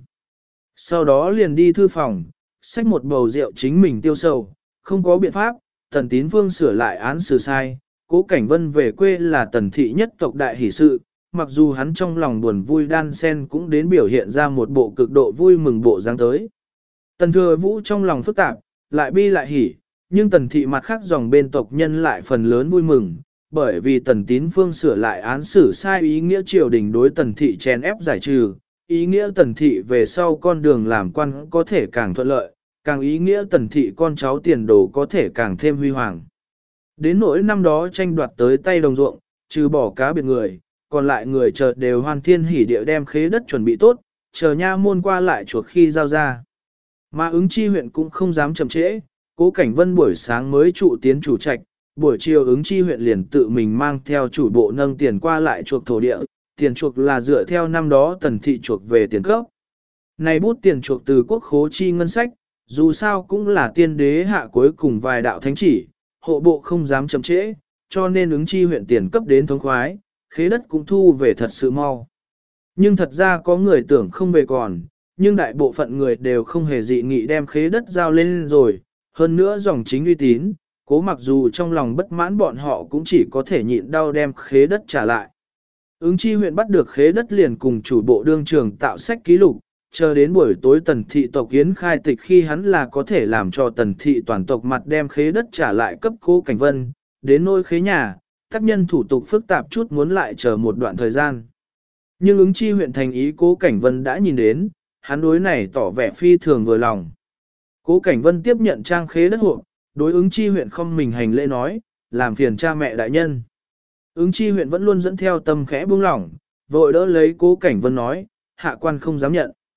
Sau đó liền đi thư phòng, xách một bầu rượu chính mình tiêu sầu, không có biện pháp, Tần Tín Phương sửa lại án xử sai, Cố Cảnh Vân về quê là Tần Thị nhất tộc đại hỷ sự, mặc dù hắn trong lòng buồn vui đan sen cũng đến biểu hiện ra một bộ cực độ vui mừng bộ dáng tới. Tần Thừa Vũ trong lòng phức tạp, lại bi lại hỉ, nhưng Tần Thị mặt khác dòng bên tộc nhân lại phần lớn vui mừng, bởi vì Tần Tín Phương sửa lại án xử sai ý nghĩa triều đình đối Tần Thị chèn ép giải trừ, ý nghĩa Tần Thị về sau con đường làm quan có thể càng thuận lợi, càng ý nghĩa Tần Thị con cháu tiền đồ có thể càng thêm huy hoàng. Đến nỗi năm đó tranh đoạt tới tay đồng ruộng, trừ bỏ cá biệt người, còn lại người chợt đều hoan thiên hỉ địa đem khế đất chuẩn bị tốt, chờ nha môn qua lại chuộc khi giao ra. Mà ứng chi huyện cũng không dám chậm trễ, Cố Cảnh Vân buổi sáng mới trụ tiến chủ trạch, buổi chiều ứng chi huyện liền tự mình mang theo chủ bộ nâng tiền qua lại chuộc thổ địa, tiền chuộc là dựa theo năm đó Tần Thị chuộc về tiền cấp. Này bút tiền chuộc từ quốc khố chi ngân sách, dù sao cũng là tiên đế hạ cuối cùng vài đạo thánh chỉ, hộ bộ không dám chậm trễ, cho nên ứng chi huyện tiền cấp đến thống khoái, khế đất cũng thu về thật sự mau. Nhưng thật ra có người tưởng không về còn, nhưng đại bộ phận người đều không hề dị nghị đem khế đất giao lên rồi, hơn nữa dòng chính uy tín, Cố mặc dù trong lòng bất mãn bọn họ cũng chỉ có thể nhịn đau đem khế đất trả lại. Ứng chi huyện bắt được khế đất liền cùng chủ bộ đương trường tạo sách ký lục, chờ đến buổi tối Tần Thị tộc yến khai tịch khi hắn là có thể làm cho Tần Thị toàn tộc mặt đem khế đất trả lại cấp Cố Cảnh Vân, đến nôi khế nhà, tác nhân thủ tục phức tạp chút muốn lại chờ một đoạn thời gian. Nhưng ứng chi huyện thành ý Cố Cảnh Vân đã nhìn đến, hắn đối này tỏ vẻ phi thường vừa lòng. Cố Cảnh Vân tiếp nhận trang khế đất hộ, đối ứng chi huyện không mình hành lễ nói, làm phiền cha mẹ đại nhân. Ứng chi huyện vẫn luôn dẫn theo tâm khẽ buông lỏng, vội đỡ lấy Cố Cảnh Vân nói, hạ quan không dám nhận.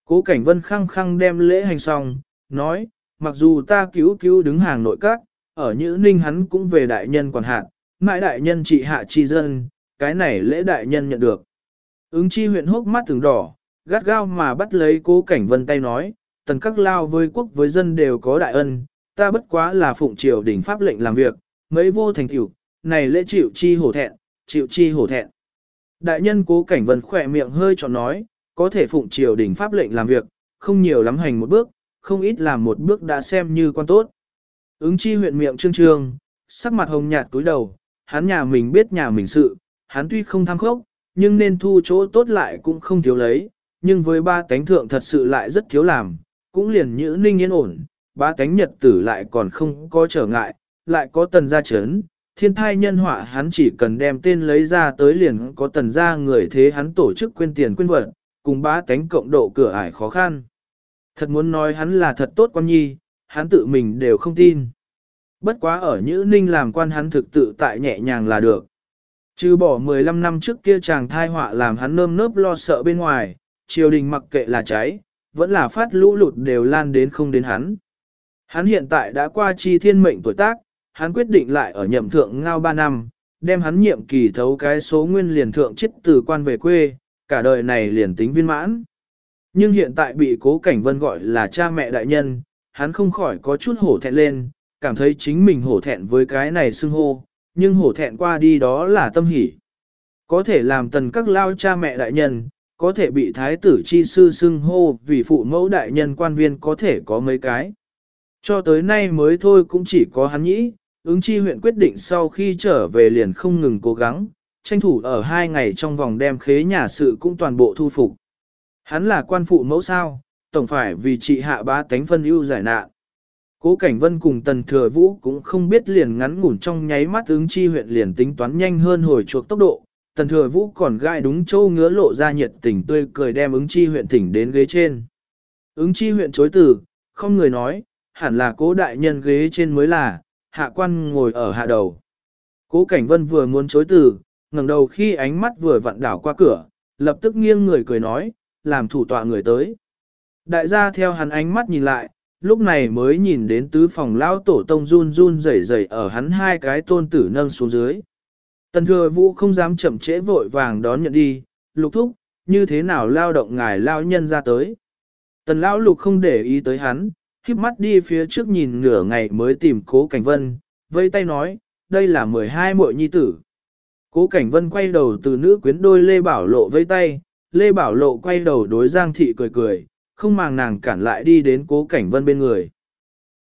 Cố Cảnh Vân khăng khăng đem lễ hành xong, nói, mặc dù ta cứu đứng hàng nội các, ở Nhữ Ninh hắn cũng về đại nhân quản hạt, mãi đại nhân trị hạ chi dân, cái này lễ đại nhân nhận được. Ứng Chi huyện hốc mắt từng đỏ, gắt gao mà bắt lấy Cố Cảnh Vân tay nói, tần các lao với quốc với dân đều có đại ân, ta bất quá là phụng triều đình pháp lệnh làm việc, mấy vô thành tựu, này lễ chịu chi hổ thẹn, chịu chi hổ thẹn. Đại nhân Cố Cảnh Vân khỏe miệng hơi tròn nói, có thể phụng triều đình pháp lệnh làm việc, không nhiều lắm hành một bước, không ít làm một bước đã xem như quan tốt. Ứng Chi huyện miệng trương trương, sắc mặt hồng nhạt túi đầu, hắn nhà mình biết nhà mình sự, hắn tuy không tham khốc, nhưng nên thu chỗ tốt lại cũng không thiếu lấy, nhưng với ba tánh thượng thật sự lại rất thiếu làm, cũng liền Nhữ Ninh yên ổn, ba tánh nhật tử lại còn không có trở ngại, lại có tần gia chấn, thiên thai nhân họa hắn chỉ cần đem tên lấy ra tới liền có tần gia người thế hắn tổ chức quên tiền quên vật, cùng ba tánh cộng độ cửa ải khó khăn. Thật muốn nói hắn là thật tốt quan nhi, hắn tự mình đều không tin. Bất quá ở Nhữ Ninh làm quan hắn thực tự tại nhẹ nhàng là được. Trừ bỏ 15 năm trước kia chàng thai họa làm hắn nơm nớp lo sợ bên ngoài, triều đình mặc kệ là cháy, vẫn là phát lũ lụt đều lan đến không đến hắn. Hắn hiện tại đã qua chi thiên mệnh tuổi tác, hắn quyết định lại ở nhậm thượng ngao 3 năm, đem hắn nhiệm kỳ thấu cái số nguyên liền thượng chết từ quan về quê, cả đời này liền tính viên mãn. Nhưng hiện tại bị Cố Cảnh Vân gọi là cha mẹ đại nhân, hắn không khỏi có chút hổ thẹn lên, cảm thấy chính mình hổ thẹn với cái này xưng hô, nhưng hổ thẹn qua đi đó là tâm hỷ. Có thể làm tần các lao cha mẹ đại nhân, có thể bị thái tử chi sư xưng hô vì phụ mẫu đại nhân quan viên có thể có mấy cái. Cho tới nay mới thôi cũng chỉ có hắn nhĩ, Ứng Chi huyện quyết định sau khi trở về liền không ngừng cố gắng, tranh thủ ở 2 ngày trong vòng đem khế nhà sự cũng toàn bộ thu phục. Hắn là quan phụ mẫu sao, tổng phải vì trị hạ bá tánh phân ưu giải nạn. Cố Cảnh Vân cùng Tần Thừa Vũ cũng không biết liền ngắn ngủn trong nháy mắt Ứng Chi huyện liền tính toán nhanh hơn hồi chuộc tốc độ. Tần Thừa Vũ còn gai đúng châu ngứa lộ ra nhiệt tình tươi cười đem Ứng Chi huyện thỉnh đến ghế trên. Ứng Chi huyện chối từ, không người nói, hẳn là Cố đại nhân ghế trên mới là, hạ quan ngồi ở hạ đầu. Cố Cảnh Vân vừa muốn chối từ, ngẩng đầu khi ánh mắt vừa vặn đảo qua cửa, lập tức nghiêng người cười nói, làm thủ tọa người tới. Đại gia theo hắn ánh mắt nhìn lại, lúc này mới nhìn đến tứ phòng lao tổ tông run run rẩy rẩy ở hắn 2 cái tôn tử nâng xuống dưới. Tần Thừa Vũ không dám chậm trễ vội vàng đón nhận đi, Lục thúc, như thế nào lao động ngài lao nhân ra tới. Tần lão Lục không để ý tới hắn, khép mắt đi phía trước nhìn nửa ngày mới tìm Cố Cảnh Vân, vây tay nói, đây là 12 muội nhi tử. Cố Cảnh Vân quay đầu từ nữ quyến đôi Lê Bảo Lộ vây tay, Lê Bảo Lộ quay đầu đối Giang Thị cười cười, không màng nàng cản lại đi đến Cố Cảnh Vân bên người.